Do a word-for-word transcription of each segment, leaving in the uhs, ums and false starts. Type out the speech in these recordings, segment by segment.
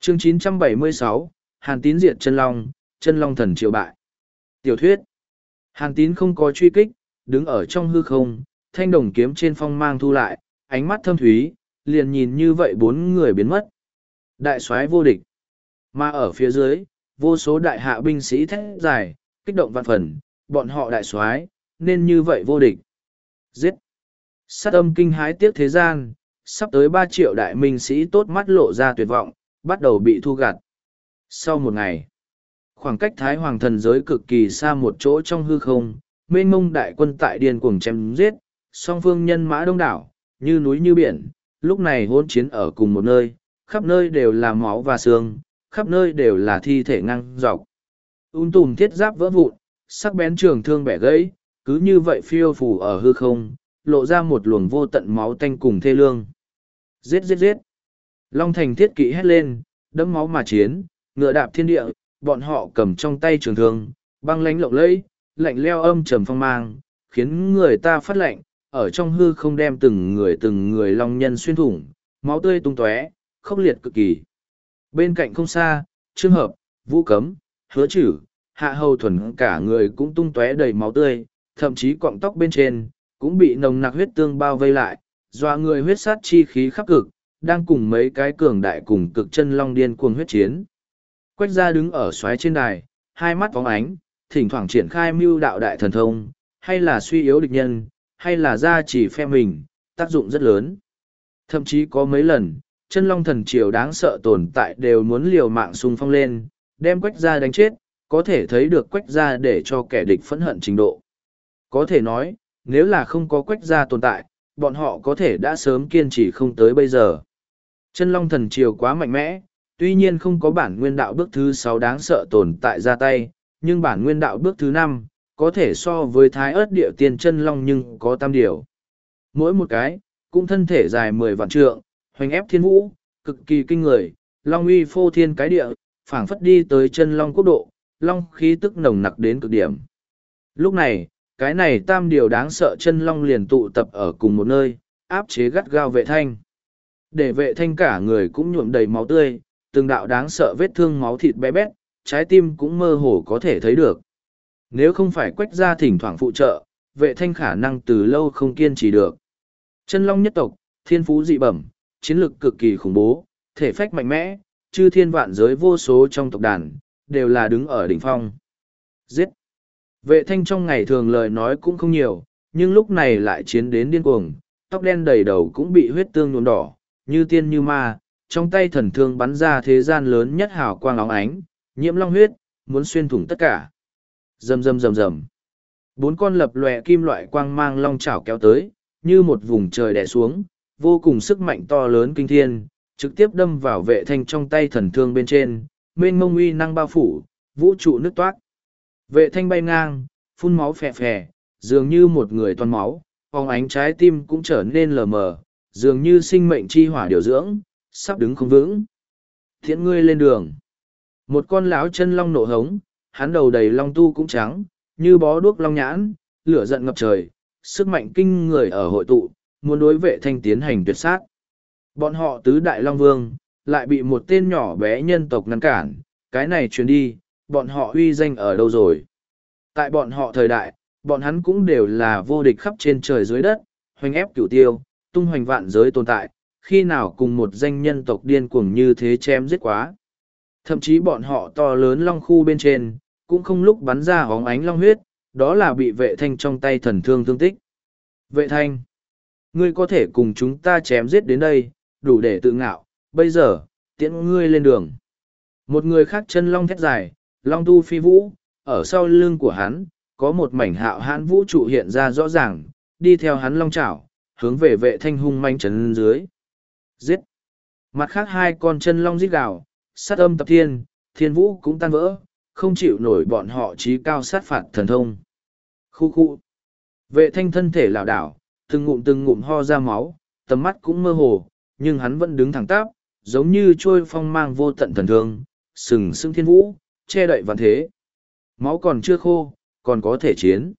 Chương chín trăm bảy mươi sáu, Hàn Tín diệt chân long, chân long thần triều bại. Tiểu thuyết. Hàn Tín không có truy kích, đứng ở trong hư không, thanh đồng kiếm trên phong mang thu lại, ánh mắt thâm thúy, liền nhìn như vậy bốn người biến mất. Đại soái vô địch. Mà ở phía dưới, vô số đại hạ binh sĩ thét dài, kích động vạn phần, bọn họ đại soái nên như vậy vô địch. Giết. Sát âm kinh hãi tiếc thế gian, sắp tới ba triệu đại minh sĩ tốt mắt lộ ra tuyệt vọng, bắt đầu bị thu gặt. Sau một ngày, khoảng cách Thái Hoàng thần giới cực kỳ xa một chỗ trong hư không, mênh mông đại quân tại điên cuồng chém giết, song phương nhân mã đông đảo, như núi như biển, lúc này hỗn chiến ở cùng một nơi, khắp nơi đều là máu và xương, khắp nơi đều là thi thể ngang dọc. Un tùm thiết giáp vỡ vụn, sắc bén trường thương bẻ gãy, cứ như vậy phiêu phù ở hư không, lộ ra một luồng vô tận máu tanh cùng thê lương. Giết giết giết. Long Thành thiết kỵ hét lên, đẫm máu mà chiến, ngựa đạp thiên địa, bọn họ cầm trong tay trường thương, băng lánh lộng lẫy, lạnh leo âm trầm phong mang, khiến người ta phát lạnh, ở trong hư không đem từng người từng người long nhân xuyên thủng, máu tươi tung tóe, khốc liệt cực kỳ. Bên cạnh không xa, Trương Hợp, Vũ Cấm, Hứa Chử, Hạ Hầu Thuần cả người cũng tung tóe đầy máu tươi, thậm chí cọng tóc bên trên cũng bị nồng nặc huyết tương bao vây lại, doa người huyết sát chi khí khắp cực, đang cùng mấy cái cường đại cùng cực chân long điên cuồng huyết chiến. Quách gia đứng ở xoáy trên đài, hai mắt phóng ánh, thỉnh thoảng triển khai mưu đạo đại thần thông, hay là suy yếu địch nhân, hay là gia chỉ phe mình, tác dụng rất lớn. Thậm chí có mấy lần, chân long thần triều đáng sợ tồn tại đều muốn liều mạng xung phong lên, đem quách gia đánh chết, có thể thấy được quách gia để cho kẻ địch phẫn hận trình độ. Có thể nói, nếu là không có quách gia tồn tại, bọn họ có thể đã sớm kiên trì không tới bây giờ. Chân long thần triều quá mạnh mẽ, tuy nhiên không có bản nguyên đạo bước thứ sáu đáng sợ tồn tại ra tay, nhưng bản nguyên đạo bước thứ năm có thể so với thái ớt địa tiên chân long nhưng có tam điều. Mỗi một cái, cũng thân thể dài mười vạn trượng, hoành ép thiên vũ, cực kỳ kinh người, long uy phô thiên cái địa, phảng phất đi tới chân long quốc độ, long khí tức nồng nặc đến cực điểm. Lúc này, cái này tam điều đáng sợ chân long liền tụ tập ở cùng một nơi, áp chế gắt gao Vệ Thanh. Để Vệ Thanh cả người cũng nhuộm đầy máu tươi, từng đạo đáng sợ vết thương máu thịt bé bét, trái tim cũng mơ hồ có thể thấy được. Nếu không phải quách gia thỉnh thoảng phụ trợ, Vệ Thanh khả năng từ lâu không kiên trì được. Chân long nhất tộc, thiên phú dị bẩm, chiến lực cực kỳ khủng bố, thể phách mạnh mẽ, chư thiên vạn giới vô số trong tộc đàn, đều là đứng ở đỉnh phong. Giết! Vệ Thanh trong ngày thường lời nói cũng không nhiều, nhưng lúc này lại chiến đến điên cuồng, tóc đen đầy đầu cũng bị huyết tương nhuộm đỏ, như tiên như ma, trong tay thần thương bắn ra thế gian lớn nhất hào quang óng ánh, nhiễm long huyết, muốn xuyên thủng tất cả. Rầm rầm rầm rầm. Bốn con lập lòe kim loại quang mang long chảo kéo tới, như một vùng trời đè xuống, vô cùng sức mạnh to lớn kinh thiên, trực tiếp đâm vào Vệ Thanh trong tay thần thương bên trên, mênh mông uy năng bao phủ, vũ trụ nứt toát. Vệ Thanh bay ngang, phun máu phè phè, dường như một người toàn máu, phóng ánh trái tim cũng trở nên lờ mờ, dường như sinh mệnh chi hỏa điều dưỡng, sắp đứng không vững. Thiện ngươi lên đường. Một con lão chân long nộ hống, hắn đầu đầy long tu cũng trắng, như bó đuốc long nhãn, lửa giận ngập trời, sức mạnh kinh người ở hội tụ, muốn đối Vệ Thanh tiến hành tuyệt sát. Bọn họ tứ đại long vương, lại bị một tên nhỏ bé nhân tộc ngăn cản, cái này truyền đi, bọn họ uy danh ở đâu rồi? Tại bọn họ thời đại, bọn hắn cũng đều là vô địch khắp trên trời dưới đất, hoành ép cửu tiêu, tung hoành vạn giới tồn tại, khi nào cùng một danh nhân tộc điên cuồng như thế chém giết quá. Thậm chí bọn họ to lớn long khu bên trên, cũng không lúc bắn ra hóng ánh long huyết, đó là bị Vệ Thanh trong tay thần thương thương tích. Vệ Thanh, ngươi có thể cùng chúng ta chém giết đến đây, đủ để tự ngạo, bây giờ, tiễn ngươi lên đường. Một người khác chân long thét dài, long tu phi vũ, ở sau lưng của hắn, có một mảnh hạo hãn vũ trụ hiện ra rõ ràng, đi theo hắn long chảo, hướng về Vệ Thanh hung manh trấn dưới. Giết! Mặt khác hai con chân long rít gào, sát âm tập thiên, thiên vũ cũng tan vỡ, không chịu nổi bọn họ trí cao sát phạt thần thông. Khu khu! Vệ Thanh thân thể lảo đảo, từng ngụm từng ngụm ho ra máu, tầm mắt cũng mơ hồ, nhưng hắn vẫn đứng thẳng tắp, giống như trôi phong mang vô tận thần thương, sừng sững thiên vũ, che đậy vạn thế. Máu còn chưa khô, còn có thể chiến.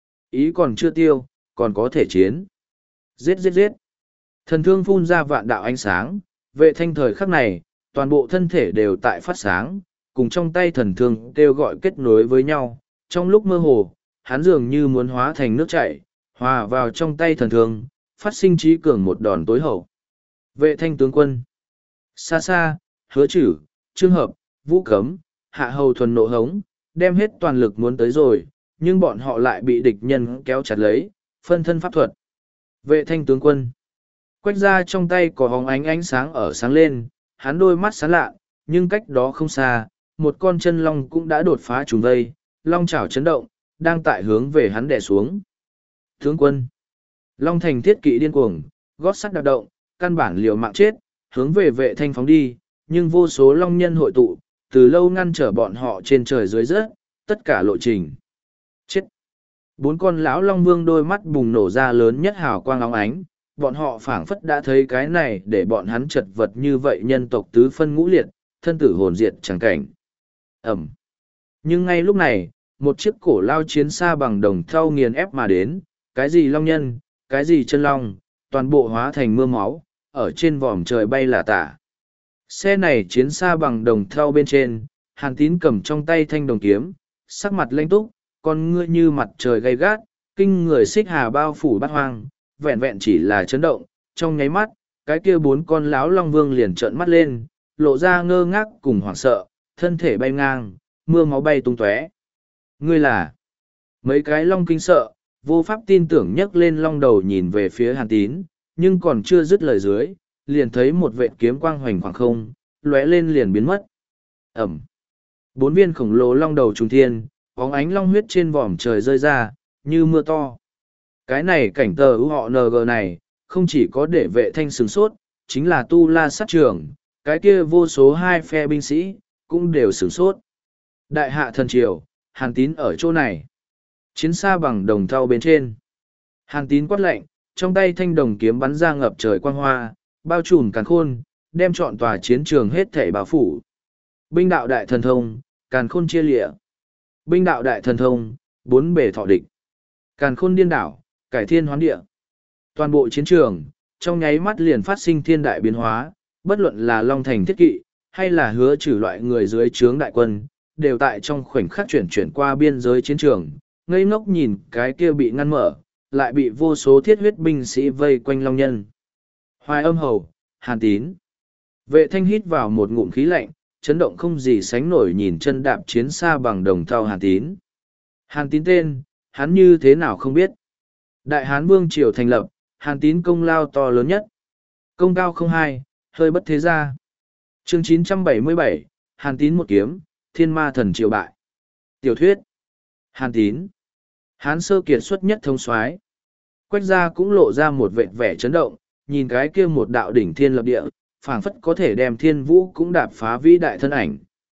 Ý còn chưa tiêu, còn có thể chiến. Giết giết giết. Thần thương phun ra vạn đạo ánh sáng, Vệ Thanh thời khắc này, toàn bộ thân thể đều tại phát sáng, cùng trong tay thần thương kêu gọi kết nối với nhau. Trong lúc mơ hồ, hắn dường như muốn hóa thành nước chảy, hòa vào trong tay thần thương, phát sinh trí cường một đòn tối hậu. Vệ thanh tướng quân. Xa xa, Hứa Chử, Trương Hợp, Vũ Cấm, Hạ Hầu Thuần nộ hống, đem hết toàn lực muốn tới rồi, nhưng bọn họ lại bị địch nhân kéo chặt lấy, phân thân pháp thuật. Vệ thanh tướng quân. Quách ra trong tay có hóng ánh ánh sáng ở sáng lên, hắn đôi mắt sáng lạ, nhưng cách đó không xa, một con chân long cũng đã đột phá trùng vây, long chảo chấn động, đang tại hướng về hắn đè xuống. Tướng quân. Long thành thiết kỵ điên cuồng, gót sắt đạp động, căn bản liều mạng chết, hướng về vệ thanh phóng đi, nhưng vô số long nhân hội tụ, từ lâu ngăn trở bọn họ trên trời dưới rớt, tất cả lộ trình. Chết! Bốn con lão long vương đôi mắt bùng nổ ra lớn nhất hào quang óng ánh, bọn họ phảng phất đã thấy cái này để bọn hắn chật vật như vậy nhân tộc tứ phân ngũ liệt, thân tử hồn diệt chẳng cảnh. Ẩm! Nhưng ngay lúc này, một chiếc cổ lao chiến xa bằng đồng thau nghiền ép mà đến, cái gì long nhân, cái gì chân long, toàn bộ hóa thành mưa máu, ở trên vòm trời bay là tả. Xe này chiến xa bằng đồng thau bên trên, Hàn Tín cầm trong tay thanh đồng kiếm, sắc mặt lanh túc, con ngươi như mặt trời gay gắt, kinh người xích hà bao phủ bát hoang, vẹn vẹn chỉ là chấn động, trong nháy mắt, cái kia bốn con lão long vương liền trợn mắt lên, lộ ra ngơ ngác cùng hoảng sợ, thân thể bay ngang, mưa máu bay tung tóe. Ngươi là? Mấy cái long kinh sợ, vô pháp tin tưởng nhấc lên long đầu nhìn về phía Hàn Tín, nhưng còn chưa dứt lời dưới, liền thấy một vệt kiếm quang hoành khoảng không, lóe lên liền biến mất. Ẩm. Bốn viên khổng lồ long đầu trùng thiên, bóng ánh long huyết trên vòm trời rơi ra, như mưa to. Cái này cảnh tờ ưu họ en giê này, không chỉ có để vệ thanh sừng sốt, chính là tu la sát trường, cái kia vô số hai phe binh sĩ, cũng đều sửng sốt. Đại hạ thần triều, Hàn Tín ở chỗ này. Chiến xa bằng đồng thau bên trên. Hàn Tín quát lạnh, trong tay thanh đồng kiếm bắn ra ngập trời quang hoa, bao trùm càn khôn, đem trọn tòa chiến trường hết thảy bao phủ. Binh đạo đại thần thông, càn khôn chia lịa. Binh đạo đại thần thông, bốn bề thọ địch. Càn khôn điên đảo, cải thiên hoán địa. Toàn bộ chiến trường, trong nháy mắt liền phát sinh thiên đại biến hóa, bất luận là Long Thành thiết kỵ, hay là Hứa Chử loại người dưới trướng đại quân, đều tại trong khoảnh khắc chuyển chuyển qua biên giới chiến trường, ngây ngốc nhìn cái kia bị ngăn mở, lại bị vô số thiết huyết binh sĩ vây quanh long nhân. Hoài Âm Hầu, Hàn Tín. Vệ thanh hít vào một ngụm khí lạnh, chấn động không gì sánh nổi nhìn chân đạp chiến xa bằng đồng thau Hàn Tín. Hàn Tín tên, hắn như thế nào không biết. Đại Hán Vương Triều thành lập, Hàn Tín công lao to lớn nhất. Công cao không hai, hơi bất thế gia. Chương chín trăm bảy mươi bảy, Hàn Tín một kiếm, thiên ma thần triều bại. Tiểu thuyết. Hàn Tín. Hán sơ kiệt xuất nhất thông soái. Quách gia cũng lộ ra một vệt vẻ chấn động, nhìn cái kia một đạo đỉnh thiên lập địa, phảng phất có thể đem thiên vũ cũng đạp phá vĩ đại thân ảnh.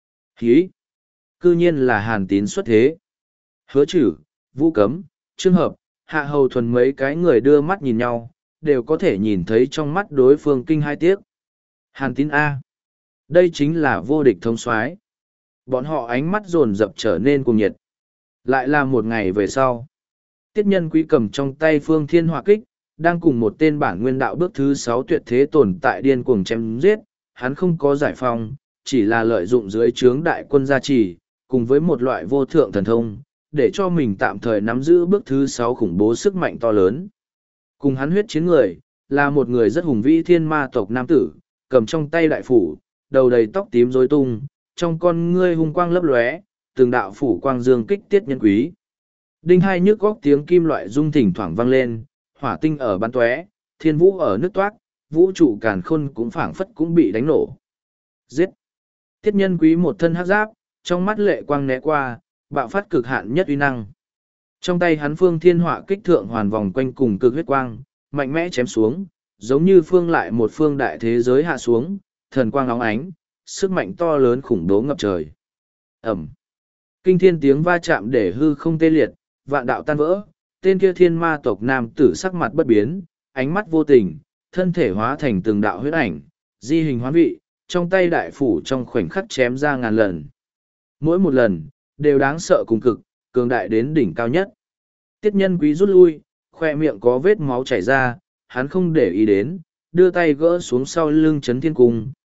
Hí! Cư nhiên là Hàn Tín xuất thế. Hứa Chử, Vũ Cấm, Trương Hợp, Hạ Hầu Thuần mấy cái người đưa mắt nhìn nhau, đều có thể nhìn thấy trong mắt đối phương kinh hai tiếc. Hàn Tín A. Đây chính là vô địch thống soái. Bọn họ ánh mắt dồn dập trở nên cuồng nhiệt. Lại là một ngày về sau. Tiết Nhân Quý cầm trong tay Phương Thiên Hỏa Kích, đang cùng một tên bản nguyên đạo bước thứ sáu tuyệt thế tồn tại điên cuồng chém giết, hắn không có giải phong, chỉ là lợi dụng dưới trướng đại quân gia trì, cùng với một loại vô thượng thần thông, để cho mình tạm thời nắm giữ bước thứ sáu khủng bố sức mạnh to lớn. Cùng hắn huyết chiến người, là một người rất hùng vĩ thiên ma tộc nam tử, cầm trong tay đại phủ, đầu đầy tóc tím rối tung, trong con ngươi hung quang lấp lóe, từng đạo phủ quang dương kích Tiết Nhân Quý. Đinh hai nhức góc tiếng kim loại rung thỉnh thoảng vang lên, hỏa tinh ở bắn tóe, thiên vũ ở nước toát, vũ trụ càn khôn cũng phảng phất cũng bị đánh nổ. Giết! Tiết Nhân Quý một thân hắc giáp, trong mắt lệ quang né qua, bạo phát cực hạn nhất uy năng. Trong tay hắn Phương Thiên Hỏa Kích thượng hoàn vòng quanh cùng cực huyết quang, mạnh mẽ chém xuống, giống như phương lại một phương đại thế giới hạ xuống, thần quang óng ánh, sức mạnh to lớn khủng bố ngập trời. Ẩm! Kinh thiên tiếng va chạm để hư không tê liệt, vạn đạo tan vỡ, tên kia thiên ma tộc nam tử sắc mặt bất biến, ánh mắt vô tình, thân thể hóa thành từng đạo huyết ảnh, di hình hoán vị, trong tay đại phủ trong khoảnh khắc chém ra ngàn lần. Mỗi một lần, đều đáng sợ cùng cực, cường đại đến đỉnh cao nhất. Tiết Nhân Quý rút lui, khoe miệng có vết máu chảy ra, hắn không để ý đến, đưa tay gỡ xuống sau lưng chấn thiên cung,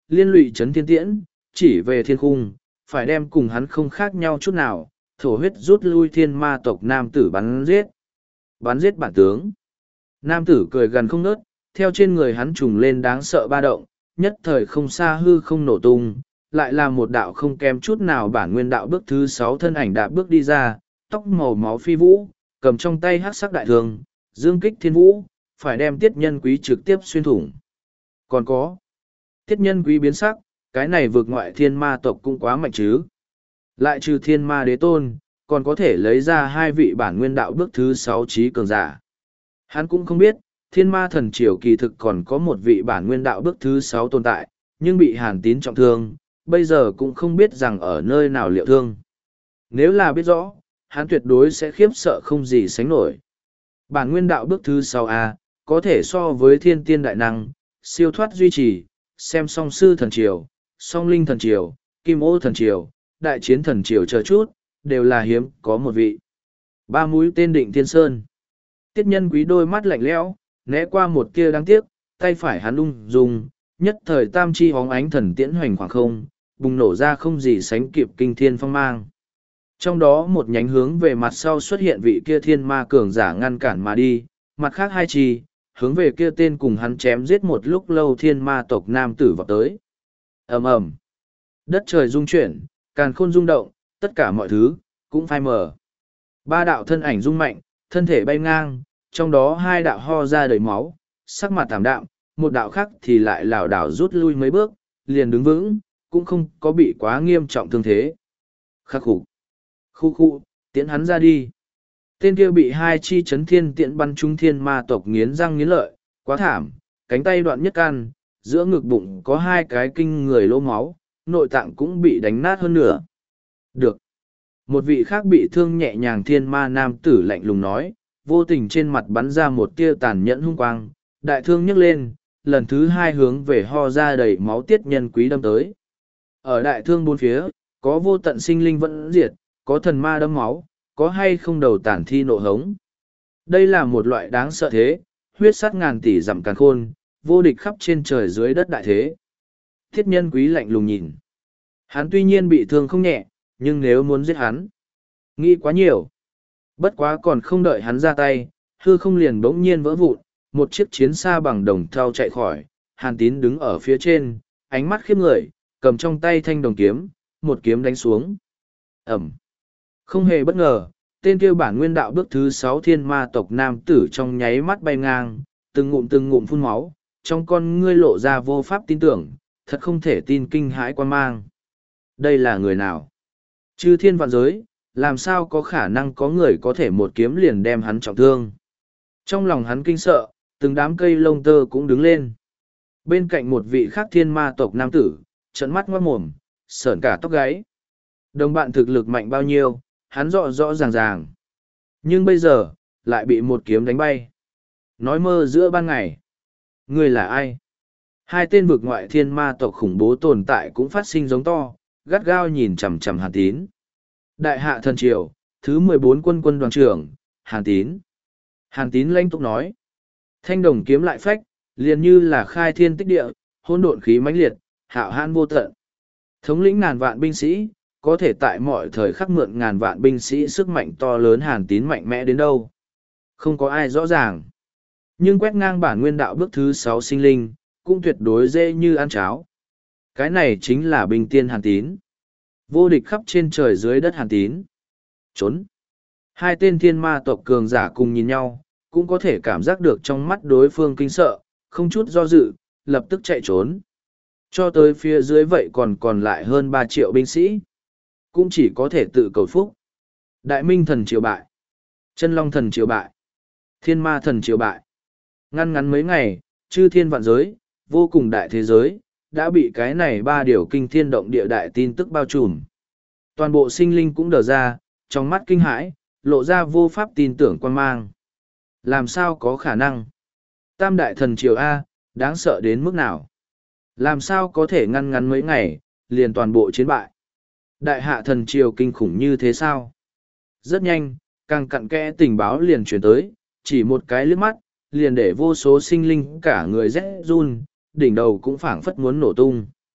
liên lụy chấn thiên tiễn, chỉ về thiên khung, phải đem cùng hắn không khác nhau chút nào, thổ huyết rút lui thiên ma tộc nam tử bắn giết. Bắn giết bản tướng. Nam tử cười gần không nớt, theo trên người hắn trùng lên đáng sợ ba động, nhất thời không xa hư không nổ tung, lại là một đạo không kém chút nào bản nguyên đạo bước thứ sáu thân ảnh đạp bước đi ra, tóc màu máu phi vũ, cầm trong tay hắc sắc đại thường, dương kích thiên vũ, phải đem tiết nhân quý trực tiếp xuyên thủng. Còn có, tiết nhân quý biến sắc, cái này vượt ngoại thiên ma tộc cũng quá mạnh chứ. Lại trừ thiên ma đế tôn, còn có thể lấy ra hai vị bản nguyên đạo bước thứ sáu trí cường giả. Hắn cũng không biết, thiên ma thần triều kỳ thực còn có một vị bản nguyên đạo bước thứ sáu tồn tại, nhưng bị hàn tín trọng thương, bây giờ cũng không biết rằng ở nơi nào liệu thương. Nếu là biết rõ, hắn tuyệt đối sẽ khiếp sợ không gì sánh nổi. Bản nguyên đạo bước thứ sáu A, có thể so với thiên tiên đại năng, siêu thoát duy trì, xem song sư thần triều, song linh thần triều, kim ô thần triều, đại chiến thần triều chờ chút, đều là hiếm có một vị. Ba mũi tên định thiên sơn. Tiết nhân quý đôi mắt lạnh lẽo, né qua một kia đáng tiếc, tay phải hắn lung dùng, nhất thời tam chi hóng ánh thần tiễn hoành khoảng không, bùng nổ ra không gì sánh kịp kinh thiên phong mang. Trong đó một nhánh hướng về mặt sau xuất hiện vị kia thiên ma cường giả ngăn cản mà đi, mặt khác hai chi, hướng về kia tên cùng hắn chém giết một lúc lâu thiên ma tộc nam tử vào tới. Ầm ầm, đất trời rung chuyển, càn khôn rung động, tất cả mọi thứ, cũng phai mờ. Ba đạo thân ảnh rung mạnh, thân thể bay ngang, trong đó hai đạo ho ra đầy máu, sắc mặt tảm đạm, một đạo khác thì lại lảo đảo rút lui mấy bước, liền đứng vững, cũng không có bị quá nghiêm trọng thương thế. Khắc khủng. Khu khu, tiễn hắn ra đi. Tên kia bị hai chi chấn thiên tiện bắn trúng thiên ma tộc nghiến răng nghiến lợi, quá thảm, cánh tay đoạn nhất can, giữa ngực bụng có hai cái kinh người lỗ máu, nội tạng cũng bị đánh nát hơn nửa. Được. Một vị khác bị thương nhẹ nhàng thiên ma nam tử lạnh lùng nói, vô tình trên mặt bắn ra một tia tàn nhẫn hung quang, đại thương nhấc lên, lần thứ hai hướng về ho ra đầy máu tiết nhân quý đâm tới. Ở đại thương bốn phía, có vô tận sinh linh vẫn diệt, có thần ma đâm máu, có hay không đầu tản thi nộ hống. Đây là một loại đáng sợ thế, huyết sát ngàn tỷ dặm càn khôn, vô địch khắp trên trời dưới đất đại thế. Thiết nhân quý lạnh lùng nhìn. Hắn tuy nhiên bị thương không nhẹ, nhưng nếu muốn giết hắn, nghĩ quá nhiều. Bất quá còn không đợi hắn ra tay, hư không liền bỗng nhiên vỡ vụn, một chiếc chiến xa bằng đồng thau chạy khỏi, Hàn Tín đứng ở phía trên, ánh mắt khiếp người, cầm trong tay thanh đồng kiếm, một kiếm đánh xuống. Ẩm. Không hề bất ngờ, tên kia bản nguyên đạo bước thứ sáu thiên ma tộc nam tử trong nháy mắt bay ngang, từng ngụm từng ngụm phun máu, trong con ngươi lộ ra vô pháp tin tưởng, thật không thể tin kinh hãi quan mang. Đây là người nào? Chư thiên vạn giới, làm sao có khả năng có người có thể một kiếm liền đem hắn trọng thương? Trong lòng hắn kinh sợ, từng đám cây lông tơ cũng đứng lên. Bên cạnh một vị khác thiên ma tộc nam tử, trợn mắt ngoát mồm, sởn cả tóc gáy. Đồng bạn thực lực mạnh bao nhiêu, hắn rõ rõ ràng ràng. Nhưng bây giờ, lại bị một kiếm đánh bay. Nói mơ giữa ban ngày. Người là ai? Hai tên vực ngoại thiên ma tộc khủng bố tồn tại cũng phát sinh giống to, gắt gao nhìn chằm chằm Hàn Tín. Đại hạ thần triều, thứ mười bốn quân quân đoàn trưởng, Hàn Tín. Hàn Tín lanh túc nói. Thanh đồng kiếm lại phách, liền như là khai thiên tích địa, hỗn độn khí mãnh liệt, hạo hãn vô tận. Thống lĩnh ngàn vạn binh sĩ, có thể tại mọi thời khắc mượn ngàn vạn binh sĩ sức mạnh to lớn Hàn Tín mạnh mẽ đến đâu. Không có ai rõ ràng. Nhưng quét ngang bản nguyên đạo bước thứ sáu sinh linh, cũng tuyệt đối dễ như ăn cháo. Cái này chính là binh tiên Hàn Tín. Vô địch khắp trên trời dưới đất Hàn Tín. Trốn. Hai tên thiên ma tộc cường giả cùng nhìn nhau, cũng có thể cảm giác được trong mắt đối phương kinh sợ, không chút do dự, lập tức chạy trốn. Cho tới phía dưới vậy còn còn lại hơn ba triệu binh sĩ. Cũng chỉ có thể tự cầu phúc. Đại minh thần triều bại. Chân long thần triều bại. Thiên ma thần triều bại. Ngăn ngắn mấy ngày, chư thiên vạn giới, vô cùng đại thế giới, đã bị cái này ba điều kinh thiên động địa đại tin tức bao trùm. Toàn bộ sinh linh cũng đờ ra, trong mắt kinh hãi, lộ ra vô pháp tin tưởng quan mang. Làm sao có khả năng? Tam đại thần triều A, đáng sợ đến mức nào? Làm sao có thể ngăn ngắn mấy ngày, liền toàn bộ chiến bại? Đại hạ thần triều kinh khủng như thế sao? Rất nhanh, càng cặn kẽ tình báo liền chuyển tới, chỉ một cái liếc mắt, liền để vô số sinh linh cả người rét run, đỉnh đầu cũng phảng phất muốn nổ tung.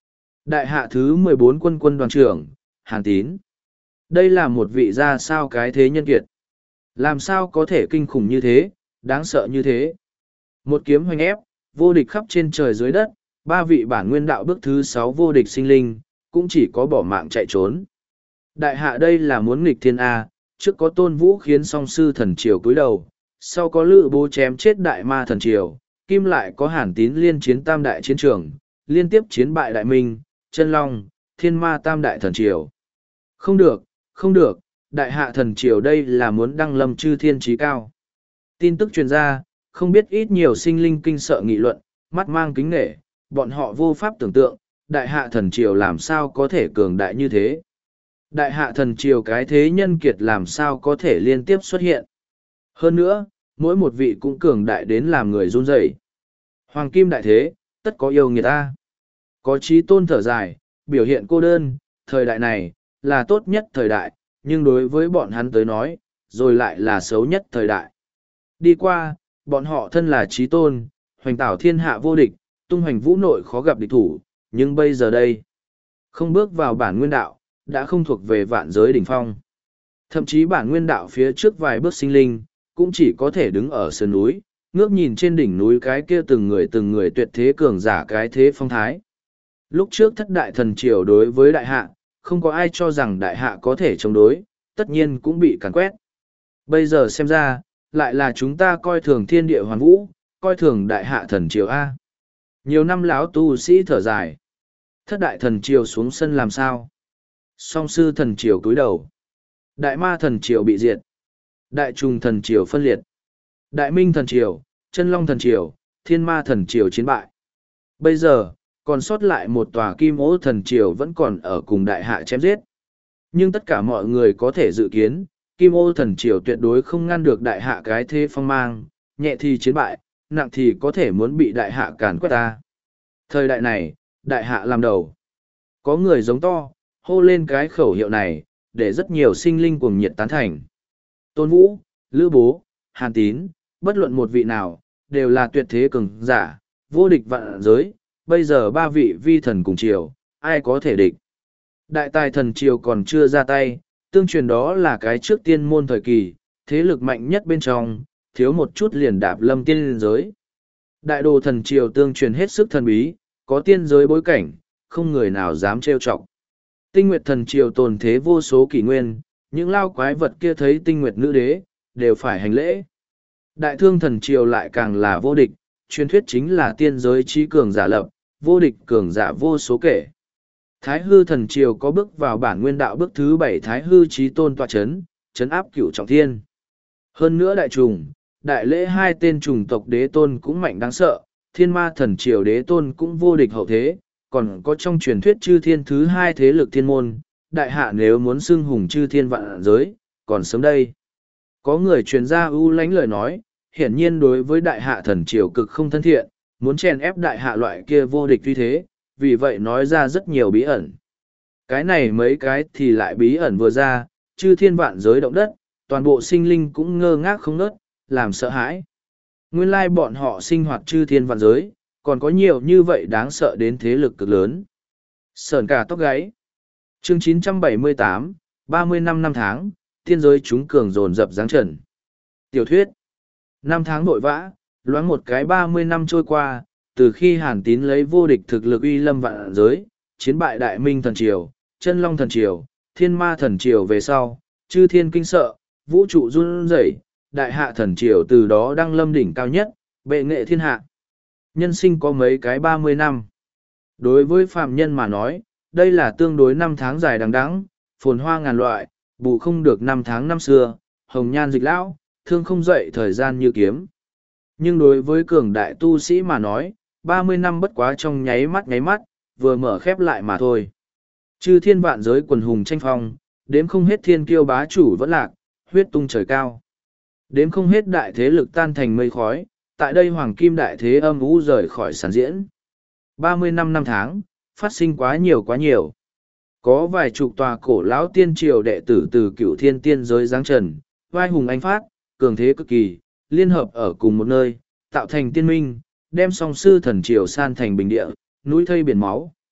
Đại hạ thứ mười bốn quân quân đoàn trưởng, Hàn Tín. Đây là một vị gia sao cái thế nhân kiệt. Làm sao có thể kinh khủng như thế, đáng sợ như thế. Một kiếm hoành ép, vô địch khắp trên trời dưới đất, ba vị bản nguyên đạo bước thứ sáu vô địch sinh linh, cũng chỉ có bỏ mạng chạy trốn. Đại hạ đây là muốn nghịch thiên A, trước có tôn vũ khiến song sư thần triều cúi đầu, sau có lữ bố chém chết đại ma thần triều, kim lại có Hàn Tín liên chiến tam đại chiến trường, liên tiếp chiến bại đại minh, chân long, thiên ma tam đại thần triều. Không được, không được, đại hạ thần triều đây là muốn đăng lâm chư thiên trí cao. Tin tức truyền ra, không biết ít nhiều sinh linh kinh sợ nghị luận, mắt mang kính nể, bọn họ vô pháp tưởng tượng, đại hạ thần triều làm sao có thể cường đại như thế. Đại hạ thần triều cái thế nhân kiệt làm sao có thể liên tiếp xuất hiện. Hơn nữa, mỗi một vị cũng cường đại đến làm người run rẩy. Hoàng kim đại thế, tất có yêu người ta. Có chí tôn thở dài, biểu hiện cô đơn, thời đại này, là tốt nhất thời đại, nhưng đối với bọn hắn tới nói, rồi lại là xấu nhất thời đại. Đi qua, bọn họ thân là chí tôn, hoành tảo thiên hạ vô địch, tung hoành vũ nội khó gặp địch thủ, nhưng bây giờ đây, không bước vào bản nguyên đạo, đã không thuộc về vạn giới đỉnh phong. Thậm chí bản nguyên đạo phía trước vài bước sinh linh, cũng chỉ có thể đứng ở sườn núi, ngước nhìn trên đỉnh núi cái kia từng người từng người tuyệt thế cường giả cái thế phong thái. Lúc trước thất đại thần triều đối với đại hạ, không có ai cho rằng đại hạ có thể chống đối, tất nhiên cũng bị càn quét. Bây giờ xem ra, lại là chúng ta coi thường thiên địa hoàn vũ, coi thường đại hạ thần triều A. Nhiều năm lão tu sĩ thở dài. Thất đại thần triều xuống sân làm sao? Song sư thần triều cúi đầu. Đại ma thần triều bị diệt. Đại trùng thần triều phân liệt. Đại minh thần triều, chân long thần triều, thiên ma thần triều chiến bại. Bây giờ, còn sót lại một tòa kim ô thần triều vẫn còn ở cùng đại hạ chém giết. Nhưng tất cả mọi người có thể dự kiến, kim ô thần triều tuyệt đối không ngăn được đại hạ cái thế phong mang, nhẹ thì chiến bại, nặng thì có thể muốn bị đại hạ càn quét ta. Thời đại này, đại hạ làm đầu. Có người giống to, hô lên cái khẩu hiệu này, để rất nhiều sinh linh cuồng nhiệt tán thành. Tôn Vũ, Lữ Bố, Hàn Tín, bất luận một vị nào, đều là tuyệt thế cường giả, vô địch vạn giới, bây giờ ba vị vi thần cùng triều, ai có thể địch. Đại tài thần triều còn chưa ra tay, tương truyền đó là cái trước tiên môn thời kỳ, thế lực mạnh nhất bên trong, thiếu một chút liền đạp lâm tiên giới. Đại đồ thần triều tương truyền hết sức thần bí, có tiên giới bối cảnh, không người nào dám trêu chọc. Tinh nguyệt thần triều tồn thế vô số kỷ nguyên, những lao quái vật kia thấy tinh nguyệt nữ đế, đều phải hành lễ. Đại thương thần triều lại càng là vô địch, truyền thuyết chính là tiên giới trí cường giả lập, vô địch cường giả vô số kể. Thái hư thần triều có bước vào bản nguyên đạo bước thứ bảy thái hư trí tôn tọa chấn, chấn áp cửu trọng thiên. Hơn nữa đại trùng, đại lễ hai tên trùng tộc đế tôn cũng mạnh đáng sợ, thiên ma thần triều đế tôn cũng vô địch hậu thế, còn có trong truyền thuyết chư thiên thứ hai thế lực thiên môn, đại hạ nếu muốn xưng hùng chư thiên vạn giới, còn sớm đây. Có người truyền ra ưu lánh lời nói, hiển nhiên đối với đại hạ thần triều cực không thân thiện, muốn chèn ép đại hạ loại kia vô địch như thế, vì vậy nói ra rất nhiều bí ẩn. Cái này mấy cái thì lại bí ẩn vừa ra, chư thiên vạn giới động đất, toàn bộ sinh linh cũng ngơ ngác không nớt, làm sợ hãi. Nguyên lai bọn họ sinh hoạt chư thiên vạn giới, còn có nhiều như vậy đáng sợ đến thế lực cực lớn. Sởn cả tóc gáy. Chương chín trăm bảy mươi tám, ba mươi năm năm tháng, tiên giới chúng cường dồn dập giáng trần. Tiểu thuyết. Năm tháng nội vã, loáng một cái ba mươi năm trôi qua, từ khi Hàn Tín lấy vô địch thực lực uy lâm vạn giới, chiến bại Đại Minh thần triều, Chân Long thần triều, Thiên Ma thần triều về sau, chư thiên kinh sợ, vũ trụ run rẩy, đại hạ thần triều từ đó đăng lâm đỉnh cao nhất, bệ nghệ thiên hạ. Nhân sinh có mấy cái ba mươi năm. Đối với phạm nhân mà nói, đây là tương đối năm tháng dài đằng đẵng, phồn hoa ngàn loại, bù không được năm tháng năm xưa, hồng nhan dịch lão, thương không dậy thời gian như kiếm. Nhưng đối với cường đại tu sĩ mà nói, ba mươi năm bất quá trong nháy mắt nháy mắt, vừa mở khép lại mà thôi. Chư thiên vạn giới quần hùng tranh phong, đếm không hết thiên kiêu bá chủ vẫn lạc, huyết tung trời cao. Đếm không hết đại thế lực tan thành mây khói, tại đây hoàng kim đại thế âm u rời khỏi sàn diễn. ba mươi năm năm tháng, phát sinh quá nhiều quá nhiều. Có vài chục tòa cổ lão tiên triều đệ tử từ cửu thiên tiên giới giáng trần, vai hùng anh phát, cường thế cực kỳ, liên hợp ở cùng một nơi, tạo thành tiên minh, đem song sư thần triều san thành bình địa, núi thây biển máu,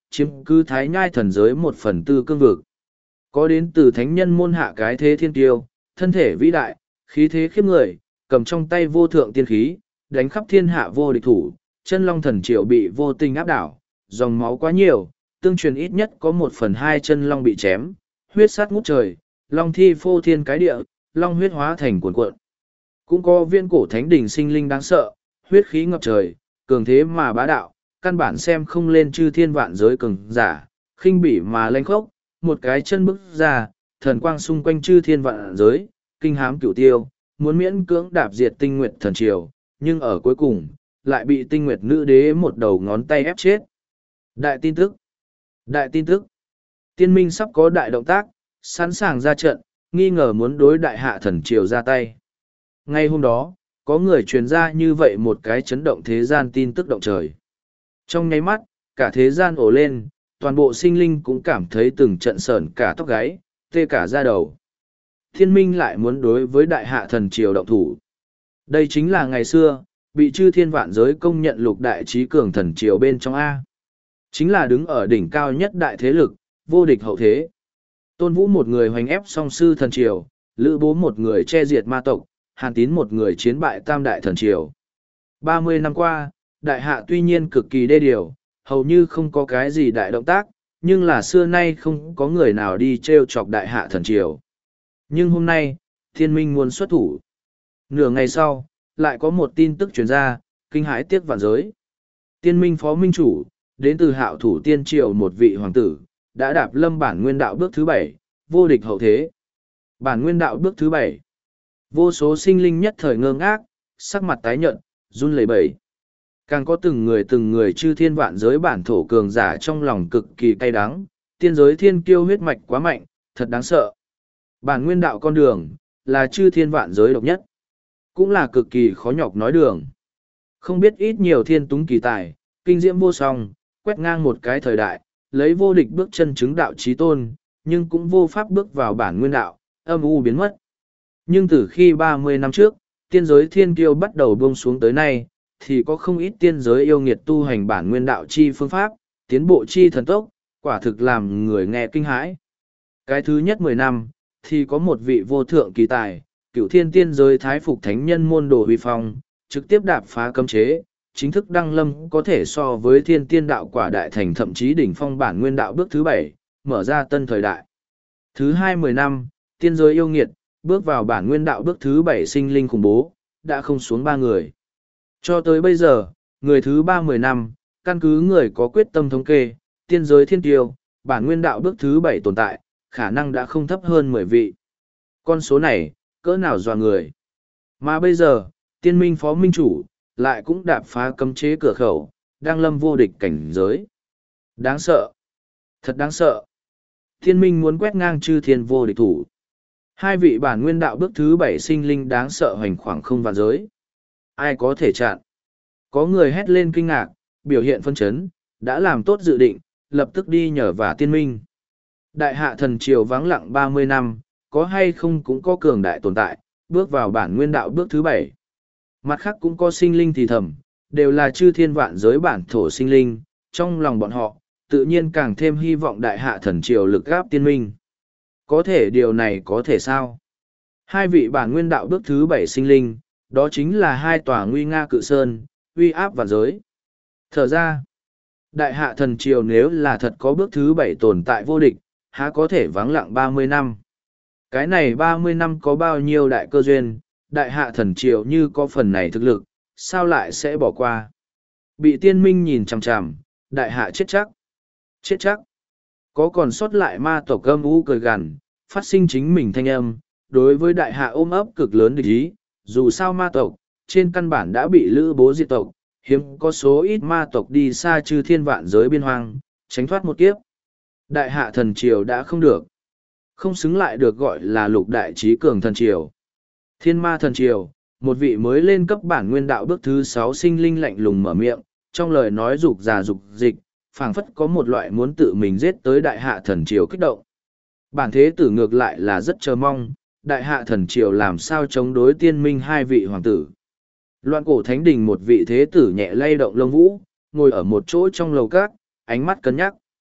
chiếm cứ thái nhai thần giới một phần tư cương vực. Có đến từ thánh nhân môn hạ cái thế thiên tiêu, thân thể vĩ đại, khí thế khiếp người, cầm trong tay vô thượng tiên khí, đánh khắp thiên hạ vô địch thủ, chân long thần triều bị vô tình áp đảo, dòng máu quá nhiều, tương truyền ít nhất có một phần hai chân long bị chém, huyết sát ngút trời, long thi phô thiên cái địa, long huyết hóa thành cuồn cuộn. Cũng có viên cổ thánh đỉnh sinh linh đáng sợ, huyết khí ngập trời, cường thế mà bá đạo, căn bản xem không lên chư thiên vạn giới cường giả, khinh bỉ mà lanh khốc, một cái chân bước ra, thần quang xung quanh chư thiên vạn giới, kinh hám cửu tiêu, muốn miễn cưỡng đạp diệt tinh nguyệt thần triều, nhưng ở cuối cùng, lại bị tinh nguyệt nữ đế một đầu ngón tay ép chết. Đại tin tức! Đại tin tức! Tiên minh sắp có đại động tác, sẵn sàng ra trận, nghi ngờ muốn đối đại hạ thần triều ra tay. Ngay hôm đó, có người truyền ra như vậy một cái chấn động thế gian tin tức động trời. Trong nháy mắt, cả thế gian ổ lên, toàn bộ sinh linh cũng cảm thấy từng trận sởn cả tóc gáy, tê cả da đầu. Thiên minh lại muốn đối với đại hạ thần triều động thủ. Đây chính là ngày xưa, bị chư thiên vạn giới công nhận lục đại trí cường thần triều bên trong A. Chính là đứng ở đỉnh cao nhất đại thế lực, vô địch hậu thế. Tôn Vũ một người hoành ép song sư thần triều, Lữ Bố một người che diệt ma tộc, Hàn Tín một người chiến bại tam đại thần triều. ba mươi năm qua, đại hạ tuy nhiên cực kỳ đê điều, hầu như không có cái gì đại động tác, nhưng là xưa nay không có người nào đi trêu chọc đại hạ thần triều. Nhưng hôm nay, thiên minh muốn xuất thủ. Nửa ngày sau, lại có một tin tức truyền ra, kinh hãi tiếc vạn giới. Tiên minh phó minh chủ, đến từ hạo thủ tiên triều một vị hoàng tử, đã đạp lâm bản nguyên đạo bước thứ bảy, vô địch hậu thế. Bản nguyên đạo bước thứ bảy. Vô số sinh linh nhất thời ngơ ngác, sắc mặt tái nhợt, run lẩy bẩy. Càng có từng người từng người chư thiên vạn giới bản thổ cường giả trong lòng cực kỳ cay đắng, tiên giới thiên kiêu huyết mạch quá mạnh, thật đáng sợ. Bản nguyên đạo con đường, là chư thiên vạn giới độc nhất. Cũng là cực kỳ khó nhọc nói đường. Không biết ít nhiều thiên túng kỳ tài, kinh diễm vô song, quét ngang một cái thời đại, lấy vô địch bước chân chứng đạo trí tôn, nhưng cũng vô pháp bước vào bản nguyên đạo, âm u biến mất. Nhưng từ khi ba mươi năm trước, tiên giới thiên kiêu bắt đầu buông xuống tới nay, thì có không ít tiên giới yêu nghiệt tu hành bản nguyên đạo chi phương pháp, tiến bộ chi thần tốc, quả thực làm người nghe kinh hãi. Cái thứ nhất mười năm, thì có một vị vô thượng kỳ tài, cửu thiên tiên giới thái phục thánh nhân môn đồ huy phong, trực tiếp đạp phá cấm chế, chính thức đăng lâm có thể so với thiên tiên đạo quả đại thành thậm chí đỉnh phong bản nguyên đạo bước thứ bảy, mở ra tân thời đại. Thứ hai mười năm, tiên giới yêu nghiệt, bước vào bản nguyên đạo bước thứ bảy sinh linh khủng bố, đã không xuống ba người. Cho tới bây giờ, người thứ ba mười năm, căn cứ người có quyết tâm thống kê, tiên giới thiên tiêu, bản nguyên đạo bước thứ bảy tồn tại, khả năng đã không thấp hơn mười vị. Con số này, cỡ nào dọa người. Mà bây giờ, tiên minh phó minh chủ, lại cũng đạp phá cấm chế cửa khẩu, đang lâm vô địch cảnh giới. Đáng sợ. Thật đáng sợ. Tiên minh muốn quét ngang chư thiên vô địch thủ. Hai vị bản nguyên đạo bước thứ bảy sinh linh đáng sợ hoành khoảng không vạn giới. Ai có thể chặn? Có người hét lên kinh ngạc, biểu hiện phân chấn, đã làm tốt dự định, lập tức đi nhờ vả tiên minh. Đại hạ thần triều vắng lặng ba mươi năm, có hay không cũng có cường đại tồn tại, bước vào bản nguyên đạo bước thứ bảy. Mặt khác cũng có sinh linh thì thầm, đều là chư thiên vạn giới bản thổ sinh linh, trong lòng bọn họ, tự nhiên càng thêm hy vọng đại hạ thần triều lực gáp tiên minh. Có thể điều này có thể sao? Hai vị bản nguyên đạo bước thứ bảy sinh linh, đó chính là hai tòa nguy nga cự sơn, uy áp vạn giới. Thở ra, đại hạ thần triều nếu là thật có bước thứ bảy tồn tại vô địch, há có thể vắng lặng ba mươi năm. Cái này ba mươi năm có bao nhiêu đại cơ duyên, đại hạ thần triều như có phần này thực lực, sao lại sẽ bỏ qua? Bị tiên minh nhìn chằm chằm, đại hạ chết chắc. Chết chắc. Có còn sót lại ma tộc âm u cười gằn, phát sinh chính mình thanh âm, đối với đại hạ ôm ấp cực lớn địch ý, dù sao ma tộc, trên căn bản đã bị Lữ Bố diệt tộc, hiếm có số ít ma tộc đi xa chư thiên vạn giới biên hoang, tránh thoát một kiếp. Đại hạ thần triều đã không được. Không xứng lại được gọi là lục đại trí cường thần triều. Thiên ma thần triều, một vị mới lên cấp bản nguyên đạo bước thứ sáu sinh linh lạnh lùng mở miệng, trong lời nói dục già dục dịch, phảng phất có một loại muốn tự mình giết tới đại hạ thần triều kích động. Bản thế tử ngược lại là rất chờ mong, đại hạ thần triều làm sao chống đối tiên minh hai vị hoàng tử. Loạn cổ thánh đình một vị thế tử nhẹ lay động lông vũ, ngồi ở một chỗ trong lầu cát, ánh mắt cân nhắc.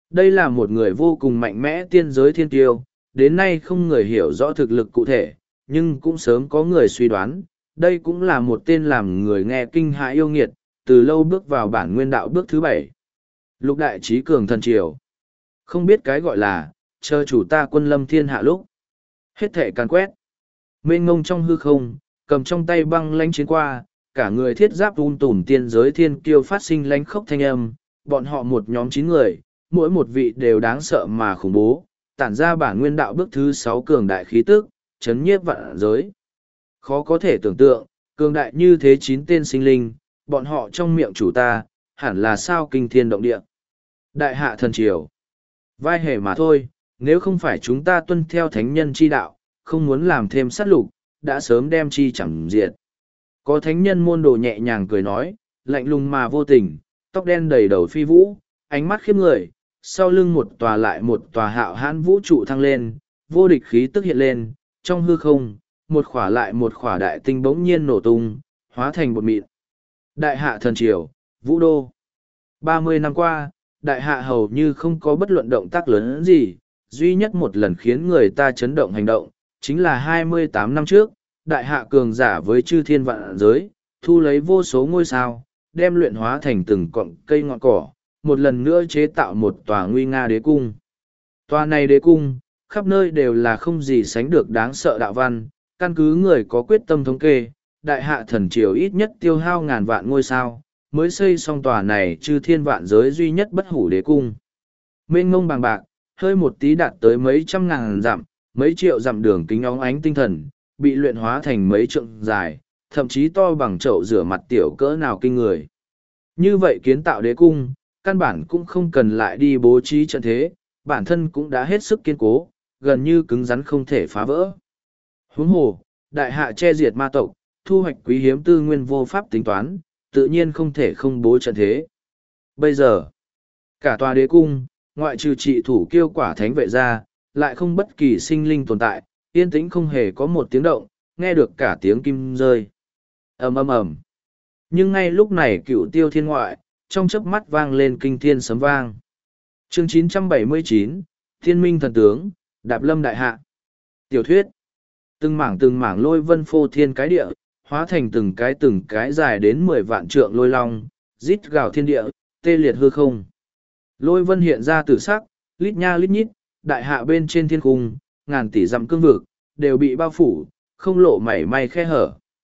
Đây là một người vô cùng mạnh mẽ tiên giới thiên tiêu, đến nay không người hiểu rõ thực lực cụ thể, nhưng cũng sớm có người suy đoán, đây cũng là một tên làm người nghe kinh hãi yêu nghiệt, từ lâu bước vào bản nguyên đạo bước thứ bảy. Lục đại trí cường thần triều. Không biết cái gọi là, chờ chủ ta quân lâm thiên hạ lúc. Hết thể càn quét. Mênh ngông trong hư không, cầm trong tay băng lánh chiến qua, cả người thiết giáp un tùm tiên giới thiên kiêu phát sinh lánh khốc thanh âm, bọn họ một nhóm chín người, mỗi một vị đều đáng sợ mà khủng bố, tản ra bản nguyên đạo bước thứ sáu cường đại khí tức, chấn nhiếp vạn giới. Khó có thể tưởng tượng, cường đại như thế chín tên sinh linh, bọn họ trong miệng chủ ta, hẳn là sao kinh thiên động địa. Đại hạ thần triều. Vai hề mà thôi, nếu không phải chúng ta tuân theo thánh nhân chi đạo, không muốn làm thêm sát lục, đã sớm đem chi chẳng diệt. Có thánh nhân môn đồ nhẹ nhàng cười nói, lạnh lùng mà vô tình, tóc đen đầy đầu phi vũ, ánh mắt khiếp người, sau lưng một tòa lại một tòa hạo hãn vũ trụ thăng lên, vô địch khí tức hiện lên, trong hư không, một khỏa lại một khỏa đại tinh bỗng nhiên nổ tung, hóa thành bột mịn. Đại hạ thần triều, vũ đô. ba mươi năm qua, đại hạ hầu như không có bất luận động tác lớn gì, duy nhất một lần khiến người ta chấn động hành động, chính là hai mươi tám năm trước, đại hạ cường giả với chư thiên vạn giới, thu lấy vô số ngôi sao, đem luyện hóa thành từng cọng cây ngọn cỏ, một lần nữa chế tạo một tòa nguy nga đế cung. Tòa này đế cung, khắp nơi đều là không gì sánh được đáng sợ đạo văn, căn cứ người có quyết tâm thống kê, đại hạ thần triều ít nhất tiêu hao ngàn vạn ngôi sao, mới xây xong tòa này chư thiên vạn giới duy nhất bất hủ đế cung. Mênh ngông bàng bạc, hơi một tí đạt tới mấy trăm ngàn dặm, mấy triệu dặm đường kính óng ánh tinh thần, bị luyện hóa thành mấy trượng dài, thậm chí to bằng chậu rửa mặt tiểu cỡ nào kinh người. Như vậy kiến tạo đế cung, căn bản cũng không cần lại đi bố trí trận thế, bản thân cũng đã hết sức kiên cố, gần như cứng rắn không thể phá vỡ. Huống hồ, đại hạ che diệt ma tộc, thu hoạch quý hiếm tư nguyên vô pháp tính toán, tự nhiên không thể không bố trận thế. Bây giờ, cả tòa đế cung, ngoại trừ trị thủ kiêu quả thánh vệ ra, lại không bất kỳ sinh linh tồn tại, yên tĩnh không hề có một tiếng động, nghe được cả tiếng kim rơi. Ầm ầm ầm. Nhưng ngay lúc này cựu tiêu thiên ngoại, trong chớp mắt vang lên kinh thiên sấm vang. Chương chín trăm bảy mươi chín, Thiên minh thần tướng, Đạp lâm đại hạ. Tiểu thuyết. Từng mảng từng mảng lôi vân phô thiên cái địa, hóa thành từng cái từng cái dài đến mười vạn trượng lôi long, rít gào thiên địa, tê liệt hư không. Lôi vân hiện ra tử sắc, lít nha lít nhít, đại hạ bên trên thiên cung, ngàn tỷ dặm cương vực, đều bị bao phủ, không lộ mảy may khe hở.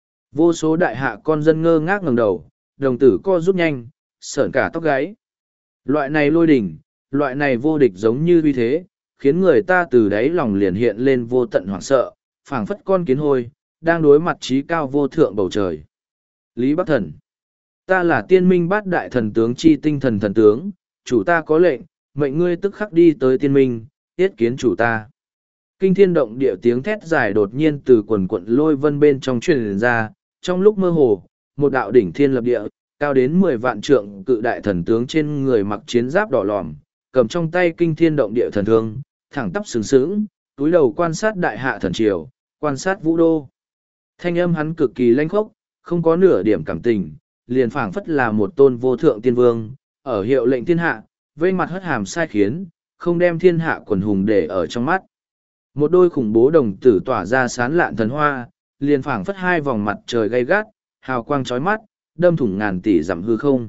Vô số đại hạ con dân ngơ ngác ngẩng đầu, đồng tử co rút nhanh, sởn cả tóc gáy. Loại này lôi đỉnh, loại này vô địch giống như uy thế, khiến người ta từ đáy lòng liền hiện lên vô tận hoảng sợ, phảng phất con kiến hôi, đang đối mặt trí cao vô thượng bầu trời. Lý Bắc Thần. Ta là tiên minh bát đại thần tướng chi tinh thần thần tướng, chủ ta có lệnh, mệnh ngươi tức khắc đi tới tiên minh, yết kiến chủ ta. Kinh thiên động địa tiếng thét dài đột nhiên từ quần quận lôi vân bên trong truyền ra, trong lúc mơ hồ, một đạo đỉnh thiên lập địa, cao đến mười vạn trượng cự đại thần tướng trên người mặc chiến giáp đỏ lòm, cầm trong tay kinh thiên động địa thần thương, thẳng tắp sừng sững, túi đầu quan sát đại hạ thần triều, quan sát vũ đô. Thanh âm hắn cực kỳ lanh khốc, không có nửa điểm cảm tình, liền phảng phất là một tôn vô thượng tiên vương, ở hiệu lệnh thiên hạ, vây mặt hất hàm sai khiến, không đem thiên hạ quần hùng để ở trong mắt. Một đôi khủng bố đồng tử tỏa ra sán lạn thần hoa, liền phảng phất hai vòng mặt trời gay gắt, hào quang chói mắt, đâm thủng ngàn tỷ dặm hư không.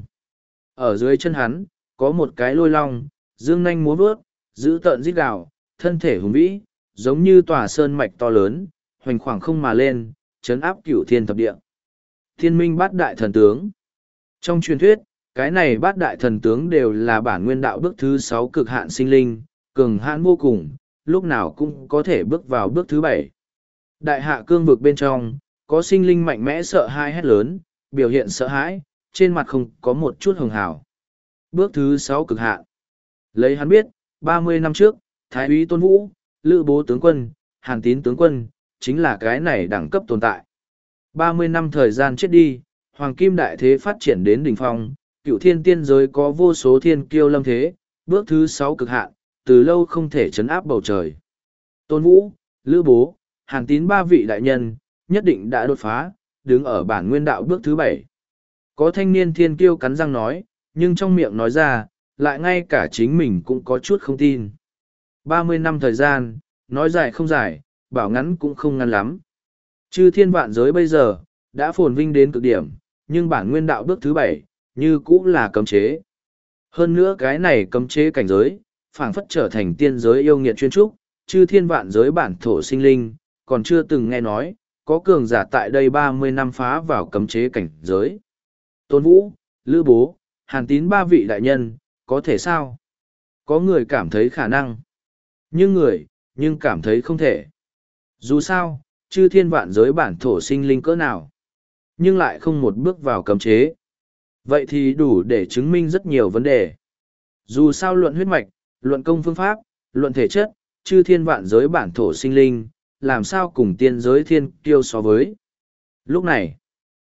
Ở dưới chân hắn, có một cái lôi long, dương nanh múa vớt, giữ tợn rít gào, thân thể hùng vĩ, giống như tòa sơn mạch to lớn, hoành khoảng không mà lên, chấn áp cửu thiên thập địa. Thiên minh bát đại thần tướng. Trong truyền thuyết, cái này bát đại thần tướng đều là bản nguyên đạo bước thứ sáu cực hạn sinh linh, cường hãn vô cùng, lúc nào cũng có thể bước vào bước thứ bảy. Đại hạ cương vực bên trong, có sinh linh mạnh mẽ sợ hãi hét lớn, biểu hiện sợ hãi, trên mặt không có một chút hường hào. Bước thứ sáu cực hạn. Lấy hắn biết, ba mươi năm trước, Thái úy Tôn Vũ, Lữ Bố tướng quân, Hàn Tín tướng quân, chính là cái này đẳng cấp tồn tại. ba mươi năm thời gian chết đi, Hoàng Kim Đại Thế phát triển đến đỉnh phong, cựu thiên tiên giới có vô số thiên kiêu lâm thế, bước thứ sáu cực hạn, từ lâu không thể chấn áp bầu trời. Tôn Vũ, Lữ Bố, Hàn Tín ba vị đại nhân, nhất định đã đột phá, đứng ở bản nguyên đạo bước thứ bảy. Có thanh niên thiên kiêu cắn răng nói, nhưng trong miệng nói ra, lại ngay cả chính mình cũng có chút không tin. Ba mươi năm thời gian, nói dài không dài, bảo ngắn cũng không ngắn lắm. Chư thiên vạn giới bây giờ, đã phồn vinh đến cực điểm, nhưng bản nguyên đạo bước thứ bảy, như cũng là cấm chế. Hơn nữa cái này cấm chế cảnh giới, phảng phất trở thành tiên giới yêu nghiệt chuyên trúc, chư thiên vạn giới bản thổ sinh linh, còn chưa từng nghe nói, có cường giả tại đây ba mươi năm phá vào cấm chế cảnh giới. Tôn Vũ, Lữ Bố, Hàn Tín ba vị đại nhân, có thể sao? Có người cảm thấy khả năng. Nhưng người, nhưng cảm thấy không thể. Dù sao, chư thiên vạn giới bản thổ sinh linh cỡ nào. Nhưng lại không một bước vào cấm chế. Vậy thì đủ để chứng minh rất nhiều vấn đề. Dù sao luận huyết mạch, luận công phương pháp, luận thể chất, chư thiên vạn giới bản thổ sinh linh, làm sao cùng tiên giới thiên kiêu so với. Lúc này,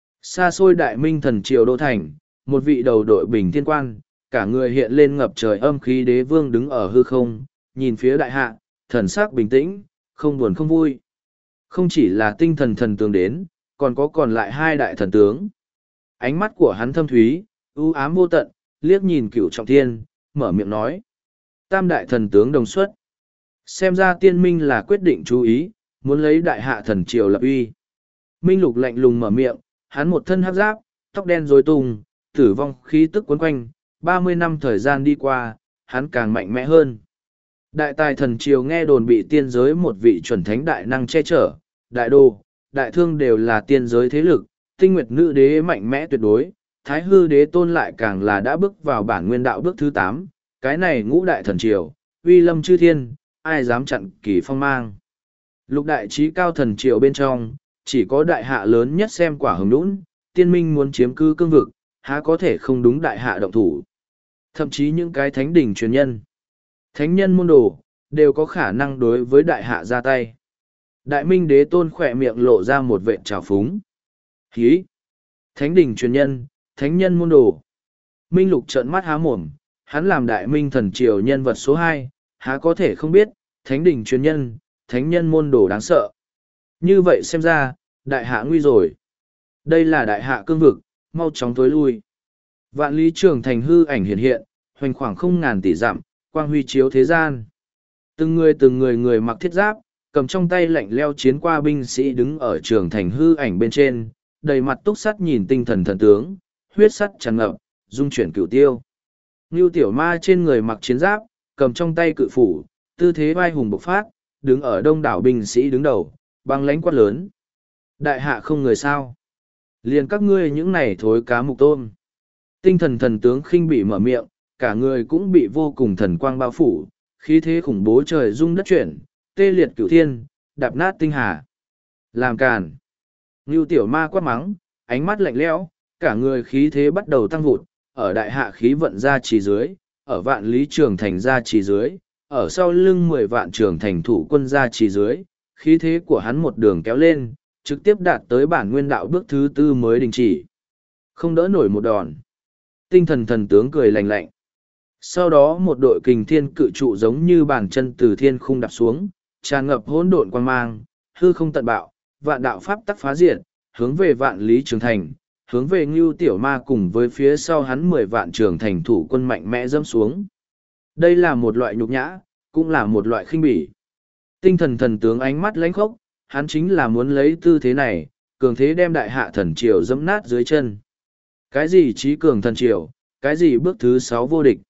xa xôi đại minh thần triều đô thành, một vị đầu đội bình thiên quan, cả người hiện lên ngập trời âm khí đế vương đứng ở hư không, nhìn phía đại hạ, thần sắc bình tĩnh, không buồn không vui. Không chỉ là tinh thần thần tướng đến, còn có còn lại hai đại thần tướng. Ánh mắt của hắn thâm thúy, u ám vô tận, liếc nhìn cửu trọng thiên, mở miệng nói. Tam đại thần tướng đồng xuất. Xem ra tiên minh là quyết định chú ý, muốn lấy đại hạ thần triều lập uy. Minh lục lạnh lùng mở miệng, hắn một thân hắc giáp, tóc đen rối tung, tử vong khí tức quấn quanh, ba mươi năm thời gian đi qua, hắn càng mạnh mẽ hơn. Đại tài thần triều nghe đồn bị tiên giới một vị chuẩn thánh đại năng che chở, đại đô, đại thương đều là tiên giới thế lực, tinh nguyệt nữ đế mạnh mẽ tuyệt đối, thái hư đế tôn lại càng là đã bước vào bản nguyên đạo bước thứ tám, cái này ngũ đại thần triều, uy lâm chư thiên, ai dám chặn kỳ phong mang. Lục đại trí cao thần triều bên trong, chỉ có đại hạ lớn nhất xem quả hồng nũng, tiên minh muốn chiếm cư cương vực, há có thể không đúng đại hạ động thủ. Thậm chí những cái thánh đỉnh truyền nhân, thánh nhân môn đồ, đều có khả năng đối với đại hạ ra tay. Đại minh đế tôn khỏe miệng lộ ra một vệt trào phúng. Hí! Thánh đỉnh truyền nhân, thánh nhân môn đồ. Minh lục trợn mắt há mồm, hắn làm đại minh thần triều nhân vật số hai, há có thể không biết, thánh đỉnh truyền nhân, thánh nhân môn đồ đáng sợ. Như vậy xem ra, đại hạ nguy rồi. Đây là đại hạ cương vực, mau chóng tối lui. Vạn lý trường thành hư ảnh hiện hiện, hoành khoảng không ngàn tỷ dặm, quang huy chiếu thế gian. Từng người từng người người mặc thiết giáp, cầm trong tay lạnh leo chiến qua binh sĩ đứng ở trường thành hư ảnh bên trên, đầy mặt túc sắt nhìn tinh thần thần tướng, huyết sắt tràn ngập, dung chuyển cửu tiêu. Ngưu tiểu ma trên người mặc chiến giáp, cầm trong tay cự phủ, tư thế vai hùng bộc phát, đứng ở đông đảo binh sĩ đứng đầu, băng lãnh quát lớn. Đại hạ không người sao. Liền các ngươi những này thối cá mục tôm. Tinh thần thần tướng khinh bị mở miệng, cả người cũng bị vô cùng thần quang bao phủ, khí thế khủng bố trời rung đất chuyển, tê liệt cửu thiên, đạp nát tinh hà. Làm càn. Ngưu tiểu ma quát mắng, ánh mắt lạnh lẽo, cả người khí thế bắt đầu tăng vụt, ở đại hạ khí vận ra trì dưới, ở vạn lý trường thành ra trì dưới, ở sau lưng mười vạn trường thành thủ quân ra trì dưới, khí thế của hắn một đường kéo lên, trực tiếp đạt tới bản nguyên đạo bước thứ tư mới đình chỉ. Không đỡ nổi một đòn. Tinh thần thần tướng cười lạnh lạnh. Sau đó một đội kình thiên cự trụ giống như bàn chân từ thiên khung đạp xuống, tràn ngập hỗn độn quang mang, hư không tận bạo, vạn đạo pháp tắc phá diệt, hướng về vạn lý trường thành, hướng về Ngưu Tiểu Ma cùng với phía sau hắn mười vạn trường thành thủ quân mạnh mẽ dẫm xuống. Đây là một loại nhục nhã, cũng là một loại khinh bỉ. Tinh thần thần tướng ánh mắt lãnh khốc, hắn chính là muốn lấy tư thế này, cường thế đem đại hạ thần triều dẫm nát dưới chân. Cái gì trí cường thần triều, cái gì bước thứ sáu vô địch.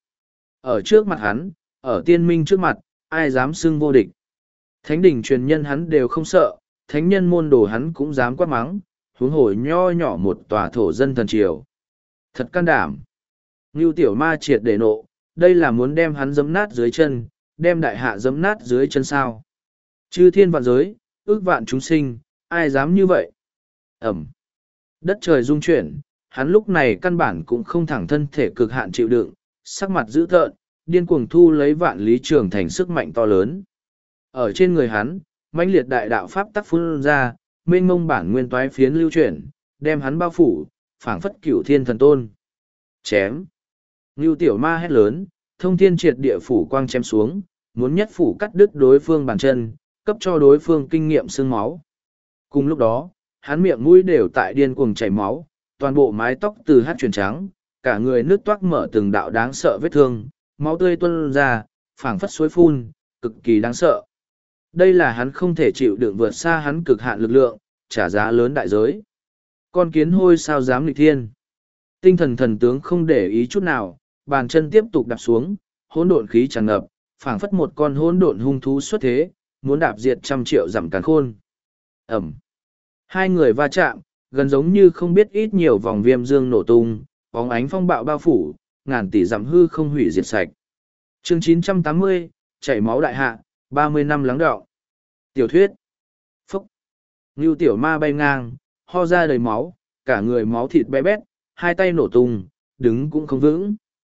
Ở trước mặt hắn, ở tiên minh trước mặt, ai dám xưng vô địch. Thánh đỉnh truyền nhân hắn đều không sợ, thánh nhân môn đồ hắn cũng dám quát mắng, huống hồ nho nhỏ một tòa thổ dân thần triều. Thật can đảm. Ngưu tiểu ma triệt để nộ, đây là muốn đem hắn giẫm nát dưới chân, đem đại hạ giẫm nát dưới chân sao. Chư thiên vạn giới, ước vạn chúng sinh, ai dám như vậy? Ẩm. Đất trời rung chuyển, hắn lúc này căn bản cũng không thẳng thân thể cực hạn chịu đựng, sắc mặt dữ tợn, điên cuồng thu lấy vạn lý trường thành sức mạnh to lớn. Ở trên người hắn, mãnh liệt đại đạo pháp tắc phun ra, mênh mông bản nguyên toái phiến lưu chuyển, đem hắn bao phủ, phảng phất cửu thiên thần tôn. Chém. Ngưu tiểu ma hét lớn, thông thiên triệt địa phủ quang chém xuống, muốn nhất phủ cắt đứt đối phương bàn chân, cấp cho đối phương kinh nghiệm xương máu. Cùng lúc đó, hắn miệng mũi đều tại điên cuồng chảy máu, toàn bộ mái tóc từ hát chuyển trắng, cả người nước toác mở từng đạo đáng sợ vết thương, máu tươi tuôn ra, phảng phất suối phun, cực kỳ đáng sợ. Đây là hắn không thể chịu đựng vượt xa hắn cực hạn lực lượng, trả giá lớn đại giới. Con kiến hôi sao dám nghịch thiên. Tinh thần thần tướng không để ý chút nào, bàn chân tiếp tục đạp xuống, hỗn độn khí tràn ngập, phảng phất một con hỗn độn hung thú xuất thế, muốn đạp diệt trăm triệu dặm càn khôn. Ẩm. Hai người va chạm, gần giống như không biết ít nhiều vòng viêm dương nổ tung, bóng ánh phong bạo bao phủ, ngàn tỷ dặm hư không hủy diệt sạch. Chương chín trăm tám mươi, chảy máu đại hạ, ba mươi năm lắng đọng. Tiểu thuyết. Phúc. Ngưu tiểu ma bay ngang, ho ra đầy máu, cả người máu thịt bé bét, hai tay nổ tung, đứng cũng không vững.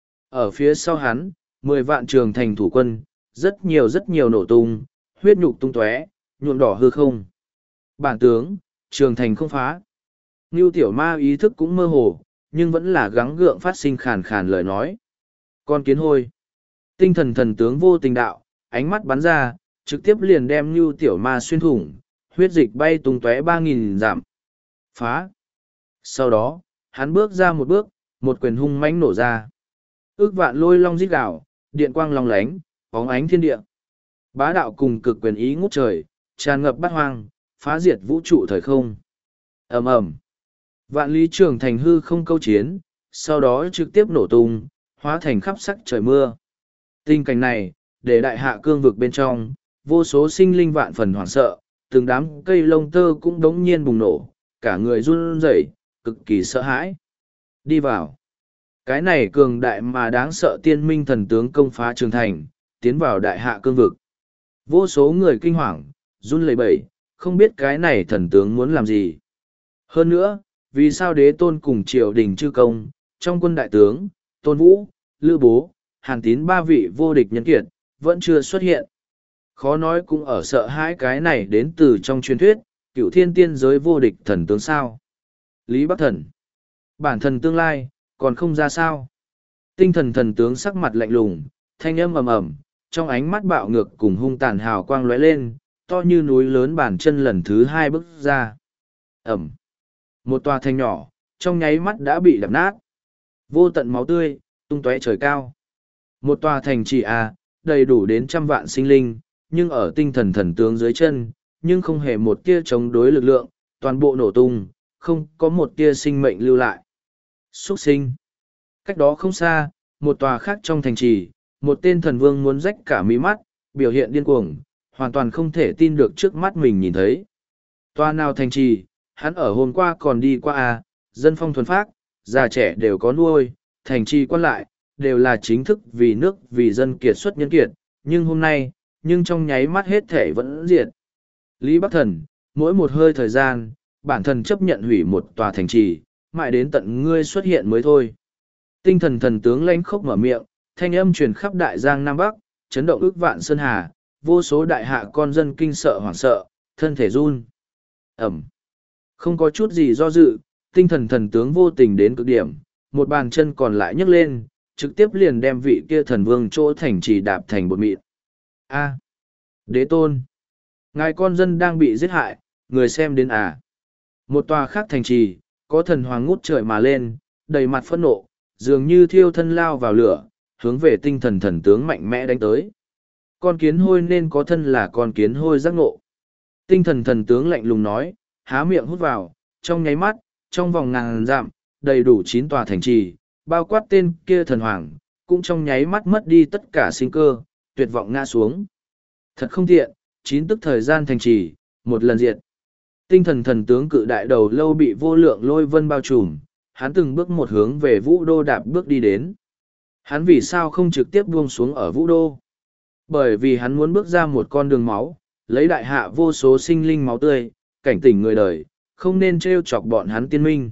Ở phía sau hắn, mười vạn trường thành thủ quân, rất nhiều rất nhiều nổ tung, huyết nhục tung tóe, nhuộm đỏ hư không. Bản tướng, trường thành không phá. Ngưu tiểu ma ý thức cũng mơ hồ, nhưng vẫn là gắng gượng phát sinh khàn khàn lời nói. Con kiến hôi. Tinh thần thần tướng vô tình đạo, ánh mắt bắn ra, trực tiếp liền đem Ngưu tiểu ma xuyên thủng, huyết dịch bay tung tóe ba nghìn dặm. Phá. Sau đó, hắn bước ra một bước, một quyền hung mãnh nổ ra. Ước vạn lôi long rít gào, điện quang long lánh, bóng ánh thiên địa. Bá đạo cùng cực quyền ý ngút trời, tràn ngập bát hoang, phá diệt vũ trụ thời không. Ầm ầm. Vạn lý trường thành hư không câu chiến, sau đó trực tiếp nổ tung, hóa thành khắp sắc trời mưa. Tình cảnh này, để đại hạ cương vực bên trong, vô số sinh linh vạn phần hoảng sợ, từng đám cây lông tơ cũng đống nhiên bùng nổ, cả người run rẩy, cực kỳ sợ hãi. Đi vào. Cái này cường đại mà đáng sợ tiên minh thần tướng công phá trường thành, tiến vào đại hạ cương vực. Vô số người kinh hoàng, run lẩy bẩy, không biết cái này thần tướng muốn làm gì. Hơn nữa, vì sao đế tôn cùng triều đình chư công, trong quân đại tướng, Tôn Vũ, Lữ Bố, Hàn Tín ba vị vô địch nhân kiệt, vẫn chưa xuất hiện. Khó nói cũng ở sợ hãi cái này đến từ trong truyền thuyết, cựu thiên tiên giới vô địch thần tướng sao. Lý Bắc Thần. Bản thần tương lai, còn không ra sao. Tinh thần thần tướng sắc mặt lạnh lùng, thanh âm ầm ầm, trong ánh mắt bạo ngược cùng hung tàn hào quang lóe lên, to như núi lớn bàn chân lần thứ hai bước ra. Ẩm. Một tòa thành nhỏ, trong nháy mắt đã bị đập nát. Vô tận máu tươi, tung tóe trời cao. Một tòa thành trì à, đầy đủ đến trăm vạn sinh linh, nhưng ở tinh thần thần tướng dưới chân, nhưng không hề một tia chống đối lực lượng, toàn bộ nổ tung, không có một tia sinh mệnh lưu lại. Xuất sinh. Cách đó không xa, một tòa khác trong thành trì, một tên thần vương muốn rách cả mí mắt, biểu hiện điên cuồng, hoàn toàn không thể tin được trước mắt mình nhìn thấy. Tòa nào thành trì, hắn ở hôm qua còn đi qua à, dân phong thuần phác, già trẻ đều có nuôi, thành trì quan lại, đều là chính thức vì nước vì dân kiệt xuất nhân kiệt, nhưng hôm nay, nhưng trong nháy mắt hết thể vẫn diệt. Lý Bắc Thần, mỗi một hơi thời gian, bản thân chấp nhận hủy một tòa thành trì, mãi đến tận ngươi xuất hiện mới thôi. Tinh thần thần tướng lãnh khốc mở miệng, thanh âm truyền khắp đại giang Nam Bắc, chấn động ước vạn sơn hà, vô số đại hạ con dân kinh sợ hoảng sợ, thân thể run. Ẩm. Không có chút gì do dự, tinh thần thần tướng vô tình đến cực điểm, một bàn chân còn lại nhấc lên, trực tiếp liền đem vị kia thần vương chỗ thành trì đạp thành bột mịn. A. Đế tôn. Ngài con dân đang bị giết hại, người xem đến à. Một tòa khác thành trì, có thần hoàng ngút trời mà lên, đầy mặt phẫn nộ, dường như thiêu thân lao vào lửa, hướng về tinh thần thần tướng mạnh mẽ đánh tới. Con kiến hôi nên có thân là con kiến hôi giác ngộ. Tinh thần thần tướng lạnh lùng nói, há miệng hút vào, trong nháy mắt, trong vòng ngàn dặm, đầy đủ chín tòa thành trì, bao quát tên kia thần hoàng, cũng trong nháy mắt mất đi tất cả sinh cơ, tuyệt vọng ngã xuống. Thật không tiện, chín tức thời gian thành trì, một lần diệt. Tinh thần thần tướng cự đại đầu lâu bị vô lượng lôi vân bao trùm, hắn từng bước một hướng về vũ đô đạp bước đi đến. Hắn vì sao không trực tiếp buông xuống ở vũ đô? Bởi vì hắn muốn bước ra một con đường máu, lấy đại hạ vô số sinh linh máu tươi, cảnh tỉnh người đời, không nên trêu chọc bọn hắn tiên minh.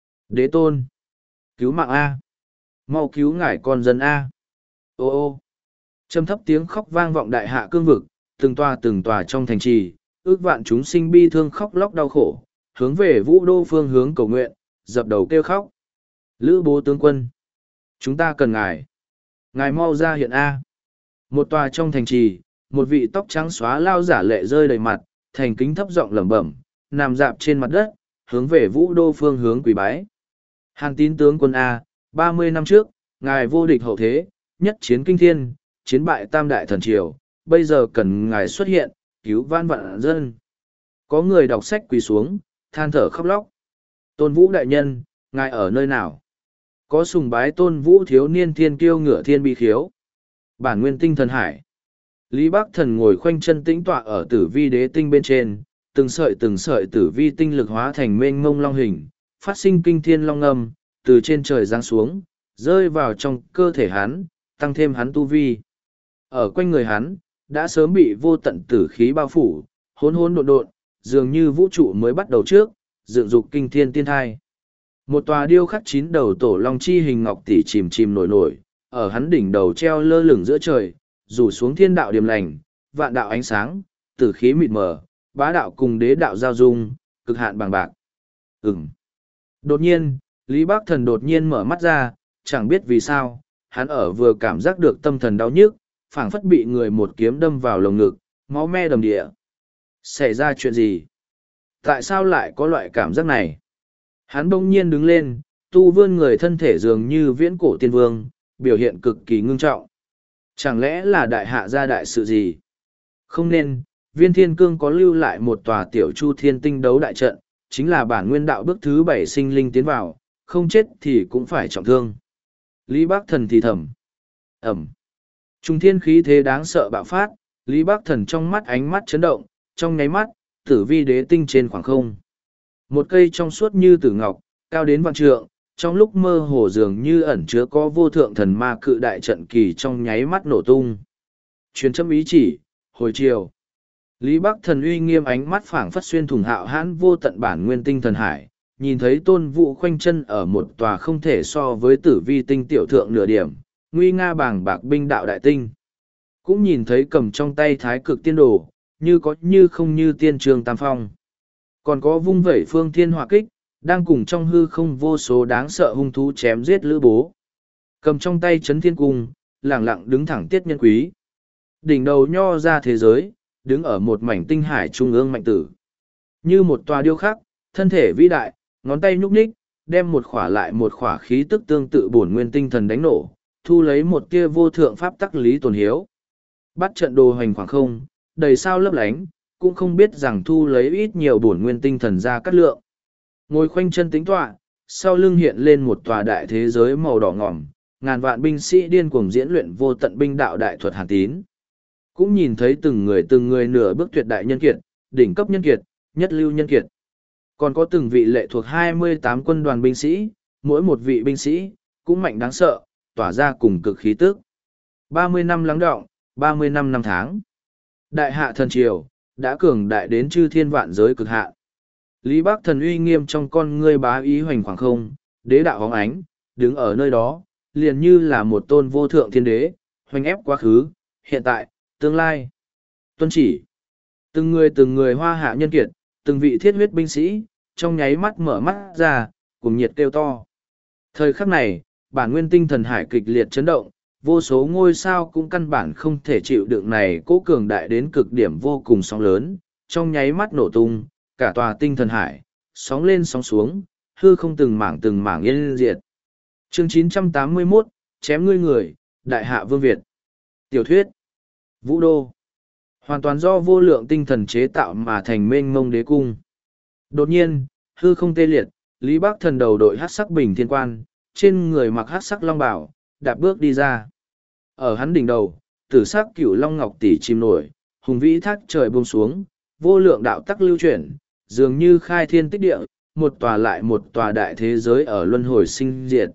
Đế tôn! Cứu mạng A! Mau cứu ngải con dân A! Ô ô! Trầm thấp tiếng khóc vang vọng đại hạ cương vực, từng tòa từng tòa trong thành trì, ước vạn chúng sinh bi thương khóc lóc đau khổ, hướng về vũ đô phương hướng cầu nguyện, dập đầu kêu khóc. Lữ Bố tướng quân! Chúng ta cần ngài! Ngài mau ra hiện A! Một tòa trong thành trì, một vị tóc trắng xóa lao giả lệ rơi đầy mặt, thành kính thấp giọng lẩm bẩm, nằm dạp trên mặt đất, hướng về vũ đô phương hướng quỳ bái. Hàn Tín tướng quân A, ba mươi năm trước, ngài vô địch hậu thế, nhất chiến kinh thiên, chiến bại tam đại thần triều, bây giờ cần ngài xuất hiện, cứu van vạn dân. Có người đọc sách quỳ xuống, than thở khóc lóc. Tôn Vũ đại nhân, ngài ở nơi nào? Có sùng bái Tôn Vũ thiếu niên thiên kiêu ngửa thiên bi khiếu. Bản nguyên tinh thần hải. Lý Bắc Thần ngồi khoanh chân tĩnh tọa ở tử vi đế tinh bên trên, từng sợi từng sợi tử vi tinh lực hóa thành mênh mông long hình, phát sinh kinh thiên long ngâm, từ trên trời giáng xuống, rơi vào trong cơ thể hắn, tăng thêm hắn tu vi. Ở quanh người hắn, đã sớm bị vô tận tử khí bao phủ, hỗn hỗn độn độn, dường như vũ trụ mới bắt đầu trước, dựng dục kinh thiên tiên thai. Một tòa điêu khắc chín đầu tổ long chi hình ngọc tỷ chìm chìm nổi nổi, ở hắn đỉnh đầu treo lơ lửng giữa trời, rủ xuống thiên đạo điềm lành, vạn đạo ánh sáng, tử khí mịt mờ, bá đạo cùng đế đạo giao dung, cực hạn bằng bạc. Ừm. Đột nhiên, Lý Bắc Thần đột nhiên mở mắt ra, chẳng biết vì sao, hắn ở vừa cảm giác được tâm thần đau nhức, phảng phất bị người một kiếm đâm vào lồng ngực, máu me đầm địa. Xảy ra chuyện gì? Tại sao lại có loại cảm giác này? Hắn bỗng nhiên đứng lên, tu vươn người thân thể dường như viễn cổ tiên vương, biểu hiện cực kỳ ngưng trọng. Chẳng lẽ là đại hạ gia đại sự gì? Không nên, viên thiên cương có lưu lại một tòa tiểu chu thiên tinh đấu đại trận, chính là bản nguyên đạo bước thứ bảy sinh linh tiến vào, không chết thì cũng phải trọng thương. Lý Bắc Thần thì thầm. Ẩm. Trung thiên khí thế đáng sợ bạo phát, Lý Bắc Thần trong mắt ánh mắt chấn động, trong nháy mắt, tử vi đế tinh trên khoảng không. Một cây trong suốt như tử ngọc, cao đến vạn trượng, trong lúc mơ hồ dường như ẩn chứa có vô thượng thần ma cự đại trận kỳ trong nháy mắt nổ tung. Truyền châm ý chỉ, hồi chiều. Lý Bắc Thần uy nghiêm ánh mắt phảng phất xuyên thủng hạo hãn vô tận bản nguyên tinh thần hải, nhìn thấy Tôn Vũ khoanh chân ở một tòa không thể so với tử vi tinh tiểu thượng nửa điểm, nguy nga bảng bạc binh đạo đại tinh. Cũng nhìn thấy cầm trong tay thái cực tiên đồ, như có như không như tiên trường tam phong. Còn có vung vẩy phương thiên hỏa kích, đang cùng trong hư không vô số đáng sợ hung thú chém giết lữ bố. Cầm trong tay chấn thiên cung, lẳng lặng đứng thẳng tiết nhân quý. Đỉnh đầu nho ra thế giới, đứng ở một mảnh tinh hải trung ương mạnh tử. Như một tòa điêu khắc, thân thể vĩ đại, ngón tay nhúc nhích, đem một khỏa lại một khỏa khí tức tương tự bổn nguyên tinh thần đánh nổ, thu lấy một tia vô thượng pháp tắc lý tồn hiếu. Bắt trận đồ hành khoảng không, đầy sao lấp lánh, cũng không biết rằng thu lấy ít nhiều bổn nguyên tinh thần ra cắt lượng. Ngồi khoanh chân tính tọa, sau lưng hiện lên một tòa đại thế giới màu đỏ ngòm, ngàn vạn binh sĩ điên cuồng diễn luyện vô tận binh đạo đại thuật Hàn Tín. Cũng nhìn thấy từng người từng người nửa bước tuyệt đại nhân kiệt, đỉnh cấp nhân kiệt, nhất lưu nhân kiệt. Còn có từng vị lệ thuộc hai mươi tám quân đoàn binh sĩ, mỗi một vị binh sĩ, cũng mạnh đáng sợ, tỏa ra cùng cực khí tức. ba mươi năm lắng đọng, ba mươi năm năm tháng. Đại hạ thần triều, đã cường đại đến chư thiên vạn giới cực hạn. Lý Bắc Thần uy nghiêm trong con ngươi bá ý hoành khoảng không, đế đạo hóng ánh, đứng ở nơi đó, liền như là một tôn vô thượng thiên đế, hoành ép quá khứ, hiện tại, tương lai. Tuân chỉ. Từng người từng người hoa hạ nhân kiệt, từng vị thiết huyết binh sĩ, trong nháy mắt mở mắt ra, cùng nhiệt kêu to. Thời khắc này, bản nguyên tinh thần hải kịch liệt chấn động, vô số ngôi sao cũng căn bản không thể chịu đựng này cố cường đại đến cực điểm vô cùng sóng lớn, trong nháy mắt nổ tung, cả tòa tinh thần hải, sóng lên sóng xuống, hư không từng mảng từng mảng yên diệt. Chương chín trăm tám mươi mốt, chém ngươi người, đại hạ vương Việt. Tiểu thuyết. Vũ đô. Hoàn toàn do vô lượng tinh thần chế tạo mà thành mênh mông đế cung. Đột nhiên, hư không tê liệt, Lý Bắc Thần đầu đội hắc sắc bình thiên quan, trên người mặc hắc sắc long bào, đạp bước đi ra. Ở hắn đỉnh đầu, tử sắc cửu long ngọc tỷ chìm nổi, hùng vĩ thác trời buông xuống, vô lượng đạo tắc lưu chuyển, dường như khai thiên tích địa, một tòa lại một tòa đại thế giới ở luân hồi sinh diệt.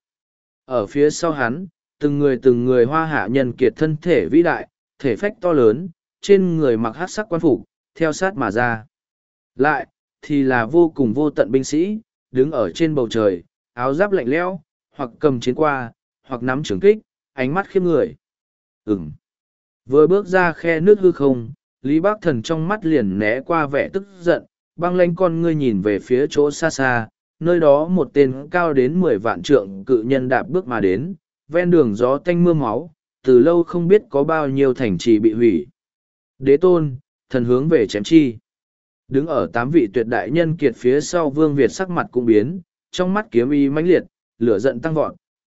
Ở phía sau hắn, từng người từng người hoa hạ nhân kiệt thân thể vĩ đại, thể phách to lớn, trên người mặc hắc sắc quan phục, theo sát mà ra. Lại, thì là vô cùng vô tận binh sĩ, đứng ở trên bầu trời, áo giáp lạnh lẽo, hoặc cầm chiến qua, hoặc nắm trường kích, ánh mắt khiếp người. Ừm. Vừa bước ra khe nước hư không, Lý Bắc Thần trong mắt liền né qua vẻ tức giận, băng lanh con ngươi nhìn về phía chỗ xa xa, nơi đó một tên cao đến mười vạn trượng cự nhân đạp bước mà đến, ven đường gió tanh mưa máu, từ lâu không biết có bao nhiêu thành trì bị hủy. Đế tôn, thần hướng về chém chi. Đứng ở tám vị tuyệt đại nhân kiệt phía sau Vương Việt sắc mặt cũng biến, trong mắt kiếm ý mãnh liệt, lửa giận tăng vọt,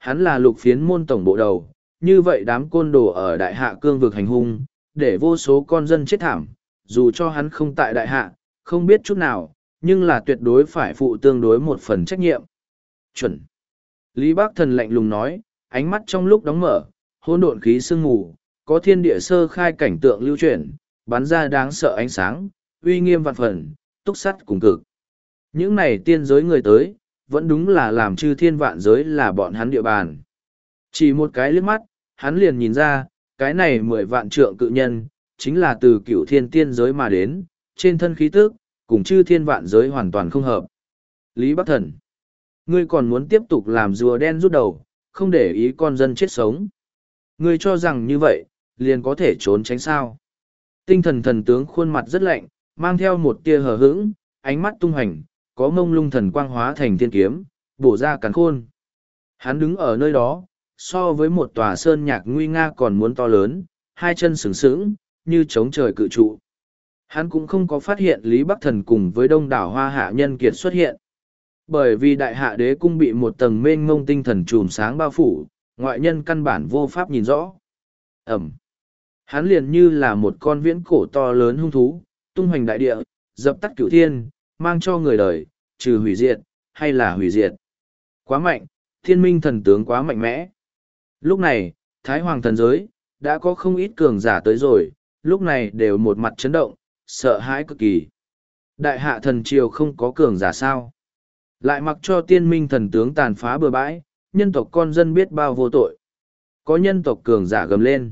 Hắn là lục phiến môn tổng bộ đầu, như vậy đám côn đồ ở đại hạ cương vực hành hung, để vô số con dân chết thảm, dù cho hắn không tại đại hạ, không biết chút nào, nhưng là tuyệt đối phải phụ tương đối một phần trách nhiệm. Chuẩn. Lý Bác Thần lạnh lùng nói, ánh mắt trong lúc đóng mở, hỗn độn khí sương mù, có thiên địa sơ khai cảnh tượng lưu chuyển, bắn ra đáng sợ ánh sáng, uy nghiêm vạn phần, túc sắt cùng cực. Những này tiên giới người tới, vẫn đúng là làm chư thiên vạn giới là bọn hắn địa bàn. Chỉ một cái liếc mắt, hắn liền nhìn ra, cái này mười vạn trượng cự nhân, chính là từ cựu thiên tiên giới mà đến, trên thân khí tức, cùng chư thiên vạn giới hoàn toàn không hợp. Lý Bắc Thần, ngươi còn muốn tiếp tục làm rùa đen rút đầu, không để ý con dân chết sống. Ngươi cho rằng như vậy, liền có thể trốn tránh sao. Tinh thần thần tướng khuôn mặt rất lạnh, mang theo một tia hờ hững, ánh mắt tung hành, có mông lung thần quang hóa thành thiên kiếm, bổ ra cắn khôn. Hắn đứng ở nơi đó, so với một tòa sơn nhạc nguy nga còn muốn to lớn, hai chân sừng sững, như chống trời cự trụ. Hắn cũng không có phát hiện Lý Bắc Thần cùng với đông đảo hoa hạ nhân kiệt xuất hiện. Bởi vì đại hạ đế cung bị một tầng mênh mông tinh thần trùm sáng bao phủ, ngoại nhân căn bản vô pháp nhìn rõ. Ẩm. Hắn liền như là một con viễn cổ to lớn hung thú, tung hoành đại địa, dập tắt cửu thiên, mang cho người đời, trừ hủy diệt, hay là hủy diệt. Quá mạnh, thiên minh thần tướng quá mạnh mẽ. Lúc này, Thái Hoàng thần giới, đã có không ít cường giả tới rồi, lúc này đều một mặt chấn động, sợ hãi cực kỳ. Đại hạ thần triều không có cường giả sao. Lại mặc cho tiên minh thần tướng tàn phá bừa bãi, nhân tộc con dân biết bao vô tội. Có nhân tộc cường giả gầm lên.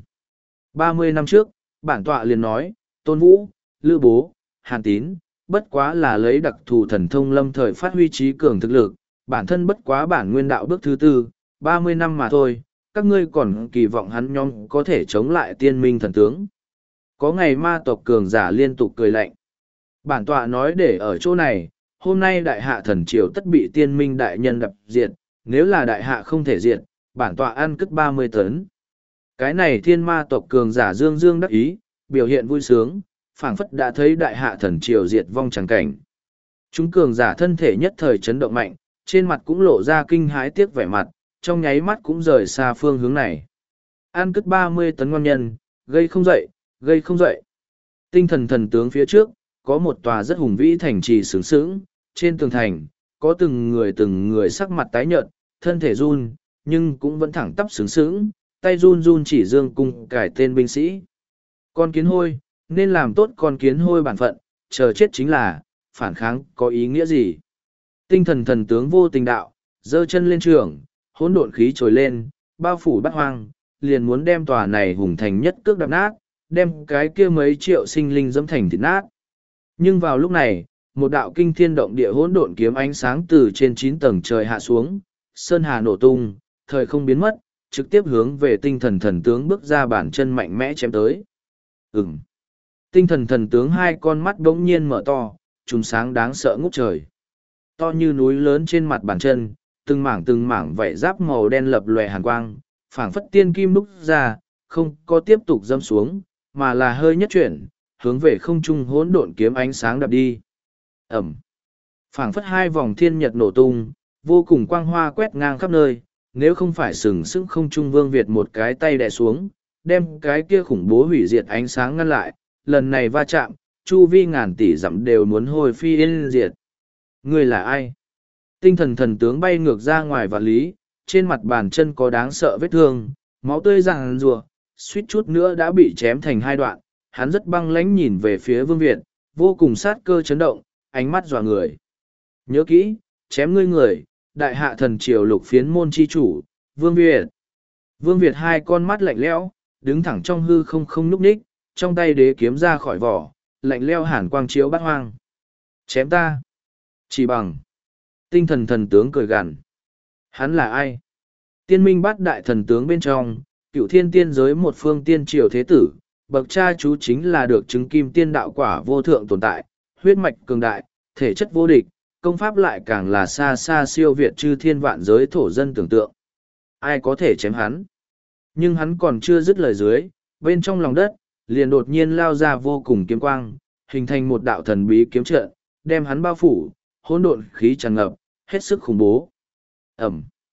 ba mươi năm trước, bản tọa liền nói, Tôn Vũ, Lữ Bố, Hàn Tín, bất quá là lấy đặc thù thần thông lâm thời phát huy trí cường thực lực, bản thân bất quá bản nguyên đạo bước thứ tư, ba mươi năm mà thôi, các ngươi còn kỳ vọng hắn nhóm có thể chống lại tiên minh thần tướng. Có ngày ma tộc cường giả liên tục cười lạnh. Bản tọa nói để ở chỗ này, hôm nay đại hạ thần triều tất bị tiên minh đại nhân đập diệt, nếu là đại hạ không thể diệt, bản tọa ăn cất ba mươi tấn. Cái này thiên ma tộc cường giả dương dương đắc ý, biểu hiện vui sướng, phảng phất đã thấy đại hạ thần triều diệt vong chẳng cảnh. Chúng cường giả thân thể nhất thời chấn động mạnh, trên mặt cũng lộ ra kinh hãi tiếc vẻ mặt, trong nháy mắt cũng rời xa phương hướng này. Ăn cất ba mươi tấn ngon nhân, gây không dậy, gây không dậy. Tinh thần thần tướng phía trước, có một tòa rất hùng vĩ thành trì sướng sướng, trên tường thành, có từng người từng người sắc mặt tái nhợt, thân thể run, nhưng cũng vẫn thẳng tắp sướng sướng, tay run run chỉ dương cung cải tên binh sĩ. Con kiến hôi, nên làm tốt con kiến hôi bản phận, chờ chết chính là, phản kháng có ý nghĩa gì. Tinh thần thần tướng vô tình đạo, giơ chân lên trường, hỗn độn khí trồi lên, bao phủ bát hoang, liền muốn đem tòa này hùng thành nhất cước đập nát, đem cái kia mấy triệu sinh linh dẫm thành thịt nát. Nhưng vào lúc này, một đạo kinh thiên động địa hỗn độn kiếm ánh sáng từ trên chín tầng trời hạ xuống, sơn hà nổ tung, thời không biến mất, trực tiếp hướng về tinh thần thần tướng bước ra bản chân mạnh mẽ chém tới. Ừm. Tinh thần thần tướng hai con mắt bỗng nhiên mở to, trùm sáng đáng sợ ngút trời. To như núi lớn trên mặt bàn chân, từng mảng từng mảng vảy giáp màu đen lập lòe hàn quang, phảng phất tiên kim đúc ra, không có tiếp tục dâm xuống, mà là hơi nhất chuyển, hướng về không trung hỗn độn kiếm ánh sáng đập đi. Ẩm. Phảng phất hai vòng thiên nhật nổ tung, vô cùng quang hoa quét ngang khắp nơi, nếu không phải sừng sững không trung Vương Việt một cái tay đè xuống, đem cái kia khủng bố hủy diệt ánh sáng ngăn lại, lần này va chạm, chu vi ngàn tỷ dặm đều muốn hồi phi yên diệt. Ngươi là ai? Tinh thần thần tướng bay ngược ra ngoài vạn lý, trên mặt bàn chân có đáng sợ vết thương, máu tươi ràng rùa, suýt chút nữa đã bị chém thành hai đoạn. Hắn rất băng lãnh nhìn về phía Vương Việt, vô cùng sát cơ chấn động, ánh mắt dọa người. Nhớ kỹ, chém ngươi người, đại hạ thần triều lục phiến môn chi chủ, Vương Việt. Vương Việt hai con mắt lạnh lẽo, đứng thẳng trong hư không không núp ních, trong tay đế kiếm ra khỏi vỏ, lạnh leo hàn quang chiếu bát hoang. Chém ta. Chỉ bằng. Tinh thần thần tướng cười gằn. Hắn là ai? Tiên minh bát đại thần tướng bên trong, cựu thiên tiên giới một phương tiên triều thế tử, bậc cha chú chính là được chứng kim tiên đạo quả vô thượng tồn tại, huyết mạch cường đại, thể chất vô địch, công pháp lại càng là xa xa siêu việt chư thiên vạn giới thổ dân tưởng tượng. Ai có thể chém hắn? Nhưng hắn còn chưa dứt lời dưới, bên trong lòng đất, liền đột nhiên lao ra vô cùng kiếm quang, hình thành một đạo thần bí kiếm trận, đem hắn bao phủ, hỗn độn khí tràn ngập, hết sức khủng bố. Ẩm.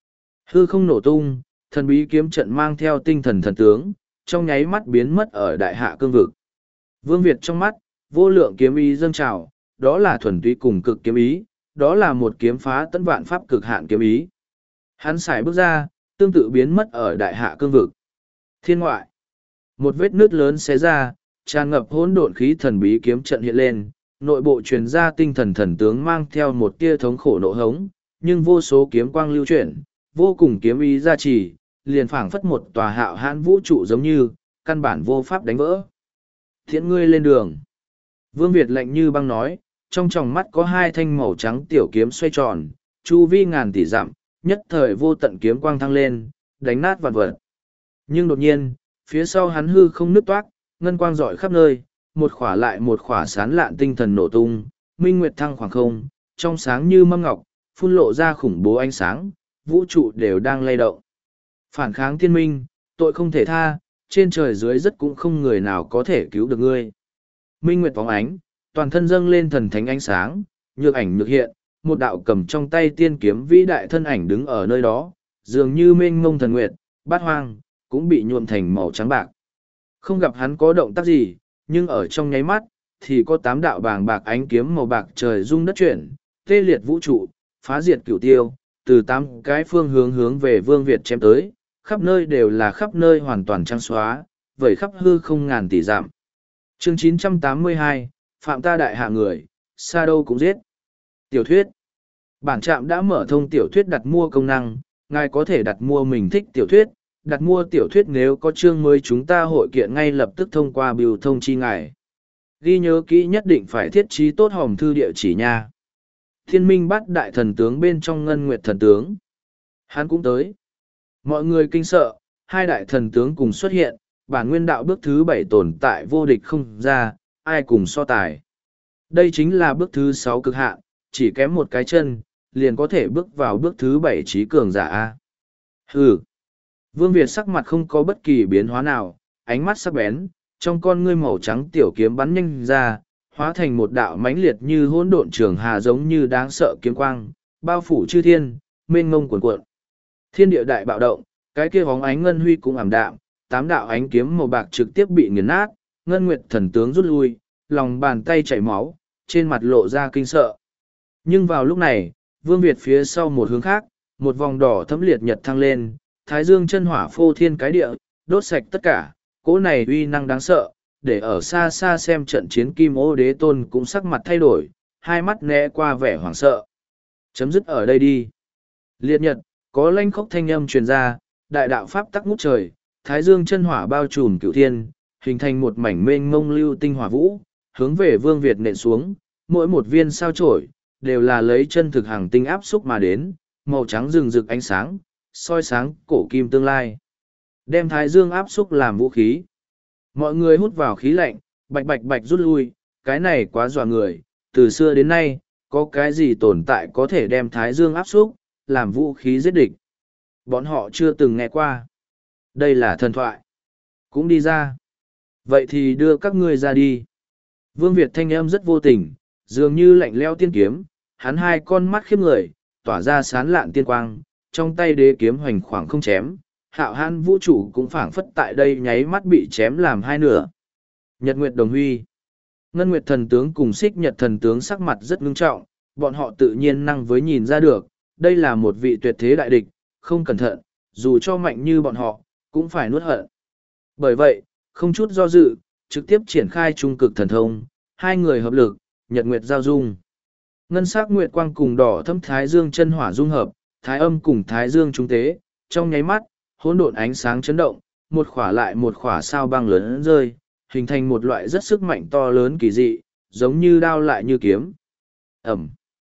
Hư không nổ tung, thần bí kiếm trận mang theo tinh thần thần tướng, trong nháy mắt biến mất ở đại hạ cương vực. Vương Việt trong mắt, vô lượng kiếm ý dâng trào, đó là thuần túy cùng cực kiếm ý, đó là một kiếm phá tấn vạn pháp cực hạn kiếm ý. Hắn xài bước ra, tương tự biến mất ở đại hạ cương vực. Thiên ngoại, một vết nứt lớn xé ra, tràn ngập hỗn độn khí thần bí kiếm trận hiện lên, nội bộ truyền ra tinh thần thần tướng mang theo một tia thống khổ nộ hống, nhưng vô số kiếm quang lưu chuyển, vô cùng kiếm ý gia trì, liền phảng phất một tòa hạo hãn vũ trụ giống như, căn bản vô pháp đánh vỡ. Thiện ngươi lên đường. Vương Việt lạnh như băng nói, trong tròng mắt có hai thanh màu trắng tiểu kiếm xoay tròn, chu vi ngàn tỷ dặm, nhất thời vô tận kiếm quang thăng lên, đánh nát vạn vật. Nhưng đột nhiên, phía sau hắn hư không nứt toác, ngân quang rọi khắp nơi, một khỏa lại một khỏa sán lạn tinh thần nổ tung, minh nguyệt thăng khoảng không, trong sáng như mâm ngọc, phun lộ ra khủng bố ánh sáng, vũ trụ đều đang lay động. Phản kháng thiên minh, tội không thể tha, trên trời dưới đất cũng không người nào có thể cứu được ngươi. Minh nguyệt phóng ánh, toàn thân dâng lên thần thánh ánh sáng, nhược ảnh nhược hiện, một đạo cầm trong tay tiên kiếm vĩ đại thân ảnh đứng ở nơi đó, dường như mênh mông thần nguyệt, bát hoang, cũng bị nhuộm thành màu trắng bạc. Không gặp hắn có động tác gì, nhưng ở trong nháy mắt, thì có tám đạo bàng bạc ánh kiếm màu bạc trời rung đất chuyển, tê liệt vũ trụ, phá diệt cửu tiêu, từ tám cái phương hướng hướng về Vương Việt chém tới, khắp nơi đều là khắp nơi hoàn toàn trắng xóa, vẩy khắp hư không ngàn tỷ dặm. Chương chín trăm tám mươi hai, Phạm ta đại hạ người, xa đâu cũng giết. Tiểu thuyết. Bản trạm đã mở thông tiểu thuyết đặt mua công năng, ngài có thể đặt mua mình thích tiểu thuyết, đặt mua tiểu thuyết nếu có chương mới chúng ta hội kiện ngay lập tức thông qua biểu thông chi ngài. Ghi nhớ kỹ nhất định phải thiết trí tốt hòm thư địa chỉ nha. Thiên minh bắt đại thần tướng bên trong ngân nguyệt thần tướng. Hắn cũng tới. Mọi người kinh sợ, hai đại thần tướng cùng xuất hiện, bản nguyên đạo bước thứ bảy tồn tại vô địch không ra, ai cùng so tài. Đây chính là bước thứ sáu cực hạn, chỉ kém một cái chân, liền có thể bước vào bước thứ bảy trí cường giả A. Hừ. Vương Việt sắc mặt không có bất kỳ biến hóa nào, ánh mắt sắc bén, trong con ngươi màu trắng tiểu kiếm bắn nhanh ra, hóa thành một đạo mãnh liệt như hỗn độn trường hà giống như đáng sợ kiếm quang, bao phủ chư thiên, mênh ngông cuồn cuộn. Thiên địa đại bạo động, cái kia bóng ánh ngân huy cũng ảm đạm, tám đạo ánh kiếm màu bạc trực tiếp bị nghiền nát, ngân nguyệt thần tướng rút lui, lòng bàn tay chảy máu, trên mặt lộ ra kinh sợ. Nhưng vào lúc này, Vương Việt phía sau một hướng khác, một vòng đỏ thấm liệt nhật thăng lên, thái dương chân hỏa phô thiên cái địa, đốt sạch tất cả, cỗ này uy năng đáng sợ, để ở xa xa xem trận chiến kim ô đế tôn cũng sắc mặt thay đổi, hai mắt né qua vẻ hoảng sợ. Chấm dứt ở đây đi. Liệt nhật, có lanh khốc thanh âm truyền ra, đại đạo pháp tắc ngút trời, thái dương chân hỏa bao trùm cửu thiên, hình thành một mảnh mênh mông lưu tinh hỏa vũ, hướng về Vương Việt nện xuống, mỗi một viên sao chổi đều là lấy chân thực hàng tinh áp xúc mà đến, màu trắng rừng rực ánh sáng, soi sáng cổ kim tương lai. Đem thái dương áp xúc làm vũ khí. Mọi người hút vào khí lạnh, bạch bạch bạch rút lui, cái này quá dọa người, từ xưa đến nay, có cái gì tồn tại có thể đem thái dương áp xúc, làm vũ khí giết địch. Bọn họ chưa từng nghe qua. Đây là thần thoại. Cũng đi ra. Vậy thì đưa các ngươi ra đi. Vương Việt thanh âm rất vô tình, dường như lạnh leo tiên kiếm, hắn hai con mắt khiếp người, tỏa ra sán lạn tiên quang, trong tay đế kiếm hoành khoảng không chém, hạo hãn vũ trụ cũng phảng phất tại đây nháy mắt bị chém làm hai nửa. Nhật Nguyệt Đồng Huy. Ngân Nguyệt thần tướng cùng Xích Nhật thần tướng sắc mặt rất ngưng trọng, bọn họ tự nhiên năng với nhìn ra được, đây là một vị tuyệt thế đại địch, không cẩn thận, dù cho mạnh như bọn họ, cũng phải nuốt hận. Bởi vậy, không chút do dự, trực tiếp triển khai trung cực thần thông, hai người hợp lực, Nhật Nguyệt giao dung. Ngân sắc nguyệt quang cùng đỏ thâm thái dương chân hỏa dung hợp, thái âm cùng thái dương trung tế, trong nháy mắt, hỗn độn ánh sáng chấn động, một khỏa lại một khỏa sao băng lớn rơi, hình thành một loại rất sức mạnh to lớn kỳ dị, giống như đao lại như kiếm. Ẩm.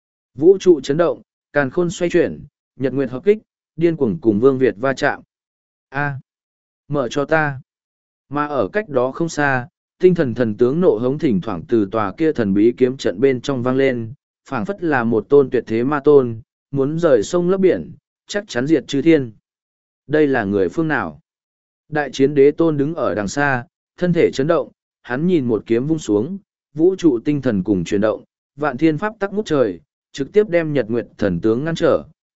Vũ trụ chấn động, càn khôn xoay chuyển, nhật nguyệt hợp kích, điên cuồng cùng Vương Việt va chạm. A. Mở cho ta. Mà ở cách đó không xa, tinh thần thần tướng nộ hống thỉnh thoảng từ tòa kia thần bí kiếm trận bên trong vang lên, phảng phất là một tôn tuyệt thế ma tôn, muốn rời sông lấp biển, chắc chắn diệt chư thiên. Đây là người phương nào? Đại chiến đế tôn đứng ở đằng xa, thân thể chấn động, hắn nhìn một kiếm vung xuống, vũ trụ tinh thần cùng chuyển động, vạn thiên pháp tắc ngút trời, trực tiếp đem nhật nguyệt thần tướng ngăn trở,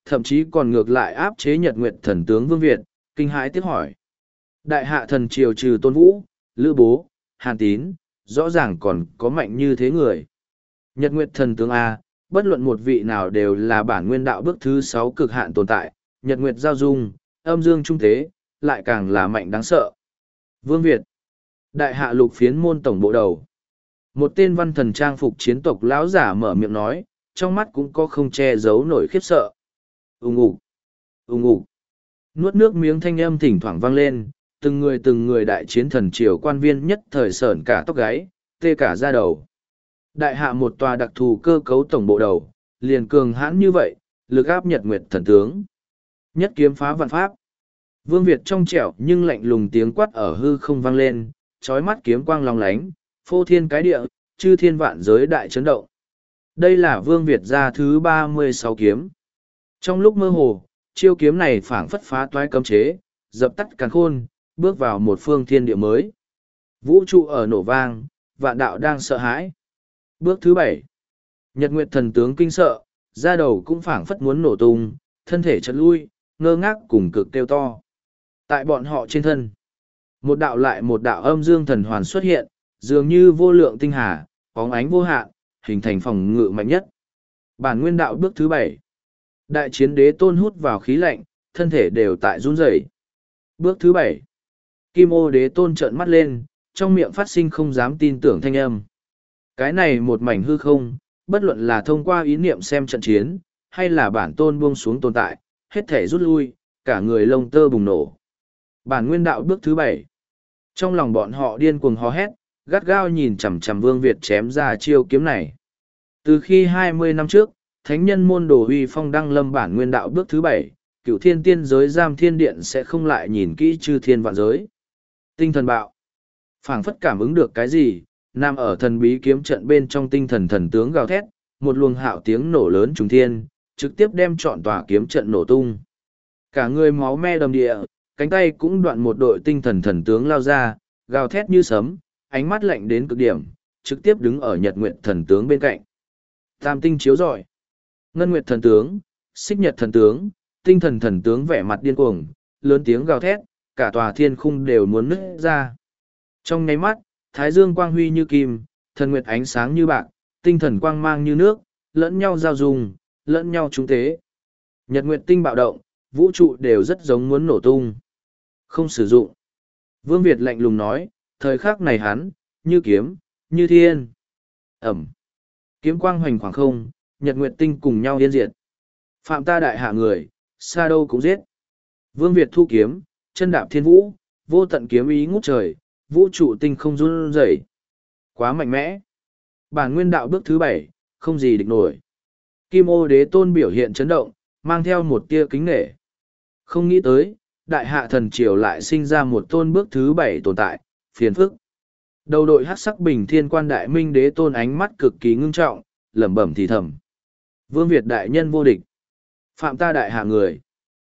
thậm chí còn ngược lại áp chế Nhật Nguyệt thần tướng Vương Việt, kinh hãi tiếc hỏi. Đại hạ thần triều trừ Tôn Vũ, Lữ Bố, Hàn Tín, rõ ràng còn có mạnh như thế người. Nhật Nguyệt thần tướng A, bất luận một vị nào đều là bản nguyên đạo bước thứ sáu cực hạn tồn tại, Nhật Nguyệt giao dung, âm dương trung tế, lại càng là mạnh đáng sợ. Vương Việt, đại hạ lục phiến môn tổng bộ đầu. Một tên văn thần trang phục chiến tộc lão giả mở miệng nói, trong mắt cũng có không che giấu nổi khiếp sợ. Ùng ục, ùng ục. Nuốt nước miếng thanh âm thỉnh thoảng vang lên, từng người từng người đại chiến thần triều quan viên nhất thời sởn cả tóc gáy, tê cả da đầu. Đại hạ một tòa đặc thù cơ cấu tổng bộ đầu, liền cường hãn như vậy, lực áp Nhật Nguyệt thần tướng. Nhất kiếm phá vạn pháp. Vương Việt trong trẻo nhưng lạnh lùng tiếng quát ở hư không vang lên, trói mắt kiếm quang long lánh, phô thiên cái địa, chư thiên vạn giới đại chấn động. Đây là Vương Việt ra thứ ba mươi sáu kiếm. Trong lúc mơ hồ, chiêu kiếm này phảng phất phá toái cấm chế, dập tắt càn khôn, bước vào một phương thiên địa mới. Vũ trụ ở nổ vang, vạn đạo đang sợ hãi. Bước thứ bảy. Nhật Nguyệt thần tướng kinh sợ, da đầu cũng phảng phất muốn nổ tung, thân thể chật lui, ngơ ngác cùng cực kêu to. Tại bọn họ trên thân, một đạo lại một đạo âm dương thần hoàn xuất hiện, dường như vô lượng tinh hà, bóng ánh vô hạn, hình thành phòng ngự mạnh nhất. Bản nguyên đạo bước thứ bảy. Đại chiến đế tôn hút vào khí lạnh, thân thể đều tại run rẩy. Bước thứ bảy. Kim ô đế tôn trợn mắt lên, trong miệng phát sinh không dám tin tưởng thanh âm. Cái này một mảnh hư không, bất luận là thông qua ý niệm xem trận chiến, hay là bản tôn buông xuống tồn tại, hết thể rút lui, cả người lông tơ bùng nổ. Bản nguyên đạo bước thứ bảy. Trong lòng bọn họ điên cuồng hò hét, gắt gao nhìn chằm chằm Vương Việt chém ra chiêu kiếm này. Từ khi hai mươi năm trước, thánh nhân môn đồ huy phong đăng lâm bản nguyên đạo bước thứ bảy, cựu thiên tiên giới giam thiên điện sẽ không lại nhìn kỹ chư thiên vạn giới. Tinh thần bạo. Phảng phất cảm ứng được cái gì, nằm ở thần bí kiếm trận bên trong tinh thần thần tướng gào thét, một luồng hạo tiếng nổ lớn trùng thiên, trực tiếp đem trọn tòa kiếm trận nổ tung. Cả người máu me đầm địa, cánh tay cũng đoạn một đội tinh thần thần tướng lao ra, gào thét như sấm, ánh mắt lạnh đến cực điểm, trực tiếp đứng ở Nhật Nguyệt thần tướng bên cạnh. Tam tinh chiếu rọi. Ngân Nguyệt thần tướng, Xích Nhật thần tướng, tinh thần thần tướng vẻ mặt điên cuồng, lớn tiếng gào thét, cả tòa thiên khung đều muốn nứt ra. Trong nháy mắt, thái dương quang huy như kim, thần nguyệt ánh sáng như bạc, tinh thần quang mang như nước, lẫn nhau giao dung, lẫn nhau trung tế. Nhật nguyệt tinh bạo động, vũ trụ đều rất giống muốn nổ tung. Không sử dụng. Vương Việt lạnh lùng nói, thời khắc này hắn, như kiếm, như thiên. Ẩm. Kiếm quang hoành khoảng không, nhật nguyệt tinh cùng nhau yên diệt. Phạm ta đại hạ người, xa đâu cũng giết. Vương Việt thu kiếm, chân đạp thiên vũ, vô tận kiếm ý ngút trời, vũ trụ tinh không run rẩy. Quá mạnh mẽ. Bản nguyên đạo bước thứ bảy, không gì địch nổi. Kim ô đế tôn biểu hiện chấn động, mang theo một tia kính nể. Không nghĩ tới, đại hạ thần triều lại sinh ra một tôn bước thứ bảy tồn tại, phiền phức. Đầu đội hắc sắc bình thiên quan đại minh đế tôn ánh mắt cực kỳ ngưng trọng, lẩm bẩm thì thầm. Vương Việt đại nhân vô địch. Phạm ta đại hạ người.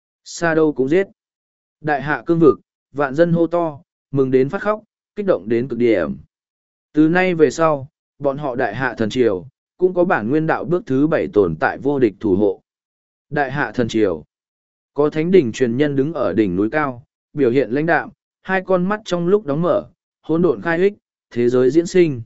Xa đâu cũng giết. Đại hạ cương vực, vạn dân hô to, mừng đến phát khóc, kích động đến cực điểm. Từ nay về sau, bọn họ đại hạ thần triều, cũng có bản nguyên đạo bước thứ bảy tồn tại vô địch thủ hộ. Đại hạ thần triều. Có thánh đỉnh truyền nhân đứng ở đỉnh núi cao, biểu hiện lãnh đạm, hai con mắt trong lúc đóng mở, hỗn độn khai ích, thế giới diễn sinh.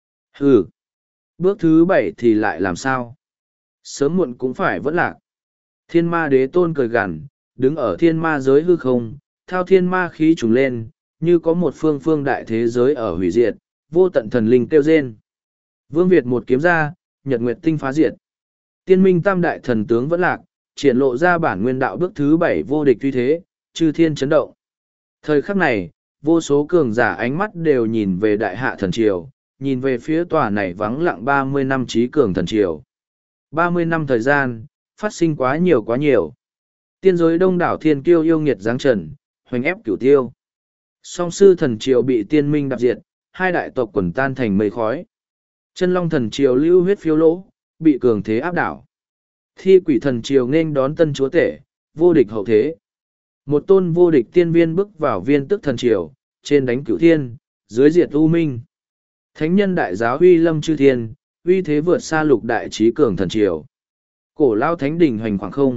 Hừ. Bước thứ bảy thì lại làm sao? Sớm muộn cũng phải vẫn lạc. Thiên ma đế tôn cười gằn, đứng ở thiên ma giới hư không, thao thiên ma khí trùng lên, như có một phương phương đại thế giới ở hủy diệt, vô tận thần linh kêu rên. Vương Việt một kiếm ra, nhật nguyệt tinh phá diệt. Tiên minh tam đại thần tướng vẫn lạc, triển lộ ra bản nguyên đạo bước thứ bảy vô địch uy thế, chư thiên chấn động. Thời khắc này, vô số cường giả ánh mắt đều nhìn về đại hạ thần triều, nhìn về phía tòa này vắng lặng ba mươi năm trí cường thần triều. ba mươi năm thời gian, phát sinh quá nhiều quá nhiều. Tiên giới đông đảo thiên kiêu yêu nghiệt giáng trần, hoành ép cửu tiêu. Song sư thần triều bị tiên minh đạp diệt, hai đại tộc quần tan thành mây khói. Chân long thần triều lưu huyết phiêu lỗ, bị cường thế áp đảo. Thi quỷ thần triều nên đón tân chúa tể, vô địch hậu thế. Một tôn vô địch tiên viên bước vào viên tức thần triều, trên đánh cửu thiên, dưới diệt u minh. Thánh nhân đại giáo huy lâm chư thiên, uy thế vượt xa lục đại trí cường thần triều. Cổ lao thánh đỉnh hoành khoảng không,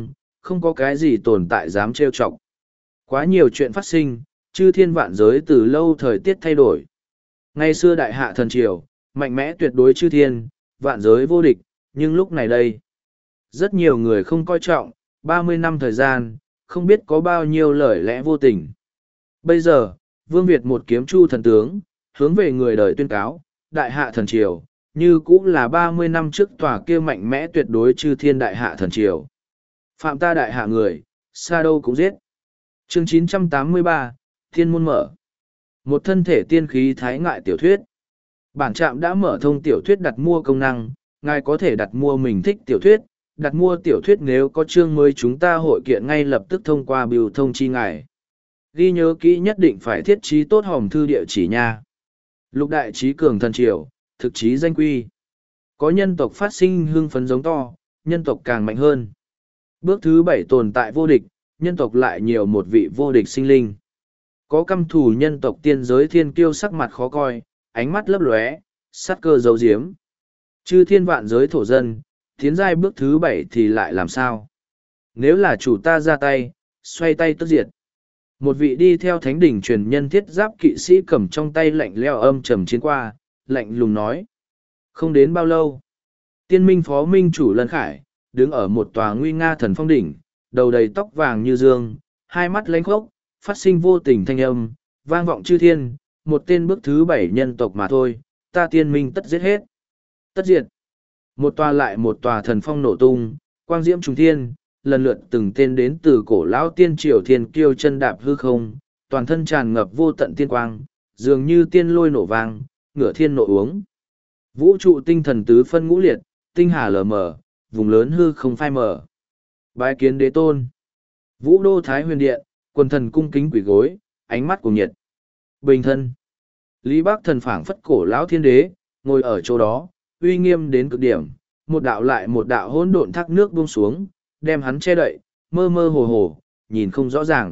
không có cái gì tồn tại dám trêu chọc. Quá nhiều chuyện phát sinh, chư thiên vạn giới từ lâu thời tiết thay đổi. Ngày xưa đại hạ thần triều, mạnh mẽ tuyệt đối chư thiên, vạn giới vô địch, nhưng lúc này đây, rất nhiều người không coi trọng, ba mươi năm thời gian, không biết có bao nhiêu lời lẽ vô tình. Bây giờ, Vương Việt một kiếm chu thần tướng, hướng về người đời tuyên cáo, đại hạ thần triều, như cũng là ba mươi năm trước tòa kia mạnh mẽ tuyệt đối chư thiên đại hạ thần triều. Phạm ta đại hạ người, xa đâu cũng giết. Chương chín trăm tám mươi ba, Thiên môn mở. Một thân thể tiên khí thái ngại tiểu thuyết. Bản trạm đã mở thông tiểu thuyết đặt mua công năng, ngài có thể đặt mua mình thích tiểu thuyết, đặt mua tiểu thuyết nếu có chương mới chúng ta hội kiện ngay lập tức thông qua biểu thông chi ngài. Ghi nhớ kỹ nhất định phải thiết trí tốt hòm thư địa chỉ nha. Lục đại trí cường thần triều, thực chí danh quy. Có nhân tộc phát sinh hưng phấn giống to, nhân tộc càng mạnh hơn. Bước thứ bảy tồn tại vô địch, nhân tộc lại nhiều một vị vô địch sinh linh. Có căm thù nhân tộc tiên giới thiên kiêu sắc mặt khó coi, ánh mắt lấp lóe, sát cơ giấu giếm. Chư thiên vạn giới thổ dân, tiến giai bước thứ bảy thì lại làm sao? Nếu là chủ ta ra tay, xoay tay tức diệt. Một vị đi theo thánh đỉnh truyền nhân thiết giáp kỵ sĩ cầm trong tay lạnh leo âm trầm chiến qua, lạnh lùng nói. Không đến bao lâu, tiên minh phó minh chủ Lân Khải, đứng ở một tòa nguy nga thần phong đỉnh, đầu đầy tóc vàng như dương, hai mắt lánh khốc, phát sinh vô tình thanh âm, vang vọng chư thiên, một tên bước thứ bảy nhân tộc mà thôi, ta tiên minh tất giết hết. Tất diệt. Một tòa lại một tòa thần phong nổ tung, quang diễm trùng thiên, lần lượt từng tên đến từ cổ lão tiên triều thiên kiêu chân đạp hư không, toàn thân tràn ngập vô tận tiên quang, dường như tiên lôi nổ vang, ngửa thiên nổ uống. Vũ trụ tinh thần tứ phân ngũ liệt, tinh hà lờ mờ, vùng lớn hư không phai mờ. Bái kiến đế tôn. Vũ đô thái huyền điện, quần thần cung kính quỷ gối, ánh mắt cùng nhiệt. Bình thân. Lý Bác thần phảng phất cổ lão thiên đế, ngồi ở chỗ đó, uy nghiêm đến cực điểm, một đạo lại một đạo hỗn độn thác nước buông xuống, đem hắn che đậy, mơ mơ hồ hồ, nhìn không rõ ràng.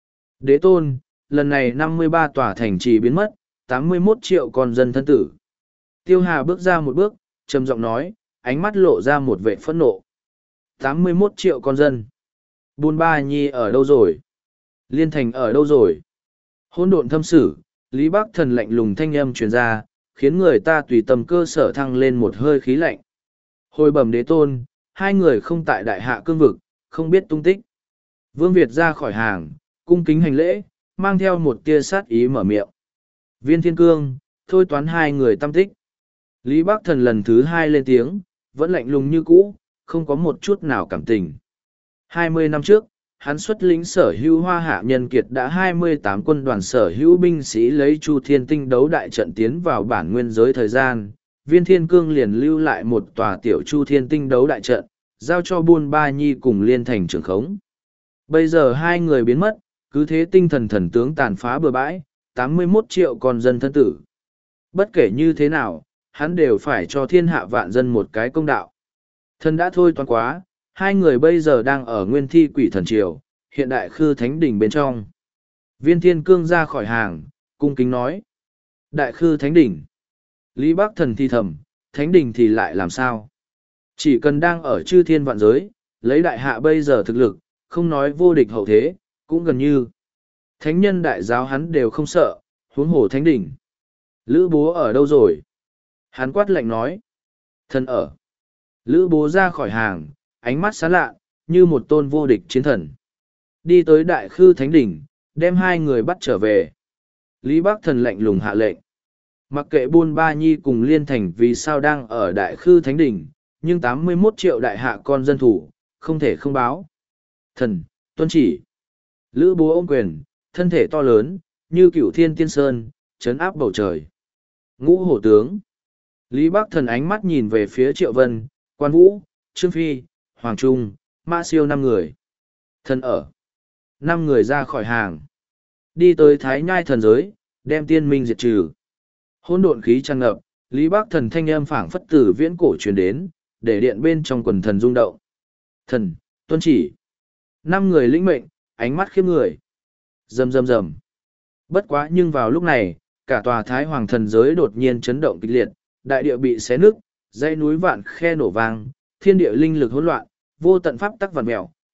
Đế tôn, lần này năm mươi ba tòa thành trì biến mất, tám mươi mốt triệu con dân thân tử. Tiêu Hà bước ra một bước, trầm giọng nói, ánh mắt lộ ra một vẻ phẫn nộ. tám mươi mốt triệu con dân. Bùn Ba Nhi ở đâu rồi? Liên Thành ở đâu rồi? Hỗn độn thâm sử, Lý Bắc thần lạnh lùng thanh âm truyền ra, khiến người ta tùy tầm cơ sở thăng lên một hơi khí lạnh. Hồi bẩm đế tôn, hai người không tại đại hạ cương vực, không biết tung tích. Vương Việt ra khỏi hàng, cung kính hành lễ, mang theo một tia sát ý mở miệng. Viên Thiên Cương, thôi toán hai người tâm tích. Lý Bắc thần lần thứ hai lên tiếng, vẫn lạnh lùng như cũ, không có một chút nào cảm tình. Hai mươi năm trước, hắn xuất lĩnh sở hữu hoa hạ nhân kiệt đã hai mươi tám quân đoàn sở hữu binh sĩ lấy Chu Thiên Tinh đấu đại trận tiến vào bản nguyên giới thời gian. Viên Thiên Cương liền lưu lại một tòa tiểu Chu Thiên Tinh đấu đại trận, giao cho Buôn Ba Nhi cùng Liên Thành trưởng khống. Bây giờ hai người biến mất, cứ thế tinh thần thần tướng tàn phá bừa bãi, tám mươi mốt triệu con dân thân tử. Bất kể như thế nào, hắn đều phải cho thiên hạ vạn dân một cái công đạo. Thần đã thôi toán quá, hai người bây giờ đang ở nguyên thi quỷ thần triều, hiện đại khư thánh đỉnh bên trong. Viên Thiên Cương ra khỏi hàng, cung kính nói. Đại khư thánh đỉnh. Lý Bắc thần thi thầm, thánh đỉnh thì lại làm sao? Chỉ cần đang ở chư thiên vạn giới, lấy đại hạ bây giờ thực lực, không nói vô địch hậu thế, cũng gần như. Thánh nhân đại giáo hắn đều không sợ, huống hồ thánh đỉnh. Lữ bố ở đâu rồi? Hắn quát lạnh nói. Thần ở. Lữ bố ra khỏi hàng, ánh mắt sáng lạ, như một tôn vô địch chiến thần. Đi tới đại khư thánh đỉnh, đem hai người bắt trở về. Lý Bắc thần lạnh lùng hạ lệnh. Mặc kệ Buôn Ba Nhi cùng Liên Thành vì sao đang ở đại khư thánh đỉnh, nhưng tám mươi mốt triệu đại hạ con dân thủ, không thể không báo. Thần, tuân chỉ. Lữ bố ôm quyền, thân thể to lớn, như cửu thiên tiên sơn, chấn áp bầu trời. Ngũ hổ tướng. Lý Bắc thần ánh mắt nhìn về phía Triệu Vân, Quan Vũ, Trương Phi, Hoàng Trung, Mã Siêu năm người. Thần ở. Năm người ra khỏi hàng. Đi tới Thái Nhai thần giới, đem tiên minh diệt trừ. Hỗn độn khí tràn ngập, Lý Bắc thần thanh âm phảng phất tử viễn cổ truyền đến, để điện bên trong quần thần rung động. Thần, tuân chỉ. Năm người lĩnh mệnh, ánh mắt khiếp người. Rầm rầm rầm. Bất quá nhưng vào lúc này, cả tòa Thái Hoàng thần giới đột nhiên chấn động kịch liệt, đại địa bị xé nứt, dãy núi vạn khe nổ vang, thiên địa linh lực hỗn loạn, vô tận pháp tắc vặn mèo,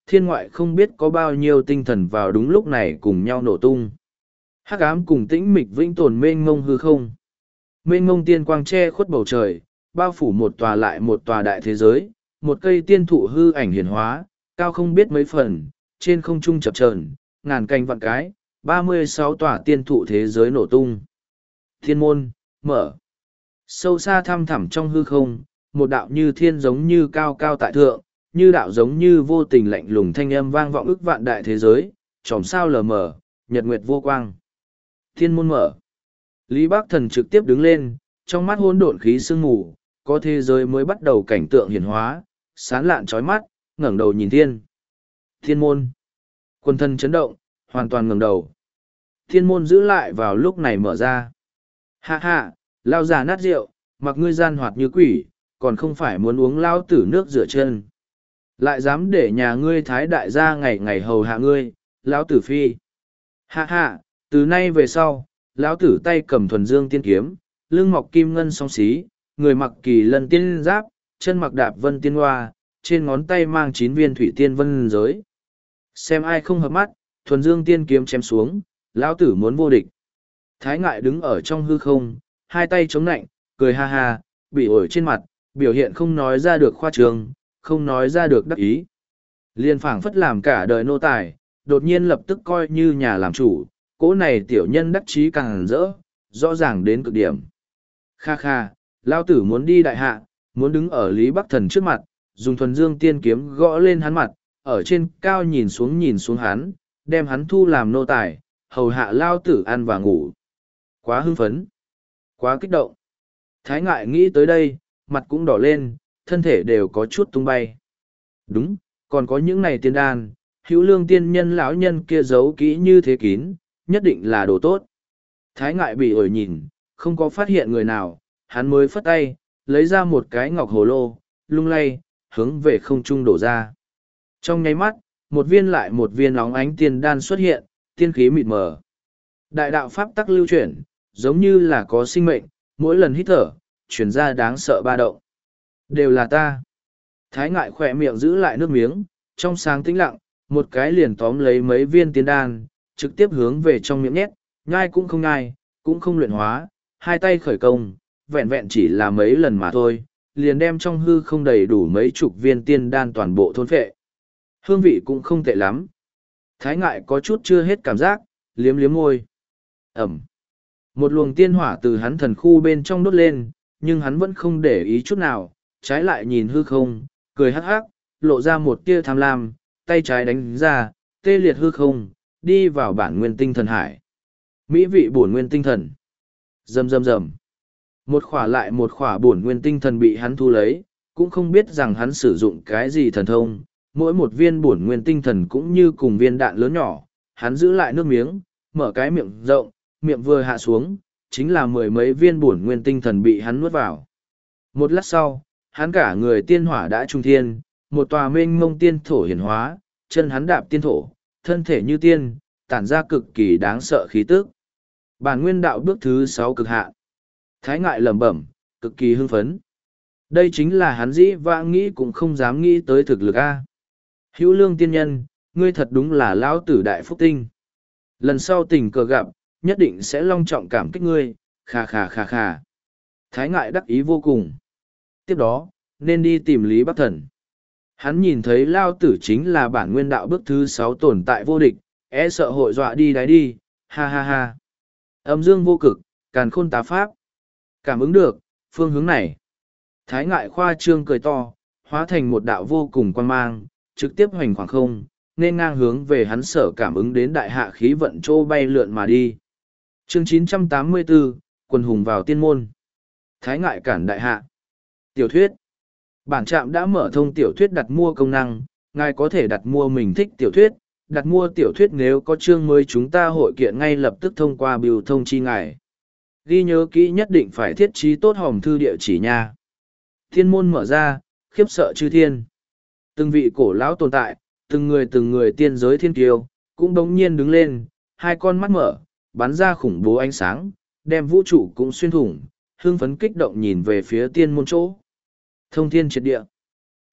thiên ngoại không biết có bao nhiêu tinh thần vào đúng lúc này cùng nhau nổ tung. Hắc ám cùng tĩnh mịch vĩnh tồn mênh mông hư không. Mênh mông tiên quang che khuất bầu trời, bao phủ một tòa lại một tòa đại thế giới, một cây tiên thụ hư ảnh hiển hóa, cao không biết mấy phần, trên không trung chập chờn, ngàn cành vạn cái, ba mươi sáu tòa tiên thụ thế giới nổ tung. Thiên môn, mở. Sâu xa thăm thẳm trong hư không, một đạo như thiên giống như cao cao tại thượng, như đạo giống như vô tình lạnh lùng thanh âm vang vọng ức vạn đại thế giới, chòm sao lờ mờ, nhật nguyệt vô quang. Thiên môn mở. Lý Bác Thần trực tiếp đứng lên, trong mắt hỗn độn khí sương mù, có thế giới mới bắt đầu cảnh tượng hiển hóa, sán lạn chói mắt, ngẩng đầu nhìn thiên. Thiên môn. Quân thân chấn động, hoàn toàn ngẩng đầu. Thiên môn giữ lại vào lúc này mở ra. Ha ha, lao già nát rượu, mặc ngươi gian hoạt như quỷ, còn không phải muốn uống lao tử nước rửa chân. Lại dám để nhà ngươi thái đại gia ngày ngày hầu hạ ngươi, lão tử phi. Ha ha, từ nay về sau, lão tử tay cầm thuần dương tiên kiếm, lưng mọc kim ngân song xí, người mặc kỳ lân tiên giáp, chân mặc đạp vân tiên hoa, trên ngón tay mang chín viên thủy tiên vân giới. Xem ai không hợp mắt, thuần dương tiên kiếm chém xuống, lão tử muốn vô địch. Thái ngại đứng ở trong hư không, hai tay chống nạnh, cười ha ha, bị ổi trên mặt, biểu hiện không nói ra được khoa trương, không nói ra được đắc ý. Liên phảng phất làm cả đời nô tài, đột nhiên lập tức coi như nhà làm chủ, cỗ này tiểu nhân đắc chí càng rỡ, rõ ràng đến cực điểm. Kha kha, lao tử muốn đi đại hạ, muốn đứng ở Lý Bắc Thần trước mặt, dùng thuần dương tiên kiếm gõ lên hắn mặt, ở trên cao nhìn xuống nhìn xuống hắn, đem hắn thu làm nô tài, hầu hạ lao tử ăn và ngủ. Quá hưng phấn, quá kích động. Thái ngại nghĩ tới đây, mặt cũng đỏ lên, thân thể đều có chút tung bay. Đúng, còn có những này tiên đan, hữu lương tiên nhân lão nhân kia giấu kỹ như thế kín, nhất định là đồ tốt. Thái ngại bị ổi nhìn, không có phát hiện người nào, hắn mới phất tay, lấy ra một cái ngọc hồ lô, lung lay, hướng về không trung đổ ra. Trong nháy mắt, một viên lại một viên óng ánh tiên đan xuất hiện, tiên khí mịt mờ. Đại đạo pháp tắc lưu chuyển, giống như là có sinh mệnh, mỗi lần hít thở, chuyển ra đáng sợ ba động. Đều là ta. Thái ngại khỏe miệng giữ lại nước miếng, trong sáng tĩnh lặng, một cái liền tóm lấy mấy viên tiên đan, trực tiếp hướng về trong miệng nhét, nhai cũng không nhai, cũng không luyện hóa, hai tay khởi công, vẹn vẹn chỉ là mấy lần mà thôi, liền đem trong hư không đầy đủ mấy chục viên tiên đan toàn bộ thôn phệ. Hương vị cũng không tệ lắm. Thái ngại có chút chưa hết cảm giác, liếm liếm môi. Ẩm. Một luồng tiên hỏa từ hắn thần khu bên trong đốt lên, nhưng hắn vẫn không để ý chút nào, trái lại nhìn hư không, cười hắc hắc, lộ ra một tia tham lam, tay trái đánh ra, tê liệt hư không, đi vào bản nguyên tinh thần hải. Mỹ vị bổn nguyên tinh thần. Rầm rầm rầm. Một khỏa lại một khỏa bổn nguyên tinh thần bị hắn thu lấy, cũng không biết rằng hắn sử dụng cái gì thần thông, mỗi một viên bổn nguyên tinh thần cũng như cùng viên đạn lớn nhỏ, hắn giữ lại nước miếng, mở cái miệng rộng, miệng vừa hạ xuống, chính là mười mấy viên bổn nguyên tinh thần bị hắn nuốt vào. Một lát sau, hắn cả người tiên hỏa đã trung thiên, một tòa mênh mông tiên thổ hiển hóa, chân hắn đạp tiên thổ, thân thể như tiên, tản ra cực kỳ đáng sợ khí tức. Bản nguyên đạo bước thứ sáu cực hạn. Thái ngại lẩm bẩm, cực kỳ hưng phấn. Đây chính là hắn dĩ vãng nghĩ cũng không dám nghĩ tới thực lực A. Hữu lương tiên nhân, ngươi thật đúng là lão tử đại phúc tinh. Lần sau tình cờ gặp, nhất định sẽ long trọng cảm kích ngươi, khà khà khà khà. Thái ngại đắc ý vô cùng. Tiếp đó, nên đi tìm Lý Bắc Thần. Hắn nhìn thấy lao tử chính là bản nguyên đạo bước thứ sáu tồn tại vô địch, e sợ hội dọa đi đáy đi, ha ha ha. Âm dương vô cực, càn khôn tá pháp. Cảm ứng được, phương hướng này. Thái ngại khoa trương cười to, hóa thành một đạo vô cùng quan mang, trực tiếp hoành khoảng không, nên ngang hướng về hắn sở cảm ứng đến đại hạ khí vận trô bay lượn mà đi. Chương chín trăm tám mươi bốn, quần hùng vào tiên môn. Thái ngại cản đại hạ. Tiểu thuyết. Bản trạm đã mở thông tiểu thuyết đặt mua công năng, ngài có thể đặt mua mình thích tiểu thuyết, đặt mua tiểu thuyết nếu có chương mới chúng ta hội kiện ngay lập tức thông qua biểu thông chi ngài. Ghi nhớ kỹ nhất định phải thiết trí tốt hòm thư địa chỉ nha. Thiên môn mở ra, khiếp sợ chư thiên. Từng vị cổ lão tồn tại, từng người từng người tiên giới thiên kiêu, cũng đống nhiên đứng lên, hai con mắt mở, bắn ra khủng bố ánh sáng, đem vũ trụ cũng xuyên thủng, hương phấn kích động nhìn về phía tiên môn chỗ. Thông thiên triệt địa.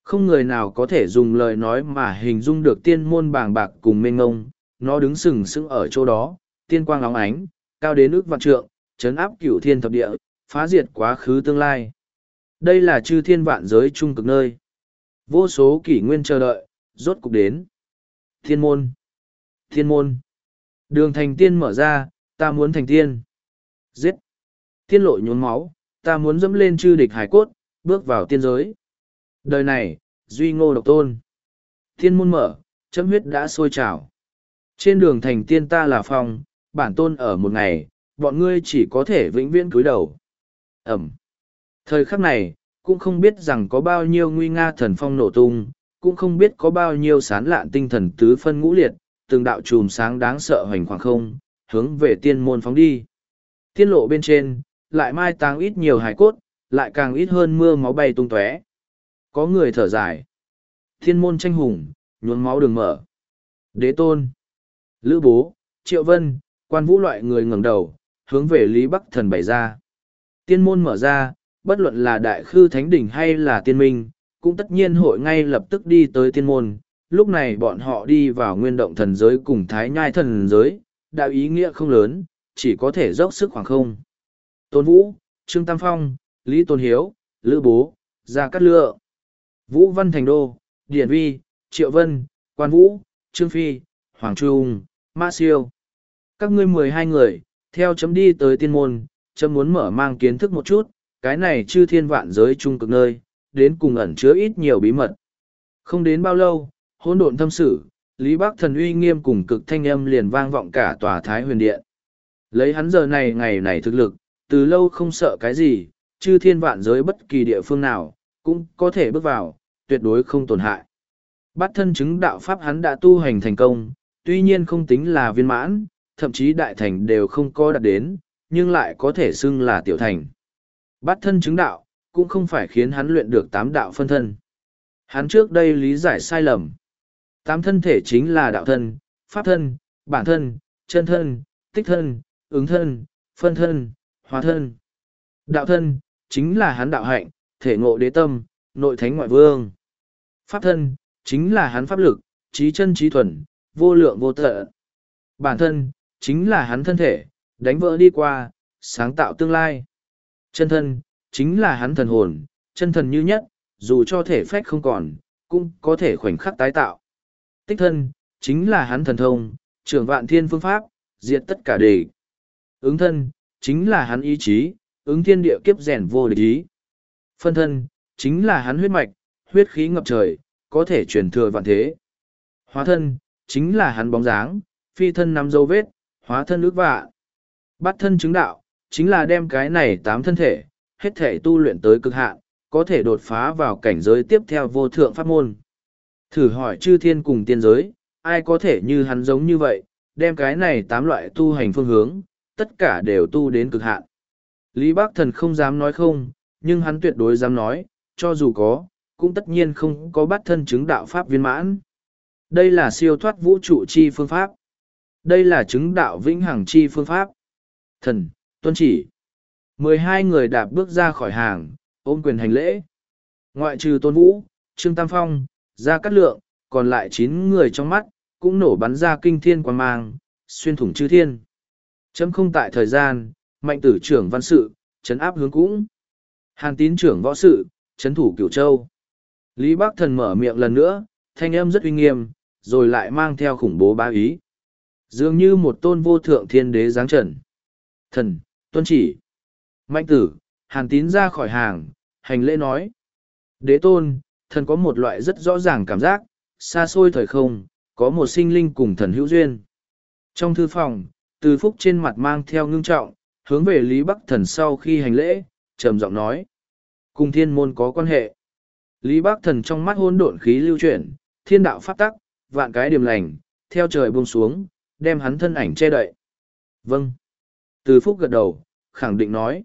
Không người nào có thể dùng lời nói mà hình dung được tiên môn bàng bạc cùng mênh ngông, nó đứng sừng sững ở chỗ đó, tiên quang óng ánh, cao đến ước vạn trượng, chấn áp cửu thiên thập địa, phá diệt quá khứ tương lai. Đây là chư thiên vạn giới trung cực nơi. Vô số kỷ nguyên chờ đợi, rốt cục đến. Thiên môn. Thiên môn. Đường thành tiên mở ra, ta muốn thành tiên. Giết. Tiên lộ nhuốm máu, ta muốn dẫm lên chư địch hải cốt, bước vào tiên giới. Đời này, duy ngô độc tôn. Thiên môn mở, chấm huyết đã sôi trào. Trên đường thành tiên ta là phong, bản tôn ở một ngày, bọn ngươi chỉ có thể vĩnh viễn cúi đầu. Ẩm. Thời khắc này, cũng không biết rằng có bao nhiêu nguy nga thần phong nổ tung, cũng không biết có bao nhiêu sán lạn tinh thần tứ phân ngũ liệt, từng đạo chùm sáng đáng sợ hoành khoảng không, hướng về tiên môn phóng đi. Tiên lộ bên trên, lại mai táng ít nhiều hải cốt, lại càng ít hơn mưa máu bay tung tóe. Có người thở dài. Thiên môn tranh hùng, nhuốm máu đường mở. Đế tôn, Lữ Bố, Triệu Vân, Quan Vũ loại người ngẩng đầu, hướng về Lý Bắc Thần bày ra. Tiên môn mở ra, bất luận là Đại Khư Thánh Đỉnh hay là Tiên Minh, cũng tất nhiên hội ngay lập tức đi tới tiên môn. Lúc này bọn họ đi vào nguyên động thần giới cùng Thái Nhai thần giới, đạo ý nghĩa không lớn, chỉ có thể dốc sức khoảng không. Tôn Vũ, Trương Tam Phong, Lý Tôn Hiếu, Lữ Bố, Gia Cát Lượng, Vũ Văn Thành Đô, Điển Vi, Triệu Vân, Quan Vũ, Trương Phi, Hoàng Trung, Mã Siêu. Các ngươi mười hai người, theo chấm đi tới tiên môn, chấm muốn mở mang kiến thức một chút, cái này chư thiên vạn giới trung cực nơi, đến cùng ẩn chứa ít nhiều bí mật. Không đến bao lâu, hỗn độn thâm sử, Lý Bắc Thần uy nghiêm cùng cực thanh âm liền vang vọng cả tòa Thái Huyền Điện. Lấy hắn giờ này ngày này thực lực, từ lâu không sợ cái gì, chư thiên vạn giới bất kỳ địa phương nào, cũng có thể bước vào, tuyệt đối không tổn hại. Bát thân chứng đạo pháp hắn đã tu hành thành công, tuy nhiên không tính là viên mãn, thậm chí đại thành đều không có đạt đến, nhưng lại có thể xưng là tiểu thành. Bát thân chứng đạo, cũng không phải khiến hắn luyện được tám đạo phân thân. Hắn trước đây lý giải sai lầm. Tám thân thể chính là đạo thân, pháp thân, bản thân, chân thân, tích thân, ứng thân, phân thân, hóa thân. Đạo thân, chính là hắn đạo hạnh, thể ngộ đế tâm, nội thánh ngoại vương. Pháp thân, chính là hắn pháp lực, trí chân trí thuần, vô lượng vô tận. Bản thân, chính là hắn thân thể, đánh vỡ đi qua, sáng tạo tương lai. Chân thân, chính là hắn thần hồn, chân thần như nhất, dù cho thể phách không còn, cũng có thể khoảnh khắc tái tạo. Tích thân, chính là hắn thần thông, trưởng vạn thiên phương pháp, diệt tất cả địch. Ứng thân, chính là hắn ý chí, ứng thiên địa kiếp rèn vô địch ý. Phân thân, chính là hắn huyết mạch, huyết khí ngập trời, có thể truyền thừa vạn thế. Hóa thân, chính là hắn bóng dáng, phi thân nắm dấu vết, hóa thân ước vạn. Bát thân chứng đạo, chính là đem cái này tám thân thể, hết thể tu luyện tới cực hạn, có thể đột phá vào cảnh giới tiếp theo vô thượng pháp môn. Thử hỏi chư thiên cùng tiên giới, ai có thể như hắn giống như vậy, đem cái này tám loại tu hành phương hướng, tất cả đều tu đến cực hạn. Lý Bác Thần không dám nói không, nhưng hắn tuyệt đối dám nói, cho dù có, cũng tất nhiên không có bắt thân chứng đạo pháp viên mãn. Đây là siêu thoát vũ trụ chi phương pháp. Đây là chứng đạo vĩnh hằng chi phương pháp. Thần, tuân chỉ. Mười hai người đạp bước ra khỏi hàng, ôm quyền hành lễ. Ngoại trừ Tôn Vũ, Trương Tam Phong, Gia Cát Lượng, còn lại chín người trong mắt, cũng nổ bắn ra kinh thiên quang mang, xuyên thủng chư thiên. Chấm không tại thời gian, mạnh tử trưởng văn sự, chấn áp hướng cũng. Hàn tín trưởng võ sự, chấn thủ cửu châu. Lý Bắc Thần mở miệng lần nữa, thanh âm rất uy nghiêm, rồi lại mang theo khủng bố bá ý. Dường như một tôn vô thượng thiên đế giáng trần. Thần, tuân chỉ. Mạnh tử, Hàn tín ra khỏi hàng, hành lễ nói. Đế tôn, thần có một loại rất rõ ràng cảm giác, xa xôi thời không, có một sinh linh cùng thần hữu duyên. Trong thư phòng, Từ Phúc trên mặt mang theo ngưng trọng, hướng về Lý Bắc Thần sau khi hành lễ, trầm giọng nói. Cùng thiên môn có quan hệ. Lý Bắc Thần trong mắt hỗn độn khí lưu chuyển, thiên đạo pháp tắc, vạn cái điểm lành, theo trời buông xuống, đem hắn thân ảnh che đậy. Vâng. Từ Phúc gật đầu, khẳng định nói.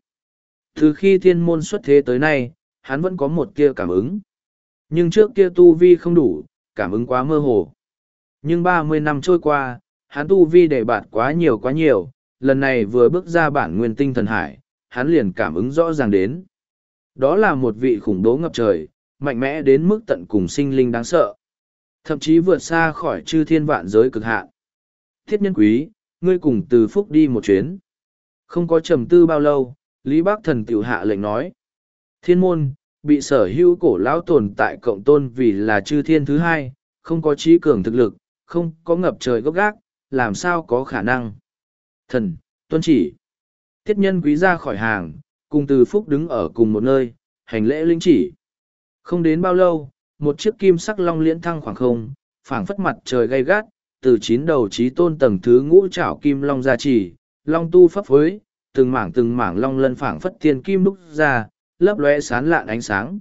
Từ khi thiên môn xuất thế tới nay, hắn vẫn có một tia cảm ứng. Nhưng trước kia tu vi không đủ, cảm ứng quá mơ hồ. Nhưng ba mươi năm trôi qua, hắn tu vi để bạt quá nhiều quá nhiều, lần này vừa bước ra bản nguyên tinh thần hải, hắn liền cảm ứng rõ ràng đến. Đó là một vị khủng bố ngập trời, mạnh mẽ đến mức tận cùng sinh linh đáng sợ. Thậm chí vượt xa khỏi chư thiên vạn giới cực hạn. Thiết nhân quý, ngươi cùng từ phúc đi một chuyến. Không có trầm tư bao lâu, Lý Bắc Thần tiểu hạ lệnh nói. Thiên môn, bị sở hữu cổ lão tồn tại cộng tôn vì là chư thiên thứ hai, không có trí cường thực lực, không có ngập trời gốc gác, làm sao có khả năng. Thần, tuân chỉ. Thiết nhân quý ra khỏi hàng, cùng từ phúc đứng ở cùng một nơi, hành lễ linh chỉ. Không đến bao lâu, một chiếc kim sắc long liễn thăng khoảng không, phảng phất mặt trời gay gắt, từ chín đầu trí tôn tầng thứ ngũ trảo kim long ra chỉ, long tu pháp phối, từng mảng từng mảng long lân phảng phất thiên kim đúc ra, lấp lóe sán lạn ánh sáng.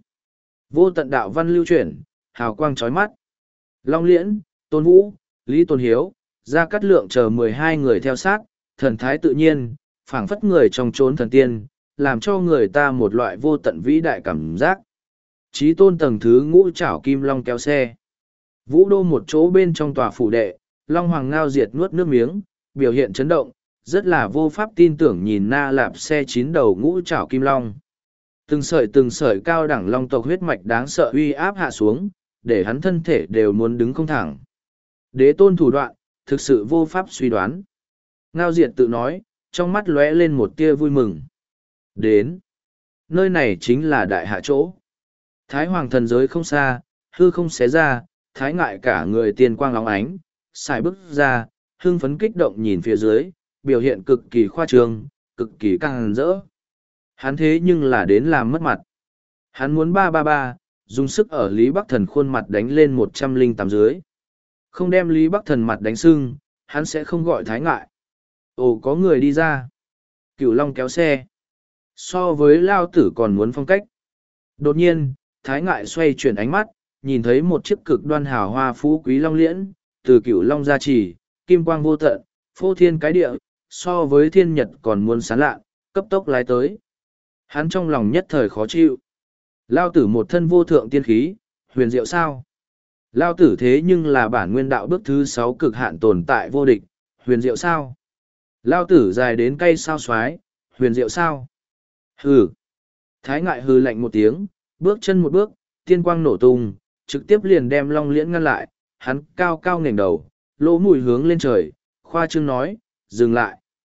Vô tận đạo văn lưu chuyển, hào quang chói mắt. Long liễn, Tôn Vũ, Lý Tôn Hiếu, Gia Cát Lượng chờ mười hai người theo sát, thần thái tự nhiên, phảng phất người trong chốn thần tiên, làm cho người ta một loại vô tận vĩ đại cảm giác. Chí tôn tầng thứ ngũ trảo kim long kéo xe. Vũ đô một chỗ bên trong tòa phủ đệ, Long Hoàng ngao diệt nuốt nước miếng, biểu hiện chấn động, rất là vô pháp tin tưởng nhìn na lạp xe chín đầu ngũ trảo kim long. Từng sợi từng sợi cao đẳng long tộc huyết mạch đáng sợ uy áp hạ xuống, để hắn thân thể đều muốn đứng không thẳng. Đế tôn thủ đoạn, thực sự vô pháp suy đoán. Ngao diệt tự nói, trong mắt lóe lên một tia vui mừng. Đến. Nơi này chính là đại hạ chỗ. Thái hoàng thần giới không xa, hư không xé ra, thái ngại cả người tiền quang lóng ánh, xài bước ra, hưng phấn kích động nhìn phía dưới, biểu hiện cực kỳ khoa trương, cực kỳ càng rỡ. Hắn thế nhưng là đến làm mất mặt. Hắn muốn ba ba ba, dùng sức ở Lý Bắc Thần khuôn mặt đánh lên một trăm linh tám dưới. Không đem Lý Bắc Thần mặt đánh sưng, hắn sẽ không gọi thái ngại. Ồ, có người đi ra. Cửu Long kéo xe. So với Lao Tử còn muốn phong cách. Đột nhiên, thái ngại xoay chuyển ánh mắt, nhìn thấy một chiếc cực đoan hào hoa phú quý long liễn, từ Cửu Long gia trì, kim quang vô tận, phô thiên cái địa, so với thiên nhật còn muốn sáng lạ, cấp tốc lái tới. Hắn trong lòng nhất thời khó chịu. Lao Tử một thân vô thượng tiên khí, huyền diệu sao? Lao Tử thế nhưng là bản nguyên đạo bước thứ sáu cực hạn tồn tại vô địch, huyền diệu sao? Lao Tử dài đến cây sao xoái, huyền diệu sao? Hừ. Thái ngại hừ lạnh một tiếng, bước chân một bước, tiên quang nổ tung, trực tiếp liền đem long liễn ngăn lại, hắn cao cao nghềnh đầu, lỗ mũi hướng lên trời, khoa trương nói, dừng lại.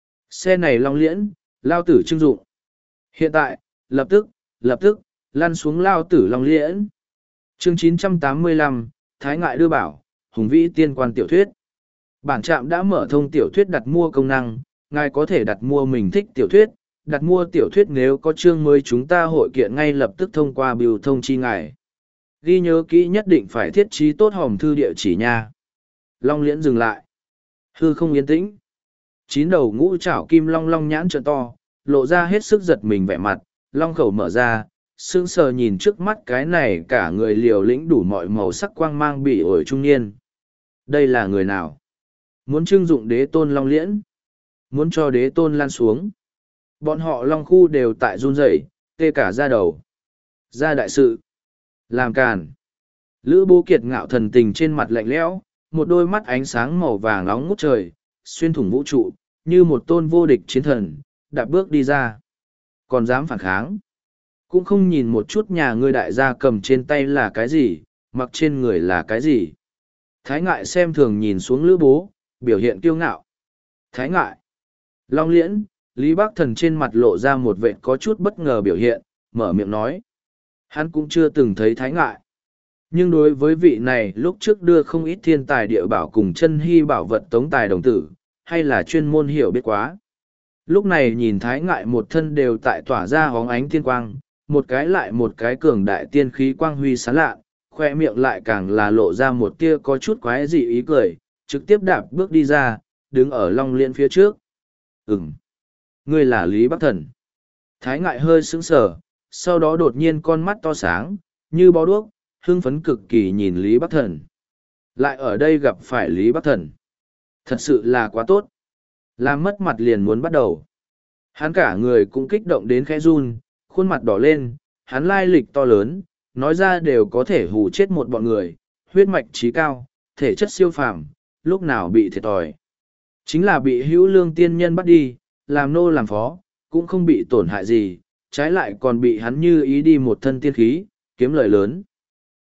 Xe này long liễn, Lao Tử trưng dụng. Hiện tại, lập tức, lập tức, lăn xuống Lao Tử long liễn. Chương chín trăm tám mươi lăm, Thái ngại đưa bảo, hùng vĩ tiên quan tiểu thuyết. Bản trạm đã mở thông tiểu thuyết đặt mua công năng, ngài có thể đặt mua mình thích tiểu thuyết, đặt mua tiểu thuyết nếu có chương mới chúng ta hội kiện ngay lập tức thông qua biểu thông chi ngài. Ghi nhớ kỹ nhất định phải thiết trí tốt hòm thư địa chỉ nha. Long liễn dừng lại. Hư không yên tĩnh. Chín đầu ngũ trảo kim long long nhãn trợn to, lộ ra hết sức giật mình vẻ mặt, long khẩu mở ra, sững sờ nhìn trước mắt cái này cả người liều lĩnh đủ mọi màu sắc quang mang bị ổi trung niên. Đây là người nào? Muốn trưng dụng đế tôn long liễn? Muốn cho đế tôn lan xuống? Bọn họ long khu đều tại run rẩy, tê cả ra đầu. Ra đại sự. Làm càn. Lữ Bố Kiệt ngạo thần tình trên mặt lạnh lẽo, một đôi mắt ánh sáng màu vàng nóng ngút trời, xuyên thủng vũ trụ, như một tôn vô địch chiến thần, đạp bước đi ra. Còn dám phản kháng. Cũng không nhìn một chút nhà ngươi đại gia cầm trên tay là cái gì, mặc trên người là cái gì. Thái ngại xem thường nhìn xuống Lữ Bố, biểu hiện kiêu ngạo. Thái ngại. Long liễn, Lý Bắc Thần trên mặt lộ ra một vệt có chút bất ngờ biểu hiện, mở miệng nói. Hắn cũng chưa từng thấy thái ngại. Nhưng đối với vị này lúc trước đưa không ít thiên tài địa bảo cùng chân hy bảo vật tống tài đồng tử, hay là chuyên môn hiểu biết quá. Lúc này nhìn thái ngại một thân đều tại tỏa ra hóng ánh tiên quang, một cái lại một cái cường đại tiên khí quang huy sáng lạ, khoe miệng lại càng là lộ ra một tia có chút quái dị ý cười, trực tiếp đạp bước đi ra, đứng ở long liễn phía trước. Ừm, ngươi là Lý Bắc Thần. Thái ngại hơi sững sờ, sau đó đột nhiên con mắt to sáng, như bó đuốc, hưng phấn cực kỳ nhìn Lý Bắc Thần. Lại ở đây gặp phải Lý Bắc Thần. Thật sự là quá tốt. Làm mất mặt liền muốn bắt đầu. Hắn cả người cũng kích động đến khẽ run, khuôn mặt đỏ lên, hắn lai lịch to lớn, nói ra đều có thể hù chết một bọn người, huyết mạch trí cao, thể chất siêu phàm, lúc nào bị thiệt thòi. Chính là bị hữu lương tiên nhân bắt đi, làm nô làm phó, cũng không bị tổn hại gì, trái lại còn bị hắn như ý đi một thân tiên khí, kiếm lợi lớn.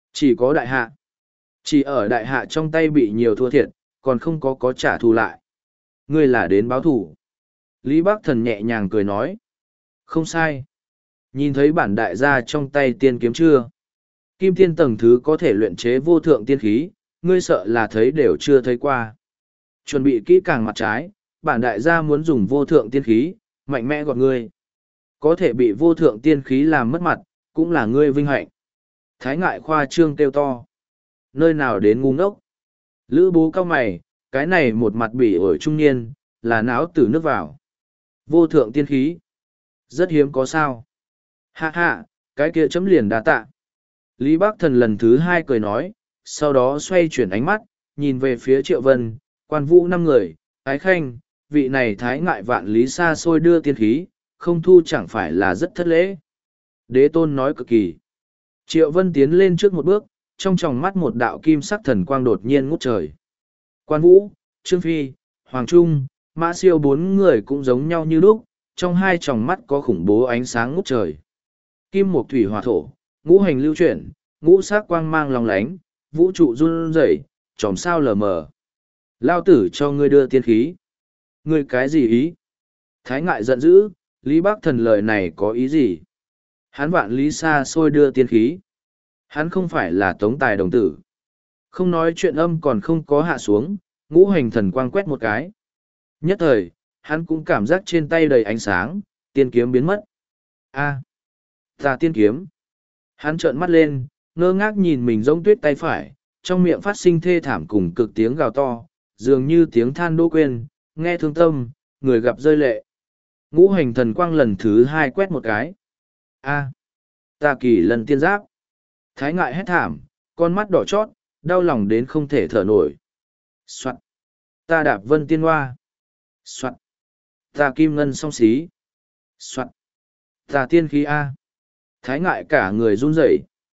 Chỉ có đại hạ. Chỉ ở đại hạ trong tay bị nhiều thua thiệt, còn không có có trả thù lại. Ngươi là đến báo thù. Lý Bắc Thần nhẹ nhàng cười nói. Không sai. Nhìn thấy bản đại gia trong tay tiên kiếm chưa? Kim tiên tầng thứ có thể luyện chế vô thượng tiên khí, ngươi sợ là thấy đều chưa thấy qua. Chuẩn bị kỹ càng mặt trái, bản đại gia muốn dùng vô thượng tiên khí, mạnh mẽ gọt ngươi. Có thể bị vô thượng tiên khí làm mất mặt, cũng là ngươi vinh hạnh. Thái ngại khoa trương kêu to. Nơi nào đến ngu ngốc? Lữ bố cao mày, cái này một mặt bỉ ổi trung niên, là não tử nước vào. Vô thượng tiên khí. Rất hiếm có sao. Hạ hạ, cái kia chấm liền đa tạ. Lý Bắc Thần lần thứ hai cười nói, sau đó xoay chuyển ánh mắt, nhìn về phía Triệu Vân, Quan Vũ năm người, Ái Khanh, vị này thái ngại vạn lý xa xôi đưa tiên khí, không thu chẳng phải là rất thất lễ. Đế tôn nói cực kỳ. Triệu Vân tiến lên trước một bước, trong tròng mắt một đạo kim sắc thần quang đột nhiên ngút trời. Quan Vũ, Trương Phi, Hoàng Trung, Mã Siêu bốn người cũng giống nhau như lúc, trong hai tròng mắt có khủng bố ánh sáng ngút trời. Kim Mộc Thủy Hỏa Thổ, ngũ hành lưu chuyển, ngũ sắc quang mang lòng lánh, vũ trụ run rẩy, chòm sao lờ mờ. Lao tử cho ngươi đưa tiên khí. Ngươi cái gì ý? Thái ngại giận dữ, Lý Bắc Thần lời này có ý gì? Hắn vạn lý xa xôi đưa tiên khí. Hắn không phải là tống tài đồng tử. Không nói chuyện âm còn không có hạ xuống, ngũ hành thần quang quét một cái. Nhất thời, hắn cũng cảm giác trên tay đầy ánh sáng, tiên kiếm biến mất. A, ta tiên kiếm. Hắn trợn mắt lên, ngơ ngác nhìn mình giống tuyết tay phải, trong miệng phát sinh thê thảm cùng cực tiếng gào to, dường như tiếng than đô quên, nghe thương tâm, người gặp rơi lệ. Ngũ hành thần quang lần thứ hai quét một cái. A, ta kỳ lần tiên giáp. Thái ngại hét thảm, con mắt đỏ chót, đau lòng đến không thể thở nổi. Soạn. Ta đạp vân tiên hoa. Soạn. Ta kim ngân song xí. Soạn. Ta tiên khí A. Thái ngại cả người run rẩy,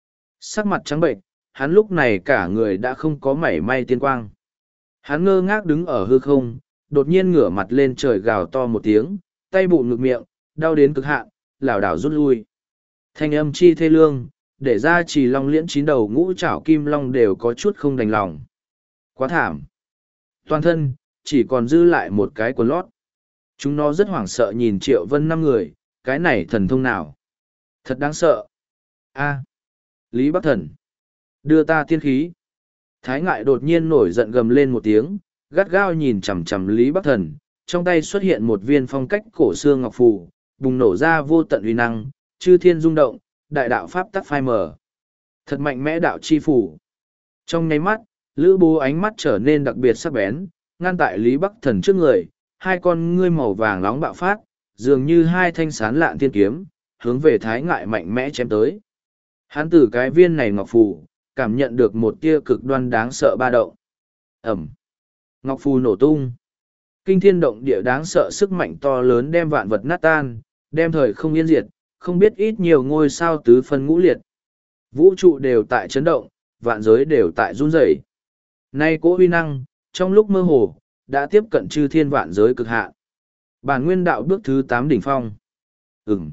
sắc mặt trắng bệnh, hắn lúc này cả người đã không có mảy may tiên quang. Hắn ngơ ngác đứng ở hư không, đột nhiên ngửa mặt lên trời gào to một tiếng, tay bụng ngực miệng, đau đến cực hạn, lảo đảo rút lui. Thanh âm chi thê lương, để ra chỉ long liễn chín đầu ngũ trảo kim long đều có chút không đành lòng. Quá thảm. Toàn thân, chỉ còn dư lại một cái quần lót. Chúng nó rất hoảng sợ nhìn Triệu Vân năm người, cái này thần thông nào? Thật đáng sợ. A, Lý Bắc Thần. Đưa ta tiên khí. Thái ngại đột nhiên nổi giận gầm lên một tiếng, gắt gao nhìn chằm chằm Lý Bắc Thần, trong tay xuất hiện một viên phong cách cổ xương ngọc phù, bùng nổ ra vô tận uy năng, chư thiên rung động, đại đạo pháp tắc phai mờ. Thật mạnh mẽ đạo chi phủ. Trong nháy mắt, Lữ Bố ánh mắt trở nên đặc biệt sắc bén, ngăn tại Lý Bắc Thần trước người, hai con ngươi màu vàng nóng bạo phát, dường như hai thanh sán lạn thiên kiếm, hướng về thái ngại mạnh mẽ chém tới. Hắn từ cái viên này ngọc phù, cảm nhận được một tia cực đoan đáng sợ ba động. Ẩm. Ngọc phù nổ tung. Kinh thiên động địa đáng sợ sức mạnh to lớn đem vạn vật nát tan, đem thời không yên diệt, không biết ít nhiều ngôi sao tứ phân ngũ liệt. Vũ trụ đều tại chấn động, vạn giới đều tại run rẩy. Nay cỗ huy năng, trong lúc mơ hồ, đã tiếp cận chư thiên vạn giới cực hạn. Bản nguyên đạo bước thứ tám đỉnh phong. Ừm.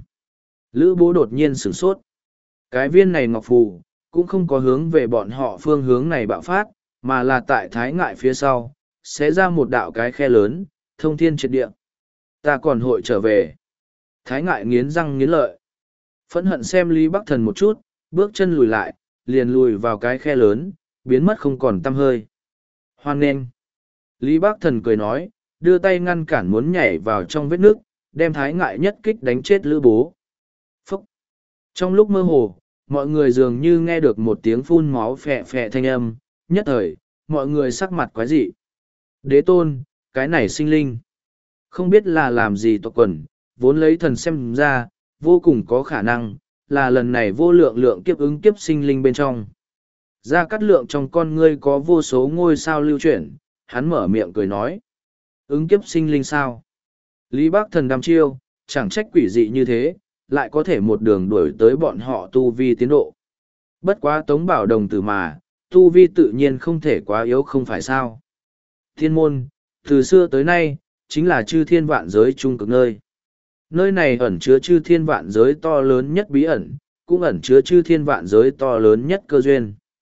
Lữ Bố đột nhiên sửng sốt. Cái viên này ngọc phù, cũng không có hướng về bọn họ phương hướng này bạo phát, mà là tại thái ngại phía sau, sẽ ra một đạo cái khe lớn, thông thiên triệt địa. Ta còn hội trở về. Thái ngại nghiến răng nghiến lợi. Phẫn hận xem Lý Bắc Thần một chút, bước chân lùi lại, liền lùi vào cái khe lớn, biến mất không còn tăm hơi. Hoan nghênh. Lý Bắc Thần cười nói, đưa tay ngăn cản muốn nhảy vào trong vết nước, đem thái ngại nhất kích đánh chết Lữ Bố. Phúc. Trong lúc mơ hồ, mọi người dường như nghe được một tiếng phun máu phè phè thanh âm, nhất thời, mọi người sắc mặt quái dị. Đế tôn, cái này sinh linh. Không biết là làm gì tộc quần, vốn lấy thần xem ra, vô cùng có khả năng, là lần này vô lượng lượng kiếp ứng kiếp sinh linh bên trong. Ra cắt lượng trong con ngươi có vô số ngôi sao lưu chuyển, hắn mở miệng cười nói. Ứng kiếp sinh linh sao? Lý Bắc Thần đăm chiêu, chẳng trách quỷ dị như thế, lại có thể một đường đuổi tới bọn họ tu vi tiến độ. Bất quá Tống Bảo Đồng tử mà, tu vi tự nhiên không thể quá yếu không phải sao. Thiên môn, từ xưa tới nay, chính là chư thiên vạn giới trung cực nơi. Nơi này ẩn chứa chư thiên vạn giới to lớn nhất bí ẩn, cũng ẩn chứa chư thiên vạn giới to lớn nhất cơ duyên.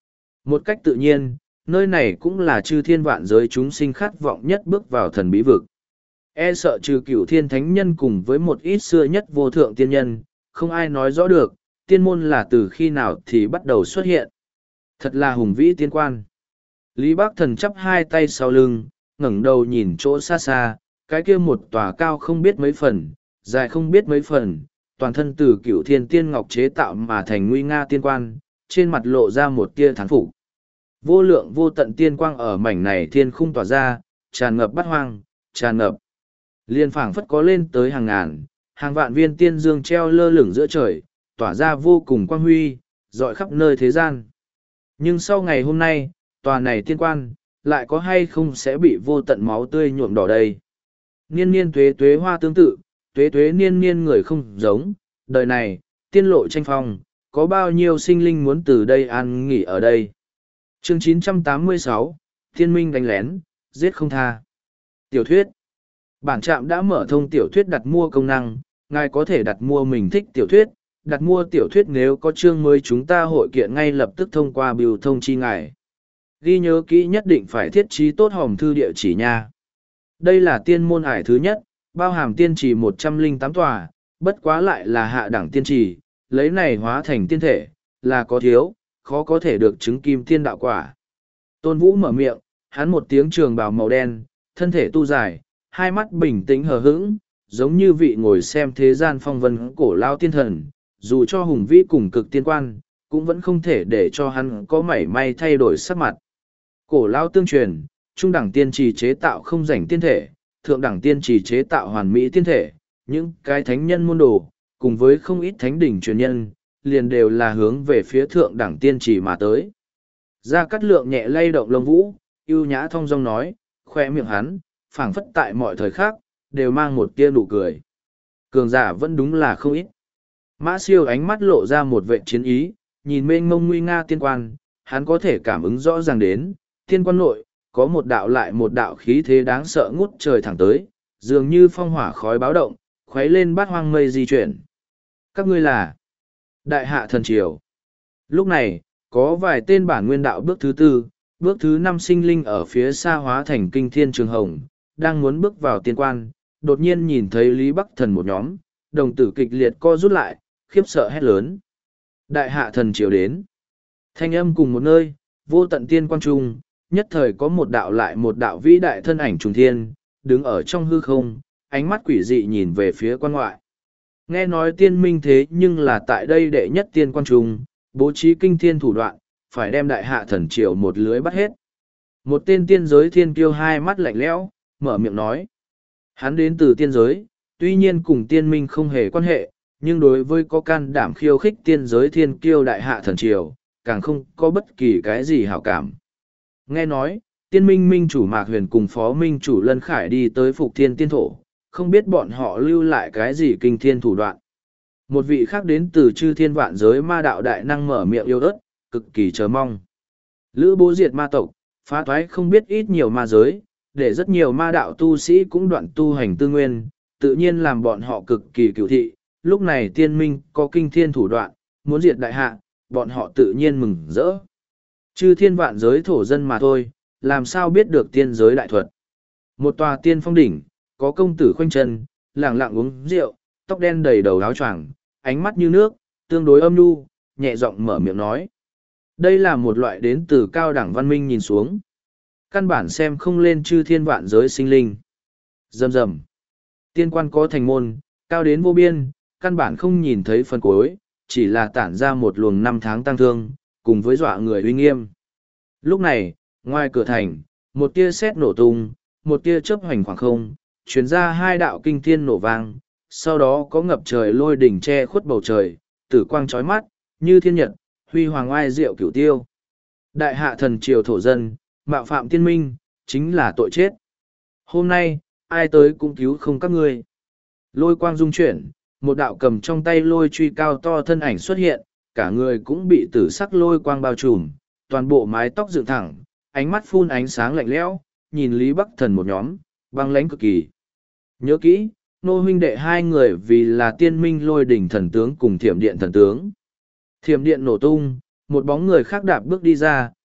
Một cách tự nhiên, nơi này cũng là chư thiên vạn giới chúng sinh khát vọng nhất bước vào thần bí vực. E sợ trừ cửu thiên thánh nhân cùng với một ít xưa nhất vô thượng tiên nhân, không ai nói rõ được, tiên môn là từ khi nào thì bắt đầu xuất hiện. Thật là hùng vĩ tiên quan. Lý Bác Thần chắp hai tay sau lưng, ngẩng đầu nhìn chỗ xa xa, cái kia một tòa cao không biết mấy phần, dài không biết mấy phần, toàn thân từ cửu thiên tiên ngọc chế tạo mà thành nguy nga tiên quan, trên mặt lộ ra một tia thán phục. Vô lượng vô tận tiên quang ở mảnh này thiên khung tỏa ra, tràn ngập bát hoang, tràn ngập. Liên phảng phất có lên tới hàng ngàn, hàng vạn viên tiên dương treo lơ lửng giữa trời, tỏa ra vô cùng quang huy, rọi khắp nơi thế gian. Nhưng sau ngày hôm nay, tòa này tiên quan, lại có hay không sẽ bị vô tận máu tươi nhuộm đỏ đây. Niên niên tuế tuế hoa tương tự, tuế tuế niên niên người không giống, đời này, tiên lộ tranh phong, có bao nhiêu sinh linh muốn từ đây an nghỉ ở đây. Chương chín trăm tám mươi sáu, Thiên Minh đánh lén, giết không tha. Tiểu thuyết. Bản trạm đã mở thông tiểu thuyết đặt mua công năng, ngài có thể đặt mua mình thích tiểu thuyết, đặt mua tiểu thuyết nếu có chương mới chúng ta hội kiện ngay lập tức thông qua biểu thông chi ngài. Ghi nhớ kỹ nhất định phải thiết trí tốt hòm thư địa chỉ nha. Đây là tiên môn ải thứ nhất, bao hàm tiên trì một trăm lẻ tám tòa, bất quá lại là hạ đẳng tiên trì, lấy này hóa thành tiên thể, là có thiếu, khó có thể được chứng kim tiên đạo quả. Tôn Vũ mở miệng, hắn một tiếng trường bào màu đen, thân thể tu dài, hai mắt bình tĩnh hờ hững, giống như vị ngồi xem thế gian phong vân cổ lao tiên thần, dù cho hùng vĩ cùng cực tiên quan, cũng vẫn không thể để cho hắn có mảy may thay đổi sắc mặt. Cổ lao tương truyền, trung đẳng tiên trì chế tạo không rảnh tiên thể, thượng đẳng tiên trì chế tạo hoàn mỹ tiên thể, những cái thánh nhân môn đồ, cùng với không ít thánh đỉnh truyền nhân, liền đều là hướng về phía thượng đẳng tiên trì mà tới. Gia Cát Lượng nhẹ lay động lông vũ, ưu nhã thong dong nói, khoe miệng hắn, phảng phất tại mọi thời khắc, đều mang một tia nụ cười. Cường giả vẫn đúng là không ít. Mã Siêu ánh mắt lộ ra một vệ chiến ý, nhìn mênh mông nguy nga tiên quan, hắn có thể cảm ứng rõ ràng đến, tiên quan nội, có một đạo lại một đạo khí thế đáng sợ ngút trời thẳng tới, dường như phong hỏa khói báo động, khuấy lên bát hoang mây di chuyển. Các ngươi là Đại Hạ Thần Triều. Lúc này, có vài tên bản nguyên đạo bước thứ tư, bước thứ năm sinh linh ở phía xa hóa thành kinh thiên trường hồng, đang muốn bước vào tiên quan, đột nhiên nhìn thấy Lý Bắc Thần một nhóm, đồng tử kịch liệt co rút lại, khiếp sợ hét lớn. Đại Hạ Thần Triều đến. Thanh âm cùng một nơi, vô tận tiên quan trung, nhất thời có một đạo lại một đạo vĩ đại thân ảnh trùng thiên, đứng ở trong hư không, ánh mắt quỷ dị nhìn về phía quan ngoại. Nghe nói tiên minh thế nhưng là tại đây đệ nhất tiên quan trung, bố trí kinh thiên thủ đoạn, phải đem Đại Hạ Thần Triều một lưới bắt hết. Một tên tiên giới thiên kiêu hai mắt lạnh lẽo, mở miệng nói. Hắn đến từ tiên giới, tuy nhiên cùng tiên minh không hề quan hệ, nhưng đối với có can đảm khiêu khích tiên giới thiên kiêu Đại Hạ Thần Triều, càng không có bất kỳ cái gì hảo cảm. Nghe nói, tiên minh minh chủ Mạc Huyền cùng phó minh chủ Lân Khải đi tới Phục Thiên Tiên Thổ, không biết bọn họ lưu lại cái gì kinh thiên thủ đoạn. Một vị khác đến từ chư thiên vạn giới ma đạo đại năng mở miệng yêu ớt, cực kỳ chờ mong. Lữ bố diệt ma tộc, phá thoái không biết ít nhiều ma giới, để rất nhiều ma đạo tu sĩ cũng đoạn tu hành tư nguyên, tự nhiên làm bọn họ cực kỳ cựu thị. Lúc này tiên minh có kinh thiên thủ đoạn, muốn diệt đại hạ, bọn họ tự nhiên mừng rỡ. Chư thiên vạn giới thổ dân mà thôi, làm sao biết được tiên giới đại thuật. Một tòa tiên phong đỉnh, có công tử khoanh chân, lẳng lặng uống rượu, tóc đen đầy đầu áo choàng, ánh mắt như nước, tương đối âm nhu, nhẹ giọng mở miệng nói. Đây là một loại đến từ cao đẳng văn minh nhìn xuống. Căn bản xem không lên chư thiên vạn giới sinh linh. Rầm rầm. Tiên quan có thành môn, cao đến vô biên, căn bản không nhìn thấy phần cuối, chỉ là tản ra một luồng năm tháng tăng thương, cùng với dọa người uy nghiêm. Lúc này, ngoài cửa thành, một tia sét nổ tung, một tia chớp hoành khoảng không, chuyển ra hai đạo kinh thiên nổ vang, sau đó có ngập trời lôi đỉnh che khuất bầu trời, tử quang chói mắt, như thiên nhật, huy hoàng oai diệu cửu tiêu. Đại Hạ Thần Triều thổ dân, mạo phạm tiên minh, chính là tội chết. Hôm nay, ai tới cũng cứu không các ngươi. Lôi quang dung chuyển, một đạo cầm trong tay lôi truy cao to thân ảnh xuất hiện, cả người cũng bị tử sắc lôi quang bao trùm, toàn bộ mái tóc dựng thẳng, ánh mắt phun ánh sáng lạnh lẽo, nhìn Lý Bắc Thần một nhóm, băng lãnh cực kỳ. Nhớ kỹ, nô huynh đệ hai người vì là tiên minh lôi đỉnh thần tướng cùng thiểm điện thần tướng. Thiểm điện nổ tung, một bóng người khác đạp bước đi ra,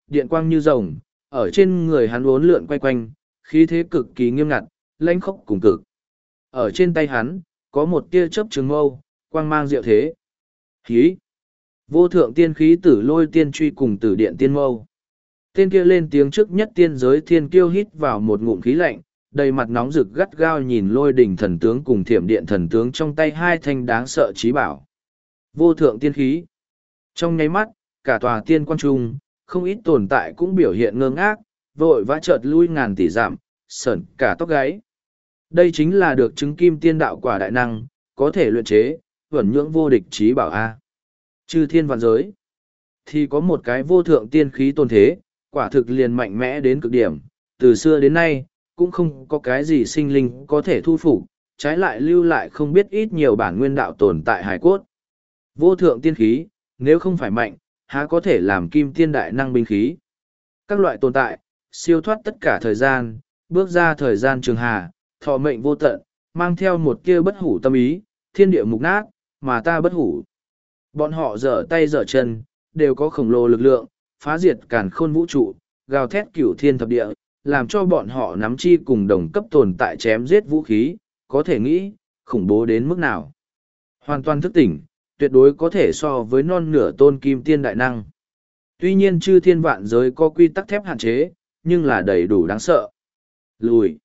điện quang như rồng, ở trên người hắn uốn lượn quay quanh, khí thế cực kỳ nghiêm ngặt, lãnh khốc cùng cực. Ở trên tay hắn, có một tia chớp trường mâu, quang mang diệu thế. Khí! Vô thượng tiên khí tử lôi tiên truy cùng tử điện tiên mâu. Tên kia lên tiếng trước nhất tiên giới thiên kiêu hít vào một ngụm khí lạnh, đầy mặt nóng rực gắt gao nhìn lôi đỉnh thần tướng cùng thiểm điện thần tướng trong tay hai thanh đáng sợ trí bảo. Vô thượng tiên khí. Trong nháy mắt, cả tòa tiên quan trung, không ít tồn tại cũng biểu hiện ngơ ngác, vội vã chợt lui ngàn tỷ giảm, sởn cả tóc gáy. Đây chính là được chứng kim tiên đạo quả đại năng, có thể luyện chế, vẩn nhưỡng vô địch trí bảo A. Chư thiên vạn giới. Thì có một cái vô thượng tiên khí tôn thế, quả thực liền mạnh mẽ đến cực điểm, từ xưa đến nay, cũng không có cái gì sinh linh có thể thu phục, trái lại lưu lại không biết ít nhiều bản nguyên đạo tồn tại hài cốt. Vô thượng tiên khí, nếu không phải mạnh, há có thể làm kim tiên đại năng binh khí. Các loại tồn tại, siêu thoát tất cả thời gian, bước ra thời gian trường hà, thọ mệnh vô tận, mang theo một kia bất hủ tâm ý, thiên địa mục nát, mà ta bất hủ. Bọn họ dở tay dở chân, đều có khổng lồ lực lượng, phá diệt càn khôn vũ trụ, gào thét cửu thiên thập địa, làm cho bọn họ nắm chi cùng đồng cấp tồn tại chém giết vũ khí, có thể nghĩ, khủng bố đến mức nào. Hoàn toàn thức tỉnh, tuyệt đối có thể so với non nửa tôn kim tiên đại năng. Tuy nhiên chư thiên vạn giới có quy tắc thép hạn chế, nhưng là đầy đủ đáng sợ. Lùi.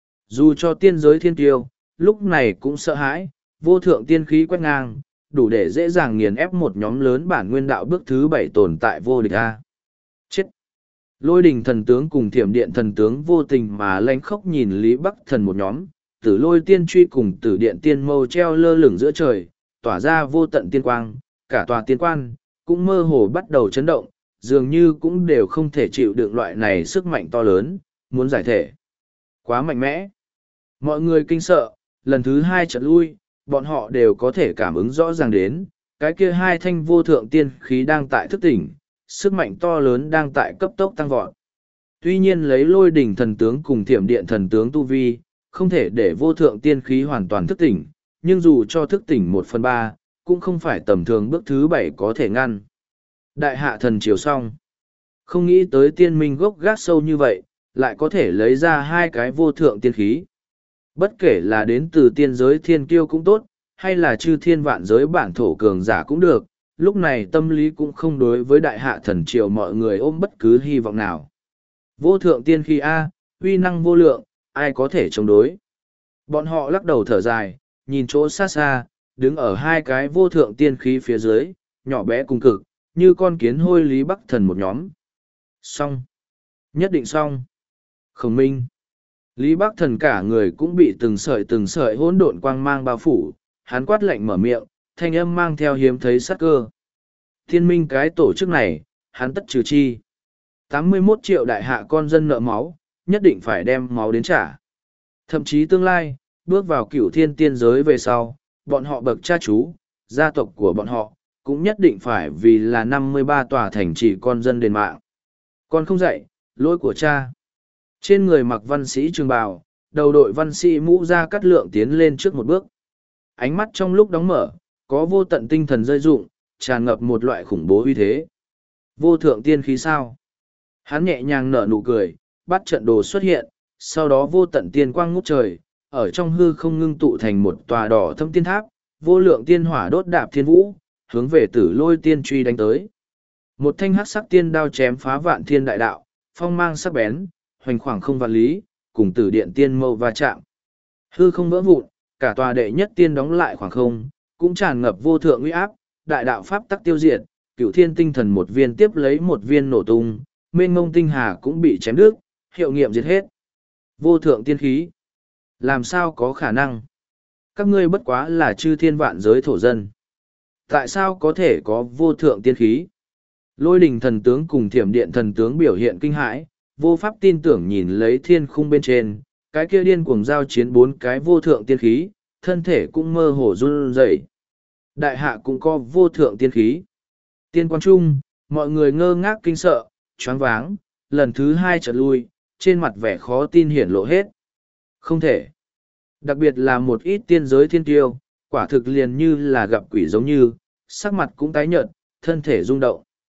Dù cho tiên giới thiên tiêu, lúc này cũng sợ hãi, vô thượng tiên khí quét ngang, đủ để dễ dàng nghiền ép một nhóm lớn bản nguyên đạo bước thứ bảy tồn tại vô địch a. Chết! Lôi đình thần tướng cùng thiểm điện thần tướng vô tình mà lanh khóc nhìn Lý Bắc Thần một nhóm, tử lôi tiên truy cùng tử điện tiên mâu treo lơ lửng giữa trời, tỏa ra vô tận tiên quang, cả tòa tiên quan, cũng mơ hồ bắt đầu chấn động, dường như cũng đều không thể chịu đựng loại này sức mạnh to lớn, muốn giải thể. Quá mạnh mẽ! Mọi người kinh sợ, lần thứ hai trận lui, bọn họ đều có thể cảm ứng rõ ràng đến, cái kia hai thanh vô thượng tiên khí đang tại thức tỉnh, sức mạnh to lớn đang tại cấp tốc tăng vọt. Tuy nhiên lấy lôi đỉnh thần tướng cùng thiểm điện thần tướng tu vi, không thể để vô thượng tiên khí hoàn toàn thức tỉnh, nhưng dù cho thức tỉnh một phần ba, cũng không phải tầm thường bước thứ bảy có thể ngăn. Đại hạ thần chiều xong. Không nghĩ tới tiên minh gốc gác sâu như vậy, lại có thể lấy ra hai cái vô thượng tiên khí. Bất kể là đến từ tiên giới thiên kiêu cũng tốt, hay là chư thiên vạn giới bản thổ cường giả cũng được, lúc này tâm lý cũng không đối với đại hạ thần triều mọi người ôm bất cứ hy vọng nào. Vô thượng tiên khí A, uy năng vô lượng, ai có thể chống đối. Bọn họ lắc đầu thở dài, nhìn chỗ xa xa, đứng ở hai cái vô thượng tiên khí phía dưới, nhỏ bé cùng cực, như con kiến hôi Lý Bắc Thần một nhóm. Xong. Nhất định xong. Khổng minh. Lý Bắc Thần cả người cũng bị từng sợi từng sợi hỗn độn quang mang bao phủ, hắn quát lạnh mở miệng, thanh âm mang theo hiếm thấy sát cơ. Thiên minh cái tổ chức này, hắn tất trừ chi. tám mươi mốt triệu đại hạ con dân nợ máu, nhất định phải đem máu đến trả. Thậm chí tương lai, bước vào cửu thiên tiên giới về sau, bọn họ bậc cha chú, gia tộc của bọn họ, cũng nhất định phải vì là năm mươi ba tòa thành trì con dân đền mạng. Con không dạy, lỗi của cha. Trên người mặc văn sĩ trường bào, đầu đội văn sĩ mũ ra cắt lượng tiến lên trước một bước. Ánh mắt trong lúc đóng mở, có vô tận tinh thần rơi dụng, tràn ngập một loại khủng bố uy thế. Vô thượng tiên khí sao? Hắn nhẹ nhàng nở nụ cười, bắt trận đồ xuất hiện, sau đó vô tận tiên quang ngút trời, ở trong hư không ngưng tụ thành một tòa đỏ thâm tiên tháp, vô lượng tiên hỏa đốt đạp thiên vũ, hướng về tử lôi tiên truy đánh tới. Một thanh hắc sắc tiên đao chém phá vạn thiên đại đạo, phong mang sắc bén, hoành khoảng không vạn lý, cùng tử điện tiên mâu va chạm. Hư không vỡ vụn, cả tòa đệ nhất tiên đóng lại khoảng không, cũng tràn ngập vô thượng uy áp, đại đạo pháp tắc tiêu diệt, cửu thiên tinh thần một viên tiếp lấy một viên nổ tung, mênh mông tinh hà cũng bị chém đứt, hiệu nghiệm diệt hết. Vô thượng tiên khí. Làm sao có khả năng? Các ngươi bất quá là chư thiên vạn giới thổ dân. Tại sao có thể có vô thượng tiên khí? Lôi đình thần tướng cùng thiểm điện thần tướng biểu hiện kinh hãi, vô pháp tin tưởng nhìn lấy thiên khung bên trên, cái kia điên cuồng giao chiến bốn cái vô thượng tiên khí, thân thể cũng mơ hồ run rẩy. Đại hạ cũng có vô thượng tiên khí. Tiên quang trung, mọi người ngơ ngác kinh sợ, choáng váng, lần thứ hai trở lui, trên mặt vẻ khó tin hiển lộ hết. Không thể. Đặc biệt là một ít tiên giới thiên tiêu, quả thực liền như là gặp quỷ giống như, sắc mặt cũng tái nhợt, thân thể rung động.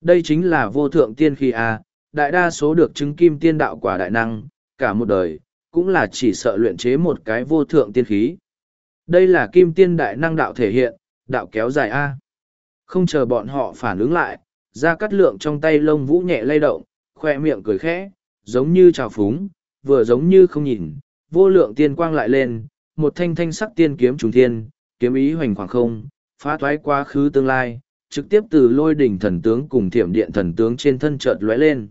Đây chính là vô thượng tiên khí A, đại đa số được chứng kim tiên đạo quả đại năng, cả một đời, cũng là chỉ sợ luyện chế một cái vô thượng tiên khí. Đây là kim tiên đại năng đạo thể hiện, đạo kéo dài A. Không chờ bọn họ phản ứng lại, Gia Cát Lượng trong tay lông vũ nhẹ lay động, khoe miệng cười khẽ, giống như trào phúng, vừa giống như không nhìn, vô lượng tiên quang lại lên, một thanh thanh sắc tiên kiếm trùng thiên, kiếm ý hoành khoảng không, phá thoái quá khứ tương lai, trực tiếp từ lôi đỉnh thần tướng cùng thiểm điện thần tướng trên thân chợt lóe lên.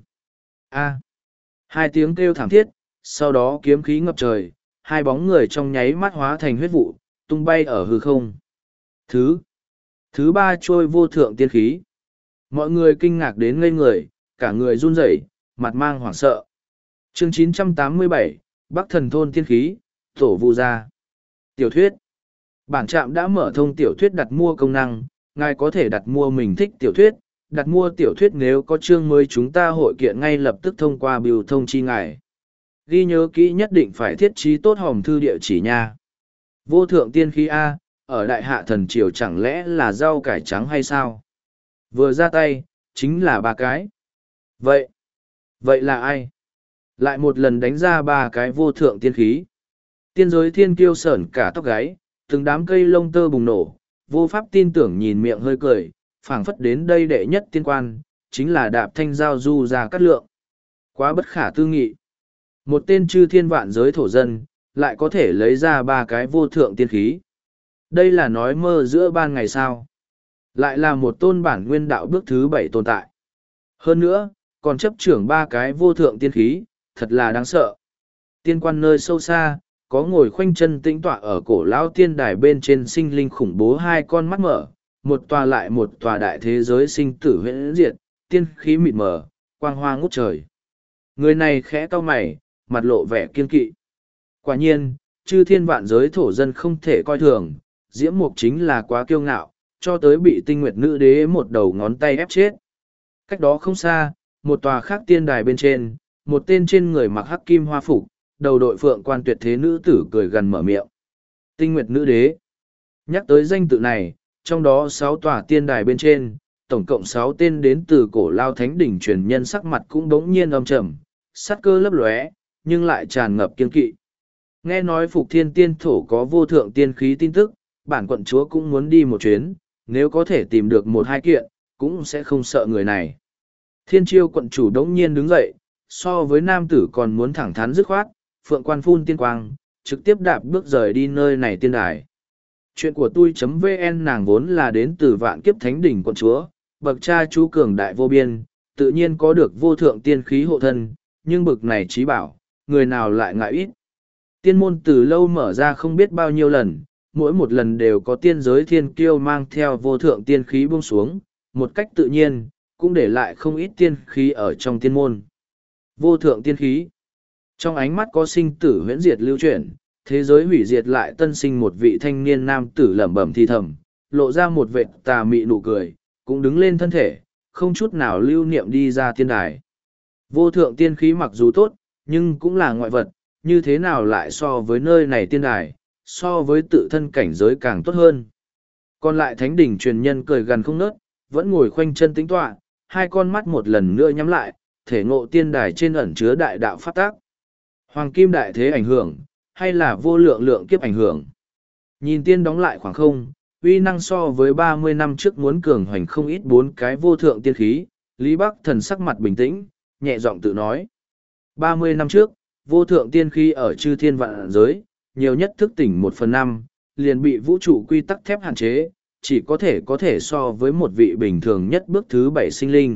A. Hai tiếng kêu thảm thiết, sau đó kiếm khí ngập trời, hai bóng người trong nháy mắt hóa thành huyết vụ, tung bay ở hư không. Thứ. Thứ ba trôi vô thượng tiên khí. Mọi người kinh ngạc đến ngây người, cả người run rẩy, mặt mang hoảng sợ. Chương chín trăm tám mươi bảy, Bắc Thần Thôn tiên khí, tổ vu gia. Tiểu thuyết. Bản trạm đã mở thông tiểu thuyết đặt mua công năng, ngài có thể đặt mua mình thích tiểu thuyết, đặt mua tiểu thuyết nếu có chương mới chúng ta hội kiện ngay lập tức thông qua biểu thông chi ngài. Ghi nhớ kỹ nhất định phải thiết trí tốt hòm thư địa chỉ nha. Vô thượng tiên khí A, ở đại hạ thần triều chẳng lẽ là rau cải trắng hay sao? Vừa ra tay, chính là ba cái. Vậy, vậy là ai? Lại một lần đánh ra ba cái vô thượng tiên khí. Tiên giới thiên kiêu sởn cả tóc gáy, từng đám cây lông tơ bùng nổ, vô pháp tin tưởng nhìn miệng hơi cười, phảng phất đến đây đệ nhất tiên quan, chính là đạp thanh giao du Gia Cát Lượng. Quá bất khả tư nghị. Một tên chư thiên vạn giới thổ dân, lại có thể lấy ra ba cái vô thượng tiên khí. Đây là nói mơ giữa ban ngày sao. Lại là một tôn bản nguyên đạo bước thứ bảy tồn tại. Hơn nữa, còn chấp trưởng ba cái vô thượng tiên khí, thật là đáng sợ. Tiên quan nơi sâu xa, có ngồi khoanh chân tĩnh tọa ở cổ lão tiên đài bên trên sinh linh khủng bố hai con mắt mở, một tòa lại một tòa đại thế giới sinh tử huyễn diệt, tiên khí mịt mờ, quang hoa ngút trời. Người này khẽ cau mày, mặt lộ vẻ kiên kỵ. Quả nhiên, chư thiên vạn giới thổ dân không thể coi thường, diễm mục chính là quá kiêu ngạo, cho tới bị tinh nguyệt nữ đế một đầu ngón tay ép chết. Cách đó không xa, một tòa khác tiên đài bên trên, một tên trên người mặc hắc kim hoa phục, đầu đội phượng quan tuyệt thế nữ tử cười gần mở miệng. Tinh nguyệt nữ đế. Nhắc tới danh tự này, trong đó sáu tòa tiên đài bên trên, tổng cộng sáu tên đến từ cổ lao thánh đỉnh truyền nhân sắc mặt cũng đống nhiên âm trầm, sát cơ lấp lóe, nhưng lại tràn ngập kiên kỵ. Nghe nói Phục Thiên Tiên Thổ có vô thượng tiên khí tin tức, bản quận chúa cũng muốn đi một chuyến, nếu có thể tìm được một hai kiện, cũng sẽ không sợ người này. Thiên Chiêu quận chủ đống nhiên đứng dậy, so với nam tử còn muốn thẳng thắn dứt khoát, phượng quan phun tiên quang, trực tiếp đạp bước rời đi nơi này tiên đài. Chuyện của tôi.vn nàng vốn là đến từ vạn kiếp thánh đỉnh quận chúa, bậc cha chú cường đại vô biên, tự nhiên có được vô thượng tiên khí hộ thân, nhưng bậc này trí bảo, người nào lại ngại ít. Tiên môn từ lâu mở ra không biết bao nhiêu lần, mỗi một lần đều có tiên giới thiên kiêu mang theo vô thượng tiên khí buông xuống, một cách tự nhiên, cũng để lại không ít tiên khí ở trong tiên môn. Vô thượng tiên khí. Trong ánh mắt có sinh tử huyễn diệt lưu chuyển, thế giới hủy diệt lại tân sinh một vị thanh niên nam tử lẩm bẩm thi thầm, lộ ra một vệt tà mị nụ cười, cũng đứng lên thân thể, không chút nào lưu niệm đi ra tiên đài. Vô thượng tiên khí mặc dù tốt, nhưng cũng là ngoại vật, như thế nào lại so với nơi này tiên đài, so với tự thân cảnh giới càng tốt hơn. Còn lại thánh đỉnh truyền nhân cười gần không nớt, vẫn ngồi khoanh chân tĩnh tọa, hai con mắt một lần nữa nhắm lại, thể ngộ tiên đài trên ẩn chứa đại đạo phát tác. Hoàng kim đại thế ảnh hưởng, hay là vô lượng lượng kiếp ảnh hưởng. Nhìn tiên đóng lại khoảng không, uy năng so với ba mươi năm trước muốn cường hoành không ít bốn cái vô thượng tiên khí, Lý Bắc Thần sắc mặt bình tĩnh, nhẹ giọng tự nói. ba mươi năm trước, vô thượng tiên khí ở chư thiên vạn giới, nhiều nhất thức tỉnh một phần năm, liền bị vũ trụ quy tắc thép hạn chế, chỉ có thể có thể so với một vị bình thường nhất bước thứ bảy sinh linh.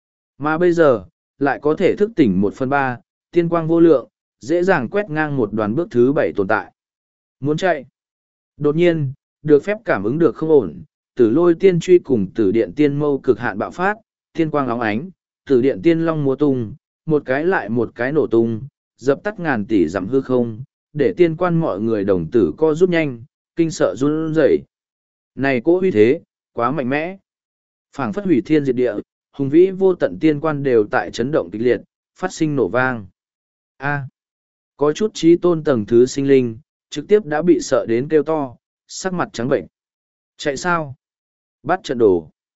Mà bây giờ, lại có thể thức tỉnh một phần ba, tiên quang vô lượng, dễ dàng quét ngang một đoàn bước thứ bảy tồn tại. Muốn chạy. Đột nhiên, được phép cảm ứng được không ổn, tử lôi tiên truy cùng tử điện tiên mâu cực hạn bạo phát, tiên quang óng ánh, tử điện tiên long múa tung, một cái lại một cái nổ tung, dập tắt ngàn tỷ dặm hư không, để tiên quan mọi người đồng tử co rút nhanh, kinh sợ run rẩy. Này cỗ huy thế, quá mạnh mẽ. Phảng phất hủy thiên diệt địa, hùng vĩ vô tận tiên quan đều tại chấn động kịch liệt, phát sinh nổ vang. A. Có chút trí tôn tầng thứ sinh linh, trực tiếp đã bị sợ đến kêu to, sắc mặt trắng bệnh. Chạy sao? Bắt trận đồ.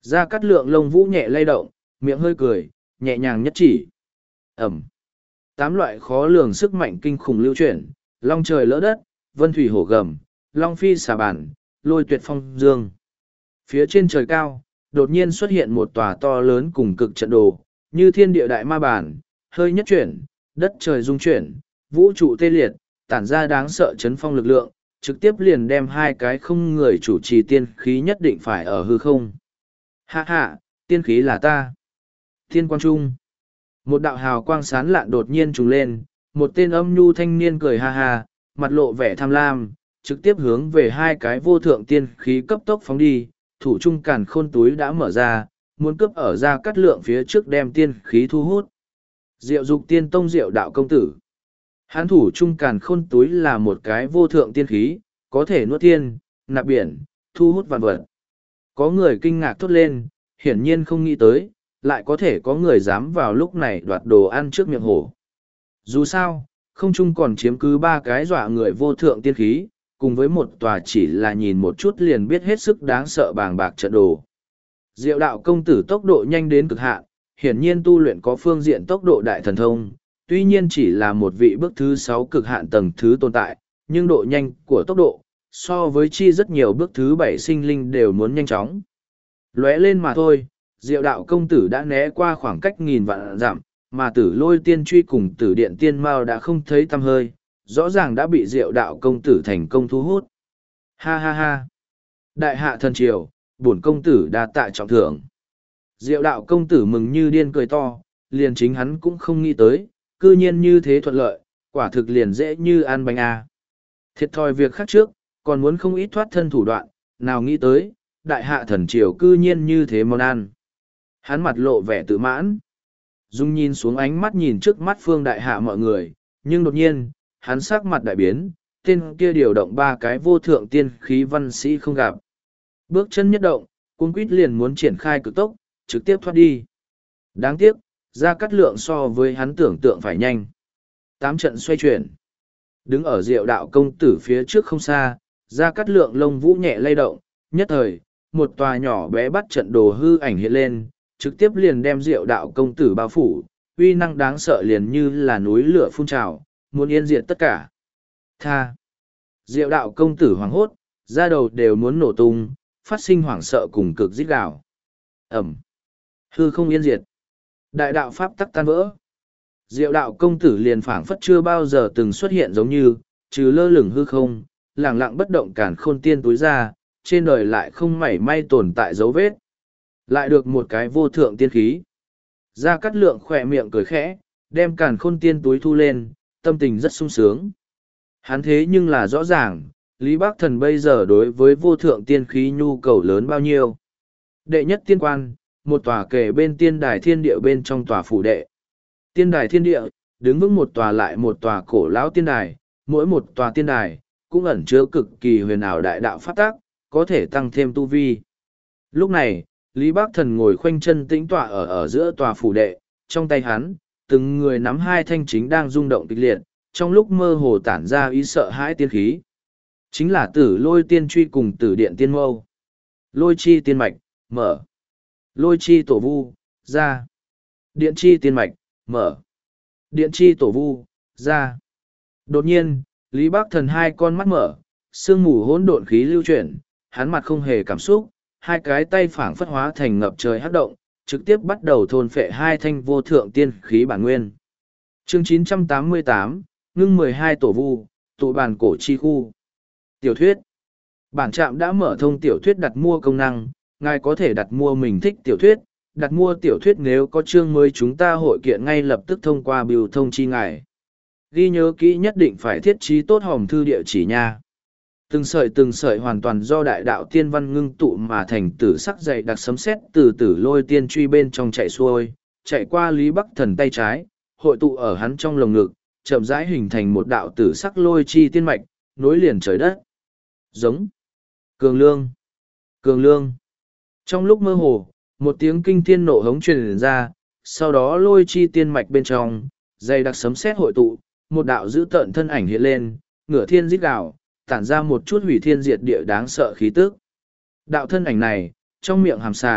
Gia Cát Lượng lông vũ nhẹ lay động, miệng hơi cười, nhẹ nhàng nhất chỉ. Ẩm. Tám loại khó lường sức mạnh kinh khủng lưu chuyển, long trời lỡ đất, vân thủy hổ gầm, long phi xà bản, lôi tuyệt phong dương. Phía trên trời cao, đột nhiên xuất hiện một tòa to lớn cùng cực trận đồ, như thiên địa đại ma bản, hơi nhất chuyển, đất trời rung chuyển, vũ trụ tê liệt, tản ra đáng sợ chấn phong lực lượng, trực tiếp liền đem hai cái không người chủ trì tiên khí nhất định phải ở hư không. Hạ hạ, tiên khí là ta. Thiên quang trung. Một đạo hào quang sán lạn đột nhiên trùng lên, một tên âm nhu thanh niên cười ha ha, mặt lộ vẻ tham lam, trực tiếp hướng về hai cái vô thượng tiên khí cấp tốc phóng đi, thủ trung càn khôn túi đã mở ra, muốn cướp ở ra cắt lượng phía trước đem tiên khí thu hút. Diệu dục tiên tông diệu đạo công tử. Hán thủ trung càn khôn túi là một cái vô thượng tiên khí, có thể nuốt thiên, nạp biển, thu hút vạn vật. Có người kinh ngạc thốt lên, hiển nhiên không nghĩ tới, lại có thể có người dám vào lúc này đoạt đồ ăn trước miệng hổ. Dù sao, không chung còn chiếm cứ ba cái dọa người vô thượng tiên khí, cùng với một tòa chỉ là nhìn một chút liền biết hết sức đáng sợ bàng bạc trận đồ. Diệu đạo công tử tốc độ nhanh đến cực hạn, hiển nhiên tu luyện có phương diện tốc độ đại thần thông, tuy nhiên chỉ là một vị bước thứ sáu cực hạn tầng thứ tồn tại, nhưng độ nhanh của tốc độ, so với chi rất nhiều bước thứ bảy sinh linh đều muốn nhanh chóng. Lóe lên mà thôi, diệu đạo công tử đã né qua khoảng cách nghìn vạn dặm, mà tử lôi tiên truy cùng tử điện tiên mao đã không thấy tăm hơi, rõ ràng đã bị diệu đạo công tử thành công thu hút. Ha ha ha! Đại hạ thần triều, bổn công tử đa tạ trọng thưởng. Diệu đạo công tử mừng như điên cười to, liền chính hắn cũng không nghĩ tới, cư nhiên như thế thuận lợi, quả thực liền dễ như ăn bánh à. Thiệt thòi việc khác trước, còn muốn không ít thoát thân thủ đoạn, nào nghĩ tới, đại hạ thần triều cư nhiên như thế món ăn. Hắn mặt lộ vẻ tự mãn. Dung nhìn xuống ánh mắt nhìn trước mắt phương đại hạ mọi người, nhưng đột nhiên, hắn sắc mặt đại biến, tên kia điều động ba cái vô thượng tiên khí văn sĩ không gặp. Bước chân nhất động, cung quýt liền muốn triển khai cực tốc, trực tiếp thoát đi. Đáng tiếc, Gia Cát Lượng so với hắn tưởng tượng phải nhanh. Tám trận xoay chuyển. Đứng ở diệu đạo công tử phía trước không xa, Gia Cát Lượng lông vũ nhẹ lay động, nhất thời, một tòa nhỏ bé bắt trận đồ hư ảnh hiện lên, trực tiếp liền đem diệu đạo công tử bao phủ, uy năng đáng sợ liền như là núi lửa phun trào, muốn yên diệt tất cả. Tha! Diệu đạo công tử hoảng hốt, da đầu đều muốn nổ tung, phát sinh hoảng sợ cùng cực rít gào. Ẩm! Hư không yên diệt. Đại đạo pháp tắc tan vỡ. Diệu đạo công tử liền phảng phất chưa bao giờ từng xuất hiện giống như, trừ lơ lửng hư không, lẳng lặng bất động cản khôn tiên túi ra, trên đời lại không mảy may tồn tại dấu vết. Lại được một cái vô thượng tiên khí. Gia Cát Lượng khỏe miệng cười khẽ, đem càn khôn tiên túi thu lên, tâm tình rất sung sướng. Hắn thế nhưng là rõ ràng, Lý Bắc Thần bây giờ đối với vô thượng tiên khí nhu cầu lớn bao nhiêu. Đệ nhất tiên quan, một tòa kề bên tiên đài thiên địa bên trong tòa phủ đệ. Tiên đài thiên địa, đứng vững một tòa lại một tòa cổ lão tiên đài, mỗi một tòa tiên đài, cũng ẩn chứa cực kỳ huyền ảo đại đạo pháp tác, có thể tăng thêm tu vi. Lúc này, Lý Bắc Thần ngồi khoanh chân tĩnh tọa ở ở giữa tòa phủ đệ, trong tay hắn, từng người nắm hai thanh chính đang rung động kịch liệt, trong lúc mơ hồ tản ra ý sợ hãi tiên khí. Chính là tử lôi tiên truy cùng tử điện tiên mâu. Lôi chi tiên mạch, mở. Lôi chi tổ vu, ra. Điện chi tiên mạch, mở. Điện chi tổ vu, ra. Đột nhiên, Lý Bắc Thần hai con mắt mở, sương mù hỗn độn khí lưu chuyển, hắn mặt không hề cảm xúc, hai cái tay phảng phất hóa thành ngập trời hắc động, trực tiếp bắt đầu thôn phệ hai thanh vô thượng tiên khí bản nguyên. Chương chín trăm tám mươi tám, ngưng mười hai tổ vu, tụ bàn cổ chi khu. Tiểu thuyết. Bản trạm đã mở thông tiểu thuyết đặt mua công năng, ngài có thể đặt mua mình thích tiểu thuyết, đặt mua tiểu thuyết nếu có chương mới chúng ta hội kiện ngay lập tức thông qua biểu thông chi ngài. Ghi nhớ kỹ nhất định phải thiết trí tốt hòm thư địa chỉ nha. Từng sợi từng sợi hoàn toàn do đại đạo tiên văn ngưng tụ mà thành tử sắc dày đặc sấm sét từ tử lôi tiên truy bên trong chạy xuôi, chạy qua Lý Bắc Thần tay trái, hội tụ ở hắn trong lồng ngực, chậm rãi hình thành một đạo tử sắc lôi chi tiên mạch, nối liền trời đất. Giống. Cường lương. Cường lương. Trong lúc mơ hồ, một tiếng kinh thiên nộ hống truyền ra, sau đó lôi chi tiên mạch bên trong, dày đặc sấm sét hội tụ, một đạo dữ tợn thân ảnh hiện lên, ngửa thiên rít gào, tản ra một chút hủy thiên diệt địa đáng sợ khí tức. Đạo thân ảnh này, trong miệng hàm xà,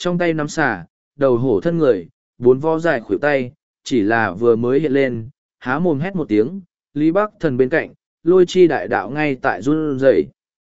Trong tay nắm xà, đầu hổ thân người, bốn vo dài khuỷu tay, chỉ là vừa mới hiện lên, há mồm hét một tiếng, Lý Bắc Thần bên cạnh, lôi chi đại đạo ngay tại run rẩy.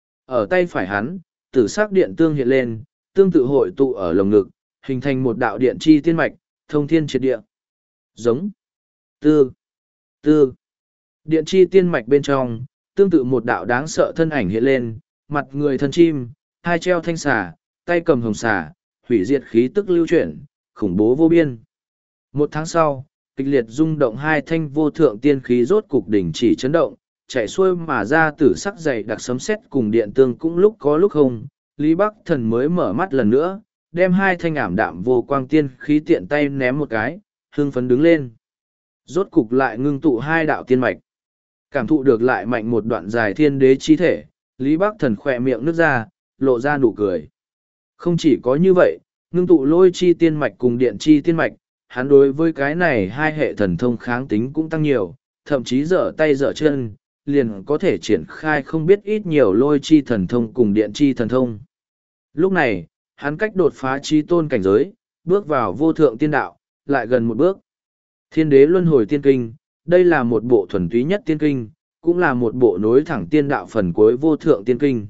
Ở tay phải hắn, tử sắc điện tương hiện lên, tương tự hội tụ ở lồng ngực, hình thành một đạo điện chi tiên mạch, thông thiên triệt địa. Giống. Tư. Tư. Điện chi tiên mạch bên trong, tương tự một đạo đáng sợ thân ảnh hiện lên, mặt người thân chim, hai treo thanh xà, tay cầm hồng xà, hủy diệt khí tức lưu chuyển, khủng bố vô biên. Một tháng sau, kịch liệt rung động hai thanh vô thượng tiên khí rốt cục đỉnh chỉ chấn động, chạy xuôi mà ra tử sắc dày đặc sấm sét cùng điện tương cũng lúc có lúc không. Lý Bắc Thần mới mở mắt lần nữa, đem hai thanh ảm đạm vô quang tiên khí tiện tay ném một cái, hưng phấn đứng lên. Rốt cục lại ngưng tụ hai đạo tiên mạch. Cảm thụ được lại mạnh một đoạn dài thiên đế chi thể, Lý Bắc Thần khỏe miệng nước ra, lộ ra nụ cười. Không chỉ có như vậy, ngưng tụ lôi chi tiên mạch cùng điện chi tiên mạch, hắn đối với cái này hai hệ thần thông kháng tính cũng tăng nhiều, thậm chí dở tay dở chân, liền có thể triển khai không biết ít nhiều lôi chi thần thông cùng điện chi thần thông. Lúc này, hắn cách đột phá chi tôn cảnh giới, bước vào vô thượng tiên đạo, lại gần một bước. Thiên đế luân hồi tiên kinh, đây là một bộ thuần túy nhất tiên kinh, cũng là một bộ nối thẳng tiên đạo phần cuối vô thượng tiên kinh.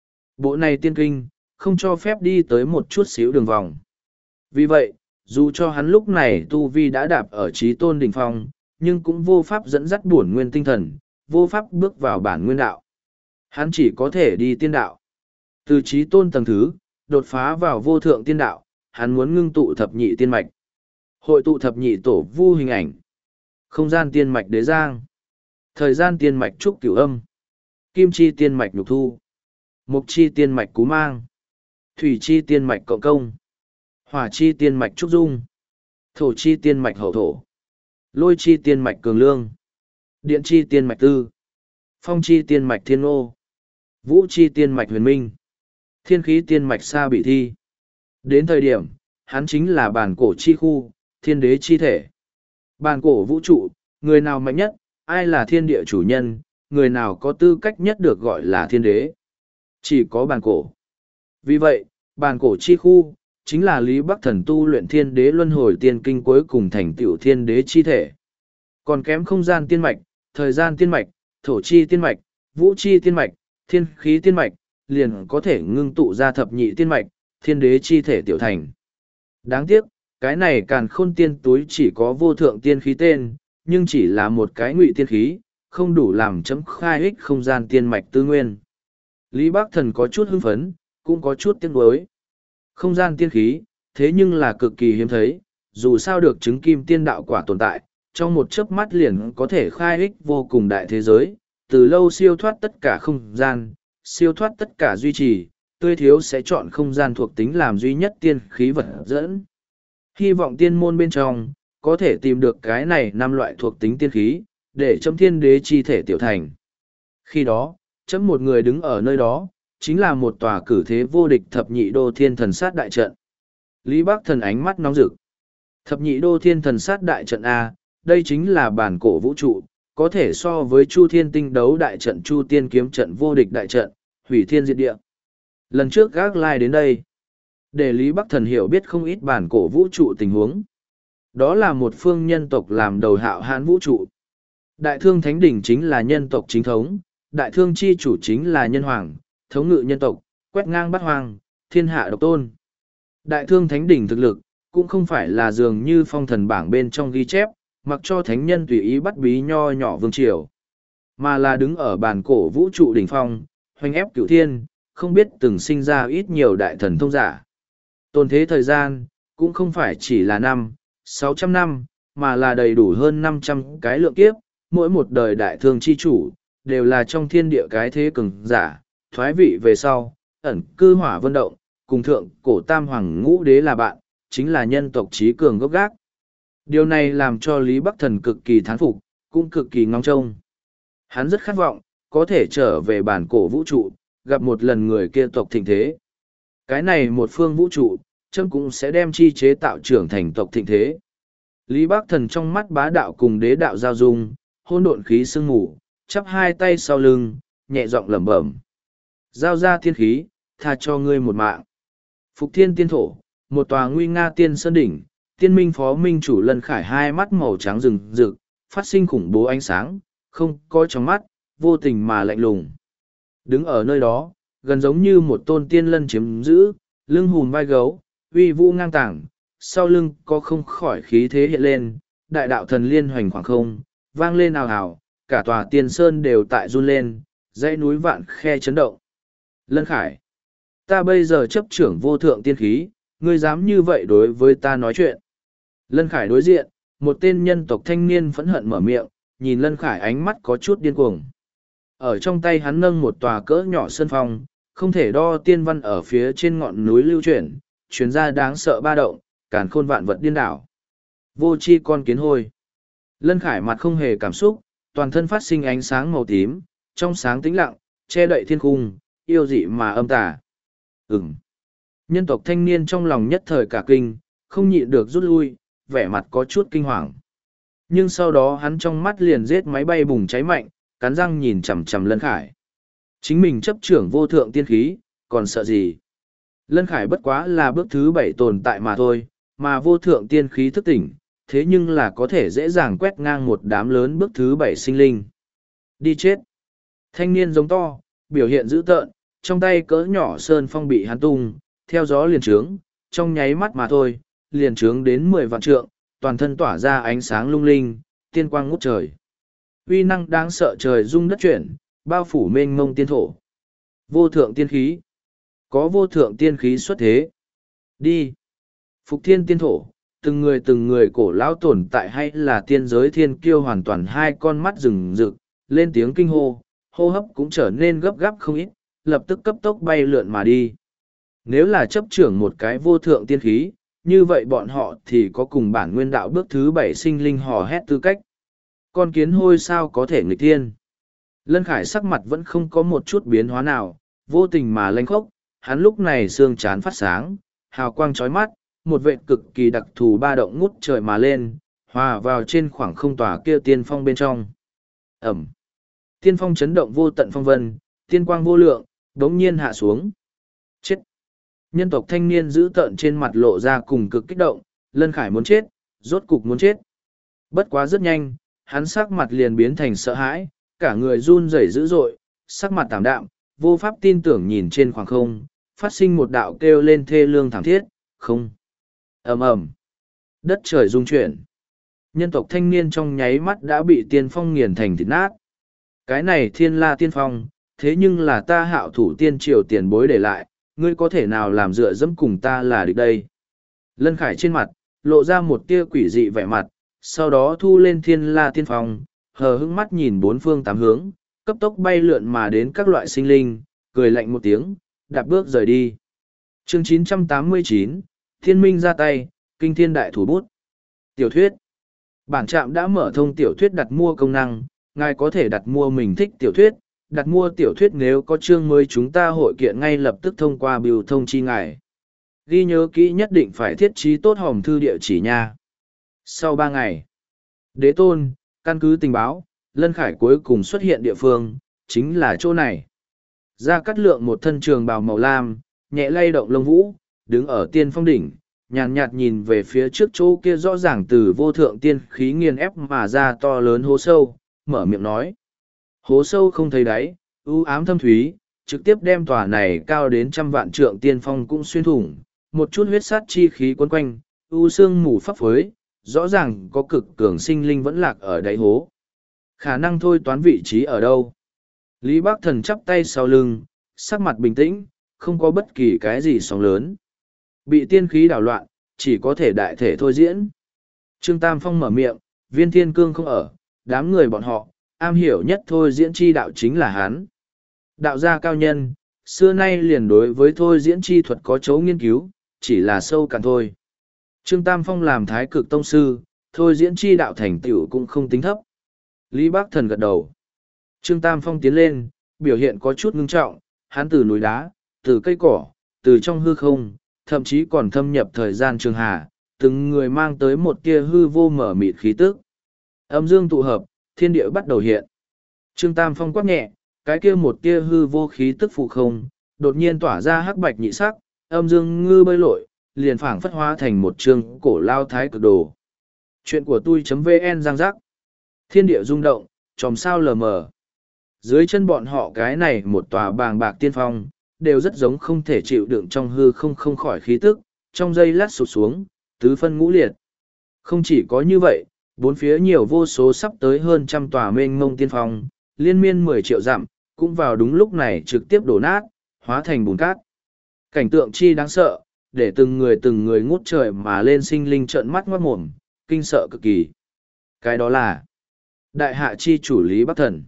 Bộ này tiên kinh, không cho phép đi tới một chút xíu đường vòng. Vì vậy, dù cho hắn lúc này tu vi đã đạp ở trí tôn đỉnh phong, nhưng cũng vô pháp dẫn dắt bổn nguyên tinh thần, vô pháp bước vào bản nguyên đạo. Hắn chỉ có thể đi tiên đạo. Từ trí tôn tầng thứ, đột phá vào vô thượng tiên đạo, hắn muốn ngưng tụ thập nhị tiên mạch. Hội tụ thập nhị tổ vu hình ảnh. Không gian tiên mạch đế giang. Thời gian tiên mạch trúc cửu âm. Kim chi tiên mạch nhục thu. Mục chi tiên mạch cú mang. Thủy chi tiên mạch cộng công. Hỏa chi tiên mạch trúc dung. Thổ chi tiên mạch hậu thổ. Lôi chi tiên mạch cường lương. Điện chi tiên mạch tư. Phong chi tiên mạch thiên ô. Vũ chi tiên mạch huyền minh. Thiên khí tiên mạch sa bị thi. Đến thời điểm, hắn chính là bản cổ chi khu, thiên đế chi thể. Bản cổ vũ trụ, người nào mạnh nhất, ai là thiên địa chủ nhân, người nào có tư cách nhất được gọi là thiên đế. Chỉ có bản cổ. Vì vậy, bản cổ chi khu, chính là Lý Bắc Thần tu luyện thiên đế luân hồi tiên kinh cuối cùng thành tựu thiên đế chi thể. Còn kém không gian tiên mạch, thời gian tiên mạch, thổ chi tiên mạch, vũ chi tiên mạch, thiên khí tiên mạch, liền có thể ngưng tụ ra thập nhị tiên mạch, thiên đế chi thể tiểu thành. Đáng tiếc, cái này càn khôn tiên túi chỉ có vô thượng tiên khí tên, nhưng chỉ là một cái ngụy tiên khí, không đủ làm chấm khai ích không gian tiên mạch tư nguyên. Lý Bắc Thần có chút hưng phấn, cũng có chút tiếc nuối. Không gian tiên khí, thế nhưng là cực kỳ hiếm thấy, dù sao được chứng kim tiên đạo quả tồn tại, trong một chớp mắt liền có thể khai ích vô cùng đại thế giới, từ lâu siêu thoát tất cả không gian, siêu thoát tất cả duy trì, tươi thiếu sẽ chọn không gian thuộc tính làm duy nhất tiên khí vật dẫn. Hy vọng tiên môn bên trong, có thể tìm được cái này năm loại thuộc tính tiên khí, để chấm thiên đế chi thể tiểu thành. Khi đó, chấm một người đứng ở nơi đó, chính là một tòa cử thế vô địch thập nhị đô thiên thần sát đại trận. Lý Bắc Thần ánh mắt nóng rực. Thập nhị đô thiên thần sát đại trận A, đây chính là bản cổ vũ trụ, có thể so với Chu Thiên tinh đấu đại trận Chu Tiên kiếm trận vô địch đại trận, hủy thiên diệt địa. Lần trước gác lai đến đây, để Lý Bắc Thần hiểu biết không ít bản cổ vũ trụ tình huống. Đó là một phương nhân tộc làm đầu hạo hãn vũ trụ. Đại thương thánh đỉnh chính là nhân tộc chính thống, đại thương chi chủ chính là nhân hoàng, thống ngự nhân tộc, quét ngang bát hoang, thiên hạ độc tôn. Đại thương thánh đỉnh thực lực, cũng không phải là dường như phong thần bảng bên trong ghi chép, mặc cho thánh nhân tùy ý bắt bí nho nhỏ vương triều, mà là đứng ở bàn cổ vũ trụ đỉnh phong, hoành ép cửu thiên, không biết từng sinh ra ít nhiều đại thần thông giả. Tồn thế thời gian, cũng không phải chỉ là năm, sáu trăm năm, mà là đầy đủ hơn năm trăm cái lượng kiếp, mỗi một đời đại thương chi chủ, đều là trong thiên địa cái thế cường giả, thoái vị về sau, ẩn cư hỏa vân động, cùng thượng cổ tam hoàng ngũ đế là bạn, chính là nhân tộc trí cường gốc gác. Điều này làm cho Lý Bắc Thần cực kỳ thán phục, cũng cực kỳ ngóng trông. Hắn rất khát vọng, có thể trở về bản cổ vũ trụ, gặp một lần người kia tộc thịnh thế. Cái này một phương vũ trụ, chấm cũng sẽ đem chi chế tạo trưởng thành tộc thịnh thế. Lý Bắc Thần trong mắt bá đạo cùng đế đạo giao dung, hôn độn khí sương mù, chắp hai tay sau lưng, nhẹ giọng lẩm bẩm. Giao ra thiên khí, tha cho ngươi một mạng. Phục thiên tiên thổ, một tòa nguy nga tiên sơn đỉnh, tiên minh phó minh chủ Lân Khải hai mắt màu trắng rừng rực, phát sinh khủng bố ánh sáng, không có trong mắt, vô tình mà lạnh lùng. Đứng ở nơi đó, gần giống như một tôn tiên lân chiếm giữ, lưng hùm vai gấu, uy vũ ngang tàng, sau lưng có không khỏi khí thế hiện lên, đại đạo thần liên hoành khoảng không, vang lên ào ào, cả tòa tiên sơn đều tại run lên, dãy núi vạn khe chấn động. Lân Khải, ta bây giờ chấp trưởng vô thượng tiên khí, ngươi dám như vậy đối với ta nói chuyện. Lân Khải đối diện, một tên nhân tộc thanh niên phẫn hận mở miệng, nhìn Lân Khải ánh mắt có chút điên cuồng. Ở trong tay hắn nâng một tòa cỡ nhỏ sơn phong, không thể đo tiên văn ở phía trên ngọn núi lưu chuyển, chuyến ra đáng sợ ba động, càn khôn vạn vật điên đảo. Vô chi con kiến hôi. Lân Khải mặt không hề cảm xúc, toàn thân phát sinh ánh sáng màu tím, trong sáng tĩnh lặng, che đậy thiên cung, yêu dị mà âm tà. Ừm. Nhân tộc thanh niên trong lòng nhất thời cả kinh, không nhịn được rút lui, vẻ mặt có chút kinh hoàng. Nhưng sau đó hắn trong mắt liền giết máy bay bùng cháy mạnh, cắn răng nhìn chằm chằm Lân Khải. Chính mình chấp trưởng vô thượng tiên khí, còn sợ gì? Lân Khải bất quá là bước thứ bảy tồn tại mà thôi, mà vô thượng tiên khí thức tỉnh, thế nhưng là có thể dễ dàng quét ngang một đám lớn bước thứ bảy sinh linh. Đi chết! Thanh niên giống to, biểu hiện dữ tợn, trong tay cỡ nhỏ sơn phong bị hắn tung, theo gió liền trướng, trong nháy mắt mà thôi, liền trướng đến mười vạn trượng, toàn thân tỏa ra ánh sáng lung linh, tiên quang ngút trời. Uy năng đáng sợ trời rung đất chuyển, bao phủ mênh mông tiên thổ. Vô thượng tiên khí. Có vô thượng tiên khí xuất thế. Đi. Phục thiên tiên thổ, từng người từng người cổ lão tồn tại hay là tiên giới thiên kiêu hoàn toàn hai con mắt rừng rực, lên tiếng kinh hô, hô hấp cũng trở nên gấp gáp không ít, lập tức cấp tốc bay lượn mà đi. Nếu là chấp trưởng một cái vô thượng tiên khí, như vậy bọn họ thì có cùng bản nguyên đạo bước thứ bảy sinh linh hò hét tư cách. Con kiến hôi sao có thể nghịch thiên. Lân Khải sắc mặt vẫn không có một chút biến hóa nào, vô tình mà lanh khốc, hắn lúc này xương chán phát sáng, hào quang chói mắt, một vệt cực kỳ đặc thù ba động ngút trời mà lên, hòa vào trên khoảng không tòa kia tiên phong bên trong. Ẩm. Tiên phong chấn động vô tận phong vân, tiên quang vô lượng, đống nhiên hạ xuống. Chết. Nhân tộc thanh niên giữ tợn trên mặt lộ ra cùng cực kích động, Lân Khải muốn chết, rốt cục muốn chết. Bất quá rất nhanh, hắn sắc mặt liền biến thành sợ hãi, cả người run rẩy dữ dội, sắc mặt tảm đạm, vô pháp tin tưởng nhìn trên khoảng không, phát sinh một đạo kêu lên thê lương thảm thiết, không. Ầm ầm. Đất trời rung chuyển. Nhân tộc thanh niên trong nháy mắt đã bị tiên phong nghiền thành thịt nát. Cái này thiên la tiên phong, thế nhưng là ta hạo thủ tiên triều tiền bối để lại, ngươi có thể nào làm dựa dẫm cùng ta là địch đây. Lân Khải trên mặt, lộ ra một tia quỷ dị vẻ mặt, sau đó thu lên thiên la tiên phong, hờ hững mắt nhìn bốn phương tám hướng, cấp tốc bay lượn mà đến các loại sinh linh, cười lạnh một tiếng, đạp bước rời đi. Chương chín trăm tám mươi chín, Thiên Minh ra tay, kinh thiên đại thủ bút. Tiểu thuyết. Bản trạm đã mở thông tiểu thuyết đặt mua công năng, ngài có thể đặt mua mình thích tiểu thuyết, đặt mua tiểu thuyết nếu có chương mới chúng ta hội kiện ngay lập tức thông qua biểu thông chi ngài. Ghi nhớ kỹ nhất định phải thiết trí tốt hòm thư địa chỉ nha. Sau ba ngày, Đế Tôn, căn cứ tình báo, Lân Khải cuối cùng xuất hiện địa phương, chính là chỗ này. Gia Cát Lượng một thân trường bào màu lam, nhẹ lay động lông vũ, đứng ở tiên phong đỉnh, nhàn nhạt nhìn về phía trước chỗ kia rõ ràng từ vô thượng tiên khí nghiền ép mà ra to lớn hố sâu, mở miệng nói. Hố sâu không thấy đáy, u ám thâm thúy, trực tiếp đem tòa này cao đến trăm vạn trượng tiên phong cũng xuyên thủng, một chút huyết sát chi khí quấn quanh, u sương mù phấp phới, rõ ràng có cực cường sinh linh vẫn lạc ở đáy hố. Khả năng thôi toán vị trí ở đâu. Lý Bác Thần chắp tay sau lưng, sắc mặt bình tĩnh, không có bất kỳ cái gì sóng lớn. Bị tiên khí đảo loạn, chỉ có thể đại thể thôi diễn. Trương Tam Phong mở miệng, Viên Thiên Cương không ở, đám người bọn họ, am hiểu nhất thôi diễn chi đạo chính là hắn. Đạo gia cao nhân, xưa nay liền đối với thôi diễn chi thuật có chấu nghiên cứu, chỉ là sâu cạn thôi. Trương Tam Phong làm thái cực tông sư, thôi diễn chi đạo thành tựu cũng không tính thấp. Lý Bác Thần gật đầu. Trương Tam Phong tiến lên, biểu hiện có chút ngưng trọng, hắn từ núi đá, từ cây cỏ, từ trong hư không, thậm chí còn thâm nhập thời gian trường hà, từng người mang tới một tia hư vô mở mịt khí tức. Âm dương tụ hợp, thiên địa bắt đầu hiện. Trương Tam Phong quát nhẹ, cái kia một tia hư vô khí tức phụ không, đột nhiên tỏa ra hắc bạch nhị sắc, âm dương ngư bơi lội, liền phảng phất hóa thành một chương cổ lao thái cực đồ. Chuyện của tôi.vn giang giác. Thiên địa rung động, chòm sao lờ mờ. Dưới chân bọn họ cái này một tòa bàng bạc tiên phong, đều rất giống không thể chịu đựng trong hư không không khỏi khí tức, trong giây lát sụp xuống, tứ phân ngũ liệt. Không chỉ có như vậy, bốn phía nhiều vô số sắp tới hơn trăm tòa mênh mông tiên phong, liên miên mười triệu dặm, cũng vào đúng lúc này trực tiếp đổ nát, hóa thành bùn cát. Cảnh tượng chi đáng sợ, để từng người từng người ngút trời mà lên sinh linh trợn mắt ngoát mồm, kinh sợ cực kỳ. Cái đó là Đại hạ chi chủ Lý Bắc Thần.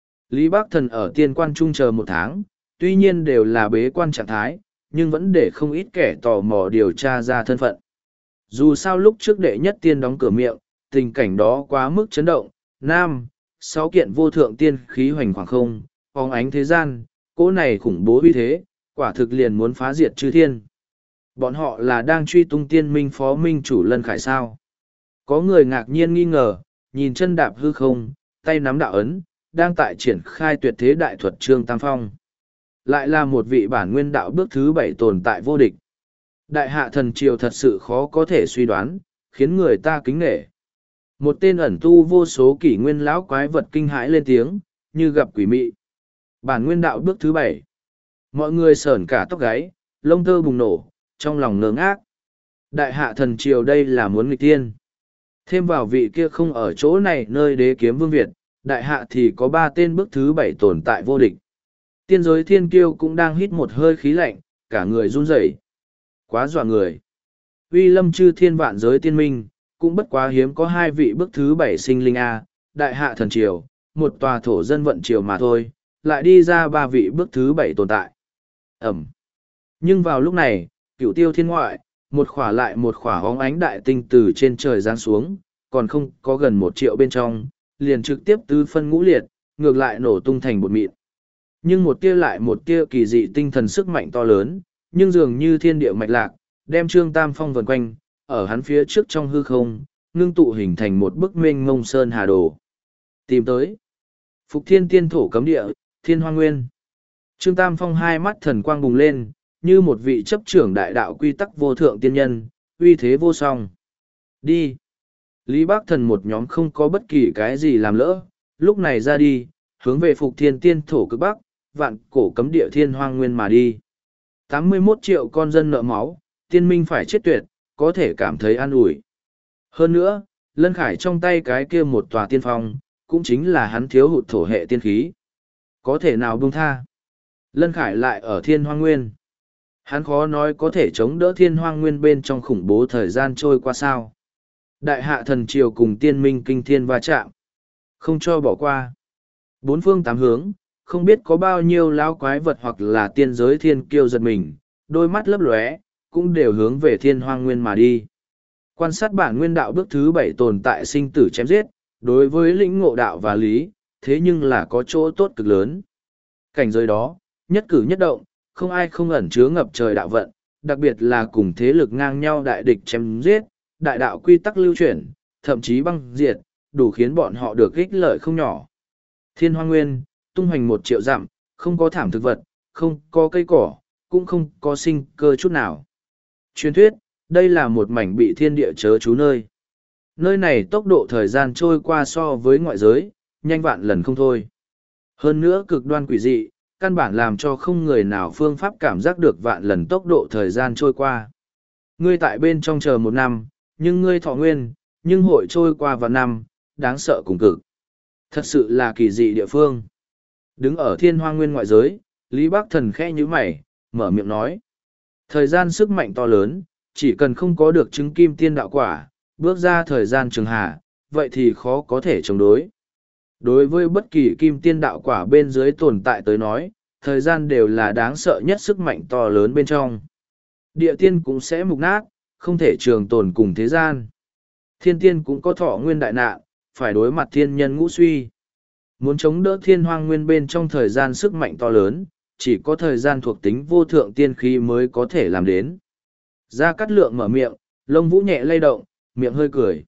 Lý Bắc Thần ở tiên quan trung chờ một tháng, tuy nhiên đều là bế quan trạng thái, nhưng vẫn để không ít kẻ tò mò điều tra ra thân phận. Dù sao lúc trước đệ nhất tiên đóng cửa miệng, tình cảnh đó quá mức chấn động, nam, sáu kiện vô thượng tiên khí hoành khoảng không, phóng ánh thế gian, cỗ này khủng bố uy thế, quả thực liền muốn phá diệt chư thiên. Bọn họ là đang truy tung tiên minh phó minh chủ Lân Khải sao. Có người ngạc nhiên nghi ngờ, nhìn chân đạp hư không, tay nắm đạo ấn, đang tại triển khai tuyệt thế đại thuật Trương Tam Phong. Lại là một vị bản nguyên đạo bước thứ bảy tồn tại vô địch. Đại hạ thần triều thật sự khó có thể suy đoán, khiến người ta kính nể. Một tên ẩn tu vô số kỷ nguyên lão quái vật kinh hãi lên tiếng, như gặp quỷ mị. Bản nguyên đạo bước thứ bảy. Mọi người sởn cả tóc gáy, lông tơ bùng nổ, trong lòng ngớ ngác. Đại hạ thần triều đây là muốn nghịch tiên. Thêm vào vị kia không ở chỗ này nơi đế kiếm vương Việt, đại hạ thì có ba tên bước thứ bảy tồn tại vô địch. Tiên giới thiên kiêu cũng đang hít một hơi khí lạnh, cả người run rẩy. Quá dọa người. Uy lâm chư thiên vạn giới tiên minh, cũng bất quá hiếm có hai vị bước thứ bảy sinh linh A, đại hạ thần triều, một tòa thổ dân vận triều mà thôi, lại đi ra ba vị bước thứ bảy tồn tại. Ẩm. Nhưng vào lúc này, cửu tiêu thiên ngoại, một khỏa lại một khỏa hóng ánh đại tinh từ trên trời giáng xuống, còn không có gần một triệu bên trong, liền trực tiếp tứ phân ngũ liệt, ngược lại nổ tung thành bột mịn. Nhưng một tia lại một tia kỳ dị tinh thần sức mạnh to lớn, nhưng dường như thiên địa mạch lạc, đem Trương Tam Phong vần quanh, ở hắn phía trước trong hư không, ngưng tụ hình thành một bức mênh mông sơn hà đồ. Tìm tới. Phục thiên tiên thổ cấm địa, thiên hoa nguyên. Trương Tam Phong hai mắt thần quang bùng lên, như một vị chấp trưởng đại đạo quy tắc vô thượng tiên nhân, uy thế vô song. Đi. Lý Bác Thần một nhóm không có bất kỳ cái gì làm lỡ, lúc này ra đi, hướng về Phục Thiên Tiên thổ cực bắc, vạn cổ cấm địa thiên hoang nguyên mà đi. tám mươi mốt triệu con dân nợ máu, tiên minh phải chết tuyệt, có thể cảm thấy an ủi. Hơn nữa, Lân Khải trong tay cái kia một tòa tiên phong, cũng chính là hắn thiếu hụt thổ hệ tiên khí. Có thể nào buông tha? Lân Khải lại ở thiên hoang nguyên. Hắn khó nói có thể chống đỡ thiên hoang nguyên bên trong khủng bố thời gian trôi qua sao. Đại hạ thần triều cùng tiên minh kinh thiên va chạm. Không cho bỏ qua. Bốn phương tám hướng, không biết có bao nhiêu lão quái vật hoặc là tiên giới thiên kiêu giật mình, đôi mắt lấp lóe, cũng đều hướng về thiên hoang nguyên mà đi. Quan sát bản nguyên đạo bước thứ bảy tồn tại sinh tử chém giết, đối với lĩnh ngộ đạo và lý, thế nhưng là có chỗ tốt cực lớn. Cảnh giới đó, nhất cử nhất động, không ai không ẩn chứa ngập trời đạo vận, đặc biệt là cùng thế lực ngang nhau đại địch chém giết, đại đạo quy tắc lưu chuyển, thậm chí băng diệt, đủ khiến bọn họ được ích lợi không nhỏ. Thiên Hoang Nguyên, tung hoành một triệu dặm, không có thảm thực vật, không có cây cỏ, cũng không có sinh cơ chút nào. Truyền thuyết, đây là một mảnh bị thiên địa chớ chú nơi. Nơi này tốc độ thời gian trôi qua so với ngoại giới, nhanh vạn lần không thôi. Hơn nữa cực đoan quỷ dị, căn bản làm cho không người nào phương pháp cảm giác được vạn lần tốc độ thời gian trôi qua. Ngươi tại bên trong chờ một năm, nhưng ngươi thọ nguyên, nhưng hội trôi qua vạn năm, đáng sợ cùng cực. Thật sự là kỳ dị địa phương. Đứng ở thiên hoang nguyên ngoại giới, Lý Bắc Thần khẽ nhíu mày, mở miệng nói. Thời gian sức mạnh to lớn, chỉ cần không có được chứng kim tiên đạo quả, bước ra thời gian trường hạ, vậy thì khó có thể chống đối. Đối với bất kỳ kim tiên đạo quả bên dưới tồn tại tới nói, thời gian đều là đáng sợ nhất sức mạnh to lớn bên trong. Địa tiên cũng sẽ mục nát, không thể trường tồn cùng thế gian. Thiên tiên cũng có thọ nguyên đại nạn, phải đối mặt thiên nhân ngũ suy. Muốn chống đỡ thiên hoang nguyên bên trong thời gian sức mạnh to lớn, chỉ có thời gian thuộc tính vô thượng tiên khí mới có thể làm đến. Gia Cát Lượng mở miệng, lông vũ nhẹ lay động, miệng hơi cười.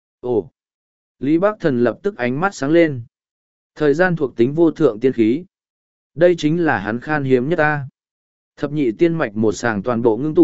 Ồ! Lý Bắc Thần lập tức ánh mắt sáng lên. Thời gian thuộc tính vô thượng tiên khí. Đây chính là hắn khan hiếm nhất ta. Thập nhị tiên mạch một sàng toàn bộ ngưng tụ,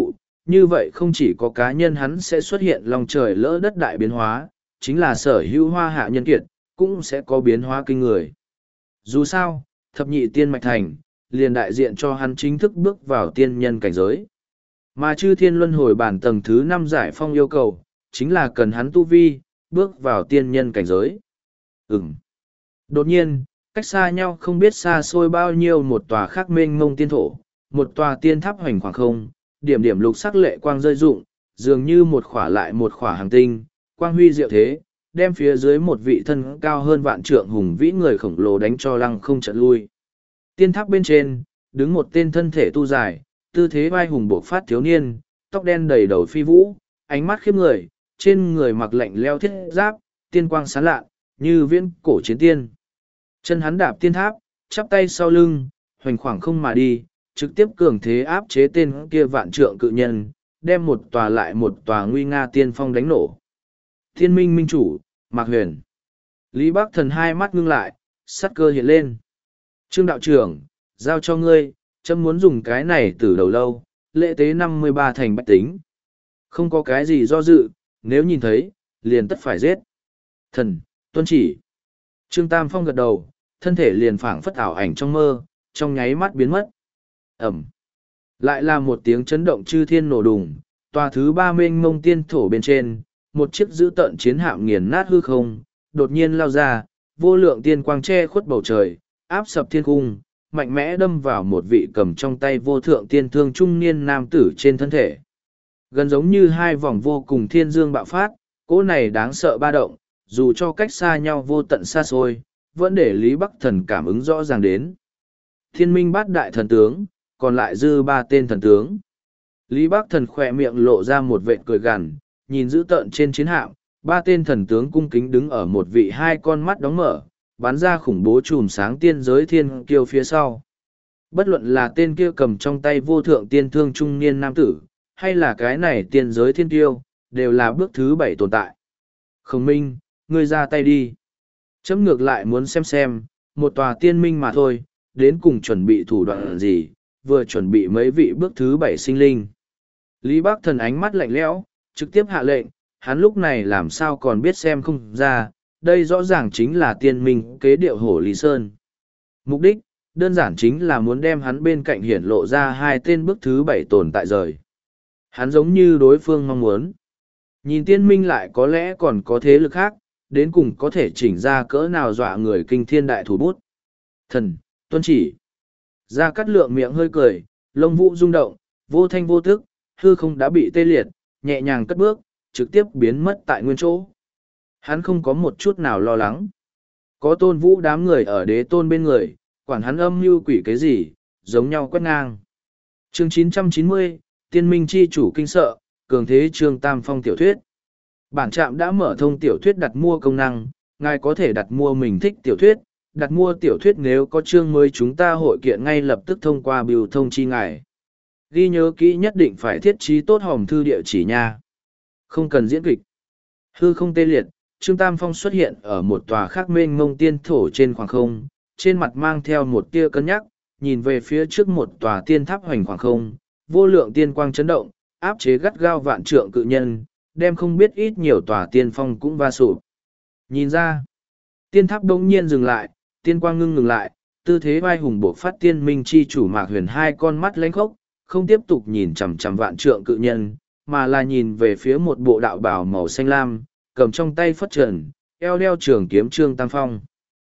như vậy không chỉ có cá nhân hắn sẽ xuất hiện lòng trời lỡ đất đại biến hóa, chính là sở hữu hoa hạ nhân kiệt, cũng sẽ có biến hóa kinh người. Dù sao, thập nhị tiên mạch thành, liền đại diện cho hắn chính thức bước vào tiên nhân cảnh giới. Mà chư thiên luân hồi bản tầng thứ năm giải phong yêu cầu, chính là cần hắn tu vi, bước vào tiên nhân cảnh giới. Ừm. Đột nhiên, cách xa nhau không biết xa xôi bao nhiêu một tòa khác mênh mông tiên thổ, một tòa tiên tháp hoành khoảng không, điểm điểm lục sắc lệ quang rơi rụng, dường như một khỏa lại một khỏa hành tinh, quang huy diệu thế, đem phía dưới một vị thân cao hơn vạn trượng hùng vĩ người khổng lồ đánh cho lăng không trận lui. Tiên tháp bên trên, đứng một tên thân thể tu dài, tư thế vai hùng bộc phát thiếu niên, tóc đen đầy đầu phi vũ, ánh mắt khiếp người, trên người mặc lạnh leo thiết giáp, tiên quang sáng lạ, như viễn cổ chiến tiên. Chân hắn đạp tiên tháp, chắp tay sau lưng, hoành khoảng không mà đi, trực tiếp cường thế áp chế tên kia vạn trượng cự nhân, đem một tòa lại một tòa nguy nga tiên phong đánh nổ. Thiên minh minh chủ, Mạc Huyền. Lý Bắc Thần hai mắt ngưng lại, sát cơ hiện lên. Trương đạo trưởng, giao cho ngươi, chấm muốn dùng cái này từ đầu lâu, lễ tế năm mươi ba thành bách tính. Không có cái gì do dự, nếu nhìn thấy, liền tất phải giết. Thần, tuân chỉ. Trương Tam Phong gật đầu, thân thể liền phảng phất ảo ảnh trong mơ, trong nháy mắt biến mất. Ẩm. Lại là một tiếng chấn động chư thiên nổ đùng, tòa thứ ba mênh mông tiên thổ bên trên, một chiếc dữ tợn chiến hạm nghiền nát hư không, đột nhiên lao ra, vô lượng tiên quang che khuất bầu trời, áp sập thiên cung, mạnh mẽ đâm vào một vị cầm trong tay vô thượng tiên thương trung niên nam tử trên thân thể. Gần giống như hai vòng vô cùng thiên dương bạo phát, cỗ này đáng sợ ba động, dù cho cách xa nhau vô tận xa xôi, vẫn để Lý Bắc Thần cảm ứng rõ ràng đến. Thiên minh bát đại thần tướng, còn lại dư ba tên thần tướng. Lý Bắc Thần khỏe miệng lộ ra một vệt cười gằn, nhìn dữ tợn trên chiến hạm, ba tên thần tướng cung kính đứng ở một vị hai con mắt đóng mở, bắn ra khủng bố chùm sáng tiên giới thiên kiêu phía sau. Bất luận là tên kia cầm trong tay vô thượng tiên thương trung niên nam tử, hay là cái này tiên giới thiên kiêu, đều là bước thứ bảy tồn tại. Khổng Minh, ngươi ra tay đi. Chấm ngược lại muốn xem xem, một tòa tiên minh mà thôi, đến cùng chuẩn bị thủ đoạn gì, vừa chuẩn bị mấy vị bước thứ bảy sinh linh. Lý Bắc Thần ánh mắt lạnh lẽo, trực tiếp hạ lệnh, hắn lúc này làm sao còn biết xem không ra, đây rõ ràng chính là tiên minh kế điệu hổ Lý Sơn. Mục đích, đơn giản chính là muốn đem hắn bên cạnh hiển lộ ra hai tên bước thứ bảy tồn tại rời. Hắn giống như đối phương mong muốn. Nhìn tiên minh lại có lẽ còn có thế lực khác, đến cùng có thể chỉnh ra cỡ nào dọa người kinh thiên đại thủ bút. Thần, tuân chỉ. Gia Cát Lượng miệng hơi cười, lông vũ rung động, vô thanh vô tức, hư không đã bị tê liệt, nhẹ nhàng cất bước, trực tiếp biến mất tại nguyên chỗ. Hắn không có một chút nào lo lắng. Có Tôn Vũ đám người ở đế tôn bên người, quản hắn âm mưu quỷ cái gì, giống nhau quét ngang. Chương chín trăm chín mươi, Tiên Minh chi chủ kinh sợ, cường thế Trương Tam Phong tiểu thuyết. Bản trạm đã mở thông tiểu thuyết đặt mua công năng, ngài có thể đặt mua mình thích tiểu thuyết, đặt mua tiểu thuyết nếu có chương mới chúng ta hội kiện ngay lập tức thông qua biểu thông chi ngài. Ghi nhớ kỹ nhất định phải thiết trí tốt hòm thư địa chỉ nha. Không cần diễn kịch. Hư không tê liệt, Trương Tam Phong xuất hiện ở một tòa khác mênh mông tiên thổ trên khoảng không, trên mặt mang theo một tia cân nhắc, nhìn về phía trước một tòa tiên tháp hoành khoảng không, vô lượng tiên quang chấn động, áp chế gắt gao vạn trượng cự nhân, đem không biết ít nhiều tòa tiên phong cũng va sụp. Nhìn ra, tiên tháp đông nhiên dừng lại, tiên quang ngưng ngừng lại, tư thế vai hùng bộc phát tiên minh chi chủ Mạc Huyền hai con mắt lánh khốc, không tiếp tục nhìn chằm chằm vạn trượng cự nhân, mà là nhìn về phía một bộ đạo bào màu xanh lam, cầm trong tay phất trần, eo đeo trường kiếm Trương Tam Phong.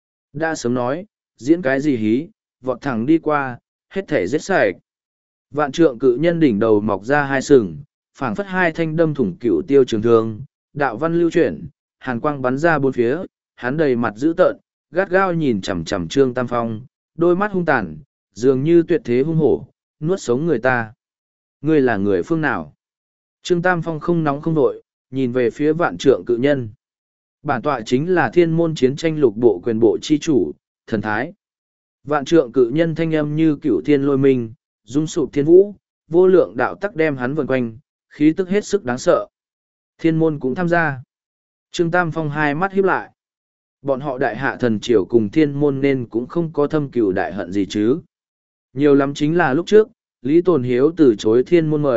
Đã sớm nói, diễn cái gì hí, vọt thẳng đi qua, hết thể giết sạch. Vạn trượng cự nhân đỉnh đầu mọc ra hai sừng, phảng phất hai thanh đâm thủng cựu tiêu trường thương, đạo văn lưu chuyển, hàn quang bắn ra bốn phía, hắn đầy mặt dữ tợn, gắt gao nhìn chằm chằm Trương Tam Phong, đôi mắt hung tàn, dường như tuyệt thế hung hổ, nuốt sống người ta. Ngươi là người phương nào? Trương Tam Phong không nóng không vội, nhìn về phía vạn trượng cự nhân. Bản tọa chính là thiên môn chiến tranh lục bộ quyền bộ chi chủ, thần thái. Vạn trượng cự nhân thanh âm như cửu thiên lôi minh, rung sụp thiên vũ, vô lượng đạo tắc đem hắn vần quanh, khí tức hết sức đáng sợ. Thiên môn cũng tham gia. Trương Tam Phong hai mắt híp lại. Bọn họ đại hạ thần triều cùng thiên môn nên cũng không có thâm cửu đại hận gì chứ. Nhiều lắm chính là lúc trước, Lý Tồn Hiếu từ chối thiên môn mời,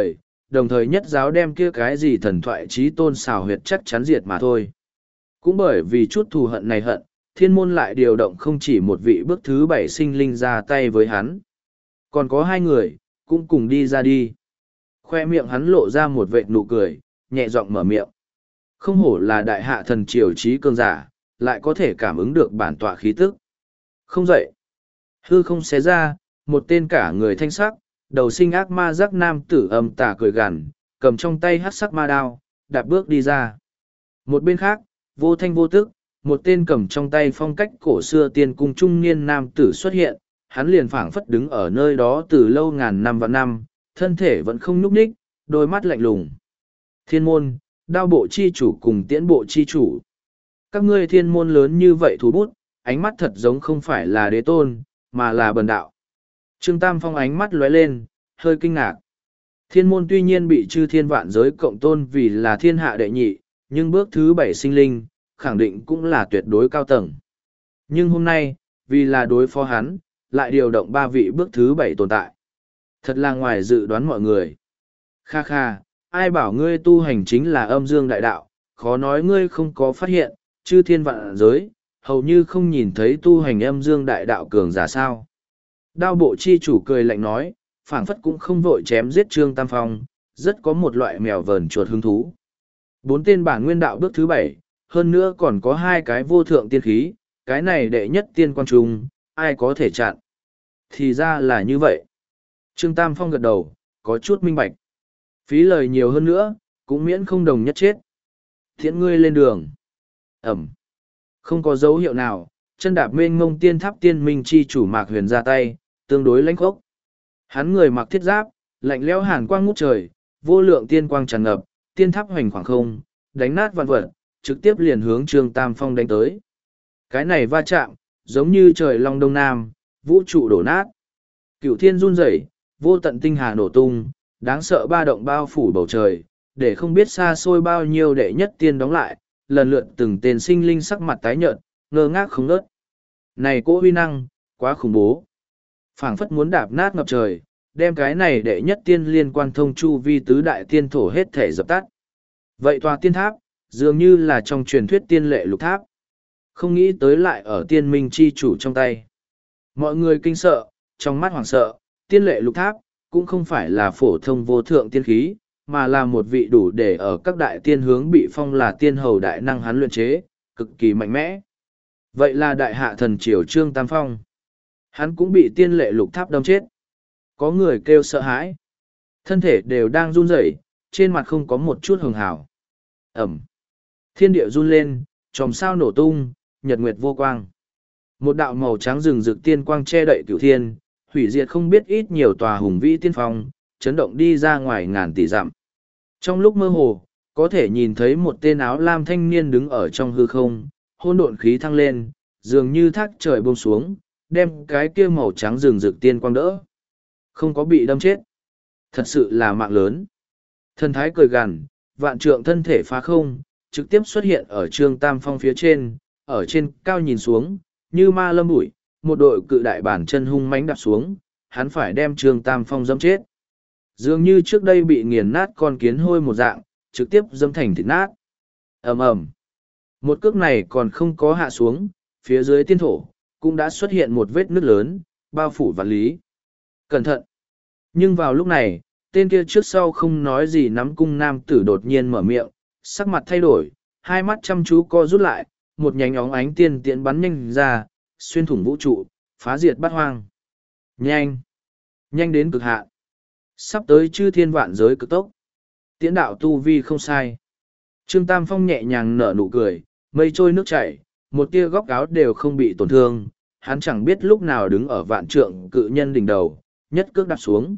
đồng thời nhất giáo đem kia cái gì thần thoại trí tôn xào huyệt chắc chắn diệt mà thôi. Cũng bởi vì chút thù hận này hận, thiên môn lại điều động không chỉ một vị bước thứ bảy sinh linh ra tay với hắn. Còn có hai người, cũng cùng đi ra đi. Khoe miệng hắn lộ ra một vệt nụ cười, nhẹ giọng mở miệng. Không hổ là đại hạ thần triều trí cường giả, lại có thể cảm ứng được bản tọa khí tức. Không dậy. Hư không xé ra, một tên cả người thanh sắc, đầu sinh ác ma giác nam tử âm tà cười gằn, cầm trong tay hát sắc ma đao, đạp bước đi ra. Một bên khác, vô thanh vô tức, một tên cầm trong tay phong cách cổ xưa tiên cung trung niên nam tử xuất hiện, hắn liền phảng phất đứng ở nơi đó từ lâu ngàn năm và năm, thân thể vẫn không nhúc nhích, đôi mắt lạnh lùng. Thiên môn, đao bộ chi chủ cùng tiễn bộ chi chủ. Các ngươi thiên môn lớn như vậy thú bút, ánh mắt thật giống không phải là đế tôn, mà là bần đạo. Trương Tam Phong ánh mắt lóe lên, hơi kinh ngạc. Thiên môn tuy nhiên bị chư thiên vạn giới cộng tôn vì là thiên hạ đệ nhị, nhưng bước thứ bảy sinh linh, khẳng định cũng là tuyệt đối cao tầng. Nhưng hôm nay, vì là đối phó hắn, lại điều động ba vị bước thứ bảy tồn tại. Thật là ngoài dự đoán mọi người. Kha kha, ai bảo ngươi tu hành chính là âm dương đại đạo, khó nói ngươi không có phát hiện, chư thiên vạn giới, hầu như không nhìn thấy tu hành âm dương đại đạo cường giả sao. Đao bộ chi chủ cười lạnh nói, phảng phất cũng không vội chém giết Trương Tam Phong, rất có một loại mèo vờn chuột hứng thú. Bốn tên bản nguyên đạo bước thứ bảy, hơn nữa còn có hai cái vô thượng tiên khí, cái này đệ nhất tiên quan trung, ai có thể chặn. Thì ra là như vậy. Trương Tam Phong gật đầu, có chút minh bạch. Phí lời nhiều hơn nữa, cũng miễn không đồng nhất chết. Thiện ngươi lên đường. Ẩm. Không có dấu hiệu nào, chân đạp mênh ngông tiên tháp tiên minh chi chủ Mạc Huyền ra tay, tương đối lãnh khốc. Hắn người mặc thiết giáp, lạnh lẽo hàn quang ngút trời, vô lượng tiên quang tràn ngập, tiên tháp hoành khoảng không, đánh nát vạn vật, trực tiếp liền hướng Trương Tam Phong đánh tới. Cái này va chạm, giống như trời long đông nam, vũ trụ đổ nát. Cửu thiên run rẩy, vô tận tinh hà nổ tung, đáng sợ ba động bao phủ bầu trời, để không biết xa xôi bao nhiêu đệ nhất tiên đóng lại, lần lượt từng tên sinh linh sắc mặt tái nhợt, ngơ ngác không ngớt. Này cỗ huy năng, quá khủng bố. Phảng phất muốn đạp nát ngập trời, đem cái này đệ nhất tiên liên quan thông chu vi tứ đại tiên thổ hết thể dập tắt. Vậy tòa tiên tháp, dường như là trong truyền thuyết tiên lệ lục tháp. Không nghĩ tới lại ở tiên minh chi chủ trong tay. Mọi người kinh sợ, trong mắt hoảng sợ, tiên lệ lục tháp, cũng không phải là phổ thông vô thượng tiên khí, mà là một vị đủ để ở các đại tiên hướng bị phong là tiên hầu đại năng hắn luyện chế, cực kỳ mạnh mẽ. Vậy là đại hạ thần triều Trương Tam Phong. Hắn cũng bị tiên lệ lục tháp đâm chết. Có người kêu sợ hãi. Thân thể đều đang run rẩy, trên mặt không có một chút hường hào. Ẩm. Thiên địa run lên, chòm sao nổ tung, nhật nguyệt vô quang. Một đạo màu trắng rừng rực tiên quang che đậy cửu thiên, hủy diệt không biết ít nhiều tòa hùng vĩ tiên phong, chấn động đi ra ngoài ngàn tỷ dặm. Trong lúc mơ hồ, có thể nhìn thấy một tên áo lam thanh niên đứng ở trong hư không, hôn độn khí thăng lên, dường như thác trời buông xuống, đem cái kia màu trắng rừng rực tiên quang đỡ. Không có bị đâm chết. Thật sự là mạng lớn. Thần thái cười gằn, vạn trượng thân thể phá không, trực tiếp xuất hiện ở Trương Tam Phong phía trên, ở trên cao nhìn xuống, như ma lâm bụi, một đội cự đại bản chân hung mãnh đạp xuống, hắn phải đem Trương Tam Phong dẫm chết. Dường như trước đây bị nghiền nát con kiến hôi một dạng, trực tiếp dẫm thành thịt nát. Ầm ầm. Một cước này còn không có hạ xuống, phía dưới tiên thổ, cũng đã xuất hiện một vết nứt lớn, bao phủ vạn lý. Cẩn thận! Nhưng vào lúc này, tên kia trước sau không nói gì nắm cung nam tử đột nhiên mở miệng, sắc mặt thay đổi, hai mắt chăm chú co rút lại, một nhánh óng ánh tiên tiễn bắn nhanh ra, xuyên thủng vũ trụ, phá diệt bát hoang. Nhanh! Nhanh đến cực hạn! Sắp tới chư thiên vạn giới cực tốc. Tiễn đạo tu vi không sai. Trương Tam Phong nhẹ nhàng nở nụ cười, mây trôi nước chảy, một tia góc áo đều không bị tổn thương, hắn chẳng biết lúc nào đứng ở vạn trượng cự nhân đỉnh đầu, nhất cước đạp xuống.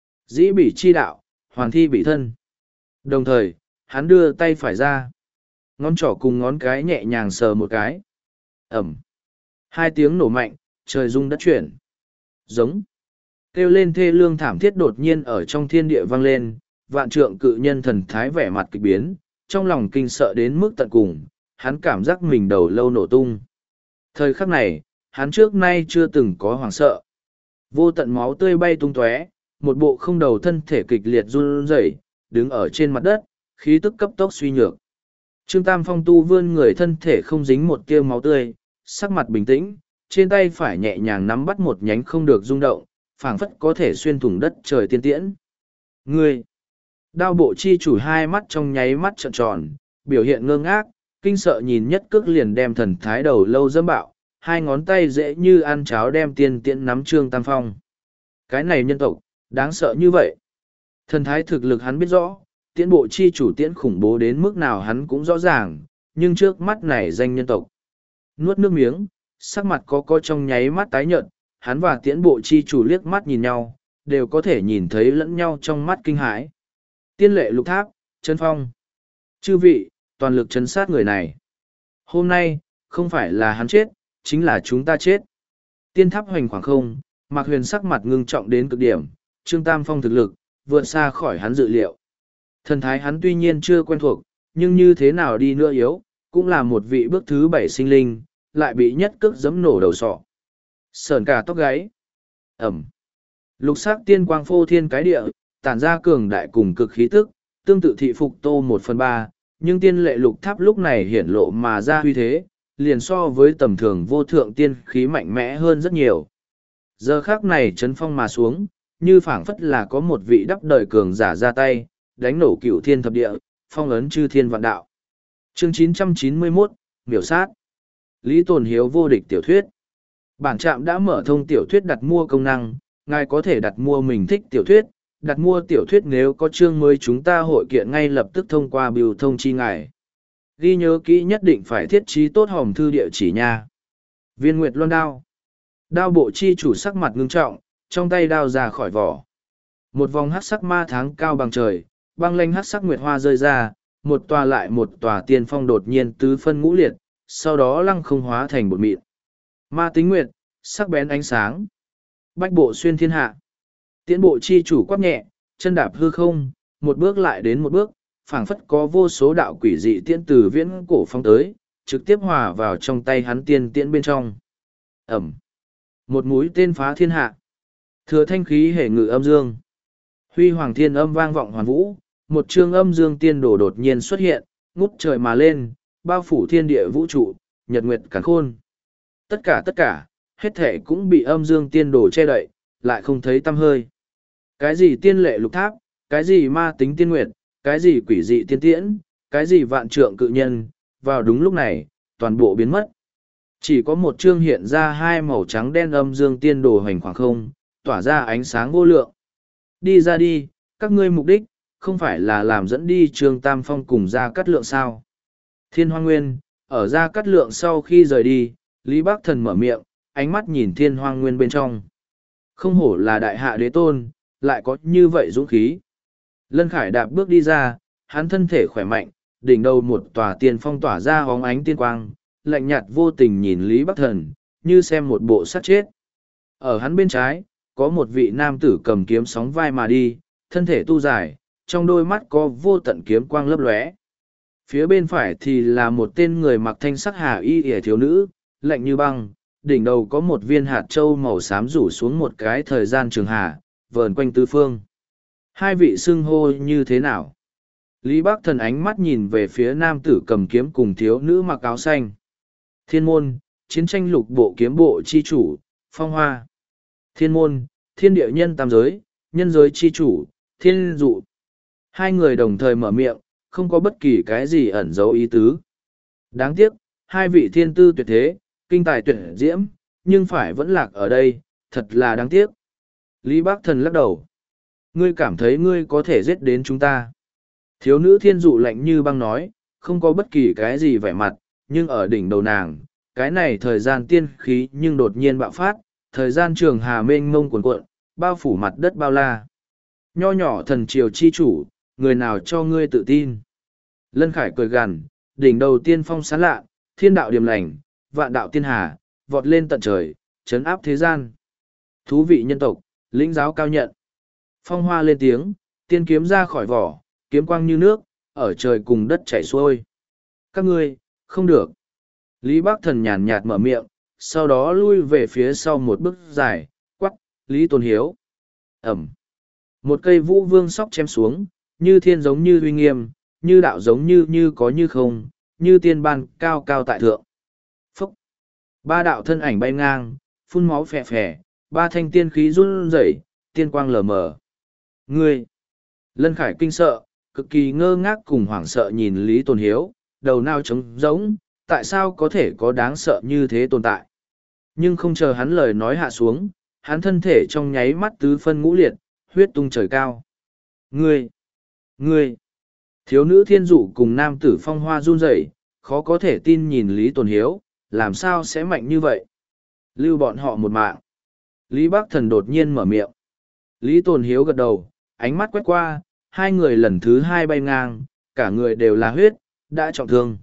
Dĩ bỉ chi đạo, hoàn thi bị thân. Đồng thời, hắn đưa tay phải ra. Ngón trỏ cùng ngón cái nhẹ nhàng sờ một cái. Ẩm. Hai tiếng nổ mạnh, trời rung đất chuyển. Giống. Kêu lên thê lương thảm thiết đột nhiên ở trong thiên địa vang lên, vạn trượng cự nhân thần thái vẻ mặt kịch biến, trong lòng kinh sợ đến mức tận cùng, hắn cảm giác mình đầu lâu nổ tung. Thời khắc này, hắn trước nay chưa từng có hoảng sợ. Vô tận máu tươi bay tung tóe, một bộ không đầu thân thể kịch liệt run rẩy, đứng ở trên mặt đất, khí tức cấp tốc suy nhược. Trương Tam Phong tu vươn người thân thể không dính một tia máu tươi, sắc mặt bình tĩnh, trên tay phải nhẹ nhàng nắm bắt một nhánh không được rung động, phảng phất có thể xuyên thủng đất trời tiên tiễn. Ngươi! Đao bộ chi chủ hai mắt trong nháy mắt trợn tròn, biểu hiện ngơ ngác, kinh sợ nhìn nhất cước liền đem thần thái đầu lâu dâm bạo, hai ngón tay dễ như ăn cháo đem tiên tiễn nắm Trương Tam Phong. Cái này nhân tộc, đáng sợ như vậy. Thần thái thực lực hắn biết rõ, tiễn bộ chi chủ tiễn khủng bố đến mức nào hắn cũng rõ ràng, nhưng trước mắt này danh nhân tộc. Nuốt nước miếng, sắc mặt có có trong nháy mắt tái nhợt, hắn và tiễn bộ chi chủ liếc mắt nhìn nhau, đều có thể nhìn thấy lẫn nhau trong mắt kinh hãi. Tiên lệ lục tháp, chân phong. Chư vị, toàn lực chấn sát người này. Hôm nay, không phải là hắn chết, chính là chúng ta chết. Tiên tháp hoành khoảng không, Mạc Huyền sắc mặt ngưng trọng đến cực điểm, Trương Tam Phong thực lực, vượt xa khỏi hắn dự liệu. Thần thái hắn tuy nhiên chưa quen thuộc, nhưng như thế nào đi nữa yếu, cũng là một vị bước thứ bảy sinh linh, lại bị nhất cước giẫm nổ đầu sọ. Sởn cả tóc gáy. Ẩm. Lục sắc tiên quang phô thiên cái địa, tản ra cường đại cùng cực khí tức, tương tự thị phục tô một phần ba, nhưng tiên lệ lục tháp lúc này hiển lộ mà ra huy thế, liền so với tầm thường vô thượng tiên khí mạnh mẽ hơn rất nhiều. Giờ khác này chấn phong mà xuống, như phảng phất là có một vị đắp đời cường giả ra tay, đánh nổ cửu thiên thập địa, phong ấn chư thiên vạn đạo. Chương chín trăm chín mươi mốt, Miểu sát. Lý Tồn Hiếu vô địch tiểu thuyết. Bản trạm đã mở thông tiểu thuyết đặt mua công năng, ngài có thể đặt mua mình thích tiểu thuyết, đặt mua tiểu thuyết nếu có chương mới chúng ta hội kiện ngay lập tức thông qua biểu thông chi ngài. Ghi nhớ kỹ nhất định phải thiết trí tốt hòm thư địa chỉ nha. Viên Nguyệt Loan đao. Đao bộ chi chủ sắc mặt ngưng trọng, trong tay đao ra khỏi vỏ. Một vòng hắc sắc ma tháng cao bằng trời, băng lanh hắc sắc nguyệt hoa rơi ra, một tòa lại một tòa tiên phong đột nhiên tứ phân ngũ liệt, sau đó lăng không hóa thành bột mịn. Ma tính nguyệt, sắc bén ánh sáng. Bách bộ xuyên thiên hạ. Tiễn bộ chi chủ quát nhẹ, chân đạp hư không, một bước lại đến một bước, phảng phất có vô số đạo quỷ dị tiễn từ viễn cổ phong tới, trực tiếp hòa vào trong tay hắn tiên tiễn bên trong. Ẩm. Một mũi tên phá thiên hạ. Thừa thanh khí hệ ngự âm dương. Huy hoàng thiên âm vang vọng hoàn vũ, một chương âm dương tiên đồ đột nhiên xuất hiện, ngút trời mà lên, bao phủ thiên địa vũ trụ, nhật nguyệt càn khôn. Tất cả tất cả, hết thể cũng bị âm dương tiên đồ che đậy, lại không thấy tăm hơi. Cái gì tiên lệ lục tháp, cái gì ma tính tiên nguyệt, cái gì quỷ dị tiên tiễn, cái gì vạn trượng cự nhân, vào đúng lúc này, toàn bộ biến mất. Chỉ có một chương hiện ra hai màu trắng đen âm dương tiên đồ hoành khoảng không, tỏa ra ánh sáng vô lượng. Đi ra đi, các ngươi mục đích, không phải là làm dẫn đi Trương Tam Phong cùng Gia Cát Lượng sao. Thiên Hoa Nguyên, ở Gia Cát Lượng sau khi rời đi, Lý Bắc Thần mở miệng, ánh mắt nhìn Thiên Hoa Nguyên bên trong. Không hổ là đại hạ đế tôn, lại có như vậy dũng khí. Lân Khải đạp bước đi ra, hắn thân thể khỏe mạnh, đỉnh đầu một tòa tiên phong tỏa ra hóng ánh tiên quang, lạnh nhạt vô tình nhìn Lý Bắc Thần, như xem một bộ sát chết. Ở hắn bên trái, có một vị nam tử cầm kiếm sóng vai mà đi, thân thể tu dài, trong đôi mắt có vô tận kiếm quang lấp lóe. Phía bên phải thì là một tên người mặc thanh sắc hà y ỉa thiếu nữ, lạnh như băng, đỉnh đầu có một viên hạt trâu màu xám rủ xuống một cái thời gian trường hà, vờn quanh tứ phương. Hai vị xưng hô như thế nào? Lý Bắc Thần ánh mắt nhìn về phía nam tử cầm kiếm cùng thiếu nữ mặc áo xanh. Thiên môn, chiến tranh lục bộ kiếm bộ chi chủ, Phong Hoa. Thiên môn, thiên địa nhân tam giới, nhân giới chi chủ, thiên dụ. Hai người đồng thời mở miệng, không có bất kỳ cái gì ẩn giấu ý tứ. Đáng tiếc, hai vị thiên tư tuyệt thế, kinh tài tuyệt diễm, nhưng phải vẫn lạc ở đây, thật là đáng tiếc. Lý Bắc Thần lắc đầu. Ngươi cảm thấy ngươi có thể giết đến chúng ta. Thiếu nữ thiên dụ lạnh như băng nói, không có bất kỳ cái gì vẻ mặt, nhưng ở đỉnh đầu nàng, cái này thời gian tiên khí nhưng đột nhiên bạo phát, thời gian trường hà mênh mông cuồn cuộn, bao phủ mặt đất bao la. Nho nhỏ thần triều chi chủ, người nào cho ngươi tự tin. Lân Khải cười gằn, đỉnh đầu tiên phong sáng lạ, thiên đạo điềm lành, vạn đạo tiên hà, vọt lên tận trời, chấn áp thế gian. Thú vị nhân tộc, lĩnh giáo cao nhận. Phong Hoa lên tiếng, tiên kiếm ra khỏi vỏ, kiếm quang như nước, ở trời cùng đất chảy xuôi. Các ngươi, không được. Lý Bắc Thần nhàn nhạt mở miệng, sau đó lui về phía sau một bước dài, quắc, Lý Tôn Hiếu. Ẩm. Một cây vũ vương sóc chém xuống, như thiên giống như uy nghiêm, như đạo giống như như có như không, như tiên ban cao cao tại thượng. Phúc! Ba đạo thân ảnh bay ngang, phun máu phè phè, ba thanh tiên khí run rẩy, tiên quang lờ mờ. Ngươi! Lân Khải kinh sợ, cực kỳ ngơ ngác cùng hoảng sợ nhìn Lý Tồn Hiếu, đầu nao trống rỗng, tại sao có thể có đáng sợ như thế tồn tại. Nhưng không chờ hắn lời nói hạ xuống, hắn thân thể trong nháy mắt tứ phân ngũ liệt, huyết tung trời cao. Ngươi! Ngươi! Thiếu nữ thiên dụ cùng nam tử phong hoa run rẩy, khó có thể tin nhìn Lý Tồn Hiếu, làm sao sẽ mạnh như vậy? Lưu bọn họ một mạng. Lý Bắc Thần đột nhiên mở miệng. Lý Tồn Hiếu gật đầu, ánh mắt quét qua, hai người lần thứ hai bay ngang, cả người đều là huyết, đã trọng thương.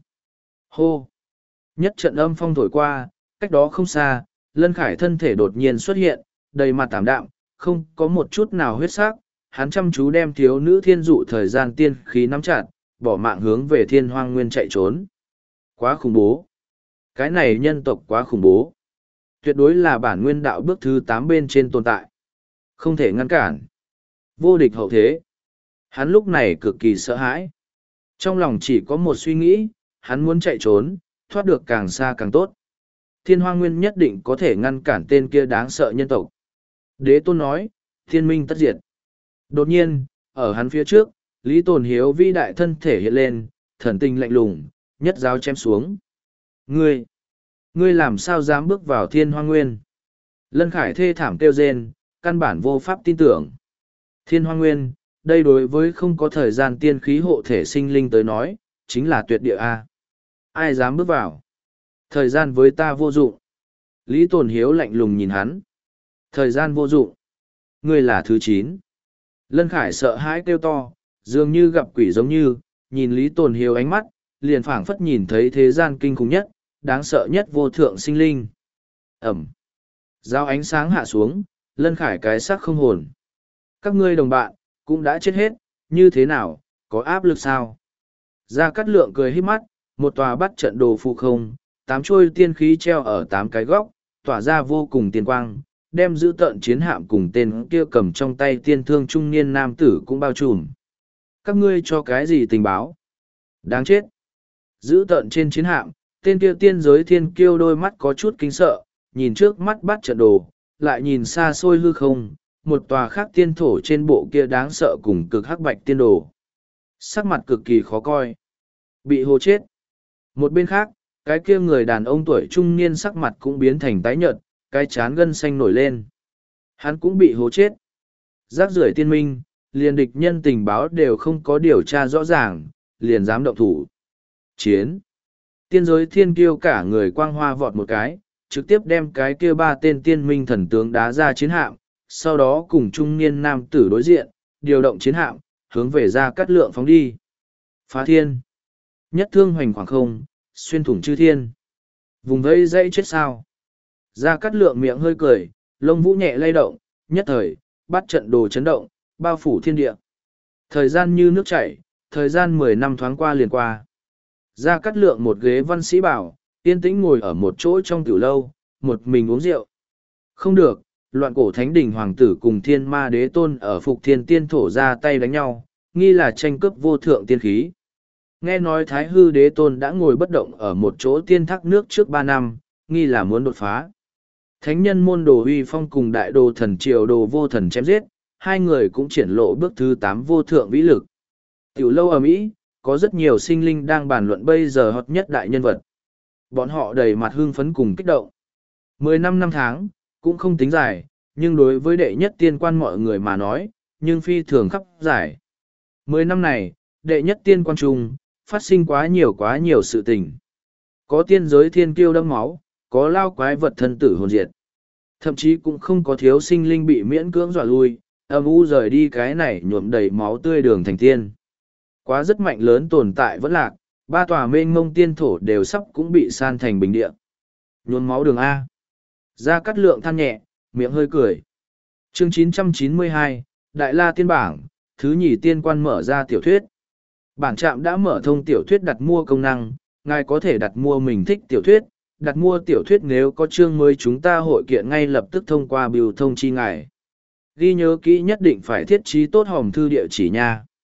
Hô! Nhất trận âm phong thổi qua, cách đó không xa, Lân Khải thân thể đột nhiên xuất hiện, đầy mặt tảm đạm, không có một chút nào huyết sắc. Hắn chăm chú đem thiếu nữ thiên dụ thời gian tiên khí nắm chặt, bỏ mạng hướng về thiên hoang nguyên chạy trốn. Quá khủng bố! Cái này nhân tộc quá khủng bố! Tuyệt đối là bản nguyên đạo bước thứ tám bên trên tồn tại. Không thể ngăn cản. Vô địch hậu thế. Hắn lúc này cực kỳ sợ hãi. Trong lòng chỉ có một suy nghĩ, hắn muốn chạy trốn, thoát được càng xa càng tốt. Thiên Hoang Nguyên nhất định có thể ngăn cản tên kia đáng sợ nhân tộc. Đế Tôn nói, thiên minh tất diệt. Đột nhiên, ở hắn phía trước, Lý Tồn Hiếu vĩ đại thân thể hiện lên, thần tình lạnh lùng, nhất giáo chém xuống. Ngươi! Ngươi làm sao dám bước vào Thiên Hoang Nguyên? Lân Khải thê thảm kêu rên, căn bản vô pháp tin tưởng. Thiên Hoang Nguyên, đây đối với không có thời gian tiên khí hộ thể sinh linh tới nói, chính là tuyệt địa A. Ai dám bước vào? Thời gian với ta vô dụng. Lý Tồn Hiếu lạnh lùng nhìn hắn. Thời gian vô dụng. Ngươi là thứ chín. Lân Khải sợ hãi kêu to, dường như gặp quỷ giống như, nhìn Lý Tồn Hiếu ánh mắt, liền phảng phất nhìn thấy thế gian kinh khủng nhất, đáng sợ nhất vô thượng sinh linh. Ẩm. Giao ánh sáng hạ xuống, Lân Khải cái xác không hồn. Các ngươi đồng bạn, cũng đã chết hết, như thế nào, có áp lực sao? Gia Cát Lượng cười híp mắt, một tòa bắt trận đồ phụ không, tám chuôi tiên khí treo ở tám cái góc, tỏa ra vô cùng tiên quang, đem giữ tợn chiến hạm cùng tên kia cầm trong tay tiên thương trung niên nam tử cũng bao trùm. Các ngươi cho cái gì tình báo? Đáng chết! Giữ tợn trên chiến hạm, tên kia tiên giới thiên kiêu đôi mắt có chút kính sợ, nhìn trước mắt bắt trận đồ, lại nhìn xa xôi hư không, một tòa khác tiên thổ trên bộ kia đáng sợ cùng cực hắc bạch tiên đồ. Sắc mặt cực kỳ khó coi. Bị hô chết. Một bên khác, cái kia người đàn ông tuổi trung niên sắc mặt cũng biến thành tái nhợt, cái chán gân xanh nổi lên. Hắn cũng bị hố chết. Rác rưởi tiên minh, liền địch nhân tình báo đều không có điều tra rõ ràng, liền dám động thủ. Chiến. Tiên giới thiên kiêu cả người quang hoa vọt một cái, trực tiếp đem cái kia ba tên tiên minh thần tướng đá ra chiến hạm, sau đó cùng trung niên nam tử đối diện, điều động chiến hạm, hướng về Gia Cát Lượng phóng đi. Phá thiên. Nhất thương hoành khoảng không, xuyên thủng chư thiên. Vùng vây dãy chết sao. Gia Cát Lượng miệng hơi cười, lông vũ nhẹ lay động, nhất thời, bắt trận đồ chấn động, bao phủ thiên địa. Thời gian như nước chảy, thời gian mười năm thoáng qua liền qua. Gia Cát Lượng một ghế văn sĩ bảo, yên tĩnh ngồi ở một chỗ trong tiểu lâu, một mình uống rượu. Không được, loạn cổ thánh đình hoàng tử cùng thiên ma đế tôn ở phục thiên tiên thổ ra tay đánh nhau, nghi là tranh cướp vô thượng tiên khí. Nghe nói thái hư đế tôn đã ngồi bất động ở một chỗ tiên thác nước trước ba năm, nghi là muốn đột phá. Thánh nhân môn đồ uy phong cùng đại đồ thần triều đồ vô thần chém giết, hai người cũng triển lộ bước thứ tám vô thượng vĩ lực. Tiểu lâu ở Mỹ, có rất nhiều sinh linh đang bàn luận bây giờ hot nhất đại nhân vật. Bọn họ đầy mặt hưng phấn cùng kích động. Mười năm năm tháng, cũng không tính dài, nhưng đối với đệ nhất tiên quan mọi người mà nói, nhưng phi thường khắp giải. Mười năm này, đệ nhất tiên quan trung, phát sinh quá nhiều quá nhiều sự tình. Có tiên giới thiên kiêu đẫm máu, có lao quái vật thân tử hồn diệt. Thậm chí cũng không có thiếu sinh linh bị miễn cưỡng dọa lui, âm u rời đi cái này nhuộm đầy máu tươi đường thành tiên. Quá rất mạnh lớn tồn tại vẫn lạc, ba tòa mênh mông tiên thổ đều sắp cũng bị san thành bình địa. Nhuộm máu đường A. Gia Cát Lượng than nhẹ, miệng hơi cười. Chương chín trăm chín mươi hai, Đại La Tiên Bảng, thứ nhì tiên quan mở ra tiểu thuyết. Bản trạm đã mở thông tiểu thuyết đặt mua công năng, ngài có thể đặt mua mình thích tiểu thuyết, đặt mua tiểu thuyết nếu có chương mới chúng ta hội kiện ngay lập tức thông qua biểu thông chi ngài. Ghi nhớ kỹ nhất định phải thiết trí tốt hòm thư địa chỉ nha.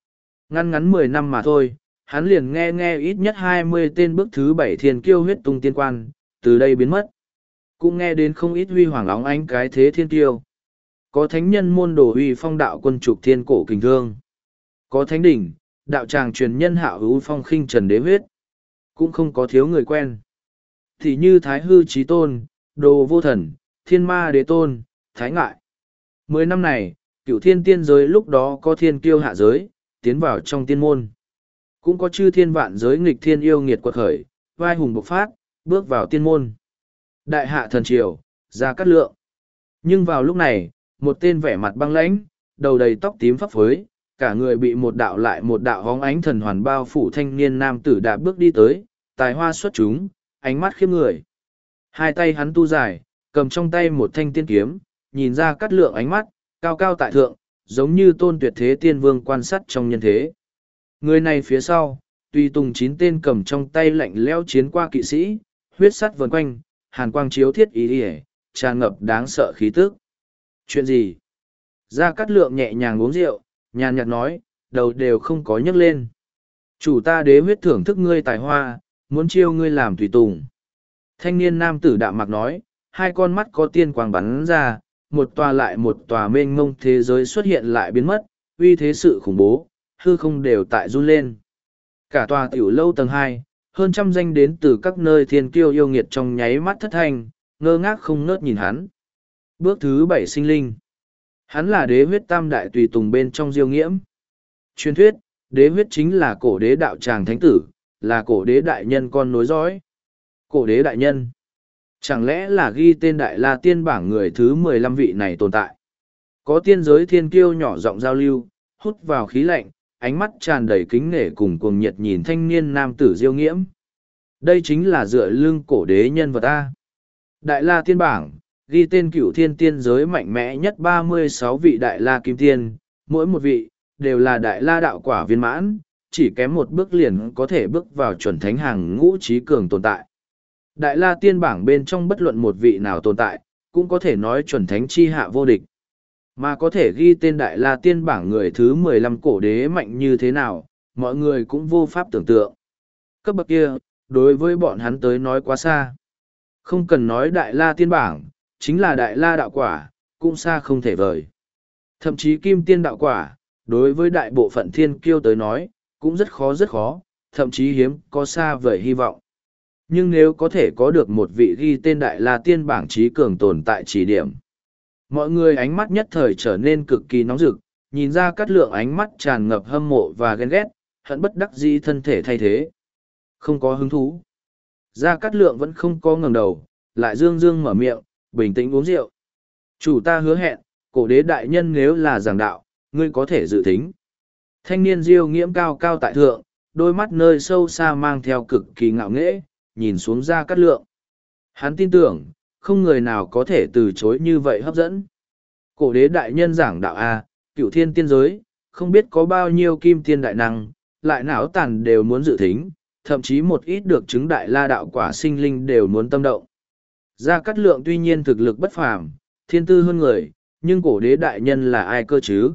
Ngắn ngắn mười năm mà thôi, hắn liền nghe nghe ít nhất hai mươi tên bước thứ bảy thiên kiêu huyết tung tiên quan, từ đây biến mất. Cũng nghe đến không ít huy hoàng óng ánh cái thế thiên kiêu. Có thánh nhân môn đồ uy phong đạo quân trục thiên cổ kình thương. Có thánh đỉnh, đạo tràng truyền nhân hạo hữu phong khinh trần đế huyết. Cũng không có thiếu người quen. Thì như Thái Hư Chí Tôn, Đồ Vô Thần, Thiên Ma Đế Tôn, Thái Ngại. Mười năm này, cựu thiên tiên giới lúc đó có thiên kiêu hạ giới, tiến vào trong tiên môn. Cũng có chư thiên vạn giới nghịch thiên yêu nghiệt quật khởi, vai hùng bộc phát, bước vào tiên môn. Đại hạ thần triều, Gia Cát Lượng. Nhưng vào lúc này, một tên vẻ mặt băng lãnh, đầu đầy tóc tím phấp phới, cả người bị một đạo lại một đạo hóng ánh thần hoàn bao phủ thanh niên nam tử đạp bước đi tới, tài hoa xuất chúng, ánh mắt khiếp người. Hai tay hắn tu dài, cầm trong tay một thanh tiên kiếm, nhìn Ra Cát Lượng ánh mắt, cao cao tại thượng, giống như tôn tuyệt thế tiên vương quan sát trong nhân thế. Người này phía sau, tùy tùng chín tên cầm trong tay lạnh lẽo chiến qua kỵ sĩ, huyết sắt vần quanh, hàn quang chiếu thiết ý ỉa, tràn ngập đáng sợ khí tức. Chuyện gì? Gia Cát Lượng nhẹ nhàng uống rượu, nhàn nhạt nói, đầu đều không có nhấc lên. Chủ ta đế huyết thưởng thức ngươi tài hoa, muốn chiêu ngươi làm tùy tùng. Thanh niên nam tử đạm mạc nói, hai con mắt có tiên quang bắn ra, một tòa lại một tòa mênh mông thế giới xuất hiện lại biến mất, uy thế sự khủng bố, hư không đều tại run lên. Cả tòa tiểu lâu tầng hai, hơn trăm danh đến từ các nơi thiên kiêu yêu nghiệt trong nháy mắt thất thanh, ngơ ngác không ngớt nhìn hắn. Bước thứ bảy sinh linh. Hắn là đế huyết tam đại tùy tùng bên trong diêu nghiễm. Truyền thuyết, đế huyết chính là cổ đế đạo tràng thánh tử, là cổ đế đại nhân con nối dõi. Cổ đế đại nhân. Chẳng lẽ là ghi tên đại la tiên bảng người thứ mười lăm vị này tồn tại? Có tiên giới thiên kiêu nhỏ giọng giao lưu, hút vào khí lạnh, ánh mắt tràn đầy kính nể cùng cuồng nhiệt nhìn thanh niên nam tử diêu nghiễm. Đây chính là dựa lưng cổ đế nhân vật A. Đại la tiên bảng, ghi tên cửu thiên tiên giới mạnh mẽ nhất ba mươi sáu vị đại la kim tiên, mỗi một vị, đều là đại la đạo quả viên mãn, chỉ kém một bước liền có thể bước vào chuẩn thánh hàng ngũ trí cường tồn tại. Đại la tiên bảng bên trong bất luận một vị nào tồn tại, cũng có thể nói chuẩn thánh chi hạ vô địch. Mà có thể ghi tên đại la tiên bảng người thứ mười lăm cổ đế mạnh như thế nào, mọi người cũng vô pháp tưởng tượng. Cấp bậc kia, đối với bọn hắn tới nói quá xa. Không cần nói đại la tiên bảng, chính là đại la đạo quả, cũng xa không thể vời. Thậm chí kim tiên đạo quả, đối với đại bộ phận thiên kiêu tới nói, cũng rất khó rất khó, thậm chí hiếm có xa vời hy vọng. Nhưng nếu có thể có được một vị ghi tên đại la tiên bảng trí cường tồn tại chỉ điểm, mọi người ánh mắt nhất thời trở nên cực kỳ nóng rực, nhìn ra Cát Lượng ánh mắt tràn ngập hâm mộ và ghen ghét, hận bất đắc dĩ thân thể thay thế. Không có hứng thú. Gia Cát Lượng vẫn không có ngẩng đầu, lại dương dương mở miệng, bình tĩnh uống rượu. Chủ ta hứa hẹn, cổ đế đại nhân nếu là giảng đạo, ngươi có thể dự tính. Thanh niên diêu nghiễm cao cao tại thượng, đôi mắt nơi sâu xa mang theo cực kỳ ngạo nghễ, nhìn xuống Gia Cát Lượng. Hắn tin tưởng, không người nào có thể từ chối như vậy hấp dẫn. Cổ đế đại nhân giảng đạo A, cửu thiên tiên giới, không biết có bao nhiêu kim tiên đại năng, lại não tàn đều muốn dự thính, thậm chí một ít được chứng đại la đạo quả sinh linh đều muốn tâm động. Gia Cát Lượng tuy nhiên thực lực bất phàm, thiên tư hơn người, nhưng cổ đế đại nhân là ai cơ chứ?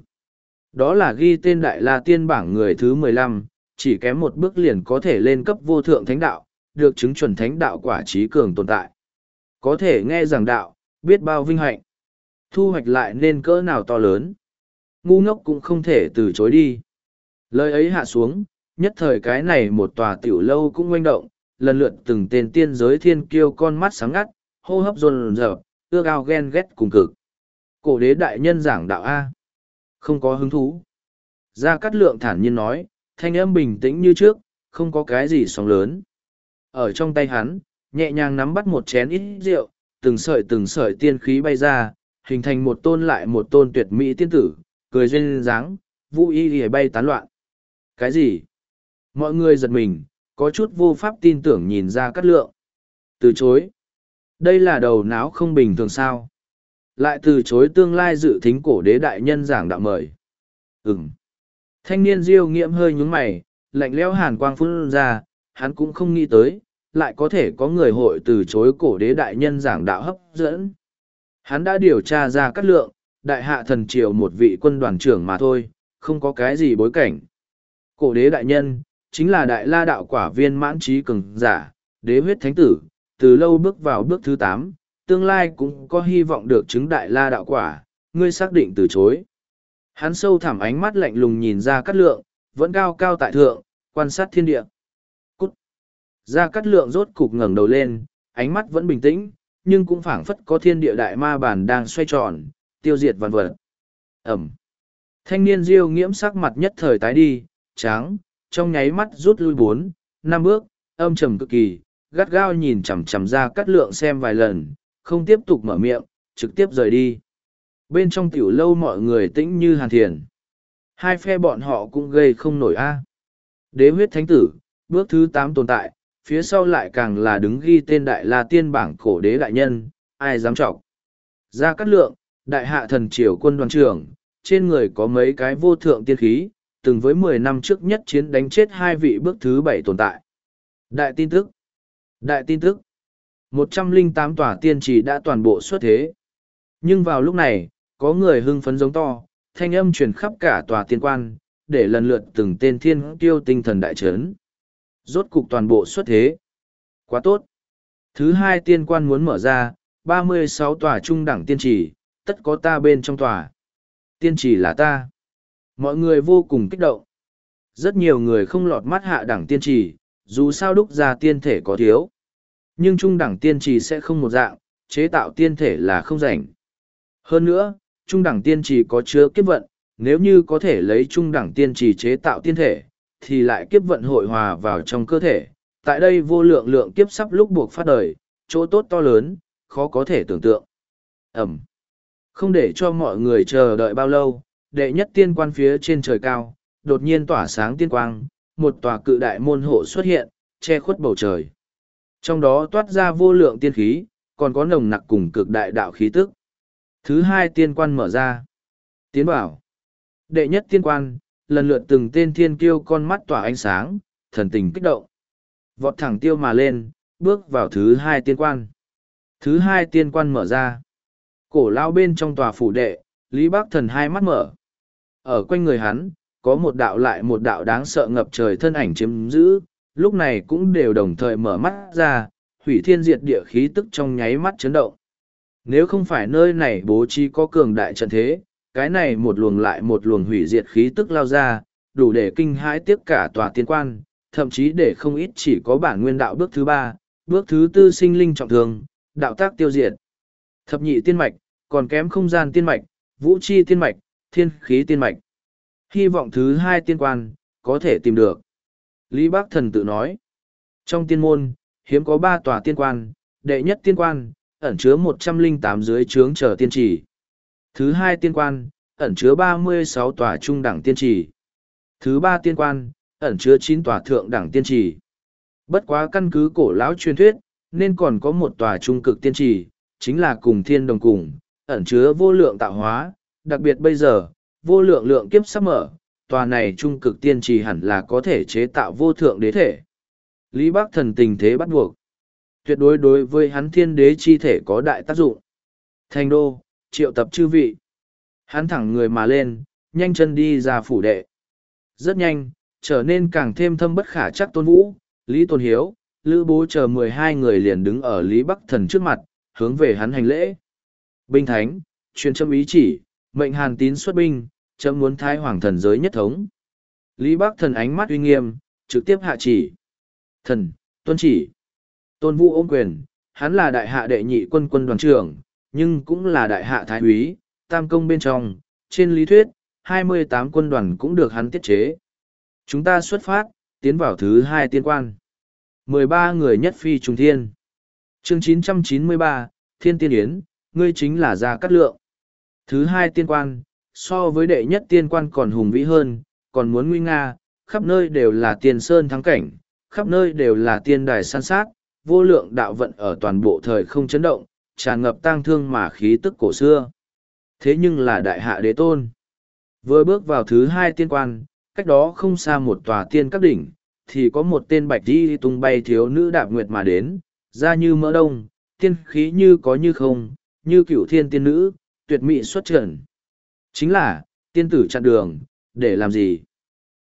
Đó là ghi tên đại la tiên bảng người thứ mười lăm, chỉ kém một bước liền có thể lên cấp vô thượng thánh đạo, được chứng chuẩn thánh đạo quả trí cường tồn tại. Có thể nghe giảng đạo, biết bao vinh hạnh. Thu hoạch lại nên cỡ nào to lớn. Ngu ngốc cũng không thể từ chối đi. Lời ấy hạ xuống, nhất thời cái này một tòa tiểu lâu cũng ngoanh động, lần lượt từng tên tiên giới thiên kiêu con mắt sáng ngắt, hô hấp dồn dập, ước ao ghen ghét cùng cực. Cổ đế đại nhân giảng đạo A. Không có hứng thú. Gia Cát Lượng thản nhiên nói, thanh âm bình tĩnh như trước, không có cái gì sóng lớn. Ở trong tay hắn, nhẹ nhàng nắm bắt một chén ít rượu, từng sợi từng sợi tiên khí bay ra, hình thành một tôn lại một tôn tuyệt mỹ tiên tử, cười duyên dáng, vũ y lìa bay tán loạn. Cái gì? Mọi người giật mình, có chút vô pháp tin tưởng nhìn Ra Cát Lượng. Từ chối. Đây là đầu não không bình thường sao? Lại từ chối tương lai dự thính cổ đế đại nhân giảng đạo mời. Ừm. Thanh niên diêu nghiễm hơi nhúng mày, lạnh lẽo hàn quang phun ra, hắn cũng không nghĩ tới, lại có thể có người hội từ chối cổ đế đại nhân giảng đạo hấp dẫn. Hắn đã điều tra ra Cát Lượng, đại hạ thần triều một vị quân đoàn trưởng mà thôi, không có cái gì bối cảnh. Cổ đế đại nhân, chính là đại la đạo quả viên mãn trí cường giả, đế huyết thánh tử, từ lâu bước vào bước thứ tám, tương lai cũng có hy vọng được chứng đại la đạo quả, ngươi xác định từ chối. Hắn sâu thẳm ánh mắt lạnh lùng nhìn ra cát lượng, vẫn cao cao tại thượng, quan sát thiên địa. Cút! Ra cát lượng rốt cục ngẩng đầu lên, ánh mắt vẫn bình tĩnh, nhưng cũng phảng phất có thiên địa đại ma bản đang xoay tròn, tiêu diệt vạn vật. Ẩm! Thanh niên diêu nghiễm sắc mặt nhất thời tái đi, trắng, trong nháy mắt rút lui bốn, năm bước, âm trầm cực kỳ, gắt gao nhìn chằm chằm ra cát lượng xem vài lần, không tiếp tục mở miệng, trực tiếp rời đi. Bên trong tiểu lâu mọi người tĩnh như hàn thiền. Hai phe bọn họ cũng gây không nổi a. Đế huyết thánh tử, bước thứ tám tồn tại, phía sau lại càng là đứng ghi tên đại la tiên bảng cổ đế đại nhân, ai dám trọng. Ra cát lượng, đại hạ thần triều quân đoàn trưởng, trên người có mấy cái vô thượng tiên khí, từng với mười năm trước nhất chiến đánh chết hai vị bước thứ bảy tồn tại. Đại tin tức. Đại tin tức. một trăm lẻ tám tòa tiên trì đã toàn bộ xuất thế. Nhưng vào lúc này, có người hưng phấn giống to, thanh âm truyền khắp cả tòa tiên quan, để lần lượt từng tên thiên kiêu tinh thần đại trấn. Rốt cục toàn bộ xuất thế. Quá tốt. Thứ hai tiên quan muốn mở ra, ba mươi sáu tòa trung đẳng tiên trì, tất có ta bên trong tòa. Tiên trì là ta. Mọi người vô cùng kích động. Rất nhiều người không lọt mắt hạ đẳng tiên trì, dù sao đúc ra tiên thể có thiếu. Nhưng trung đẳng tiên trì sẽ không một dạng, chế tạo tiên thể là không rảnh. Hơn nữa, trung đẳng tiên trì có chứa kiếp vận, nếu như có thể lấy trung đẳng tiên trì chế tạo tiên thể, thì lại kiếp vận hội hòa vào trong cơ thể. Tại đây vô lượng lượng kiếp sắp lúc buộc phát đời, chỗ tốt to lớn, khó có thể tưởng tượng. Ẩm. Không để cho mọi người chờ đợi bao lâu, đệ nhất tiên quan phía trên trời cao, đột nhiên tỏa sáng tiên quang, một tòa cự đại môn hộ xuất hiện, che khuất bầu trời. Trong đó toát ra vô lượng tiên khí, còn có nồng nặc cùng cực đại đạo khí tức. Thứ hai tiên quan mở ra. Tiến bảo. Đệ nhất tiên quan, lần lượt từng tên thiên kiêu con mắt tỏa ánh sáng, thần tình kích động. Vọt thẳng tiêu mà lên, bước vào thứ hai tiên quan. Thứ hai tiên quan mở ra. Cổ lao bên trong tòa phủ đệ, Lý Bắc Thần hai mắt mở. Ở quanh người hắn, có một đạo lại một đạo đáng sợ ngập trời thân ảnh chiếm giữ, lúc này cũng đều đồng thời mở mắt ra, hủy thiên diệt địa khí tức trong nháy mắt chấn động. Nếu không phải nơi này bố trí có cường đại trận thế, cái này một luồng lại một luồng hủy diệt khí tức lao ra, đủ để kinh hãi tiếc cả tòa tiên quan, thậm chí để không ít chỉ có bản nguyên đạo bước thứ ba, bước thứ tư sinh linh trọng thương, đạo tác tiêu diệt. Thập nhị tiên mạch, còn kém không gian tiên mạch, vũ chi tiên mạch, thiên khí tiên mạch. Hy vọng thứ hai tiên quan, có thể tìm được. Lý Bắc Thần tự nói. Trong tiên môn, hiếm có ba tòa tiên quan, đệ nhất tiên quan, ẩn chứa một trăm lẻ tám dưới trướng chờ tiên trì. Thứ hai tiên quan, ẩn chứa ba mươi sáu tòa trung đẳng tiên trì. Thứ ba tiên quan, ẩn chứa chín tòa thượng đẳng tiên trì. Bất quá căn cứ cổ lão truyền thuyết, nên còn có một tòa trung cực tiên trì, chính là cùng thiên đồng cùng, ẩn chứa vô lượng tạo hóa, đặc biệt bây giờ, vô lượng lượng kiếp sắp mở, tòa này trung cực tiên trì hẳn là có thể chế tạo vô thượng đế thể. Lý Bắc Thần tình thế bắt buộc. Tuyệt đối đối với hắn thiên đế chi thể có đại tác dụng. Thành đô, triệu tập chư vị. Hắn thẳng người mà lên, nhanh chân đi ra phủ đệ. Rất nhanh, trở nên càng thêm thâm bất khả chắc Tôn Vũ, Lý Tôn Hiếu, Lữ Bố chờ mười hai người liền đứng ở Lý Bắc Thần trước mặt, hướng về hắn hành lễ. Binh thánh, truyền châm ý chỉ, mệnh Hàn Tín xuất binh, chấm muốn thái hoàng thần giới nhất thống. Lý Bắc Thần ánh mắt uy nghiêm, trực tiếp hạ chỉ. Thần, tuân chỉ. Tôn Vũ ôm quyền, hắn là đại hạ đệ nhị quân quân đoàn trưởng, nhưng cũng là đại hạ thái úy, tam công bên trong, trên lý thuyết, hai mươi tám quân đoàn cũng được hắn tiết chế. Chúng ta xuất phát, tiến vào thứ hai tiên quan. mười ba người nhất phi trùng thiên. Chương chín trăm chín mươi ba, Thiên Tiên Yến, ngươi chính là Gia Cát Lượng. Thứ hai tiên quan, so với đệ nhất tiên quan còn hùng vĩ hơn, còn muốn nguy nga, khắp nơi đều là tiên sơn thắng cảnh, khắp nơi đều là tiên đài san sát, vô lượng đạo vận ở toàn bộ thời không chấn động, tràn ngập tang thương mà khí tức cổ xưa. Thế nhưng là đại hạ đế tôn. Vừa bước vào thứ hai tiên quan, cách đó không xa một tòa tiên các đỉnh, thì có một tên bạch đi tung bay thiếu nữ đạp nguyệt mà đến, da như mỡ đông, tiên khí như có như không, như cửu thiên tiên nữ, tuyệt mỹ xuất trần. Chính là, tiên tử chặn đường, để làm gì?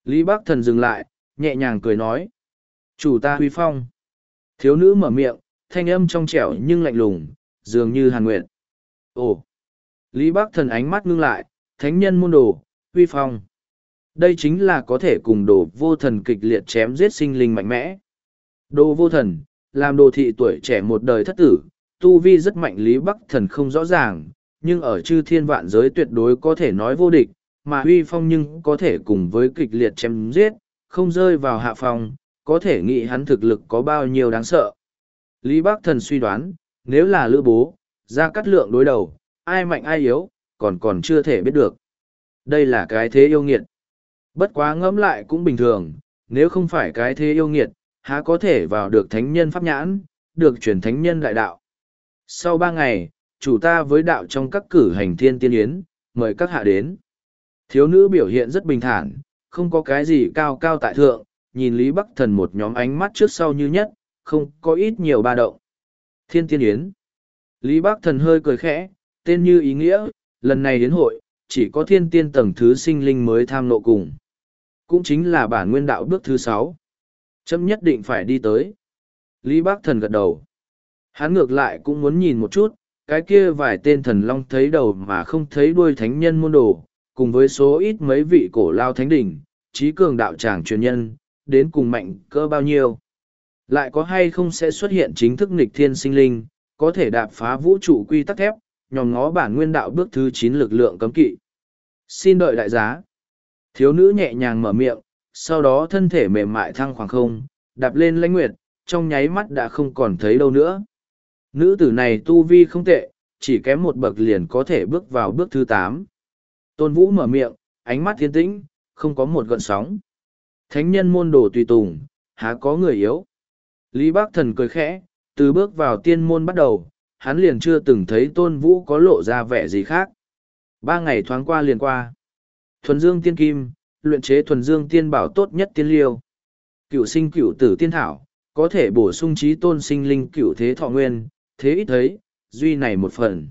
Lý Bắc Thần dừng lại, nhẹ nhàng cười nói. Chủ ta Huy Phong. Thiếu nữ mở miệng, thanh âm trong trẻo nhưng lạnh lùng, dường như hàn nguyệt. Ồ! Lý Bắc Thần ánh mắt ngưng lại, thánh nhân môn đồ, Huy Phong. Đây chính là có thể cùng đồ vô thần kịch liệt chém giết sinh linh mạnh mẽ. Đồ vô thần, làm đồ thị tuổi trẻ một đời thất tử, tu vi rất mạnh. Lý Bắc Thần không rõ ràng, nhưng ở chư thiên vạn giới tuyệt đối có thể nói vô địch, mà Huy Phong nhưng có thể cùng với kịch liệt chém giết, không rơi vào hạ phong, có thể nghĩ hắn thực lực có bao nhiêu đáng sợ. Lý Bắc Thần suy đoán, nếu là Lữ Bố, Gia Cát Lượng đối đầu, ai mạnh ai yếu, còn còn chưa thể biết được. Đây là cái thế yêu nghiệt. Bất quá ngẫm lại cũng bình thường, nếu không phải cái thế yêu nghiệt, há có thể vào được thánh nhân pháp nhãn, được chuyển thánh nhân đại đạo. Sau ba ngày, chủ ta với đạo trong các cử hành thiên tiên yến, mời các hạ đến. Thiếu nữ biểu hiện rất bình thản, không có cái gì cao cao tại thượng, nhìn Lý Bắc Thần một nhóm ánh mắt trước sau như nhất, không có ít nhiều ba động. Thiên tiên yến. Lý Bắc Thần hơi cười khẽ, tên như ý nghĩa, lần này đến hội, chỉ có thiên tiên tầng thứ sinh linh mới tham nộ cùng. Cũng chính là bản nguyên đạo bước thứ sáu. Chấm nhất định phải đi tới. Lý Bắc Thần gật đầu. Hắn ngược lại cũng muốn nhìn một chút, cái kia vài tên thần long thấy đầu mà không thấy đuôi thánh nhân môn đồ, cùng với số ít mấy vị cổ lao thánh đỉnh, trí cường đạo tràng truyền nhân, đến cùng mạnh cỡ bao nhiêu. Lại có hay không sẽ xuất hiện chính thức nghịch thiên sinh linh, có thể đạp phá vũ trụ quy tắc thép, nhòm ngó bản nguyên đạo bước thứ chín lực lượng cấm kỵ. Xin đợi đại giá. Thiếu nữ nhẹ nhàng mở miệng, sau đó thân thể mềm mại thăng khoảng không, đạp lên lãnh nguyệt, trong nháy mắt đã không còn thấy đâu nữa. Nữ tử này tu vi không tệ, chỉ kém một bậc liền có thể bước vào bước thứ tám. Tôn Vũ mở miệng, ánh mắt thiên tĩnh, không có một gợn sóng. Thánh nhân môn đồ tùy tùng, há có người yếu. Lý Bắc Thần cười khẽ, từ bước vào tiên môn bắt đầu, hắn liền chưa từng thấy Tôn Vũ có lộ ra vẻ gì khác. Ba ngày thoáng qua liền qua. Thuần dương tiên kim, luyện chế thuần dương tiên bảo tốt nhất tiên liêu. Cựu sinh cựu tử tiên thảo, có thể bổ sung trí tôn sinh linh cựu thế thọ nguyên, thế ít thấy, duy này một phần.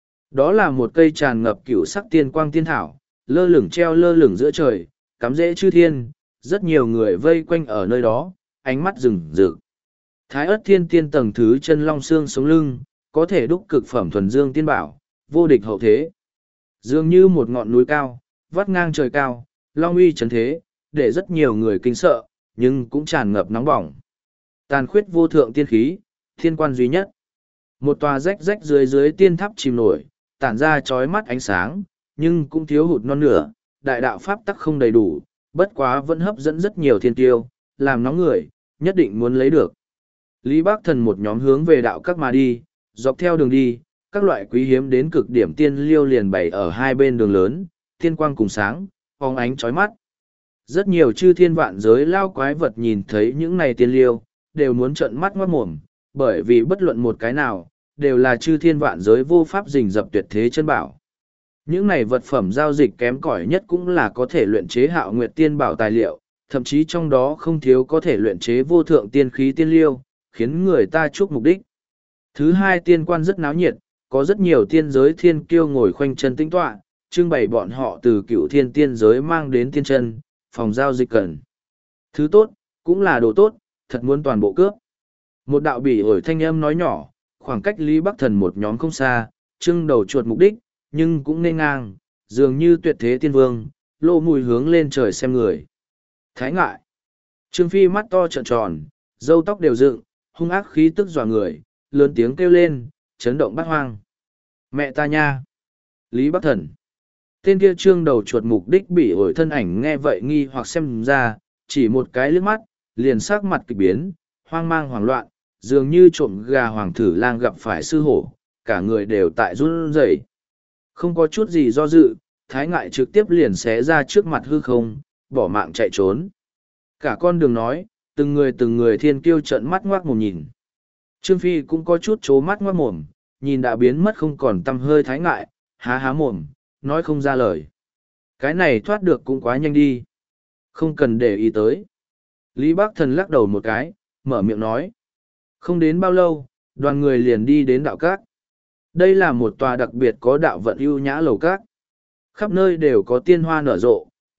Đó là một cây tràn ngập cựu sắc tiên quang tiên thảo, lơ lửng treo lơ lửng giữa trời, cắm rễ chư thiên, rất nhiều người vây quanh ở nơi đó, ánh mắt rừng rực. Thái ớt thiên tiên tầng thứ chân long xương sống lưng, có thể đúc cực phẩm thuần dương tiên bảo, vô địch hậu thế. Dường như một ngọn núi cao, vắt ngang trời cao, long uy chấn thế, để rất nhiều người kinh sợ, nhưng cũng tràn ngập nóng bỏng. Tàn khuyết vô thượng tiên khí, thiên quan duy nhất. Một tòa rách rách dưới dưới tiên tháp chìm nổi, tản ra chói mắt ánh sáng, nhưng cũng thiếu hụt non nửa, đại đạo pháp tắc không đầy đủ, bất quá vẫn hấp dẫn rất nhiều thiên tiêu, làm nóng người, nhất định muốn lấy được. Lý Bắc Thần một nhóm hướng về đạo các mà đi, dọc theo đường đi, các loại quý hiếm đến cực điểm tiên liêu liền bày ở hai bên đường lớn, tiên quang cùng sáng, phóng ánh chói mắt. Rất nhiều chư thiên vạn giới lao quái vật nhìn thấy những này tiên liêu, đều muốn trợn mắt ngoát mồm, bởi vì bất luận một cái nào, đều là chư thiên vạn giới vô pháp rình dập tuyệt thế chân bảo. Những này vật phẩm giao dịch kém cỏi nhất cũng là có thể luyện chế hạo nguyệt tiên bảo tài liệu, thậm chí trong đó không thiếu có thể luyện chế vô thượng tiên khí tiên liêu, khiến người ta chúc mục đích. Thứ hai, tiên quan rất náo nhiệt, có rất nhiều tiên giới thiên kiêu ngồi khoanh chân tĩnh tọa, trưng bày bọn họ từ cựu thiên tiên giới mang đến tiên chân, phòng giao dịch cần. Thứ tốt, cũng là đồ tốt, thật muốn toàn bộ cướp. Một đạo bỉ ổi thanh âm nói nhỏ, khoảng cách Lý Bắc Thần một nhóm không xa, trưng đầu chuột mục đích, nhưng cũng nên ngang, dường như tuyệt thế tiên vương, lô mùi hướng lên trời xem người. Thái ngại. Trương Phi mắt to trợn tròn, râu tóc đều dựng, hung ác khí tức dọa người, lớn tiếng kêu lên, chấn động bát hoang. Mẹ ta nha! Lý Bắc Thần. Tên kia trương đầu chuột mục đích bị ổi thân ảnh nghe vậy nghi hoặc xem ra, chỉ một cái liếc mắt, liền sắc mặt kịch biến, hoang mang hoảng loạn, dường như trộm gà hoàng thử lang gặp phải sư hổ, cả người đều tại run rẩy. Không có chút gì do dự, Thái ngại trực tiếp liền xé ra trước mặt hư không, bỏ mạng chạy trốn. Cả con đường nói, từng người từng người thiên kiêu trợn mắt ngoác mồm nhìn. Trương Phi cũng có chút chố mắt ngoác mồm, nhìn đã biến mất không còn tăm hơi Thái ngại, há há mồm, nói không ra lời. Cái này thoát được cũng quá nhanh đi. Không cần để ý tới. Lý Bắc Thần lắc đầu một cái, mở miệng nói. Không đến bao lâu, đoàn người liền đi đến đạo các. Đây là một tòa đặc biệt có đạo vận ưu nhã lầu các. Khắp nơi đều có tiên hoa nở rộ,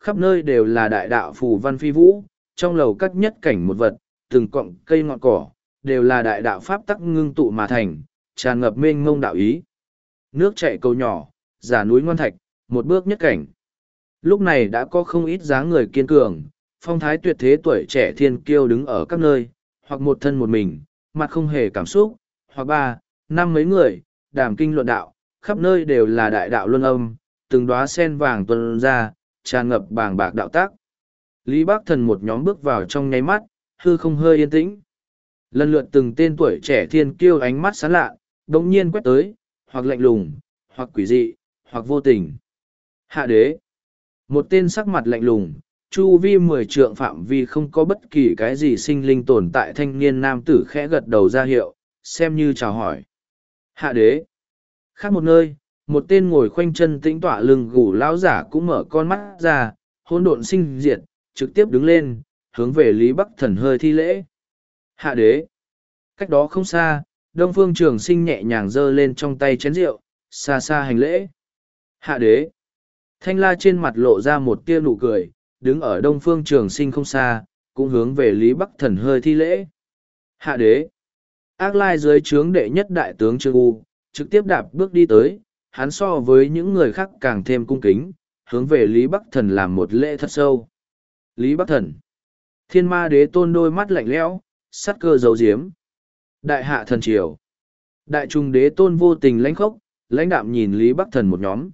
khắp nơi đều là đại đạo phù văn phi vũ, trong lầu các nhất cảnh một vật, từng cọng cây ngọn cỏ, đều là đại đạo pháp tắc ngưng tụ mà thành, tràn ngập mênh mông đạo ý. Nước chảy cầu nhỏ, giả núi ngoan thạch, một bước nhất cảnh. Lúc này đã có không ít dáng người kiên cường, phong thái tuyệt thế tuổi trẻ thiên kiêu đứng ở các nơi, hoặc một thân một mình, mặt không hề cảm xúc, hoặc ba, năm mấy người, đàm kinh luận đạo, khắp nơi đều là đại đạo luân âm, từng đóa sen vàng tuôn ra, tràn ngập bàng bạc đạo tác. Lý Bác Thần một nhóm bước vào trong nháy mắt, hư không hơi yên tĩnh. Lần lượt từng tên tuổi trẻ thiên kiêu ánh mắt sáng lạ, đống nhiên quét tới, hoặc lạnh lùng, hoặc quỷ dị, hoặc vô tình. Hạ đế. Một tên sắc mặt lạnh lùng, chu vi mười trượng phạm vi không có bất kỳ cái gì sinh linh tồn tại thanh niên nam tử khẽ gật đầu ra hiệu, xem như chào hỏi. Hạ đế. Khác một nơi, một tên ngồi khoanh chân tĩnh tọa lưng gù lão giả cũng mở con mắt ra, hỗn độn sinh diệt, trực tiếp đứng lên, hướng về Lý Bắc Thần hơi thi lễ. Hạ đế. Cách đó không xa, Đông Phương Trường Sinh nhẹ nhàng giơ lên trong tay chén rượu, xa xa hành lễ. Hạ đế. Thanh La trên mặt lộ ra một tia nụ cười, đứng ở Đông Phương Trường Sinh không xa, cũng hướng về Lý Bắc Thần hơi thi lễ. Hạ đế. Ác Lai dưới trướng đệ nhất đại tướng Trương U, trực tiếp đạp bước đi tới, hắn so với những người khác càng thêm cung kính, hướng về Lý Bắc Thần làm một lễ thật sâu. Lý Bắc Thần. Thiên Ma Đế Tôn đôi mắt lạnh lẽo, sát cơ giấu giếm. Đại hạ thần triều. Đại trung đế tôn vô tình lãnh khốc, lãnh đạm nhìn Lý Bắc Thần một nhóm.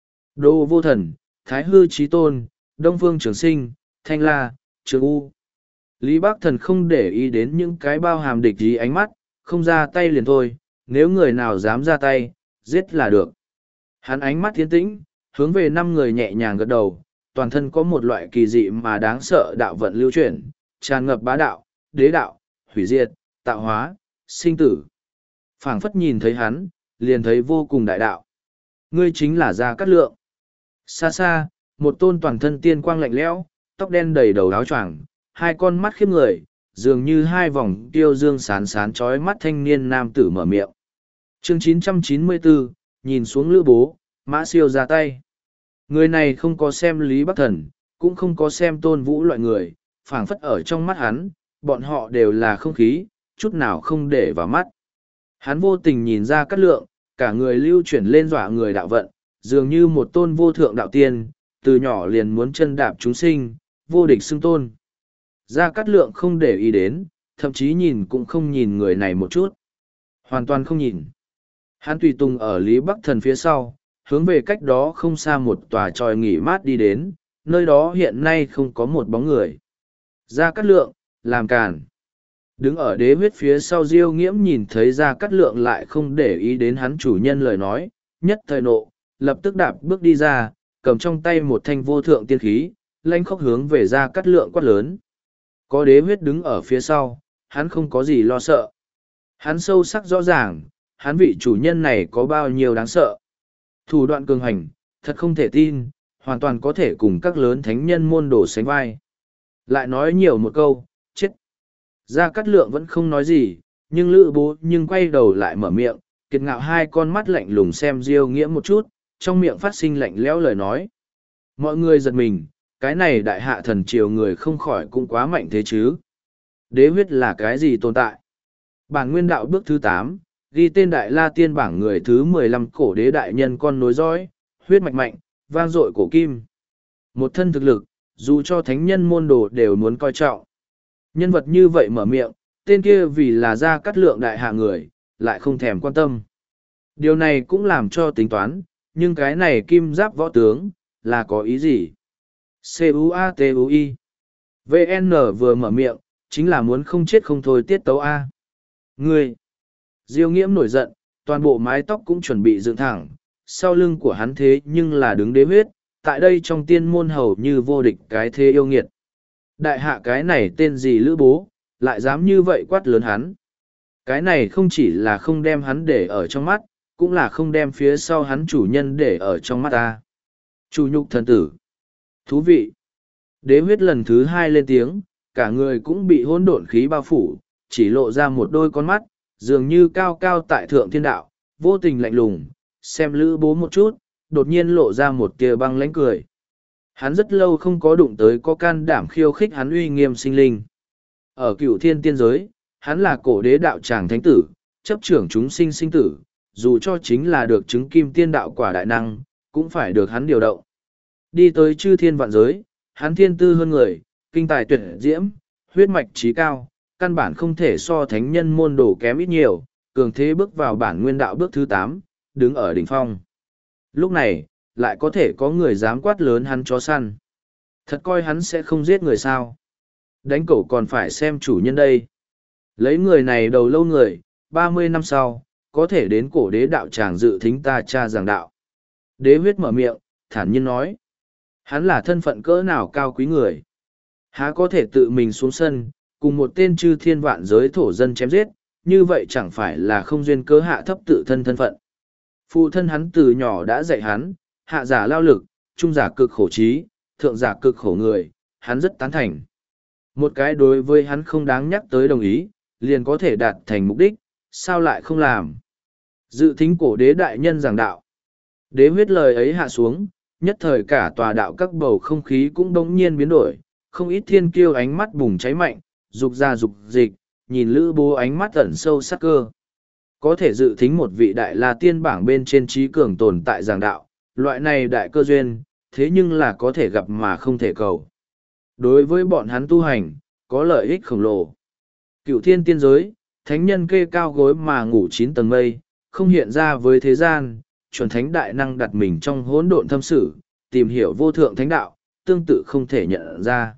Đô vô thần, Thái hư chí tôn, Đông Phương Trường Sinh, Thanh La, Trường U. Lý Bắc Thần không để ý đến những cái bao hàm địch ý ánh mắt, không ra tay liền thôi, nếu người nào dám ra tay, giết là được. Hắn ánh mắt thiên tĩnh, hướng về năm người nhẹ nhàng gật đầu, toàn thân có một loại kỳ dị mà đáng sợ đạo vận lưu chuyển, tràn ngập bá đạo, đế đạo, hủy diệt, tạo hóa, sinh tử. Phảng phất nhìn thấy hắn, liền thấy vô cùng đại đạo. Ngươi chính là Gia Cát Lượng. Xa xa, một tôn toàn thân tiên quang lạnh lẽo, tóc đen đầy đầu áo choàng, hai con mắt khiếp người, dường như hai vòng tiêu dương sán sán chói mắt thanh niên nam tử mở miệng. Chương chín trăm chín mươi bốn, nhìn xuống Lữ Bố, Mã Siêu ra tay. Người này không có xem Lý Bắc Thần, cũng không có xem Tôn Vũ loại người, phảng phất ở trong mắt hắn, bọn họ đều là không khí, chút nào không để vào mắt. Hắn vô tình nhìn ra Cát Lượng, cả người lưu chuyển lên dọa người đạo vận, dường như một tôn vô thượng đạo tiên, từ nhỏ liền muốn chân đạp chúng sinh, vô địch xưng tôn. Gia Cát Lượng không để ý đến, thậm chí nhìn cũng không nhìn người này một chút. Hoàn toàn không nhìn. Hắn tùy tùng ở Lý Bắc Thần phía sau, hướng về cách đó không xa một tòa tròi nghỉ mát đi đến, nơi đó hiện nay không có một bóng người. Gia Cát Lượng, làm càn. Đứng ở đế huyết phía sau Diêu Nghiễm nhìn thấy Gia Cát Lượng lại không để ý đến hắn chủ nhân lời nói, nhất thời nộ, lập tức đạp bước đi ra, cầm trong tay một thanh vô thượng tiên khí, lanh khóc hướng về Gia Cát Lượng quát lớn. Có đế huyết đứng ở phía sau, hắn không có gì lo sợ. Hắn sâu sắc rõ ràng, hắn vị chủ nhân này có bao nhiêu đáng sợ. Thủ đoạn cường hành, thật không thể tin, hoàn toàn có thể cùng các lớn thánh nhân môn đồ sánh vai. Lại nói nhiều một câu, chết. Gia Cát Lượng vẫn không nói gì, nhưng Lữ Bố nhưng quay đầu lại mở miệng, kiệt ngạo hai con mắt lạnh lùng xem Diêu Nghiễm một chút, trong miệng phát sinh lạnh lẽo lời nói. Mọi người giật mình, cái này đại hạ thần triều người không khỏi cũng quá mạnh thế chứ. Đế huyết là cái gì tồn tại? Bản nguyên đạo bước thứ tám, ghi tên đại la tiên bảng người thứ mười lăm cổ đế đại nhân con nối dõi, huyết mạch mạnh, vang dội cổ kim. Một thân thực lực, dù cho thánh nhân môn đồ đều muốn coi trọng. Nhân vật như vậy mở miệng, tên kia vì là Gia Cát Lượng đại hạ người, lại không thèm quan tâm. Điều này cũng làm cho tính toán, nhưng cái này kim giáp võ tướng, là có ý gì? C U A T U I V N vừa mở miệng, chính là muốn không chết không thôi tiết tấu A. Ngươi! Diêu Nghiễm nổi giận, toàn bộ mái tóc cũng chuẩn bị dựng thẳng, sau lưng của hắn thế nhưng là đứng đế huyết, tại đây trong tiên môn hầu như vô địch cái thế yêu nghiệt. Đại hạ cái này tên gì Lữ Bố, lại dám như vậy quát lớn hắn. Cái này không chỉ là không đem hắn để ở trong mắt, cũng là không đem phía sau hắn chủ nhân để ở trong mắt ta. Chủ nhục thần tử. Thú vị. Đế huyết lần thứ hai lên tiếng, cả người cũng bị hỗn độn khí bao phủ, chỉ lộ ra một đôi con mắt, dường như cao cao tại thượng thiên đạo, vô tình lạnh lùng, xem Lữ Bố một chút, đột nhiên lộ ra một tia băng lãnh cười. Hắn rất lâu không có đụng tới có can đảm khiêu khích hắn uy nghiêm sinh linh. Ở cựu thiên tiên giới, hắn là cổ đế đạo tràng thánh tử, chấp trưởng chúng sinh sinh tử, dù cho chính là được chứng kim tiên đạo quả đại năng, cũng phải được hắn điều động. Đi tới chư thiên vạn giới, hắn thiên tư hơn người, kinh tài tuyệt diễm, huyết mạch trí cao, căn bản không thể so thánh nhân môn đồ kém ít nhiều, cường thế bước vào bản nguyên đạo bước thứ tám, đứng ở đỉnh phong. Lúc này, lại có thể có người dám quát lớn hắn chó săn. Thật coi hắn sẽ không giết người sao. Đánh cẩu còn phải xem chủ nhân đây. Lấy người này đầu lâu người, ba mươi năm sau, có thể đến cổ đế đạo tràng dự thính ta cha giảng đạo. Đế huyết mở miệng, thản nhiên nói. Hắn là thân phận cỡ nào cao quý người. Há có thể tự mình xuống sân, cùng một tên chư thiên vạn giới thổ dân chém giết, như vậy chẳng phải là không duyên cớ hạ thấp tự thân thân phận. Phụ thân hắn từ nhỏ đã dạy hắn, hạ giả lao lực, trung giả cực khổ trí, thượng giả cực khổ người, hắn rất tán thành. Một cái đối với hắn không đáng nhắc tới đồng ý, liền có thể đạt thành mục đích, sao lại không làm. Dự thính cổ đế đại nhân giảng đạo. Đế huyết lời ấy hạ xuống, nhất thời cả tòa đạo các bầu không khí cũng đống nhiên biến đổi, không ít thiên kiêu ánh mắt bùng cháy mạnh, dục ra dục dịch, nhìn Lữ Bố ánh mắt ẩn sâu sắc cơ. Có thể dự thính một vị đại la tiên bảng bên trên trí cường tồn tại giảng đạo, loại này đại cơ duyên, thế nhưng là có thể gặp mà không thể cầu. Đối với bọn hắn tu hành, có lợi ích khổng lồ. Cựu thiên tiên giới, thánh nhân kê cao gối mà ngủ chín tầng mây, không hiện ra với thế gian, chuẩn thánh đại năng đặt mình trong hỗn độn thâm sử, tìm hiểu vô thượng thánh đạo, tương tự không thể nhận ra.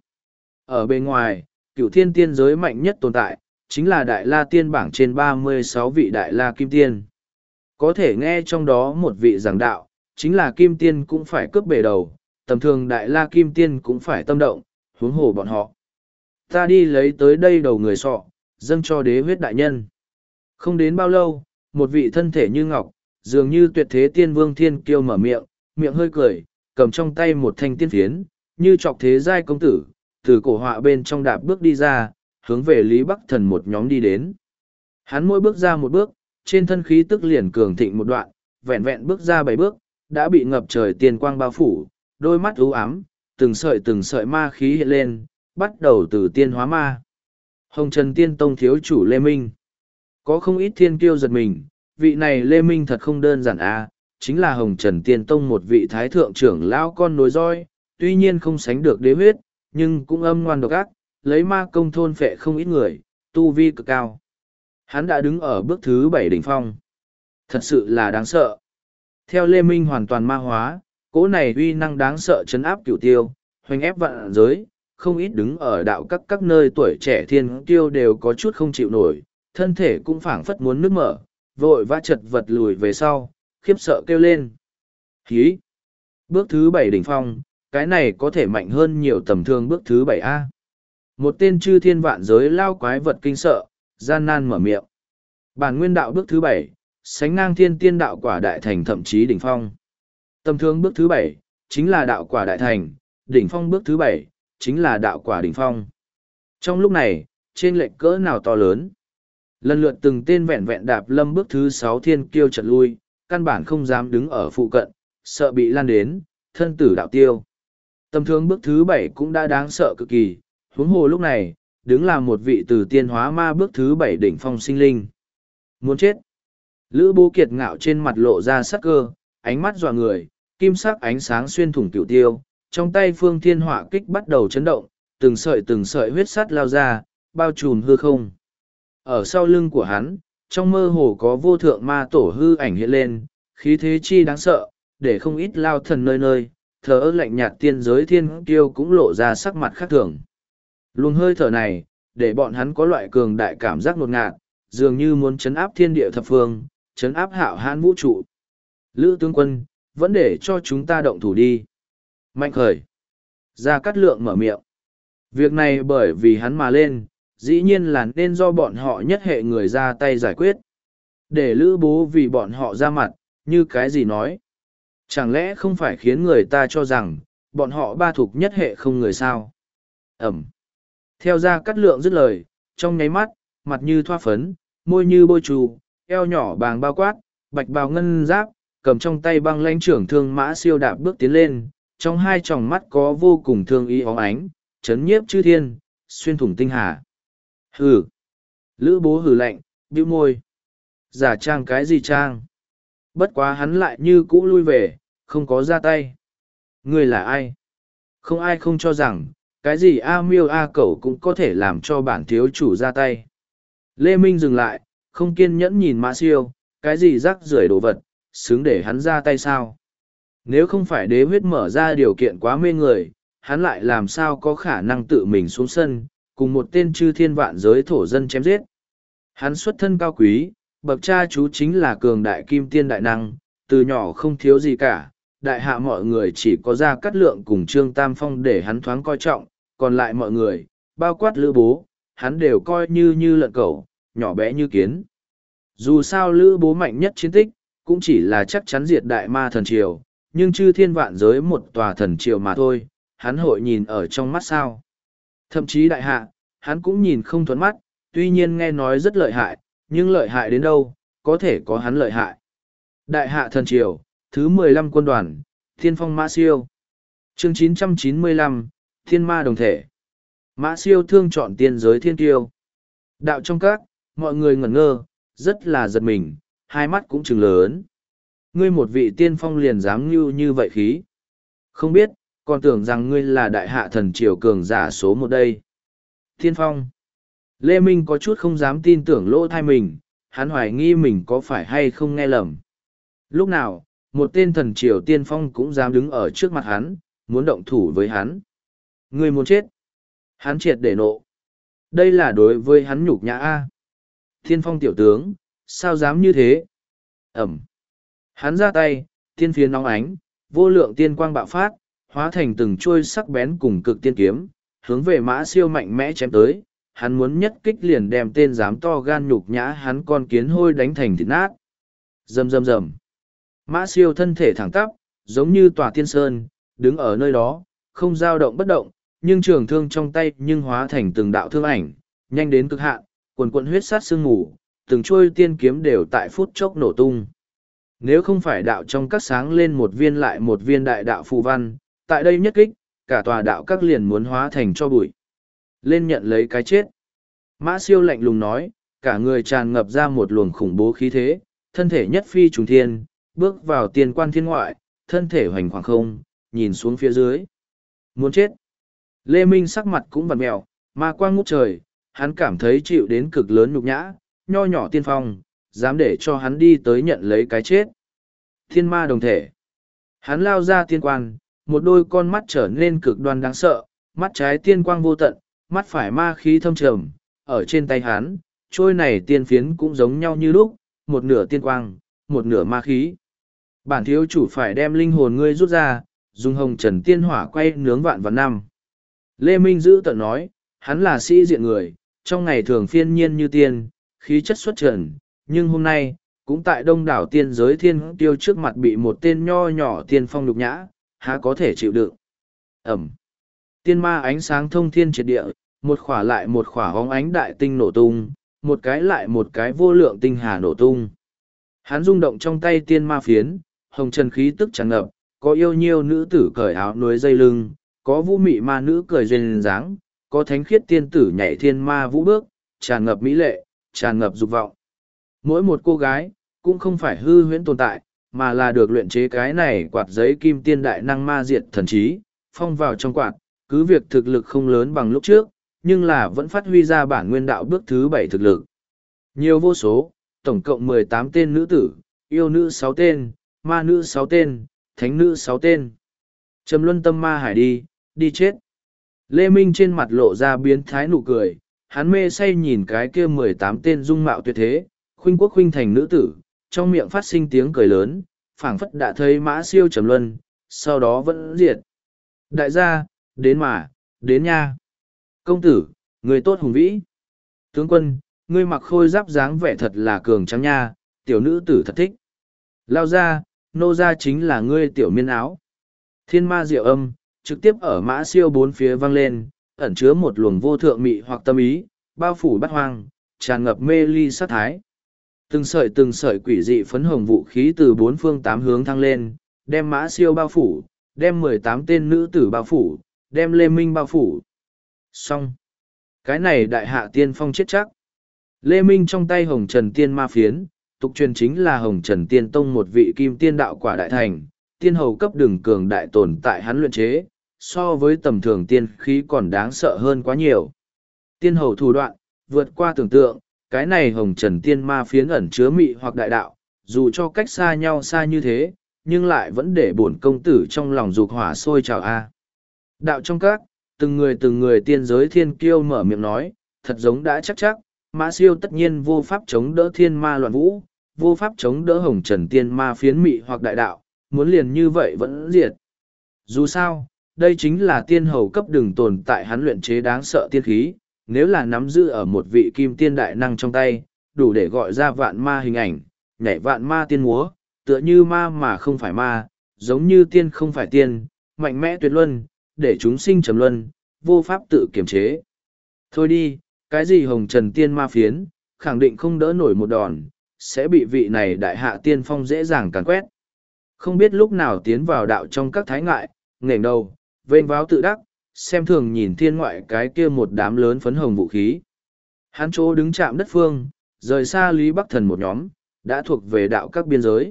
Ở bên ngoài, cựu thiên tiên giới mạnh nhất tồn tại, chính là đại la tiên bảng trên ba mươi sáu vị đại la kim tiên. Có thể nghe trong đó một vị giảng đạo, chính là kim tiên cũng phải cướp bể đầu, tầm thường đại la kim tiên cũng phải tâm động, huống hồ bọn họ. Ta đi lấy tới đây đầu người sọ, dâng cho đế huyết đại nhân. Không đến bao lâu, một vị thân thể như ngọc, dường như tuyệt thế tiên vương thiên kiêu mở miệng, miệng hơi cười, cầm trong tay một thanh tiên phiến, như trọc thế giai công tử, từ cổ họa bên trong đạp bước đi ra, hướng về Lý Bắc Thần một nhóm đi đến. Hắn mỗi bước ra một bước, trên thân khí tức liền cường thịnh một đoạn, vẹn vẹn bước ra bảy bước, đã bị ngập trời tiên quang bao phủ, đôi mắt u ám, từng sợi từng sợi ma khí hiện lên, bắt đầu từ tiên hóa ma. Hồng Trần Tiên Tông thiếu chủ Lê Minh. Có không ít thiên kiêu giật mình, vị này Lê Minh thật không đơn giản à, chính là Hồng Trần Tiên Tông một vị thái thượng trưởng lão con nối roi, tuy nhiên không sánh được đế huyết, nhưng cũng âm ngoan độc ác, lấy ma công thôn phệ không ít người, tu vi cực cao. Hắn đã đứng ở bước thứ bảy đỉnh phong. Thật sự là đáng sợ. Theo Lê Minh hoàn toàn ma hóa, cỗ này uy năng đáng sợ chấn áp cửu tiêu, hoành ép vạn giới, không ít đứng ở đạo các các nơi tuổi trẻ thiên kiêu đều có chút không chịu nổi, thân thể cũng phảng phất muốn nứt mở, vội vã chật vật lùi về sau, khiếp sợ kêu lên. Hí! Bước thứ bảy đỉnh phong, cái này có thể mạnh hơn nhiều tầm thường bước thứ bảy A. Một tên chư thiên vạn giới lao quái vật kinh sợ, gian nan mở miệng. Bản nguyên đạo bước thứ bảy, sánh ngang thiên tiên đạo quả đại thành thậm chí đỉnh phong. Tầm thường bước thứ bảy, chính là đạo quả đại thành, đỉnh phong bước thứ bảy, chính là đạo quả đỉnh phong. Trong lúc này, trên lệnh cỡ nào to lớn. Lần lượt từng tên vẹn vẹn đạp lâm bước thứ sáu thiên kiêu chật lui, căn bản không dám đứng ở phụ cận, sợ bị lan đến, thân tử đạo tiêu. Tầm thường bước thứ bảy cũng đã đáng sợ cực kỳ, huống hồ lúc này, đứng là một vị từ tiên hóa ma bước thứ bảy đỉnh phong sinh linh. Muốn chết. Lữ Bố Kiệt ngạo trên mặt lộ ra sắc cơ, ánh mắt dọa người, kim sắc ánh sáng xuyên thủng cửu tiêu, trong tay phương thiên hỏa kích bắt đầu chấn động, từng sợi từng sợi huyết sắt lao ra, bao trùm hư không. Ở sau lưng của hắn, trong mơ hồ có vô thượng ma tổ hư ảnh hiện lên, khí thế chi đáng sợ, để không ít lao thần nơi nơi, thờ ơ lạnh nhạt tiên giới thiên kiêu cũng lộ ra sắc mặt khác thường. Luồng hơi thở này, để bọn hắn có loại cường đại cảm giác ngột ngạt, dường như muốn chấn áp thiên địa thập phương, chấn áp hạo hãn vũ trụ. Lữ tướng quân, vẫn để cho chúng ta động thủ đi. Mạnh khởi. Gia Cát Lượng mở miệng. Việc này bởi vì hắn mà lên, dĩ nhiên là nên do bọn họ nhất hệ người ra tay giải quyết. Để Lữ Bố vì bọn họ ra mặt, như cái gì nói. Chẳng lẽ không phải khiến người ta cho rằng, bọn họ ba thuộc nhất hệ không người sao? Ẩm. Theo Gia Cát Lượng dứt lời, trong nháy mắt, mặt như thoa phấn, môi như bôi trù, eo nhỏ bàng bao quát, bạch bào ngân giáp, cầm trong tay băng lãnh trưởng thương mã siêu đạp bước tiến lên, trong hai tròng mắt có vô cùng thương ý óng ánh, chấn nhiếp chư thiên, xuyên thủng tinh hà. Hừ! Lữ bố hừ lạnh, bĩu môi. Giả trang cái gì trang? Bất quá hắn lại như cũ lui về, không có ra tay. Ngươi là ai? Không ai không cho rằng, cái gì A miêu A cẩu cũng có thể làm cho bản thiếu chủ ra tay. Lê Minh dừng lại, không kiên nhẫn nhìn Mã Siêu, cái gì rác rưởi đồ vật, xứng để hắn ra tay sao? Nếu không phải đế huyết mở ra điều kiện quá mê người, hắn lại làm sao có khả năng tự mình xuống sân, cùng một tên chư thiên vạn giới thổ dân chém giết. Hắn xuất thân cao quý, bậc cha chú chính là cường đại kim tiên đại năng, từ nhỏ không thiếu gì cả, đại hạ mọi người chỉ có Gia Cát Lượng cùng Trương Tam Phong để hắn thoáng coi trọng, còn lại mọi người, bao quát Lữ Bố, hắn đều coi như như lợn cẩu, nhỏ bé như kiến. Dù sao Lữ Bố mạnh nhất chiến tích, cũng chỉ là chắc chắn diệt đại ma thần triều, nhưng chư thiên vạn giới một tòa thần triều mà thôi, hắn hội nhìn ở trong mắt sao. Thậm chí đại hạ, hắn cũng nhìn không thuẫn mắt, tuy nhiên nghe nói rất lợi hại, nhưng lợi hại đến đâu, có thể có hắn lợi hại. Đại hạ thần triều, thứ mười lăm quân đoàn, Thiên Phong Mã Siêu. Chương chín trăm chín mươi lăm, Thiên Ma Đồng Thể. Mã Siêu thương chọn tiên giới thiên kiêu. Đạo trong các, mọi người ngẩn ngơ, rất là giật mình, hai mắt cũng trừng lớn. Ngươi một vị tiên phong liền dám như như vậy khí. Không biết, còn tưởng rằng ngươi là đại hạ thần triều cường giả số một đây. Thiên phong. Lê Minh có chút không dám tin tưởng lỗ thai mình, hắn hoài nghi mình có phải hay không nghe lầm. Lúc nào, một tên thần triều tiên phong cũng dám đứng ở trước mặt hắn, muốn động thủ với hắn. Ngươi muốn chết. Hắn triệt để nộ. Đây là đối với hắn nhục nhã A. Thiên phong tiểu tướng, sao dám như thế? Ẩm. Hắn ra tay, tiên phiến nóng ánh, vô lượng tiên quang bạo phát, hóa thành từng chuôi sắc bén cùng cực tiên kiếm, hướng về Mã Siêu mạnh mẽ chém tới. Hắn muốn nhất kích liền đem tên dám to gan nhục nhã hắn con kiến hôi đánh thành thịt nát. Rầm rầm rầm. Mã Siêu thân thể thẳng tắp, giống như tòa tiên sơn, đứng ở nơi đó, không dao động bất động, nhưng trường thương trong tay nhưng hóa thành từng đạo thương ảnh, nhanh đến cực hạn, quần quần huyết sát sương mù, từng chuôi tiên kiếm đều tại phút chốc nổ tung. Nếu không phải đạo trong các sáng lên một viên lại một viên đại đạo phù văn, tại đây nhất kích, cả tòa đạo các liền muốn hóa thành cho bụi. Lên nhận lấy cái chết. Mã Siêu lạnh lùng nói, cả người tràn ngập ra một luồng khủng bố khí thế, thân thể nhất phi trùng thiên, bước vào tiền quan thiên ngoại, thân thể hoành khoảng không, nhìn xuống phía dưới. Muốn chết. Lê Minh sắc mặt cũng vằn mẹo, ma quang ngút trời, hắn cảm thấy chịu đến cực lớn nhục nhã, nho nhỏ tiên phong, dám để cho hắn đi tới nhận lấy cái chết. Thiên ma đồng thể. Hắn lao ra tiên quan, một đôi con mắt trở nên cực đoan đáng sợ, mắt trái tiên quang vô tận, mắt phải ma khí thâm trầm, ở trên tay hắn, trôi này tiên phiến cũng giống nhau như lúc, một nửa tiên quang, một nửa ma khí. Bản thiếu chủ phải đem linh hồn ngươi rút ra, dùng hồng trần tiên hỏa quay nướng vạn vạn năm. Lê Minh giữ tận nói, hắn là sĩ diện người, trong ngày thường phiên nhiên như tiên, khí chất xuất trần, nhưng hôm nay, cũng tại đông đảo tiên giới thiên tiêu trước mặt bị một tên nho nhỏ tiên phong nhục nhã, há có thể chịu đựng. Ẩm. Tiên ma ánh sáng thông thiên triệt địa, một khỏa lại một khỏa hóng ánh đại tinh nổ tung, một cái lại một cái vô lượng tinh hà nổ tung. Hắn rung động trong tay tiên ma phiến, hồng trần khí tức tràn ngập, có yêu nhiêu nữ tử cởi áo núi dây lưng, có vũ mị ma nữ cười duyên dáng, có thánh khiết tiên tử nhảy thiên ma vũ bước, tràn ngập mỹ lệ, tràn ngập dục vọng. Mỗi một cô gái, cũng không phải hư huyễn tồn tại, mà là được luyện chế cái này quạt giấy kim tiên đại năng ma diệt thần trí, phong vào trong quạt, cứ việc thực lực không lớn bằng lúc trước, nhưng là vẫn phát huy ra bản nguyên đạo bước thứ bảy thực lực. Nhiều vô số, tổng cộng mười tám tên nữ tử, yêu nữ sáu tên, ma nữ sáu tên, thánh nữ sáu tên. Trầm luân tâm ma hải đi, đi chết. Lê Minh trên mặt lộ ra biến thái nụ cười, hắn mê say nhìn cái kia mười tám tên dung mạo tuyệt thế, khuynh quốc khuynh thành nữ tử, trong miệng phát sinh tiếng cười lớn, phảng phất đã thấy Mã Siêu trầm luân, sau đó vẫn diệt. Đại gia, đến mà, đến nha. Công tử, người tốt hùng vĩ. Tướng quân, ngươi mặc khôi giáp dáng vẻ thật là cường trắng nha, tiểu nữ tử thật thích. Lao ra, nô ra chính là ngươi tiểu miên áo. Thiên ma diệu âm, trực tiếp ở Mã Siêu bốn phía vang lên, ẩn chứa một luồng vô thượng mị hoặc tâm ý, bao phủ bát hoang, tràn ngập mê ly sát thái. Từng sợi từng sợi quỷ dị phấn hồng vũ khí từ bốn phương tám hướng thăng lên, đem Mã Siêu bao phủ, đem mười tám tên nữ tử bao phủ, đem Lê Minh bao phủ. Xong. Cái này đại hạ tiên phong chết chắc. Lê Minh trong tay Hồng Trần Tiên Ma Phiến, tục truyền chính là Hồng Trần Tiên Tông một vị kim tiên đạo quả đại thành, tiên hầu cấp đường cường đại tồn tại hắn luyện chế, so với tầm thường tiên khí còn đáng sợ hơn quá nhiều. Tiên hầu thủ đoạn, vượt qua tưởng tượng, cái này Hồng Trần Tiên Ma Phiến ẩn chứa mị hoặc đại đạo, dù cho cách xa nhau xa như thế, nhưng lại vẫn để bổn công tử trong lòng dục hỏa sôi trào a. Đạo trong các, từng người từng người tiên giới thiên kiêu mở miệng nói, thật giống đã chắc chắc, Mã Siêu tất nhiên vô pháp chống đỡ thiên ma loạn vũ, vô pháp chống đỡ Hồng Trần Tiên Ma Phiến mị hoặc đại đạo, muốn liền như vậy vẫn diệt. Dù sao, đây chính là tiên hầu cấp đường tồn tại hắn luyện chế đáng sợ tiên khí, nếu là nắm giữ ở một vị kim tiên đại năng trong tay, đủ để gọi ra vạn ma hình ảnh, nhảy vạn ma tiên múa, tựa như ma mà không phải ma, giống như tiên không phải tiên, mạnh mẽ tuyệt luân, để chúng sinh trầm luân, vô pháp tự kiềm chế. Thôi đi, cái gì Hồng Trần Tiên Ma Phiến, khẳng định không đỡ nổi một đòn, sẽ bị vị này đại hạ tiên phong dễ dàng càn quét. Không biết lúc nào tiến vào đạo trong các thái ngại, nghển đầu, vênh váo tự đắc, xem thường nhìn thiên ngoại cái kia một đám lớn phấn hồng vũ khí. Hắn chỗ đứng chạm đất phương, rời xa Lý Bắc Thần một nhóm, đã thuộc về đạo các biên giới.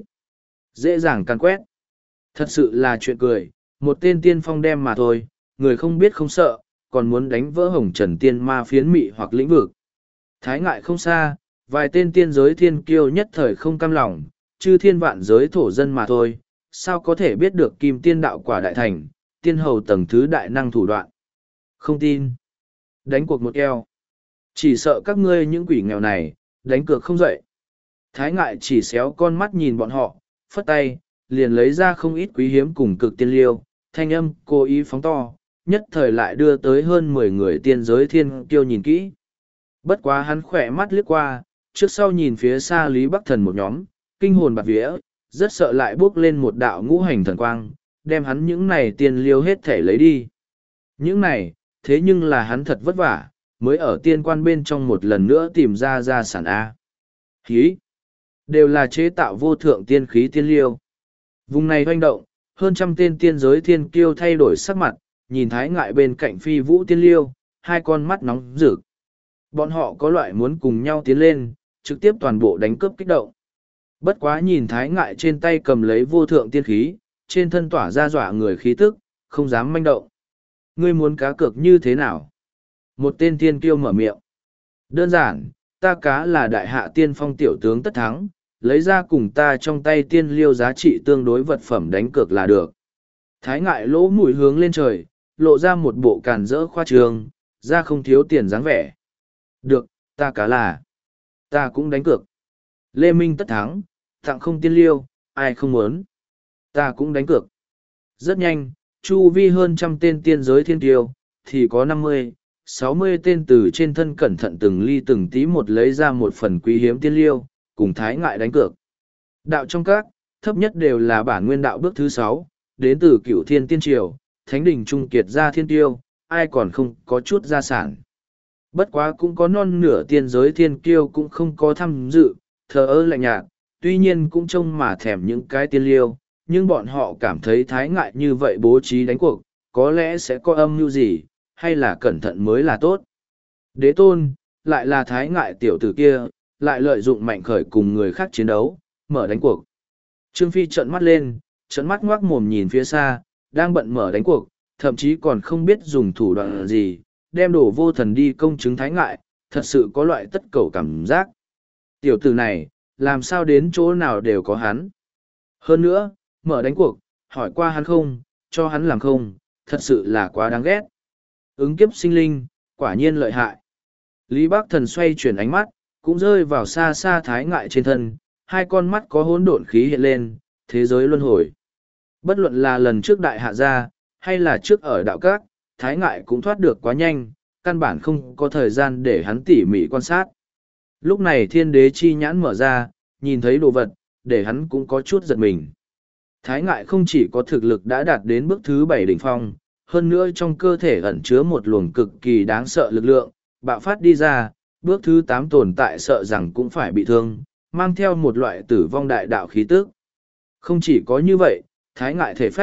Dễ dàng càn quét. Thật sự là chuyện cười, một tên tiên phong đem mà thôi, người không biết không sợ, còn muốn đánh vỡ Hồng Trần Tiên Ma Phiến mị hoặc lĩnh vực. Thái ngại không xa, vài tên tiên giới thiên kiêu nhất thời không cam lòng, chư thiên vạn giới thổ dân mà thôi, sao có thể biết được kim tiên đạo quả đại thành, tiên hầu tầng thứ đại năng thủ đoạn. Không tin. Đánh cuộc một eo. Chỉ sợ các ngươi những quỷ nghèo này, đánh cược không dậy. Thái ngại chỉ xéo con mắt nhìn bọn họ, phất tay, liền lấy ra không ít quý hiếm cùng cực tiên liêu, thanh âm cố ý phóng to, nhất thời lại đưa tới hơn mười người tiên giới thiên kiêu nhìn kỹ. Bất quá hắn khỏe mắt liếc qua, trước sau nhìn phía xa Lý Bắc Thần một nhóm, kinh hồn bạt vía, rất sợ lại bước lên một đạo ngũ hành thần quang, đem hắn những này tiên liêu hết thể lấy đi. Những này, thế nhưng là hắn thật vất vả, mới ở tiên quan bên trong một lần nữa tìm ra gia sản A. Khí, đều là chế tạo vô thượng tiên khí tiên liêu. Vùng này hoành động, hơn trăm tên tiên giới thiên kiêu thay đổi sắc mặt, nhìn thái ngại bên cạnh phi vũ tiên liêu, hai con mắt nóng rực. Bọn họ có loại muốn cùng nhau tiến lên, trực tiếp toàn bộ đánh cướp kích động. Bất quá nhìn thái ngại trên tay cầm lấy vô thượng tiên khí, trên thân tỏa ra dọa người khí tức, không dám manh động. Ngươi muốn cá cược như thế nào? Một tên tiên kiêu mở miệng. Đơn giản, ta cá là đại hạ tiên phong tiểu tướng tất thắng, lấy ra cùng ta trong tay tiên liêu giá trị tương đối vật phẩm đánh cược là được. Thái ngại lỗ mũi hướng lên trời, lộ ra một bộ càn rỡ khoa trương, ra không thiếu tiền dáng vẻ. Được, ta cá là. Ta cũng đánh cược. Lê Minh tất thắng, tặng không tiên liêu, ai không muốn. Ta cũng đánh cược. Rất nhanh, chu vi hơn trăm tên tiên giới thiên tiêu, thì có năm mươi, sáu mươi tên từ trên thân cẩn thận từng ly từng tí một lấy ra một phần quý hiếm tiên liêu, cùng thái ngại đánh cược. Đạo trong các, thấp nhất đều là bản nguyên đạo bước thứ sáu, đến từ cửu thiên tiên triều, thánh đình trung kiệt gia thiên tiêu, ai còn không có chút gia sản. Bất quá cũng có non nửa tiên giới thiên kiêu cũng không có tham dự, thờ ơ lạnh nhạt, tuy nhiên cũng trông mà thèm những cái tiên liêu, nhưng bọn họ cảm thấy thái ngại như vậy bố trí đánh cuộc, có lẽ sẽ có âm mưu gì, hay là cẩn thận mới là tốt. Đế tôn, lại là thái ngại tiểu tử kia, lại lợi dụng mạnh khởi cùng người khác chiến đấu, mở đánh cuộc. Trương Phi trợn mắt lên, trợn mắt ngoác mồm nhìn phía xa, đang bận mở đánh cuộc, thậm chí còn không biết dùng thủ đoạn gì, đem đổ vô thần đi công chứng thái ngại, thật sự có loại tất cẩu cảm giác. Tiểu tử này, làm sao đến chỗ nào đều có hắn. Hơn nữa, mở đánh cuộc, hỏi qua hắn không, cho hắn làm không, thật sự là quá đáng ghét. Ứng kiếp sinh linh, quả nhiên lợi hại. Lý Bắc Thần xoay chuyển ánh mắt, cũng rơi vào xa xa thái ngại trên thân, hai con mắt có hỗn độn khí hiện lên, thế giới luân hồi. Bất luận là lần trước đại hạ gia, hay là trước ở đạo các, thái ngại cũng thoát được quá nhanh, căn bản không có thời gian để hắn tỉ mỉ quan sát. Lúc này thiên đế chi nhãn mở ra, nhìn thấy đồ vật, để hắn cũng có chút giật mình. Thái ngại không chỉ có thực lực đã đạt đến bước thứ bảy đỉnh phong, hơn nữa trong cơ thể ẩn chứa một luồng cực kỳ đáng sợ lực lượng, bạo phát đi ra, bước thứ tám tồn tại sợ rằng cũng phải bị thương, mang theo một loại tử vong đại đạo khí tức. Không chỉ có như vậy, thái ngại thể phách,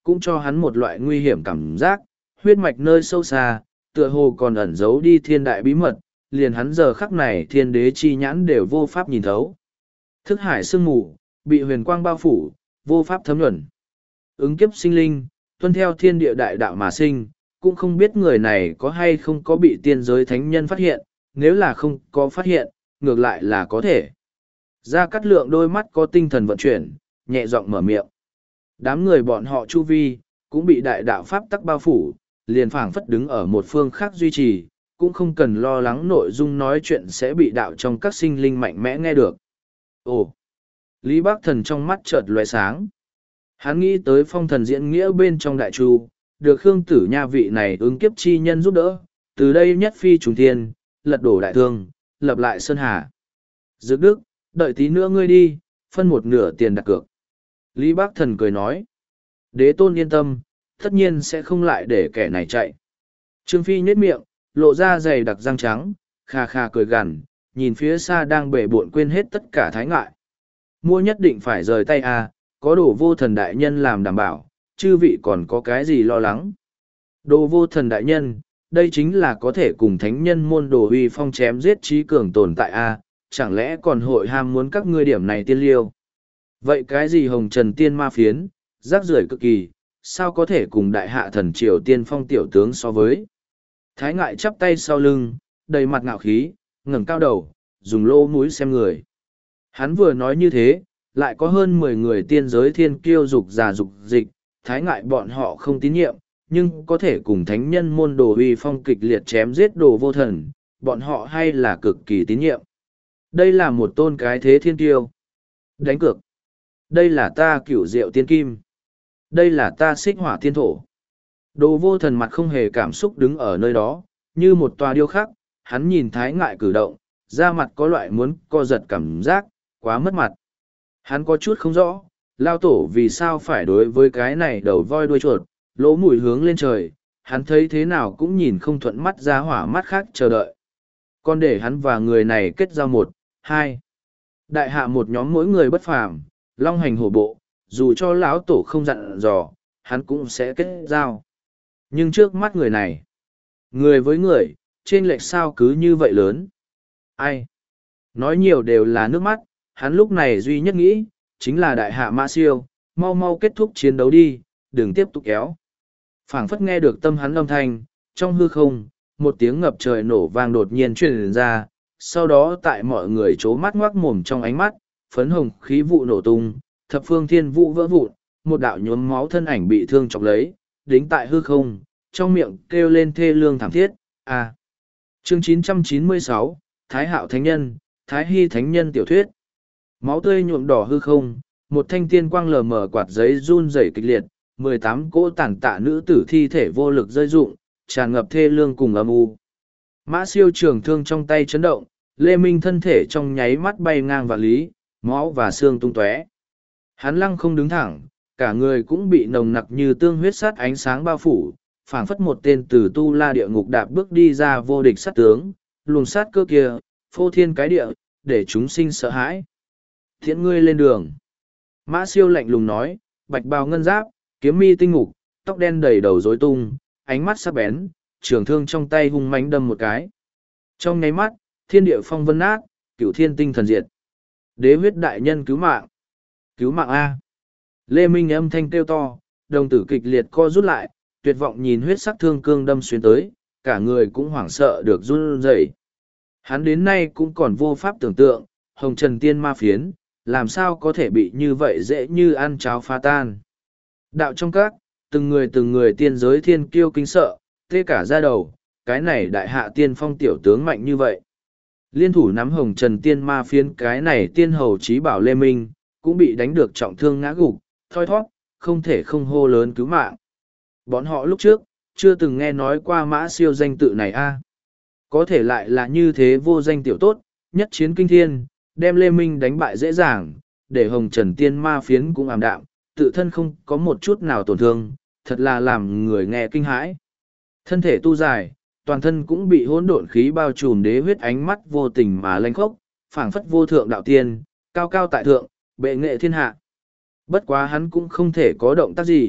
cũng cho hắn một loại nguy hiểm cảm giác, huyết mạch nơi sâu xa, tựa hồ còn ẩn giấu đi thiên đại bí mật, liền hắn giờ khắc này thiên đế chi nhãn đều vô pháp nhìn thấu. Thức hải sương mù, bị huyền quang bao phủ, vô pháp thấm nhuần. Ứng kiếp sinh linh, tuân theo thiên địa đại đạo mà sinh, cũng không biết người này có hay không có bị tiên giới thánh nhân phát hiện, nếu là không có phát hiện, ngược lại là có thể. Gia Cát Lượng đôi mắt có tinh thần vận chuyển, nhẹ giọng mở miệng. Đám người bọn họ chu vi, cũng bị đại đạo pháp tắc bao phủ, liền phảng phất đứng ở một phương khác duy trì, cũng không cần lo lắng nội dung nói chuyện sẽ bị đạo trong các sinh linh mạnh mẽ nghe được. Ồ! Lý Bác Thần trong mắt chợt lóe sáng. Hắn nghĩ tới phong thần diễn nghĩa bên trong đại chu, được Khương Tử Nha vị này ứng kiếp chi nhân giúp đỡ, từ đây nhất phi trùng thiên, lật đổ đại thương, lập lại sơn hà. Dược Đức, đợi tí nữa ngươi đi, phân một nửa tiền đặt cược. Lý Bác Thần cười nói. Đế tôn yên tâm, tất nhiên sẽ không lại để kẻ này chạy. Trương Phi nhếch miệng, lộ ra dày đặc răng trắng, kha kha cười gằn, nhìn phía xa đang bể bộn quên hết tất cả thái ngại. Mua nhất định phải rời tay à, có đồ vô thần đại nhân làm đảm bảo, chư vị còn có cái gì lo lắng. Đồ vô thần đại nhân, đây chính là có thể cùng thánh nhân môn đồ uy phong chém giết trí cường tồn tại a, chẳng lẽ còn hội ham muốn các ngươi điểm này tiên liêu. Vậy cái gì hồng trần tiên ma phiến, rác rưởi cực kỳ, sao có thể cùng đại hạ thần triều tiên phong tiểu tướng so với. Thái ngại chắp tay sau lưng, đầy mặt ngạo khí, ngẩng cao đầu, dùng lô mũi xem người. Hắn vừa nói như thế, lại có hơn mười người tiên giới thiên kiêu dục già dục dịch, thái ngại bọn họ không tín nhiệm, nhưng có thể cùng thánh nhân môn đồ uy phong kịch liệt chém giết đồ vô thần, bọn họ hay là cực kỳ tín nhiệm. Đây là một tôn cái thế thiên kiêu. Đánh cược. Đây là ta cửu diệu tiên kim. Đây là ta xích hỏa tiên thổ. Đồ vô thần mặt không hề cảm xúc đứng ở nơi đó, như một tòa điêu khắc, hắn nhìn thái ngại cử động, da mặt có loại muốn co giật cảm giác, quá mất mặt. Hắn có chút không rõ, lao tổ vì sao phải đối với cái này đầu voi đuôi chuột, lỗ mũi hướng lên trời, hắn thấy thế nào cũng nhìn không thuận mắt ra hỏa mắt khác chờ đợi. Còn để hắn và người này kết giao một, hai. Đại hạ một nhóm mỗi người bất phàm, long hành hổ bộ, dù cho lão tổ không dặn dò, hắn cũng sẽ kết giao. Nhưng trước mắt người này, người với người, trên lệch sao cứ như vậy lớn. Ai? Nói nhiều đều là nước mắt, hắn lúc này duy nhất nghĩ, chính là đại hạ Mã Siêu, mau mau kết thúc chiến đấu đi, đừng tiếp tục kéo. Phảng phất nghe được tâm hắn âm thanh, trong hư không, một tiếng ngập trời nổ vang đột nhiên truyền ra, sau đó tại mọi người chố mắt ngoác mồm trong ánh mắt, phấn hồng khí vụ nổ tung, thập phương thiên vụ vỡ vụn, một đạo nhuốm máu thân ảnh bị thương chọc lấy, đính tại hư không, trong miệng kêu lên thê lương thảm thiết, à. Chương chín trăm chín mươi sáu, Thái Hạo Thánh Nhân, Thái Hy Thánh Nhân tiểu thuyết. Máu tươi nhuộm đỏ hư không, một thanh tiên quang lờ mờ quạt giấy run rẩy kịch liệt, mười tám cỗ tàn tạ nữ tử thi thể vô lực rơi rụng, tràn ngập thê lương cùng âm u. Mã Siêu trường thương trong tay chấn động, Lê Minh thân thể trong nháy mắt bay ngang vạn lý, máu và xương tung tóe. Hắn lăng không đứng thẳng, cả người cũng bị nồng nặc như tương huyết sát ánh sáng bao phủ, phảng phất một tên từ tu la địa ngục đạp bước đi ra vô địch sát tướng, luồng sát cơ kia, phô thiên cái địa, để chúng sinh sợ hãi. Thiện ngươi lên đường. Mã Siêu lạnh lùng nói, bạch bào ngân giáp, kiếm mi tinh ngục, tóc đen đầy đầu rối tung, ánh mắt sắc bén, trường thương trong tay hung mãnh đâm một cái. Trong nháy mắt, thiên địa phong vân nát, cửu thiên tinh thần diệt. Đế huyết đại nhân cứu mạng. Cứu mạng A. Lê Minh âm thanh kêu to, đồng tử kịch liệt co rút lại, tuyệt vọng nhìn huyết sắc thương cương đâm xuyên tới, cả người cũng hoảng sợ được run rẩy. Hắn đến nay cũng còn vô pháp tưởng tượng, hồng trần tiên ma phiến, làm sao có thể bị như vậy dễ như ăn cháo phá tan. Đạo trong các, từng người từng người tiên giới thiên kiêu kinh sợ, tê cả ra đầu, cái này đại hạ tiên phong tiểu tướng mạnh như vậy. Liên thủ nắm hồng trần tiên ma phiến cái này tiên hầu trí bảo Lê Minh, cũng bị đánh được trọng thương ngã gục, thoi thoát, không thể không hô lớn cứu mạng. Bọn họ lúc trước, chưa từng nghe nói qua Mã Siêu danh tự này a. Có thể lại là như thế vô danh tiểu tốt, nhất chiến kinh thiên, đem Lê Minh đánh bại dễ dàng, để hồng trần tiên ma phiến cũng ảm đạm, tự thân không có một chút nào tổn thương, thật là làm người nghe kinh hãi. Thân thể tu dài, toàn thân cũng bị hỗn độn khí bao trùm, đế huyết ánh mắt vô tình mà lanh khốc, phảng phất vô thượng đạo tiên, cao cao tại thượng, bệ nghệ thiên hạ. Bất quá hắn cũng không thể có động tác gì,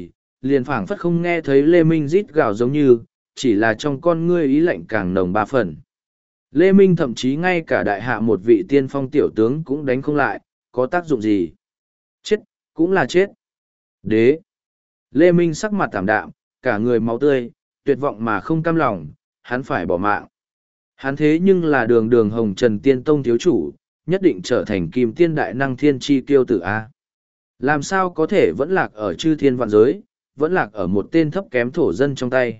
liền phảng phất không nghe thấy Lê Minh rít gào giống như, chỉ là trong con ngươi ý lạnh càng nồng ba phần. Lê Minh thậm chí ngay cả đại hạ một vị tiên phong tiểu tướng cũng đánh không lại, có tác dụng gì? Chết, cũng là chết. Đế. Lê Minh sắc mặt tảm đạm, cả người máu tươi, tuyệt vọng mà không cam lòng, hắn phải bỏ mạng. Hắn thế nhưng là đường đường hồng trần tiên tông thiếu chủ, nhất định trở thành kim tiên đại năng thiên chi tiêu tử A. Làm sao có thể vẫn lạc ở chư thiên vạn giới, vẫn lạc ở một tên thấp kém thổ dân trong tay.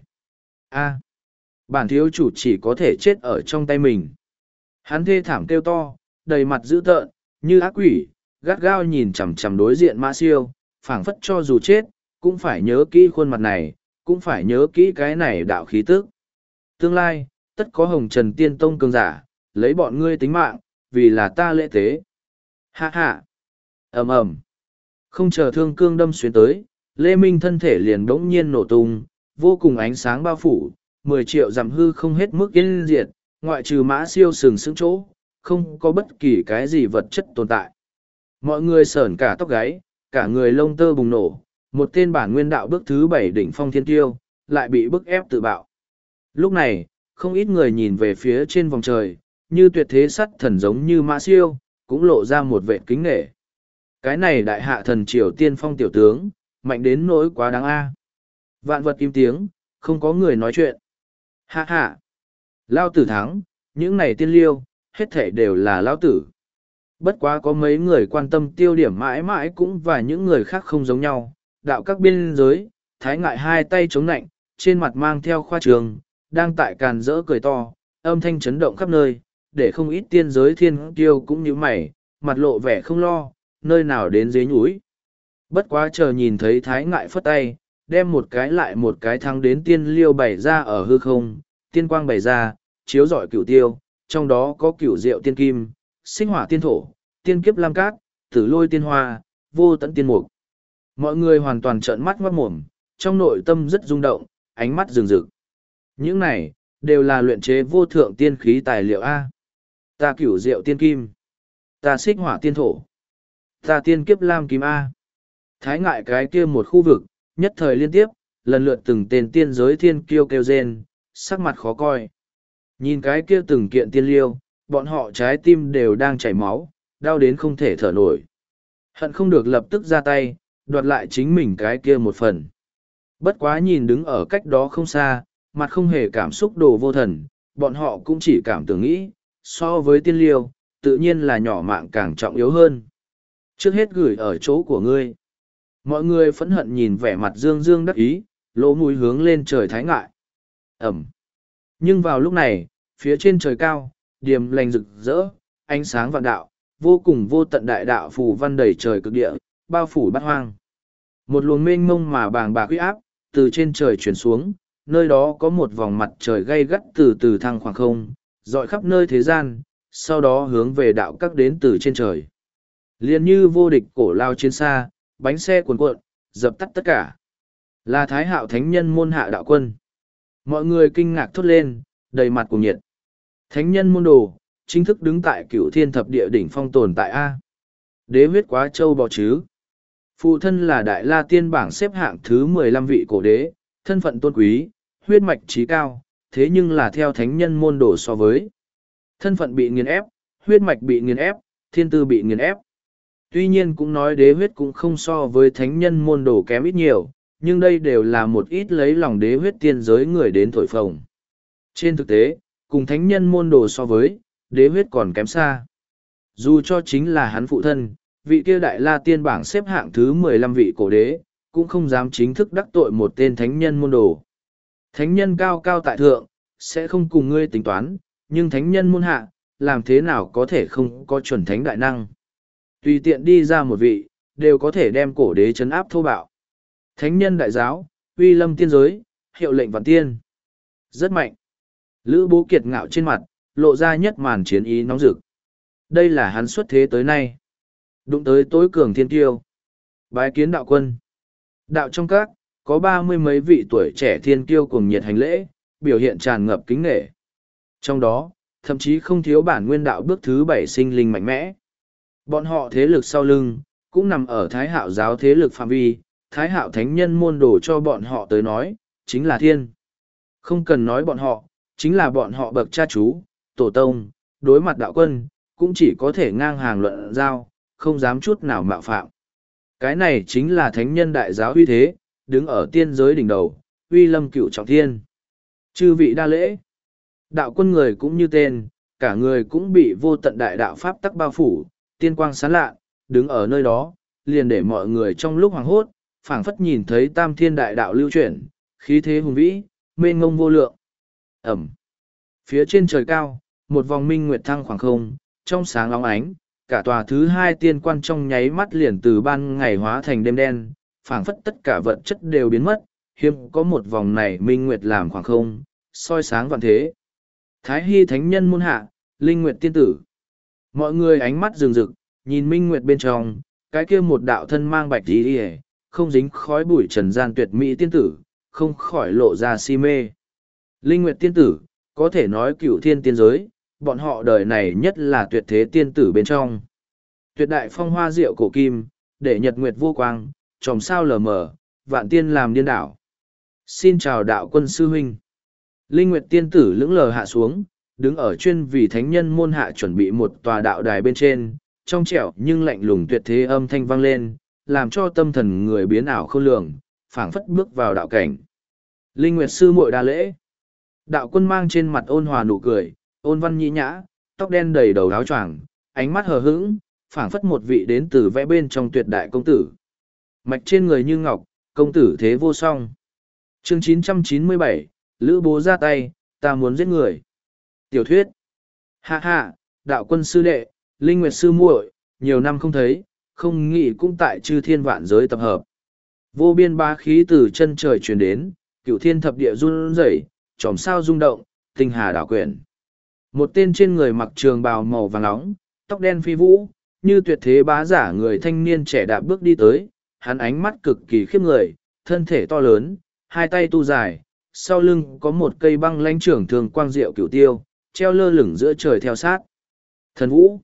A. Bản thiếu chủ chỉ có thể chết ở trong tay mình. Hắn thê thảm kêu to, đầy mặt dữ tợn, như ác quỷ, gắt gao nhìn chằm chằm đối diện Mã Siêu, phảng phất cho dù chết, cũng phải nhớ kỹ khuôn mặt này, cũng phải nhớ kỹ cái này đạo khí tức. Tương lai, tất có hồng trần tiên tông cường giả, lấy bọn ngươi tính mạng, vì là ta lễ tế. Hạ hạ. ầm ầm. Không chờ thương cương đâm xuyên tới, Lê Minh thân thể liền bỗng nhiên nổ tung, vô cùng ánh sáng bao phủ, mười triệu dặm hư không hết mức yên diệt, ngoại trừ Mã Siêu sừng sững chỗ, không có bất kỳ cái gì vật chất tồn tại. Mọi người sởn cả tóc gáy, cả người lông tơ bùng nổ, một tên bản nguyên đạo bước thứ bảy đỉnh phong thiên tiêu, lại bị bức ép tự bạo. Lúc này, không ít người nhìn về phía trên vòng trời, như tuyệt thế sắt thần giống như Mã Siêu, cũng lộ ra một vệ kính nghệ. Cái này đại hạ thần triều tiên phong tiểu tướng, mạnh đến nỗi quá đáng a. Vạn vật im tiếng, không có người nói chuyện. Hạ hạ. Lao tử thắng, những này tiên liêu, hết thể đều là lao tử. Bất quá có mấy người quan tâm tiêu điểm mãi mãi cũng và những người khác không giống nhau. Đạo các biên giới, thái ngại hai tay chống nạnh, trên mặt mang theo khoa trường, đang tại càn rỡ cười to, âm thanh chấn động khắp nơi, để không ít tiên giới thiên tiêu cũng như mày, mặt lộ vẻ không lo, nơi nào đến dế nhúi. Bất quá chờ nhìn thấy thái ngại phất tay, đem một cái lại một cái thắng đến tiên liêu bày ra ở hư không, tiên quang bày ra, chiếu rọi cửu tiêu, trong đó có cửu diệu tiên kim, sinh hỏa tiên thổ, tiên kiếp lam cát, tử lôi tiên hoa, vô tận tiên mục. Mọi người hoàn toàn trợn mắt ngoát mồm, trong nội tâm rất rung động, ánh mắt rừng rực. Những này, đều là luyện chế vô thượng tiên khí tài liệu A. Ta cửu diệu tiên kim. Ta xích hỏa tiên thổ. Ta tiên kiếp lam kim A. Thái ngại cái kia một khu vực, nhất thời liên tiếp, lần lượt từng tên tiên giới thiên kiêu kêu rên, sắc mặt khó coi. Nhìn cái kia từng kiện tiên liêu, bọn họ trái tim đều đang chảy máu, đau đến không thể thở nổi. Hận không được lập tức ra tay, đoạt lại chính mình cái kia một phần. Bất quá nhìn đứng ở cách đó không xa, mặt không hề cảm xúc đồ vô thần, bọn họ cũng chỉ cảm tưởng nghĩ, so với tiên liêu, tự nhiên là nhỏ mạng càng trọng yếu hơn. Trước hết gửi ở chỗ của ngươi. Mọi người phẫn hận nhìn vẻ mặt dương dương đắc ý, lỗ mũi hướng lên trời thái ngại. Ẩm. Nhưng vào lúc này, phía trên trời cao, điềm lành rực rỡ, ánh sáng vạn đạo, vô cùng vô tận đại đạo phù văn đầy trời cực địa, bao phủ bát hoang. Một luồng mênh mông mà bàng bạc uy áp, từ trên trời chuyển xuống, nơi đó có một vòng mặt trời gay gắt từ từ thăng khoảng không, dọi khắp nơi thế gian, sau đó hướng về đạo các đến từ trên trời. Liên như vô địch cổ lao chiến xa, bánh xe cuồn cuộn, dập tắt tất cả. Là Thái Hạo Thánh Nhân môn hạ đạo quân. Mọi người kinh ngạc thốt lên, đầy mặt cùng nhiệt. Thánh Nhân môn đồ, chính thức đứng tại cửu thiên thập địa đỉnh phong tồn tại A. Đế huyết quá châu bò chứ. Phụ thân là Đại La Tiên bảng xếp hạng thứ mười lăm vị cổ đế, thân phận tôn quý, huyết mạch trí cao, thế nhưng là theo Thánh Nhân môn đồ so với. Thân phận bị nghiền ép, huyết mạch bị nghiền ép, thiên tư bị nghiền ép. Tuy nhiên cũng nói đế huyết cũng không so với thánh nhân môn đồ kém ít nhiều, nhưng đây đều là một ít lấy lòng đế huyết tiên giới người đến thổi phồng. Trên thực tế, cùng thánh nhân môn đồ so với, đế huyết còn kém xa. Dù cho chính là hắn phụ thân, vị kia đại la tiên bảng xếp hạng thứ mười lăm vị cổ đế, cũng không dám chính thức đắc tội một tên thánh nhân môn đồ. Thánh nhân cao cao tại thượng, sẽ không cùng ngươi tính toán, nhưng thánh nhân môn hạ, làm thế nào có thể không có chuẩn thánh đại năng. Tùy tiện đi ra một vị, đều có thể đem cổ đế chấn áp thô bạo. Thánh nhân đại giáo, uy lâm tiên giới, hiệu lệnh vạn tiên. Rất mạnh. Lữ Bố Kiệt ngạo trên mặt, lộ ra nhất màn chiến ý nóng rực. Đây là hắn xuất thế tới nay. Đụng tới tối cường thiên tiêu. Bái kiến đạo quân. Đạo trong các, có ba mươi mấy vị tuổi trẻ thiên tiêu cùng nhiệt hành lễ, biểu hiện tràn ngập kính nghệ. Trong đó, thậm chí không thiếu bản nguyên đạo bước thứ bảy sinh linh mạnh mẽ. Bọn họ thế lực sau lưng, cũng nằm ở thái hạo giáo thế lực phạm vi, Thái Hạo thánh nhân môn đồ cho bọn họ tới nói, chính là thiên. Không cần nói bọn họ, chính là bọn họ bậc cha chú, tổ tông, đối mặt đạo quân, cũng chỉ có thể ngang hàng luận giao, không dám chút nào mạo phạm. Cái này chính là thánh nhân đại giáo uy thế, đứng ở tiên giới đỉnh đầu, uy lâm cửu trọng thiên. Chư vị đa lễ. Đạo quân người cũng như tên, cả người cũng bị vô tận đại đạo pháp tắc bao phủ, tiên quang sáng lạ, đứng ở nơi đó, liền để mọi người trong lúc hoàng hốt, phảng phất nhìn thấy tam thiên đại đạo lưu chuyển, khí thế hùng vĩ, mênh ngông vô lượng. Ẩm. Phía trên trời cao, một vòng minh nguyệt thăng khoảng không, trong sáng óng ánh, cả tòa thứ hai tiên quan trong nháy mắt liền từ ban ngày hóa thành đêm đen, phảng phất tất cả vật chất đều biến mất, hiếm có một vòng này minh nguyệt làm khoảng không, soi sáng vạn thế. Thái Hy thánh nhân môn hạ, linh nguyệt tiên tử. Mọi người ánh mắt rừng rực, nhìn minh nguyệt bên trong, cái kia một đạo thân mang bạch tí đi không dính khói bụi trần gian tuyệt mỹ tiên tử, không khỏi lộ ra si mê. Linh nguyệt tiên tử, có thể nói cửu thiên tiên giới, bọn họ đời này nhất là tuyệt thế tiên tử bên trong. Tuyệt đại phong hoa diệu cổ kim, để nhật nguyệt vô quang, tròm sao lờ mờ, vạn tiên làm điên đảo. Xin chào đạo quân sư huynh. Linh nguyệt tiên tử lững lờ hạ xuống, đứng ở chuyên vì thánh nhân môn hạ chuẩn bị một tòa đạo đài bên trên, trong trẻo nhưng lạnh lùng tuyệt thế âm thanh vang lên, làm cho tâm thần người biến ảo không lường, phảng phất bước vào đạo cảnh. Linh nguyệt sư muội đa lễ. Đạo quân mang trên mặt ôn hòa nụ cười, ôn văn nhĩ nhã, tóc đen đầy đầu áo choàng, ánh mắt hờ hững, phảng phất một vị đến từ vẽ bên trong tuyệt đại công tử. Mạch trên người như ngọc, công tử thế vô song. Chương chín trăm chín mươi bảy, Lữ bố ra tay, ta muốn giết người. Tiểu thuyết. Hạ hạ, đạo quân sư đệ, linh nguyệt sư muội, nhiều năm không thấy, không nghĩ cũng tại chư thiên vạn giới tập hợp. Vô biên bá khí từ chân trời truyền đến, cửu thiên thập địa run rẩy, chòm sao rung động, tinh hà đảo quyển. Một tên trên người mặc trường bào màu vàng nóng, tóc đen phi vũ, như tuyệt thế bá giả người thanh niên trẻ đạp bước đi tới, hắn ánh mắt cực kỳ khiếp người, thân thể to lớn, hai tay tu dài, sau lưng có một cây băng lãnh trưởng thường quang diệu cửu tiêu, treo lơ lửng giữa trời theo sát. Thần Vũ.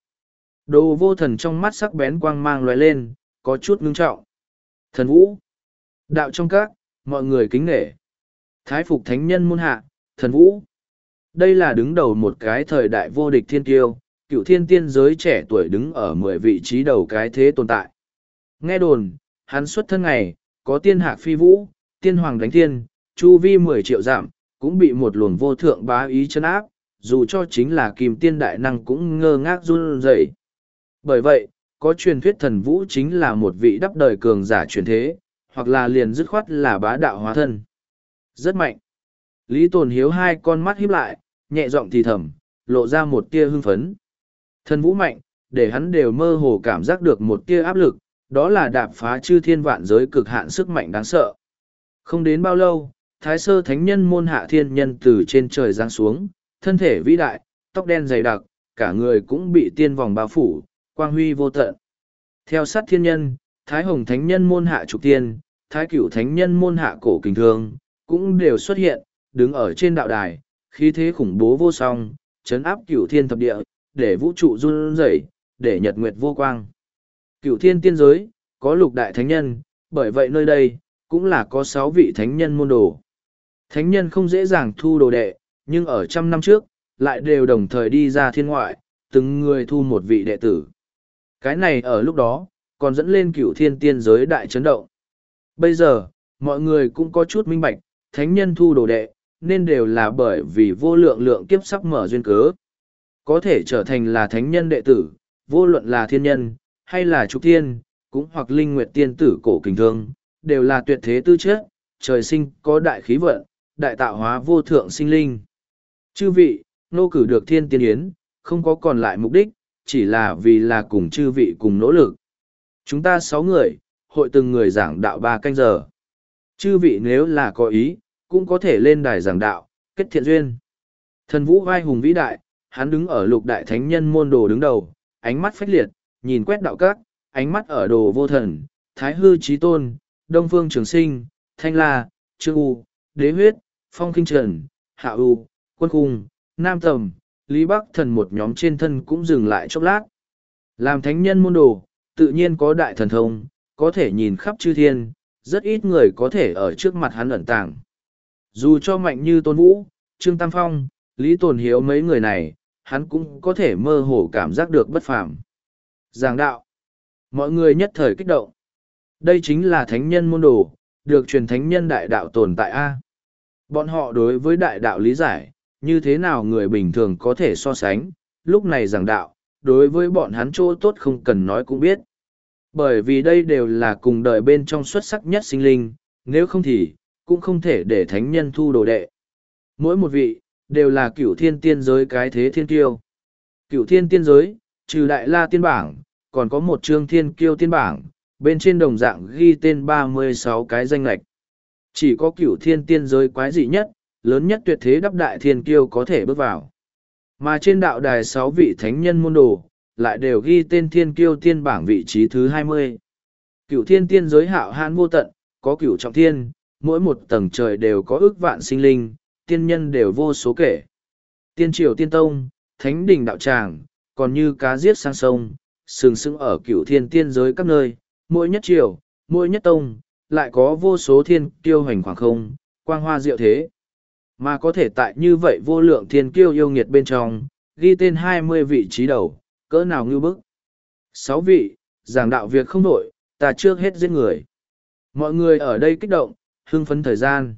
Đồ vô thần trong mắt sắc bén quang mang lóe lên, có chút ngưng trọng. Thần Vũ. Đạo trong các, mọi người kính nể. Thái phục thánh nhân môn hạ, Thần Vũ. Đây là đứng đầu một cái thời đại vô địch thiên tiêu, cựu thiên tiên giới trẻ tuổi đứng ở mười vị trí đầu cái thế tồn tại. Nghe đồn, hắn xuất thân ngày, có tiên hạc phi vũ, tiên hoàng đánh thiên, chu vi mười triệu giảm, cũng bị một luồng vô thượng bá ý chân áp, dù cho chính là kim tiên đại năng cũng ngơ ngác run rẩy. Bởi vậy, có truyền thuyết Thần Vũ chính là một vị đắp đời cường giả truyền thế, hoặc là liền dứt khoát là bá đạo hóa thân. Rất mạnh. Lý Tồn Hiếu hai con mắt híp lại, nhẹ giọng thì thầm, lộ ra một tia hưng phấn. Thần Vũ mạnh, để hắn đều mơ hồ cảm giác được một tia áp lực, đó là đạp phá chư thiên vạn giới cực hạn sức mạnh đáng sợ. Không đến bao lâu, Thái Sơ Thánh Nhân môn hạ thiên nhân từ trên trời giáng xuống, thân thể vĩ đại, tóc đen dày đặc, cả người cũng bị tiên vòng bao phủ, quang huy vô tận. Theo sát thiên nhân, Thái Hồng Thánh Nhân môn hạ trục tiên, Thái Cửu Thánh Nhân môn hạ cổ kình thương, cũng đều xuất hiện, đứng ở trên đạo đài, khí thế khủng bố vô song, chấn áp cửu thiên thập địa, để vũ trụ run rẩy, để nhật nguyệt vô quang. Cửu thiên tiên giới, có lục đại thánh nhân, bởi vậy nơi đây, cũng là có sáu vị thánh nhân môn đồ. Thánh nhân không dễ dàng thu đồ đệ, nhưng ở trăm năm trước, lại đều đồng thời đi ra thiên ngoại, từng người thu một vị đệ tử. Cái này ở lúc đó, còn dẫn lên cửu thiên tiên giới đại chấn động. Bây giờ, mọi người cũng có chút minh bạch, thánh nhân thu đồ đệ, nên đều là bởi vì vô lượng lượng kiếp sắp mở duyên cớ. Có thể trở thành là thánh nhân đệ tử, vô luận là thiên nhân, hay là trục thiên, cũng hoặc linh nguyệt tiên tử cổ kình thương, đều là tuyệt thế tư chất, trời sinh có đại khí vận, đại tạo hóa vô thượng sinh linh. Chư vị, nô cử được thiên tiên yến, không có còn lại mục đích, chỉ là vì là cùng chư vị cùng nỗ lực. Chúng ta sáu người, hội từng người giảng đạo ba canh giờ. Chư vị nếu là có ý, cũng có thể lên đài giảng đạo, kết thiện duyên. Thần Vũ vai hùng vĩ đại, hắn đứng ở lục đại thánh nhân môn đồ đứng đầu, ánh mắt phách liệt, nhìn quét đạo các, ánh mắt ở đồ vô thần, thái hư chí tôn, đông phương trường sinh, thanh la, trương u, đế huyết, phong kinh trần, hạ u, quân khung, nam tầm, lý bắc thần một nhóm trên thân cũng dừng lại chốc lát. Làm thánh nhân môn đồ, tự nhiên có đại thần thông, có thể nhìn khắp chư thiên, rất ít người có thể ở trước mặt hắn ẩn tàng. Dù cho mạnh như Tôn Vũ, Trương Tam Phong, Lý Tồn Hiếu mấy người này, hắn cũng có thể mơ hồ cảm giác được bất phàm. Giảng đạo. Mọi người nhất thời kích động. Đây chính là thánh nhân môn đồ, được truyền thánh nhân đại đạo tồn tại A. Bọn họ đối với đại đạo lý giải, như thế nào người bình thường có thể so sánh, lúc này giảng đạo, đối với bọn hắn chỗ tốt không cần nói cũng biết. Bởi vì đây đều là cùng đời bên trong xuất sắc nhất sinh linh, nếu không thì, cũng không thể để thánh nhân thu đồ đệ. Mỗi một vị, đều là cửu thiên tiên giới cái thế thiên kiêu. Cửu thiên tiên giới, trừ đại la tiên bảng, còn có một chương thiên kiêu tiên bảng, bên trên đồng dạng ghi tên ba mươi sáu cái danh lệch. Chỉ có cửu thiên tiên giới quái dị nhất, lớn nhất tuyệt thế đắp đại thiên kiêu có thể bước vào. Mà trên đạo đài sáu vị thánh nhân môn đồ, lại đều ghi tên thiên kiêu tiên bảng vị trí thứ hai mươi. Cửu thiên tiên giới hạo hãn vô tận, có cửu trọng thiên, mỗi một tầng trời đều có ước vạn sinh linh, tiên nhân đều vô số kể. Tiên triều tiên tông, thánh đình đạo tràng, còn như cá giết sang sông, sừng sững ở cửu thiên tiên giới các nơi, mỗi nhất triều, mỗi nhất tông, lại có vô số thiên kiêu hành khoảng không, quang hoa diệu thế. Mà có thể tại như vậy vô lượng thiên kiêu yêu nghiệt bên trong, ghi tên hai mươi vị trí đầu, cỡ nào ngưu bức. Sáu vị, giảng đạo việc không đổi, ta trước hết giết người. Mọi người ở đây kích động, hưng phấn thời gian.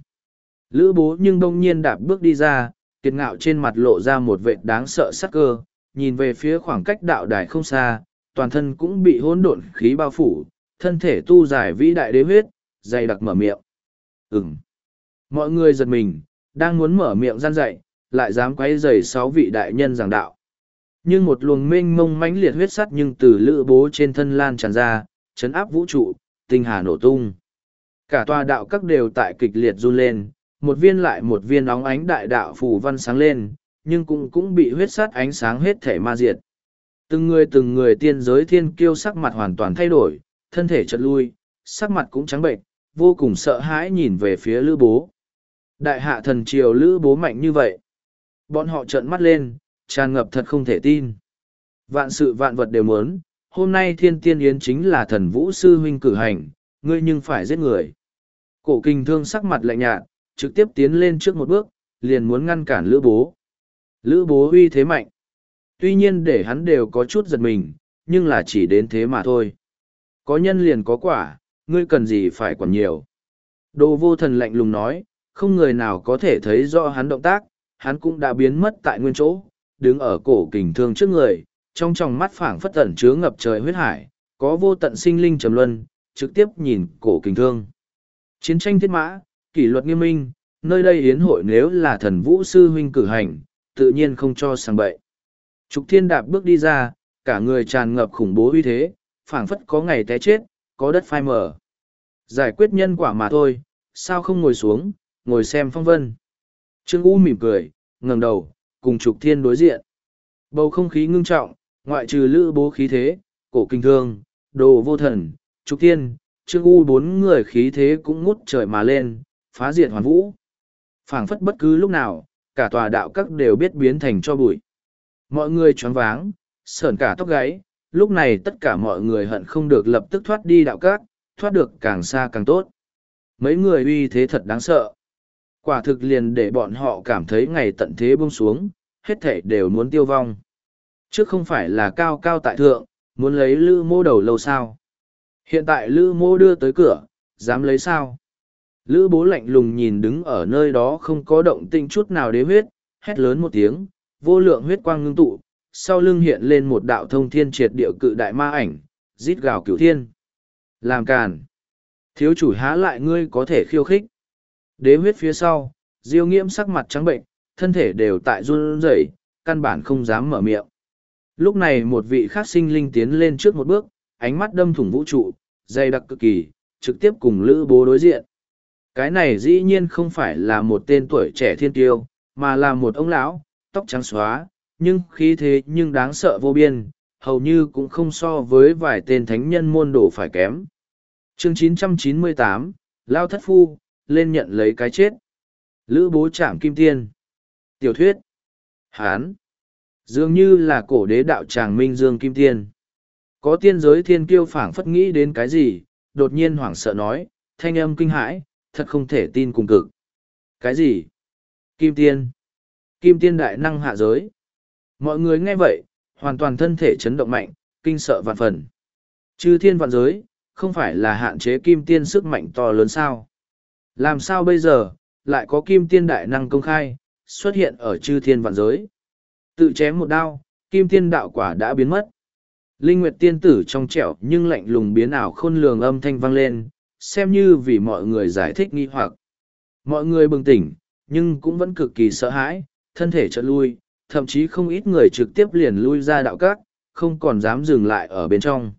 Lữ bố nhưng đông nhiên đạp bước đi ra, kiệt ngạo trên mặt lộ ra một vệt đáng sợ sắc cơ, nhìn về phía khoảng cách đạo đài không xa, toàn thân cũng bị hỗn độn khí bao phủ, thân thể tu giải vĩ đại đế huyết, dày đặc mở miệng. Ừm. Mọi người giật mình, đang muốn mở miệng gian dạy, lại dám quấy rầy sáu vị đại nhân giảng đạo. Nhưng một luồng mênh mông mãnh liệt huyết sắt nhưng từ lữ bố trên thân lan tràn ra, chấn áp vũ trụ, tinh hà nổ tung. Cả tòa đạo các đều tại kịch liệt run lên, một viên lại một viên óng ánh đại đạo phù văn sáng lên, nhưng cũng cũng bị huyết sắt ánh sáng hết thể ma diệt. Từng người từng người tiên giới thiên kiêu sắc mặt hoàn toàn thay đổi, thân thể chật lui, sắc mặt cũng trắng bệnh, vô cùng sợ hãi nhìn về phía lữ bố. Đại hạ thần triều lữ bố mạnh như vậy. Bọn họ trợn mắt lên, tràn ngập thật không thể tin. Vạn sự vạn vật đều muốn, hôm nay thiên tiên yến chính là thần vũ sư huynh cử hành, ngươi nhưng phải giết người. Cổ kinh thương sắc mặt lạnh nhạt, trực tiếp tiến lên trước một bước, liền muốn ngăn cản lữ bố. Lữ bố uy thế mạnh. Tuy nhiên để hắn đều có chút giật mình, nhưng là chỉ đến thế mà thôi. Có nhân liền có quả, ngươi cần gì phải quản nhiều. Đồ vô thần lạnh lùng nói, không người nào có thể thấy rõ hắn động tác, hắn cũng đã biến mất tại nguyên chỗ, đứng ở cổ kình thương trước người, trong tròng mắt phảng phất tẩn chứa ngập trời huyết hải, có vô tận sinh linh trầm luân, trực tiếp nhìn cổ kình thương. Chiến tranh thiết mã, kỷ luật nghiêm minh, nơi đây yến hội nếu là thần vũ sư huynh cử hành, tự nhiên không cho sang bậy. Trục Thiên đạp bước đi ra, cả người tràn ngập khủng bố uy thế, phảng phất có ngày té chết, có đất phai mở. Giải quyết nhân quả mà thôi, sao không ngồi xuống, ngồi xem phong vân. Trương U mỉm cười, ngẩng đầu, cùng Trục Thiên đối diện. Bầu không khí ngưng trọng, ngoại trừ lữ bố khí thế, cổ kinh thương, đồ vô thần, Trục Thiên, Trương U bốn người khí thế cũng ngút trời mà lên, phá diệt hoàn vũ. Phảng phất bất cứ lúc nào, cả tòa đạo các đều biết biến thành cho bụi. Mọi người choáng váng, sởn cả tóc gáy, lúc này tất cả mọi người hận không được lập tức thoát đi đạo các, thoát được càng xa càng tốt. Mấy người uy thế thật đáng sợ. Quả thực liền để bọn họ cảm thấy ngày tận thế buông xuống, hết thảy đều muốn tiêu vong. Trước không phải là cao cao tại thượng, muốn lấy lữ mô đầu lâu sao. Hiện tại lữ mô đưa tới cửa, dám lấy sao. Lữ bố lạnh lùng nhìn đứng ở nơi đó không có động tinh chút nào đế huyết, hét lớn một tiếng, vô lượng huyết quang ngưng tụ, sau lưng hiện lên một đạo thông thiên triệt địa cự đại ma ảnh, rít gào cửu thiên. Làm càn. Thiếu chủ há lại ngươi có thể khiêu khích. Đế huyết phía sau, Diêu Nghiễm sắc mặt trắng bệnh, thân thể đều tại run rẩy, căn bản không dám mở miệng. Lúc này một vị khác sinh linh tiến lên trước một bước, ánh mắt đâm thủng vũ trụ, dày đặc cực kỳ, trực tiếp cùng lữ bố đối diện. Cái này dĩ nhiên không phải là một tên tuổi trẻ thiên tiêu, mà là một ông lão, tóc trắng xóa, nhưng khí thế nhưng đáng sợ vô biên, hầu như cũng không so với vài tên thánh nhân môn đồ phải kém. Chương chín trăm chín mươi tám, Lao Thất Phu, lên nhận lấy cái chết. Lữ bố chạm kim tiên. Tiểu thuyết. Hán. Dường như là cổ đế đạo tràng Minh Dương Kim Tiên. Có tiên giới thiên kiêu phảng phất nghĩ đến cái gì, đột nhiên hoảng sợ nói, thanh âm kinh hãi, thật không thể tin cùng cực. Cái gì? Kim tiên? Kim tiên đại năng hạ giới? Mọi người nghe vậy, hoàn toàn thân thể chấn động mạnh, kinh sợ vạn phần. Chư thiên vạn giới, không phải là hạn chế kim tiên sức mạnh to lớn sao? Làm sao bây giờ, lại có kim tiên đại năng công khai, xuất hiện ở chư thiên vạn giới? Tự chém một đao, kim tiên đạo quả đã biến mất. Linh Nguyệt tiên tử trong trẻo nhưng lạnh lùng biến ảo khôn lường âm thanh vang lên, xem như vì mọi người giải thích nghi hoặc. Mọi người bừng tỉnh, nhưng cũng vẫn cực kỳ sợ hãi, thân thể chợt lui, thậm chí không ít người trực tiếp liền lui ra đạo các, không còn dám dừng lại ở bên trong.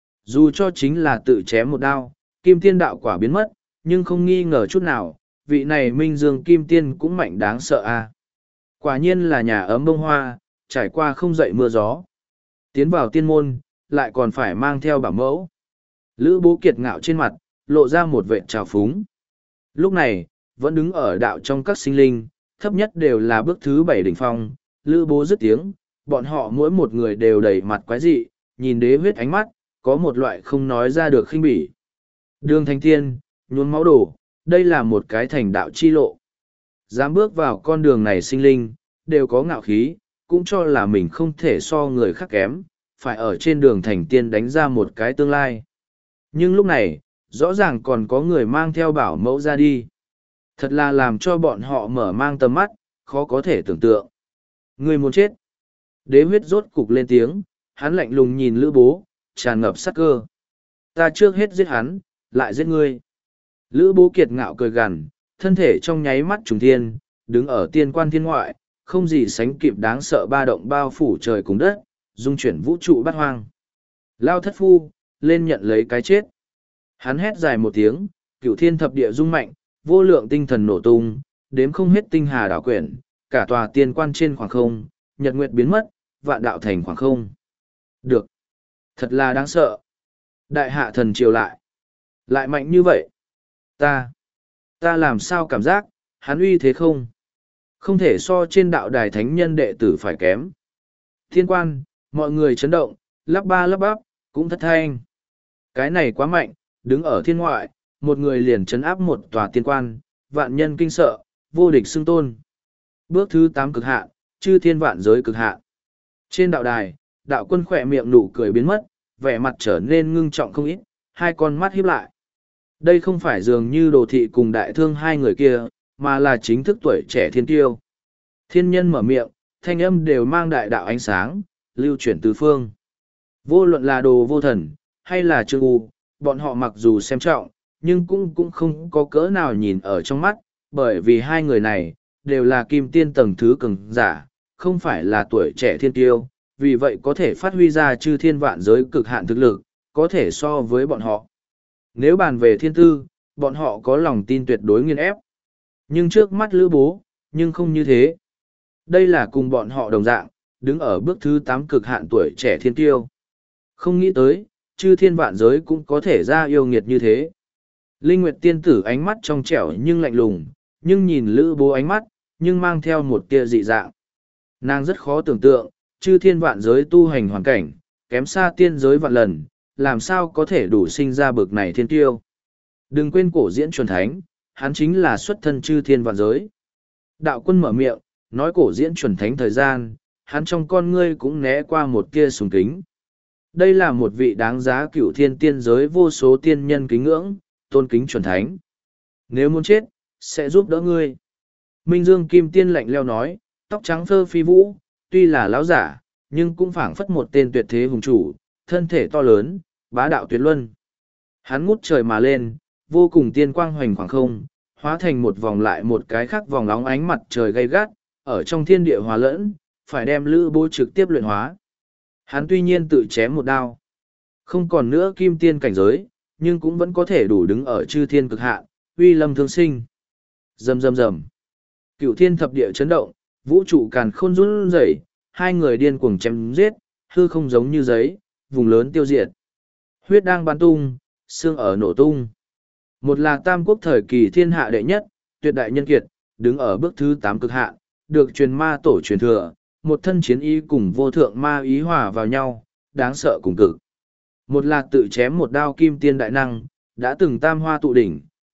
Dù cho chính là tự chém một đao, kim tiên đạo quả biến mất, nhưng không nghi ngờ chút nào, vị này Minh Dương kim tiên cũng mạnh đáng sợ a. Quả nhiên là nhà ấm bông hoa, trải qua không dậy mưa gió. Tiến vào tiên môn, lại còn phải mang theo bảo mẫu. Lữ Bố kiệt ngạo trên mặt, lộ ra một vệt trào phúng. Lúc này, vẫn đứng ở đạo trong các sinh linh, thấp nhất đều là bước thứ bảy đỉnh phong. Lữ Bố dứt tiếng, bọn họ mỗi một người đều đầy mặt quái dị, nhìn đế huyết ánh mắt, có một loại không nói ra được khinh bỉ. Đường thành tiên, nhuốm máu đổ, đây là một cái thành đạo chi lộ. Dám bước vào con đường này sinh linh, đều có ngạo khí, cũng cho là mình không thể so người khác kém, phải ở trên đường thành tiên đánh ra một cái tương lai. Nhưng lúc này, rõ ràng còn có người mang theo bảo mẫu ra đi. Thật là làm cho bọn họ mở mang tầm mắt, khó có thể tưởng tượng. Người muốn chết. Đế huyết rốt cục lên tiếng, hắn lạnh lùng nhìn Lữ Bố, tràn ngập sát cơ. Ta trước hết giết hắn, lại giết ngươi. Lữ Bố kiệt ngạo cười gằn, thân thể trong nháy mắt trùng thiên, đứng ở tiên quan thiên ngoại, không gì sánh kịp đáng sợ ba động bao phủ trời cùng đất, dung chuyển vũ trụ bát hoang. Lao thất phu, lên nhận lấy cái chết. Hắn hét dài một tiếng, cửu thiên thập địa rung mạnh, vô lượng tinh thần nổ tung, đếm không hết tinh hà đảo quyển, cả tòa tiên quan trên khoảng không, nhật nguyệt biến mất, vạn đạo thành khoảng không. Được. Thật là đáng sợ. Đại hạ thần triều lại. Lại mạnh như vậy. Ta. Ta làm sao cảm giác, hắn uy thế không? Không thể so trên đạo đài thánh nhân đệ tử phải kém. Thiên quan, mọi người chấn động, lắp ba lắp bắp, cũng thất thanh. Cái này quá mạnh, đứng ở thiên ngoại, một người liền chấn áp một tòa tiên quan, vạn nhân kinh sợ, vô địch xưng tôn. Bước thứ tám cực hạn, chư thiên vạn giới cực hạn. Trên đạo đài, đạo quân khỏe miệng nụ cười biến mất, vẻ mặt trở nên ngưng trọng không ít, hai con mắt híp lại. Đây không phải dường như đồ thị cùng đại thương hai người kia, mà là chính thức tuổi trẻ thiên tiêu. Thiên nhân mở miệng, thanh âm đều mang đại đạo ánh sáng, lưu chuyển tứ phương. Vô luận là đồ vô thần, hay là trương u, bọn họ mặc dù xem trọng, nhưng cũng cũng không có cỡ nào nhìn ở trong mắt, bởi vì hai người này, đều là kim tiên tầng thứ cường giả, không phải là tuổi trẻ thiên tiêu, vì vậy có thể phát huy ra chư thiên vạn giới cực hạn thực lực, có thể so với bọn họ. Nếu bàn về thiên tư, bọn họ có lòng tin tuyệt đối nghiên ép. Nhưng trước mắt Lữ Bố, nhưng không như thế. Đây là cùng bọn họ đồng dạng, đứng ở bước thứ tám cực hạn tuổi trẻ thiên tiêu. Không nghĩ tới, chư thiên vạn giới cũng có thể ra yêu nghiệt như thế. Linh Nguyệt tiên tử ánh mắt trong trẻo nhưng lạnh lùng, nhưng nhìn Lữ Bố ánh mắt, nhưng mang theo một tia dị dạng. Nàng rất khó tưởng tượng, chư thiên vạn giới tu hành hoàn cảnh, kém xa tiên giới vạn lần, làm sao có thể đủ sinh ra bực này thiên tiêu. Đừng quên cổ diễn chuẩn thánh, hắn chính là xuất thân chư thiên vạn giới. Đạo quân mở miệng, nói cổ diễn chuẩn thánh thời gian, hắn trong con ngươi cũng né qua một tia sùng kính. Đây là một vị đáng giá cửu thiên tiên giới vô số tiên nhân kính ngưỡng, tôn kính chuẩn thánh. Nếu muốn chết, sẽ giúp đỡ ngươi. Minh Dương Kim Tiên lạnh leo nói, tóc trắng phơ phi vũ, tuy là lão giả, nhưng cũng phảng phất một tên tuyệt thế hùng chủ, thân thể to lớn, bá đạo tuyệt luân. Hắn ngút trời mà lên, vô cùng tiên quang hoành khoảng không, hóa thành một vòng lại một cái khác vòng nóng ánh mặt trời gay gắt, ở trong thiên địa hòa lẫn, phải đem Lữ Bố trực tiếp luyện hóa. Hắn tuy nhiên tự chém một đao, không còn nữa kim tiên cảnh giới, nhưng cũng vẫn có thể đủ đứng ở chư thiên cực hạn, uy lâm thương sinh. Rầm rầm rầm. Cửu thiên thập địa chấn động, vũ trụ càn khôn run rẩy, hai người điên cuồng chém giết, hư không giống như giấy, vùng lớn tiêu diệt. Huyết đang bắn tung, xương ở nổ tung. Một là tam quốc thời kỳ thiên hạ đệ nhất, tuyệt đại nhân kiệt, đứng ở bước thứ tám cực hạn, được truyền ma tổ truyền thừa, một thân chiến ý cùng vô thượng ma ý hòa vào nhau, đáng sợ cùng cực. Một là tự chém một đao kim tiên đại năng, đã từng tam hoa tụ đỉnh,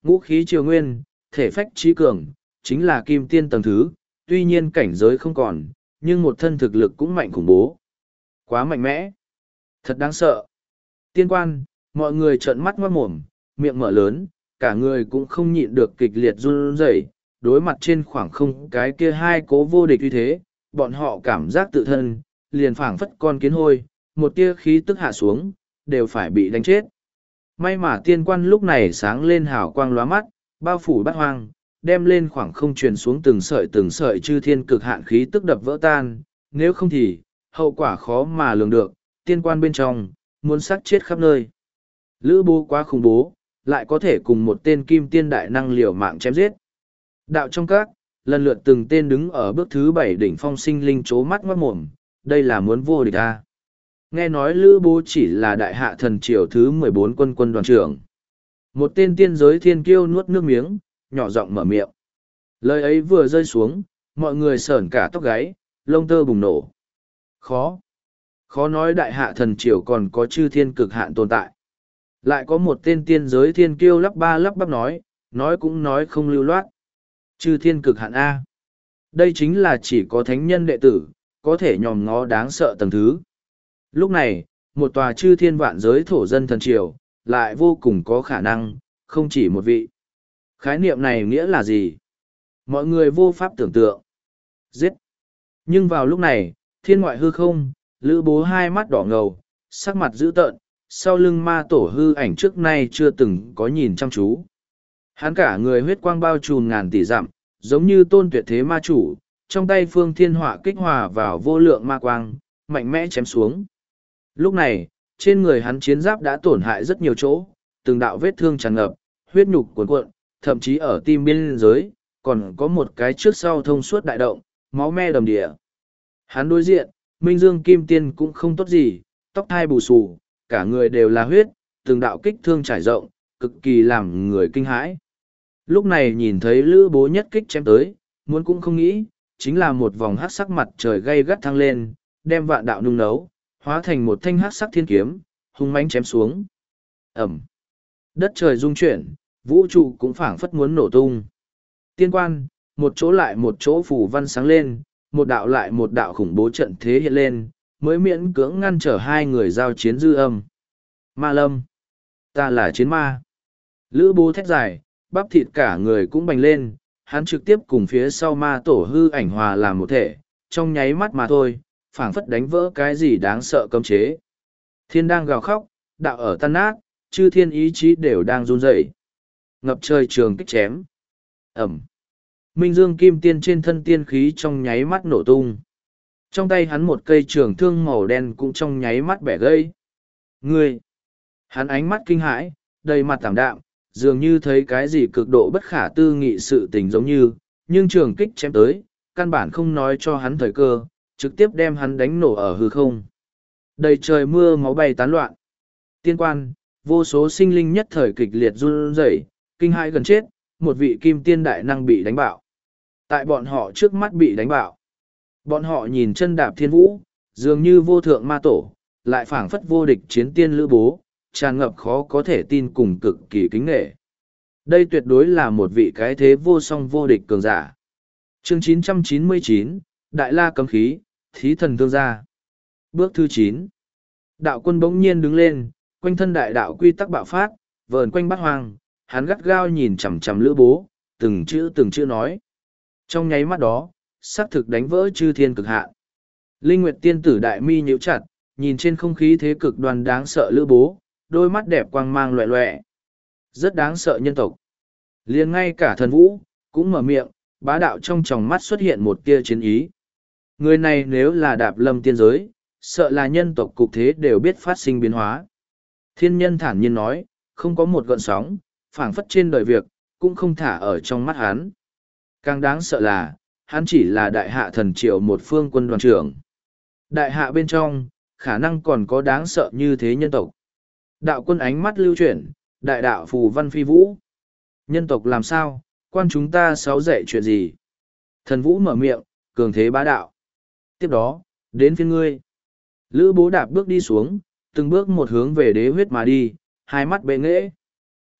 Ngũ khí triều nguyên, thể phách trí cường, chính là kim tiên tầng thứ, tuy nhiên cảnh giới không còn, nhưng một thân thực lực cũng mạnh khủng bố. Quá mạnh mẽ. Thật đáng sợ. Tiên quan, mọi người trợn mắt ngoát mồm, miệng mở lớn, cả người cũng không nhịn được kịch liệt run rẩy, đối mặt trên khoảng không cái kia hai cố vô địch uy thế, bọn họ cảm giác tự thân, liền phảng phất con kiến hôi, một tia khí tức hạ xuống, đều phải bị đánh chết. May mà tiên quan lúc này sáng lên hào quang lóa mắt, bao phủ bát hoang, đem lên khoảng không truyền xuống từng sợi từng sợi chư thiên cực hạn khí tức đập vỡ tan, nếu không thì, hậu quả khó mà lường được, tiên quan bên trong, muốn xác chết khắp nơi. Lữ Bố quá khủng bố, lại có thể cùng một tên kim tiên đại năng liều mạng chém giết. Đạo trong các, lần lượt từng tên đứng ở bước thứ bảy đỉnh phong sinh linh chố mắt ngoát mồm, đây là muốn vô địch à. Nghe nói Lữ Bố chỉ là đại hạ thần triều thứ mười bốn quân quân đoàn trưởng. Một tên tiên giới thiên kiêu nuốt nước miếng, nhỏ giọng mở miệng. Lời ấy vừa rơi xuống, mọi người sởn cả tóc gáy, lông tơ bùng nổ. Khó. Khó nói đại hạ thần triều còn có chư thiên cực hạn tồn tại. Lại có một tên tiên giới thiên kiêu lắp ba lắp bắp nói, nói cũng nói không lưu loát. Chư thiên cực hạn A. Đây chính là chỉ có thánh nhân đệ tử, có thể nhòm ngó đáng sợ tầng thứ. Lúc này, một tòa chư thiên vạn giới thổ dân thần triều, lại vô cùng có khả năng, không chỉ một vị. Khái niệm này nghĩa là gì? Mọi người vô pháp tưởng tượng. Giết. Nhưng vào lúc này, thiên ngoại hư không, Lữ Bố hai mắt đỏ ngầu, sắc mặt dữ tợn, sau lưng ma tổ hư ảnh trước nay chưa từng có nhìn chăm chú. Hắn cả người huyết quang bao trùm ngàn tỷ dặm, giống như tôn tuyệt thế ma chủ, trong tay phương thiên họa kích hòa vào vô lượng ma quang, mạnh mẽ chém xuống. Lúc này, trên người hắn chiến giáp đã tổn hại rất nhiều chỗ, từng đạo vết thương tràn ngập, huyết nhục cuồn cuộn, thậm chí ở tim biên giới, còn có một cái trước sau thông suốt đại động, máu me đầm địa. Hắn đối diện, Minh Dương Kim Tiên cũng không tốt gì, tóc thai bù xù, cả người đều là huyết, từng đạo kích thương trải rộng, cực kỳ làm người kinh hãi. Lúc này nhìn thấy Lữ Bố nhất kích chém tới, muốn cũng không nghĩ, chính là một vòng hắc sắc mặt trời gay gắt thăng lên, đem vạn đạo nung nấu, hóa thành một thanh hắc sắc thiên kiếm, hung mãnh chém xuống. Ẩm. Đất trời rung chuyển, vũ trụ cũng phảng phất muốn nổ tung. Tiên quan, một chỗ lại một chỗ phủ văn sáng lên, một đạo lại một đạo khủng bố trận thế hiện lên, mới miễn cưỡng ngăn trở hai người giao chiến dư âm. Ma Lâm. Ta là chiến ma. Lữ Bố thét dài, bắp thịt cả người cũng bành lên, hắn trực tiếp cùng phía sau ma tổ hư ảnh hòa làm một thể, trong nháy mắt mà thôi, phảng phất đánh vỡ cái gì đáng sợ cấm chế. Thiên đang gào khóc, đạo ở tan nát, chư thiên ý chí đều đang run rẩy. Ngập trời trường kích chém. Ẩm. Minh Dương Kim Tiên trên thân tiên khí trong nháy mắt nổ tung. Trong tay hắn một cây trường thương màu đen cũng trong nháy mắt bẻ gãy. Ngươi! Hắn ánh mắt kinh hãi, đầy mặt tảm đạm, dường như thấy cái gì cực độ bất khả tư nghị sự tình giống như, nhưng trường kích chém tới, căn bản không nói cho hắn thời cơ, trực tiếp đem hắn đánh nổ ở hư không. Đầy trời mưa máu bay tán loạn. Tiên quan, vô số sinh linh nhất thời kịch liệt run rẩy, kinh hãi gần chết, một vị kim tiên đại năng bị đánh bạo. Tại bọn họ trước mắt bị đánh bạo. Bọn họ nhìn chân đạp thiên vũ, dường như vô thượng ma tổ, lại phảng phất vô địch chiến tiên Lữ Bố, tràn ngập khó có thể tin cùng cực kỳ kính nghệ. Đây tuyệt đối là một vị cái thế vô song vô địch cường giả. Chương chín trăm chín mươi chín, Đại La cấm khí, thí thần thương gia. Bước thứ chín. Đạo quân bỗng nhiên đứng lên, quanh thân đại đạo quy tắc bạo phát, vờn quanh bát hoang, hắn gắt gao nhìn chằm chằm Lữ Bố, từng chữ từng chữ nói. Trong nháy mắt đó, xác thực đánh vỡ chư thiên cực hạn. Linh Nguyệt tiên tử đại mi nhíu chặt, nhìn trên không khí thế cực đoan đáng sợ Lữ Bố, đôi mắt đẹp quang mang loẹ loẹ. Rất đáng sợ nhân tộc. Liền ngay cả thần vũ, cũng mở miệng, bá đạo trong tròng mắt xuất hiện một tia chiến ý. Người này nếu là đạp lâm tiên giới, sợ là nhân tộc cục thế đều biết phát sinh biến hóa. Thiên nhân thản nhiên nói, không có một gợn sóng, phảng phất trên đời việc, cũng không thả ở trong mắt hắn. Càng đáng sợ là, hắn chỉ là đại hạ thần triều một phương quân đoàn trưởng. Đại hạ bên trong, khả năng còn có đáng sợ như thế nhân tộc. Đạo quân ánh mắt lưu chuyển, đại đạo phù văn phi vũ. Nhân tộc làm sao, quan chúng ta sáu dạy chuyện gì? Thần vũ mở miệng, cường thế bá đạo. Tiếp đó, đến phiên ngươi. Lữ Bố đạp bước đi xuống, từng bước một hướng về đế huyết mà đi, hai mắt bệ nghễ.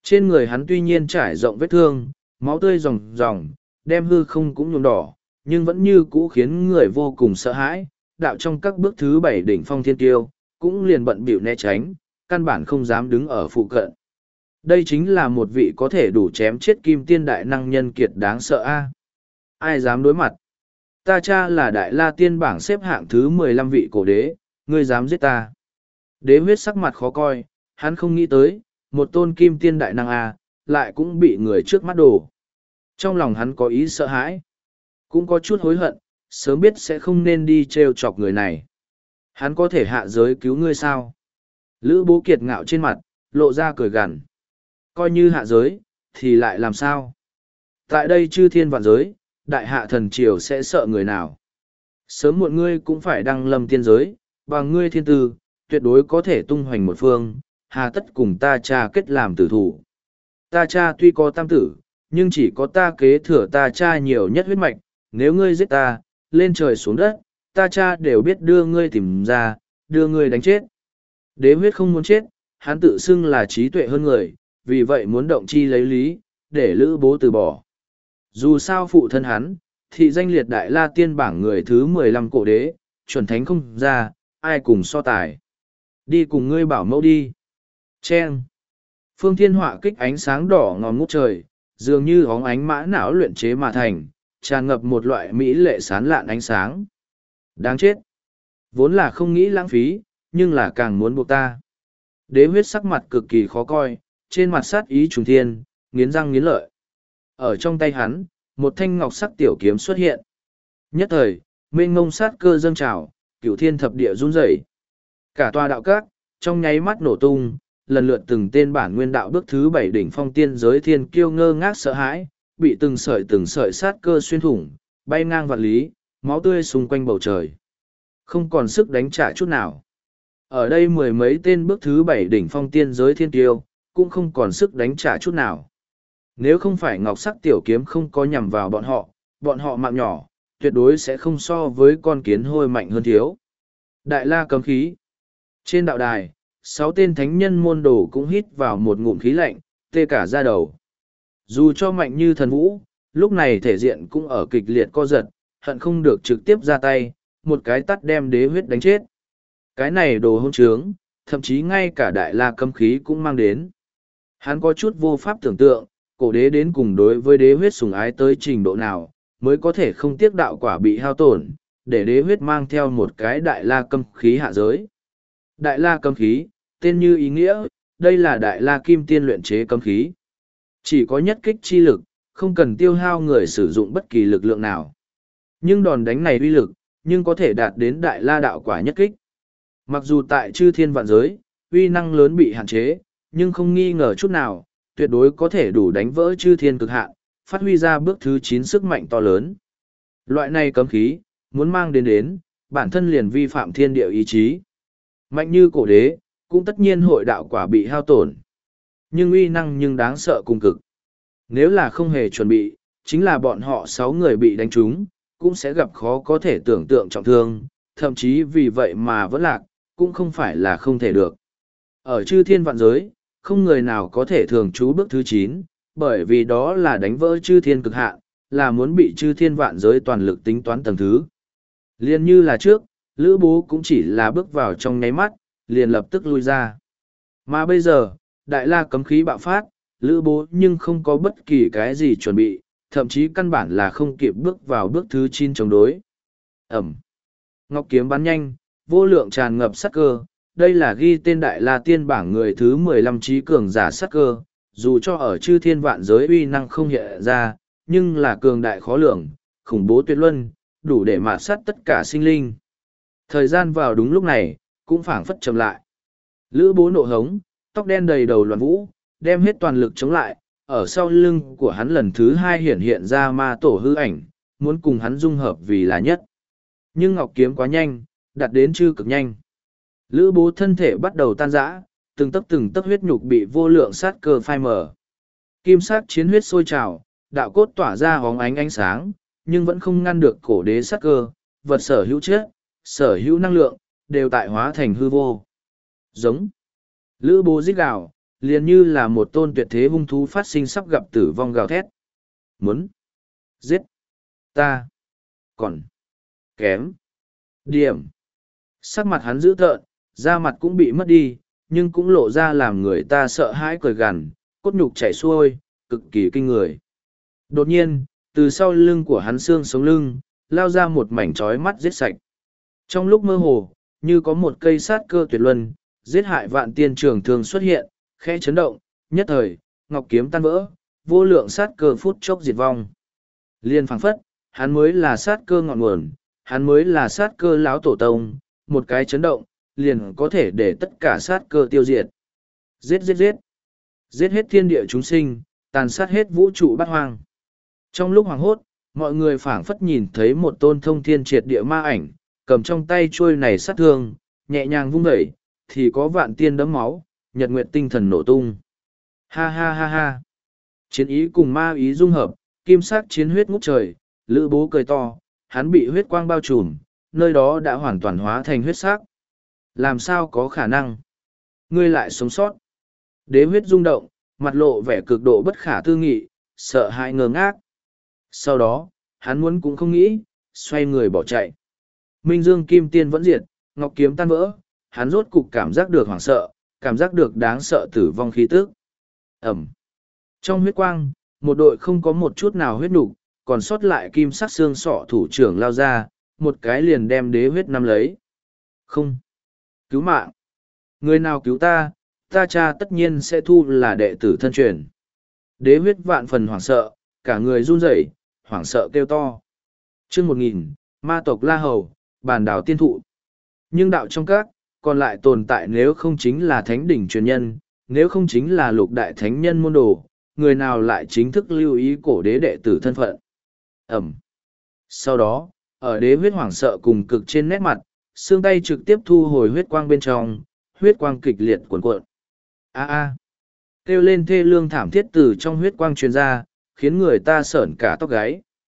Trên người hắn tuy nhiên trải rộng vết thương, máu tươi ròng ròng, đem hư không cũng nhuộm đỏ, nhưng vẫn như cũ khiến người vô cùng sợ hãi. Đạo trong các bước thứ bảy đỉnh phong thiên tiêu, cũng liền bận bịu né tránh, căn bản không dám đứng ở phụ cận. Đây chính là một vị có thể đủ chém chết kim tiên đại năng nhân kiệt đáng sợ a. Ai dám đối mặt? Ta cha là đại la tiên bảng xếp hạng thứ mười lăm vị cổ đế, ngươi dám giết ta? Đế huyết sắc mặt khó coi, hắn không nghĩ tới, một tôn kim tiên đại năng a, lại cũng bị người trước mắt đổ. Trong lòng hắn có ý sợ hãi, cũng có chút hối hận, sớm biết sẽ không nên đi trêu chọc người này. Hắn có thể hạ giới cứu ngươi sao? Lữ Bố Kiệt ngạo trên mặt, lộ ra cười gằn. Coi như hạ giới, thì lại làm sao? Tại đây chư thiên vạn giới, đại hạ thần triều sẽ sợ người nào? Sớm muộn ngươi cũng phải đăng lâm tiên giới, bằng ngươi thiên tư, tuyệt đối có thể tung hoành một phương, hà tất cùng ta cha kết làm tử thủ. Ta cha tuy có tam tử, nhưng chỉ có ta kế thừa ta cha nhiều nhất huyết mạch, nếu ngươi giết ta, lên trời xuống đất, ta cha đều biết đưa ngươi tìm ra, đưa ngươi đánh chết. Đế huyết không muốn chết, hắn tự xưng là trí tuệ hơn người, vì vậy muốn động chi lấy lý, để Lữ Bố từ bỏ. Dù sao phụ thân hắn, thị danh liệt đại la tiên bảng người thứ mười lăm cổ đế, chuẩn thánh không ra, ai cùng so tài. Đi cùng ngươi bảo mẫu đi. Chen. Phương thiên họa kích ánh sáng đỏ ngòm ngút trời, dường như óng ánh mã não luyện chế mà thành, tràn ngập một loại mỹ lệ sán lạn ánh sáng. Đáng chết. Vốn là không nghĩ lãng phí, nhưng là càng muốn buộc ta. Đế huyết sắc mặt cực kỳ khó coi, trên mặt sát ý trùng thiên, nghiến răng nghiến lợi. Ở trong tay hắn, một thanh ngọc sắc tiểu kiếm xuất hiện. Nhất thời, mênh ngông sát cơ dâng trào, cửu thiên thập địa run rẩy. Cả tòa đạo các, trong nháy mắt nổ tung, lần lượt từng tên bản nguyên đạo bước thứ bảy đỉnh phong tiên giới thiên kiêu ngơ ngác sợ hãi, bị từng sợi từng sợi sát cơ xuyên thủng, bay ngang vạn lý, máu tươi xung quanh bầu trời. Không còn sức đánh trả chút nào. Ở đây mười mấy tên bước thứ bảy đỉnh phong tiên giới thiên kiêu, cũng không còn sức đánh trả chút nào. Nếu không phải ngọc sắc tiểu kiếm không có nhằm vào bọn họ, bọn họ mạng nhỏ, tuyệt đối sẽ không so với con kiến hôi mạnh hơn thiếu. Đại la cấm khí. Trên đạo đài, sáu tên thánh nhân môn đồ cũng hít vào một ngụm khí lạnh, tê cả da đầu. Dù cho mạnh như thần vũ, lúc này thể diện cũng ở kịch liệt co giật, hận không được trực tiếp ra tay, một cái tắt đem đế huyết đánh chết. Cái này đồ hôn trướng, thậm chí ngay cả đại la cấm khí cũng mang đến. Hắn có chút vô pháp tưởng tượng, cổ đế đến cùng đối với đế huyết sủng ái tới trình độ nào, mới có thể không tiếc đạo quả bị hao tổn, để đế huyết mang theo một cái đại la cấm khí hạ giới. Đại la cấm khí, tên như ý nghĩa, đây là đại la kim tiên luyện chế cấm khí. Chỉ có nhất kích chi lực, không cần tiêu hao người sử dụng bất kỳ lực lượng nào. Nhưng đòn đánh này uy lực, nhưng có thể đạt đến đại la đạo quả nhất kích. Mặc dù tại chư thiên vạn giới, uy năng lớn bị hạn chế, nhưng không nghi ngờ chút nào, tuyệt đối có thể đủ đánh vỡ chư thiên cực hạn, phát huy ra bước thứ chín sức mạnh to lớn. Loại này cấm khí, muốn mang đến đến, bản thân liền vi phạm thiên địa ý chí. Mạnh như cổ đế, cũng tất nhiên hội đạo quả bị hao tổn. Nhưng uy năng nhưng đáng sợ cùng cực. Nếu là không hề chuẩn bị, chính là bọn họ sáu người bị đánh trúng, cũng sẽ gặp khó có thể tưởng tượng trọng thương, thậm chí vì vậy mà vẫn lạc, cũng không phải là không thể được. Ở chư thiên vạn giới, không người nào có thể thường trú bước thứ chín, bởi vì đó là đánh vỡ chư thiên cực hạn, là muốn bị chư thiên vạn giới toàn lực tính toán tầng thứ. Liên như là trước, Lữ Bố cũng chỉ là bước vào trong nháy mắt, liền lập tức lui ra. Mà bây giờ, đại la cấm khí bạo phát, Lữ Bố nhưng không có bất kỳ cái gì chuẩn bị, thậm chí căn bản là không kịp bước vào bước thứ chín chống đối. Ẩm. Ngọc kiếm bắn nhanh, vô lượng tràn ngập sát cơ, đây là ghi tên đại la tiên bảng người thứ mười lăm trí cường giả sát cơ, dù cho ở chư thiên vạn giới uy năng không hiện ra, nhưng là cường đại khó lường, khủng bố tuyệt luân, đủ để mạt sát tất cả sinh linh. Thời gian vào đúng lúc này, cũng phảng phất chậm lại. Lữ Bố nộ hống, tóc đen đầy đầu loạn vũ, đem hết toàn lực chống lại, ở sau lưng của hắn lần thứ hai hiển hiện ra ma tổ hư ảnh, muốn cùng hắn dung hợp vì là nhất. Nhưng ngọc kiếm quá nhanh, đạt đến chư cực nhanh. Lữ Bố thân thể bắt đầu tan rã, từng tấc từng tấc huyết nhục bị vô lượng sát cơ phai mờ. Kim sát chiến huyết sôi trào, đạo cốt tỏa ra hóng ánh ánh sáng, nhưng vẫn không ngăn được cổ đế sát cơ, vật sở hữu chất, sở hữu năng lượng, đều tại hóa thành hư vô. Giống. Lữ Bố rít gào, liền như là một tôn tuyệt thế hung thú phát sinh sắp gặp tử vong gào thét. Muốn giết ta còn kém điểm. Sắc mặt hắn dữ tợn, da mặt cũng bị mất đi, nhưng cũng lộ ra làm người ta sợ hãi cười gằn, cốt nhục chảy xuôi, cực kỳ kinh người. Đột nhiên, từ sau lưng của hắn xương sống lưng, lao ra một mảnh trói mắt giết sạch. Trong lúc mơ hồ, như có một cây sát cơ tuyệt luân, giết hại vạn tiên trường thường xuất hiện, khẽ chấn động, nhất thời, ngọc kiếm tan vỡ, vô lượng sát cơ phút chốc diệt vong. Liên phảng phất, hắn mới là sát cơ ngọn nguồn, hắn mới là sát cơ lão tổ tông, một cái chấn động, liền có thể để tất cả sát cơ tiêu diệt. Giết giết giết, giết hết thiên địa chúng sinh, tàn sát hết vũ trụ bát hoang. Trong lúc hoàng hốt, mọi người phảng phất nhìn thấy một tôn thông thiên triệt địa ma ảnh, cầm trong tay chuôi này sát thương, nhẹ nhàng vung đẩy, thì có vạn tiên đấm máu, nhật nguyệt tinh thần nổ tung. Ha ha ha ha. Chiến ý cùng ma ý dung hợp, kim sắc chiến huyết ngút trời, Lữ Bố cười to, hắn bị huyết quang bao trùm, nơi đó đã hoàn toàn hóa thành huyết sắc. Làm sao có khả năng? Ngươi lại sống sót. Đế huyết rung động, mặt lộ vẻ cực độ bất khả tư nghị, sợ hãi ngơ ngác. Sau đó, hắn muốn cũng không nghĩ, xoay người bỏ chạy. Minh Dương Kim Tiên vẫn diệt, ngọc kiếm tan vỡ, hắn rốt cục cảm giác được hoảng sợ, cảm giác được đáng sợ tử vong khí tức. Ẩm. Trong huyết quang, một đội không có một chút nào huyết nục, còn sót lại kim sắc xương sọ thủ trưởng lao ra, một cái liền đem đế huyết nắm lấy. Không. Cứu mạng. Người nào cứu ta, ta cha tất nhiên sẽ thu là đệ tử thân truyền. Đế huyết vạn phần hoảng sợ, cả người run rẩy, hoảng sợ kêu to. Chương một nghìn, ma tộc La Hầu, bản đảo tiên thụ. Nhưng đạo trong các, còn lại tồn tại nếu không chính là thánh đỉnh truyền nhân, nếu không chính là lục đại thánh nhân môn đồ, người nào lại chính thức lưu ý cổ đế đệ tử thân phận. Ẩm. Sau đó, ở đế huyết hoảng sợ cùng cực trên nét mặt, xương tay trực tiếp thu hồi huyết quang bên trong, huyết quang kịch liệt cuộn cuộn. A a. Kêu lên thê lương thảm thiết từ trong huyết quang truyền ra, khiến người ta sởn cả tóc gáy.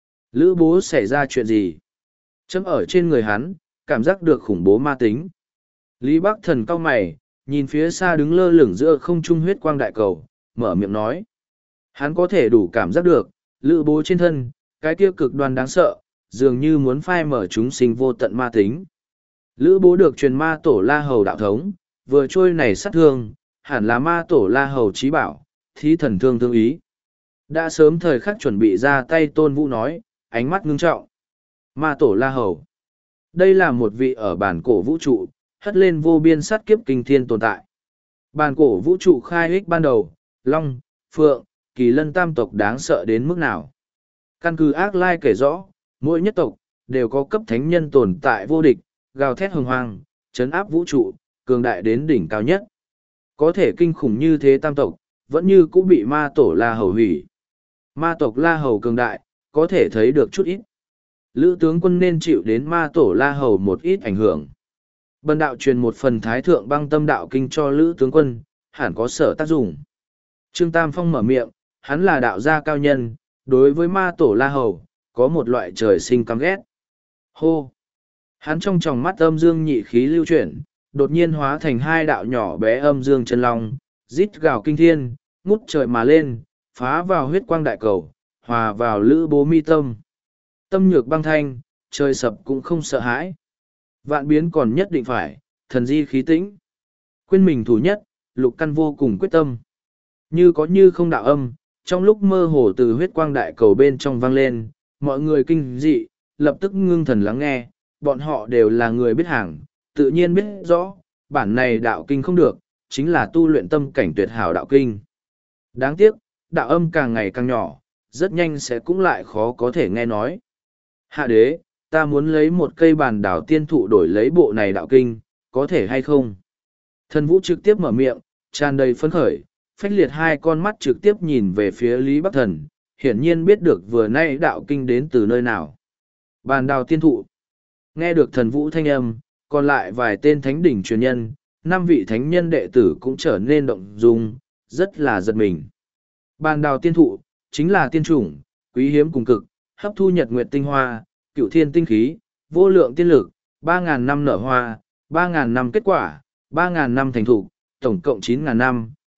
Lữ Bố xảy ra chuyện gì? Chấm ở trên người hắn, cảm giác được khủng bố ma tính. Lý Bắc Thần cau mày, nhìn phía xa đứng lơ lửng giữa không trung huyết quang đại cầu, mở miệng nói. Hắn có thể đủ cảm giác được, Lữ Bố trên thân, cái kia cực đoan đáng sợ, dường như muốn phai mở chúng sinh vô tận ma tính. Lữ Bố được truyền ma tổ La Hầu đạo thống, vừa trôi này sát thương, hẳn là ma tổ La Hầu trí bảo, thí thần thương thương ý. Đã sớm thời khắc chuẩn bị ra tay Tôn Vũ nói, ánh mắt ngưng trọng. Ma tổ La Hầu. Đây là một vị ở bản cổ vũ trụ, hất lên vô biên sát kiếp kinh thiên tồn tại. Bản cổ vũ trụ khai ích ban đầu, Long, Phượng, Kỳ Lân tam tộc đáng sợ đến mức nào. Căn cứ Ác Lai kể rõ, mỗi nhất tộc, đều có cấp thánh nhân tồn tại vô địch, gào thét hồng hoang, chấn áp vũ trụ, cường đại đến đỉnh cao nhất. Có thể kinh khủng như thế tam tộc, vẫn như cũng bị ma tổ La Hầu hủy. Ma tộc La Hầu cường đại, có thể thấy được chút ít. Lữ tướng quân nên chịu đến ma tổ La Hầu một ít ảnh hưởng. Bần đạo truyền một phần thái thượng băng tâm đạo kinh cho Lữ tướng quân, hẳn có sở tác dụng. Trương Tam Phong mở miệng, hắn là đạo gia cao nhân, đối với ma tổ La Hầu, có một loại trời sinh căm ghét. Hô! Hắn trong tròng mắt âm dương nhị khí lưu chuyển, đột nhiên hóa thành hai đạo nhỏ bé âm dương chân long, rít gào kinh thiên, ngút trời mà lên, phá vào huyết quang đại cầu, hòa vào Lữ Bố mi tâm. Tâm nhược băng thanh, trời sập cũng không sợ hãi. Vạn biến còn nhất định phải, thần di khí tĩnh. Quên mình thủ nhất, lục căn vô cùng quyết tâm. Như có như không đạo âm, trong lúc mơ hồ từ huyết quang đại cầu bên trong vang lên, mọi người kinh dị, lập tức ngưng thần lắng nghe, bọn họ đều là người biết hàng, tự nhiên biết rõ, bản này đạo kinh không được, chính là tu luyện tâm cảnh tuyệt hảo đạo kinh. Đáng tiếc, đạo âm càng ngày càng nhỏ, rất nhanh sẽ cũng lại khó có thể nghe nói. Hạ đế, ta muốn lấy một cây bàn đảo tiên thụ đổi lấy bộ này đạo kinh, có thể hay không? Thần Vũ trực tiếp mở miệng, tràn đầy phấn khởi, phách liệt hai con mắt trực tiếp nhìn về phía Lý Bắc Thần, hiển nhiên biết được vừa nay đạo kinh đến từ nơi nào. Bàn đào tiên thụ. Nghe được thần Vũ thanh âm, còn lại vài tên thánh đỉnh truyền nhân, năm vị thánh nhân đệ tử cũng trở nên động dung, rất là giật mình. Bàn đào tiên thụ, chính là tiên chủng, quý hiếm cùng cực, hấp thu nhật nguyệt tinh hoa, cựu thiên tinh khí, vô lượng tiên lực, ba ngàn năm nở hoa, ba ngàn năm kết quả, ba ngàn năm thành thụ, tổng cộng chín ngàn năm,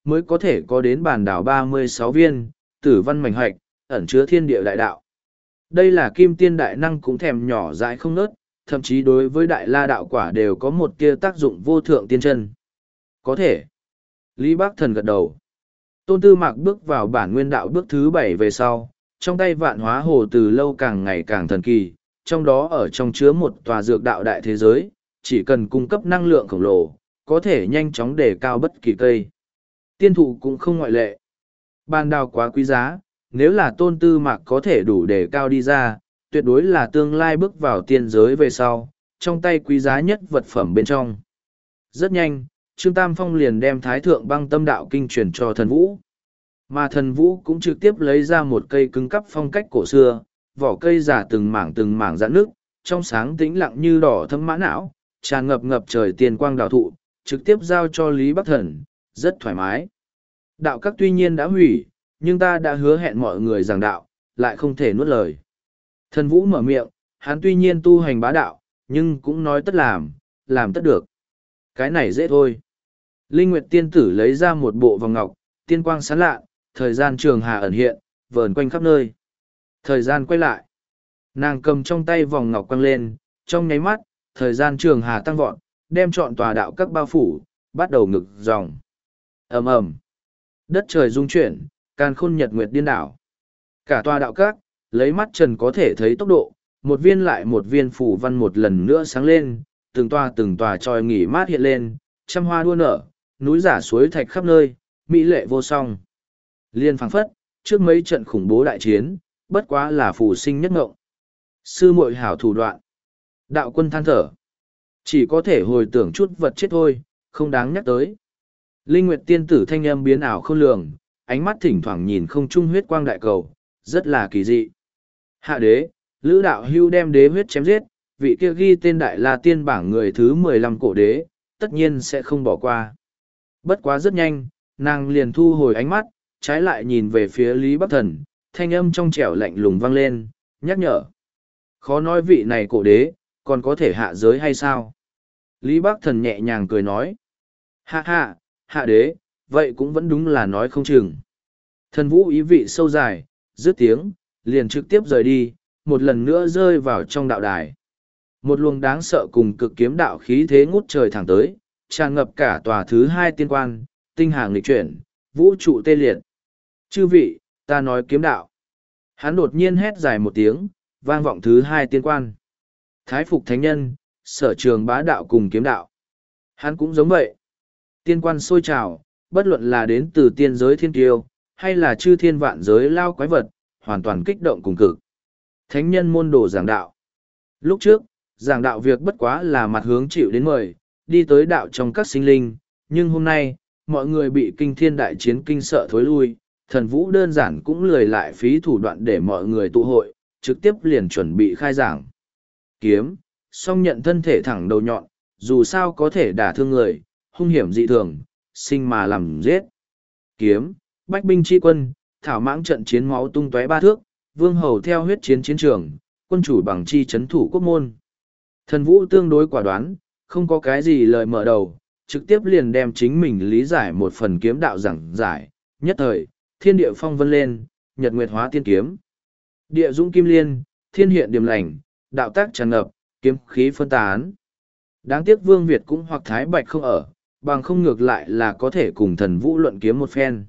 mới có thể có đến bản đảo ba mươi sáu viên, tử văn mảnh hoạch, ẩn chứa thiên địa đại đạo. Đây là kim tiên đại năng cũng thèm nhỏ dãi không nớt, thậm chí đối với đại la đạo quả đều có một tia tác dụng vô thượng tiên chân. Có thể. Lý Bác Thần gật đầu. Tôn Tư Mạc bước vào bản nguyên đạo bước thứ bảy về sau, trong tay vạn hóa hồ từ lâu càng ngày càng thần kỳ, trong đó ở trong chứa một tòa dược đạo đại thế giới, chỉ cần cung cấp năng lượng khổng lồ, có thể nhanh chóng đề cao bất kỳ cây. Tiên thụ cũng không ngoại lệ. Ban đào quá quý giá, nếu là Tôn Tư Mạc có thể đủ đề cao đi ra, tuyệt đối là tương lai bước vào tiên giới về sau, trong tay quý giá nhất vật phẩm bên trong. Rất nhanh, Trương Tam Phong liền đem Thái Thượng Băng Tâm Đạo Kinh truyền cho thần vũ. Mà thần vũ cũng trực tiếp lấy ra một cây cứng cắp phong cách cổ xưa, vỏ cây giả từng mảng từng mảng rạn nước, trong sáng tĩnh lặng như đỏ thâm mã não, tràn ngập ngập trời tiền quang đào thụ, trực tiếp giao cho Lý Bắc Thần, rất thoải mái. Đạo các tuy nhiên đã hủy, nhưng ta đã hứa hẹn mọi người giảng đạo, lại không thể nuốt lời. Thần vũ mở miệng, hắn tuy nhiên tu hành bá đạo, nhưng cũng nói tất làm, làm tất được. Cái này dễ thôi. Linh Nguyệt tiên tử lấy ra một bộ vòng ngọc, tiên quang sáng lạ, thời gian trường hà ẩn hiện, vờn quanh khắp nơi. Thời gian quay lại. Nàng cầm trong tay vòng ngọc quăng lên, trong nháy mắt, thời gian trường hà tăng vọt, đem trọn tòa đạo các bao phủ, bắt đầu ngực dòng. Ầm ầm. Đất trời rung chuyển, càn khôn nhật nguyệt điên đảo. Cả tòa đạo các, lấy mắt trần có thể thấy tốc độ, một viên lại một viên phủ văn một lần nữa sáng lên, từng tòa từng tòa tròi nghỉ mát hiện lên, trăm hoa đua nở, núi giả suối thạch khắp nơi, mỹ lệ vô song. Liên phảng phất, trước mấy trận khủng bố đại chiến, bất quá là phù sinh nhất ngộng. Sư muội hảo thủ đoạn. Đạo quân than thở. Chỉ có thể hồi tưởng chút vật chết thôi, không đáng nhắc tới. Linh Nguyệt tiên tử thanh âm biến ảo không lường, ánh mắt thỉnh thoảng nhìn không trung huyết quang đại cầu, rất là kỳ dị. Hạ đế, Lữ đạo hưu đem đế huyết chém giết, vị kia ghi tên đại la tiên bảng người thứ mười lăm cổ đế, tất nhiên sẽ không bỏ qua. Bất quá rất nhanh, nàng liền thu hồi ánh mắt, trái lại nhìn về phía Lý Bắc Thần, thanh âm trong trẻo lạnh lùng vang lên, nhắc nhở. Khó nói vị này cổ đế, còn có thể hạ giới hay sao? Lý Bắc Thần nhẹ nhàng cười nói. Hạ hạ, hạ đế, vậy cũng vẫn đúng là nói không chừng. Thần vũ ý vị sâu dài, dứt tiếng, liền trực tiếp rời đi, một lần nữa rơi vào trong đạo đài. Một luồng đáng sợ cùng cực kiếm đạo khí thế ngút trời thẳng tới, tràn ngập cả tòa thứ hai tiên quan, tinh hàng lịch chuyển, vũ trụ tê liệt. Chư vị, ta nói kiếm đạo. Hắn đột nhiên hét dài một tiếng, vang vọng thứ hai tiên quan. Thái phục thánh nhân, sở trường bá đạo cùng kiếm đạo. Hắn cũng giống vậy. Tiên quan sôi trào, bất luận là đến từ tiên giới thiên kiêu, hay là chư thiên vạn giới lao quái vật, hoàn toàn kích động cùng cực. Thánh nhân môn đồ giảng đạo. Lúc trước, giảng đạo việc bất quá là mặt hướng chịu đến mời, đi tới đạo trong các sinh linh, nhưng hôm nay, mọi người bị kinh thiên đại chiến kinh sợ thối lui, thần vũ đơn giản cũng lười lại phí thủ đoạn để mọi người tụ hội, trực tiếp liền chuẩn bị khai giảng. Kiếm, song nhận thân thể thẳng đầu nhọn, dù sao có thể đả thương người, hung hiểm dị thường, sinh mà làm giết. Kiếm, bách binh chi quân, thảo mãng trận chiến máu tung tóe ba thước, vương hầu theo huyết chiến chiến trường, quân chủ bằng chi chấn thủ quốc môn. Thần vũ tương đối quả đoán, không có cái gì lời mở đầu, trực tiếp liền đem chính mình lý giải một phần kiếm đạo giảng giải, nhất thời, thiên địa phong vân lên, nhật nguyệt hóa tiên kiếm. Địa dũng kim liên, thiên hiện điềm lành, đạo tác tràn ngập, kiếm khí phân tán. Đáng tiếc Vương Việt cũng hoặc Thái Bạch không ở, bằng không ngược lại là có thể cùng thần vũ luận kiếm một phen.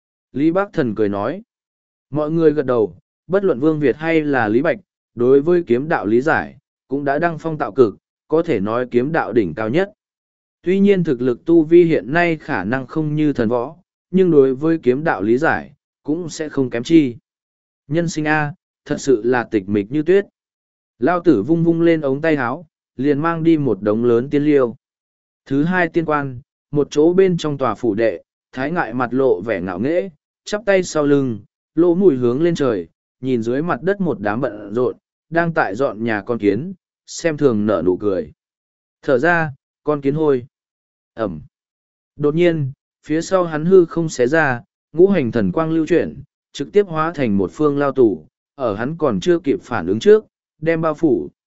Lý Bác Thần cười nói. Mọi người gật đầu, bất luận Vương Việt hay là Lý Bạch, đối với kiếm đạo lý giải, cũng đã đăng phong tạo cực, có thể nói kiếm đạo đỉnh cao nhất. Tuy nhiên thực lực tu vi hiện nay khả năng không như thần võ, nhưng đối với kiếm đạo lý giải, cũng sẽ không kém chi. Nhân sinh A, thật sự là tịch mịch như tuyết. Lao tử vung vung lên ống tay áo, liền mang đi một đống lớn tiên liêu. Thứ hai tiên quan, một chỗ bên trong tòa phủ đệ, thái ngại mặt lộ vẻ ngạo nghễ, chắp tay sau lưng, lỗ mũi hướng lên trời, nhìn dưới mặt đất một đám bận rộn, đang tại dọn nhà con kiến, xem thường nở nụ cười. Thở ra, con kiến hôi. Ẩm. Đột nhiên, phía sau hắn hư không xé ra, ngũ hành thần quang lưu chuyển, trực tiếp hóa thành một phương lao tủ, ở hắn còn chưa kịp phản ứng trước, đem bao phủ,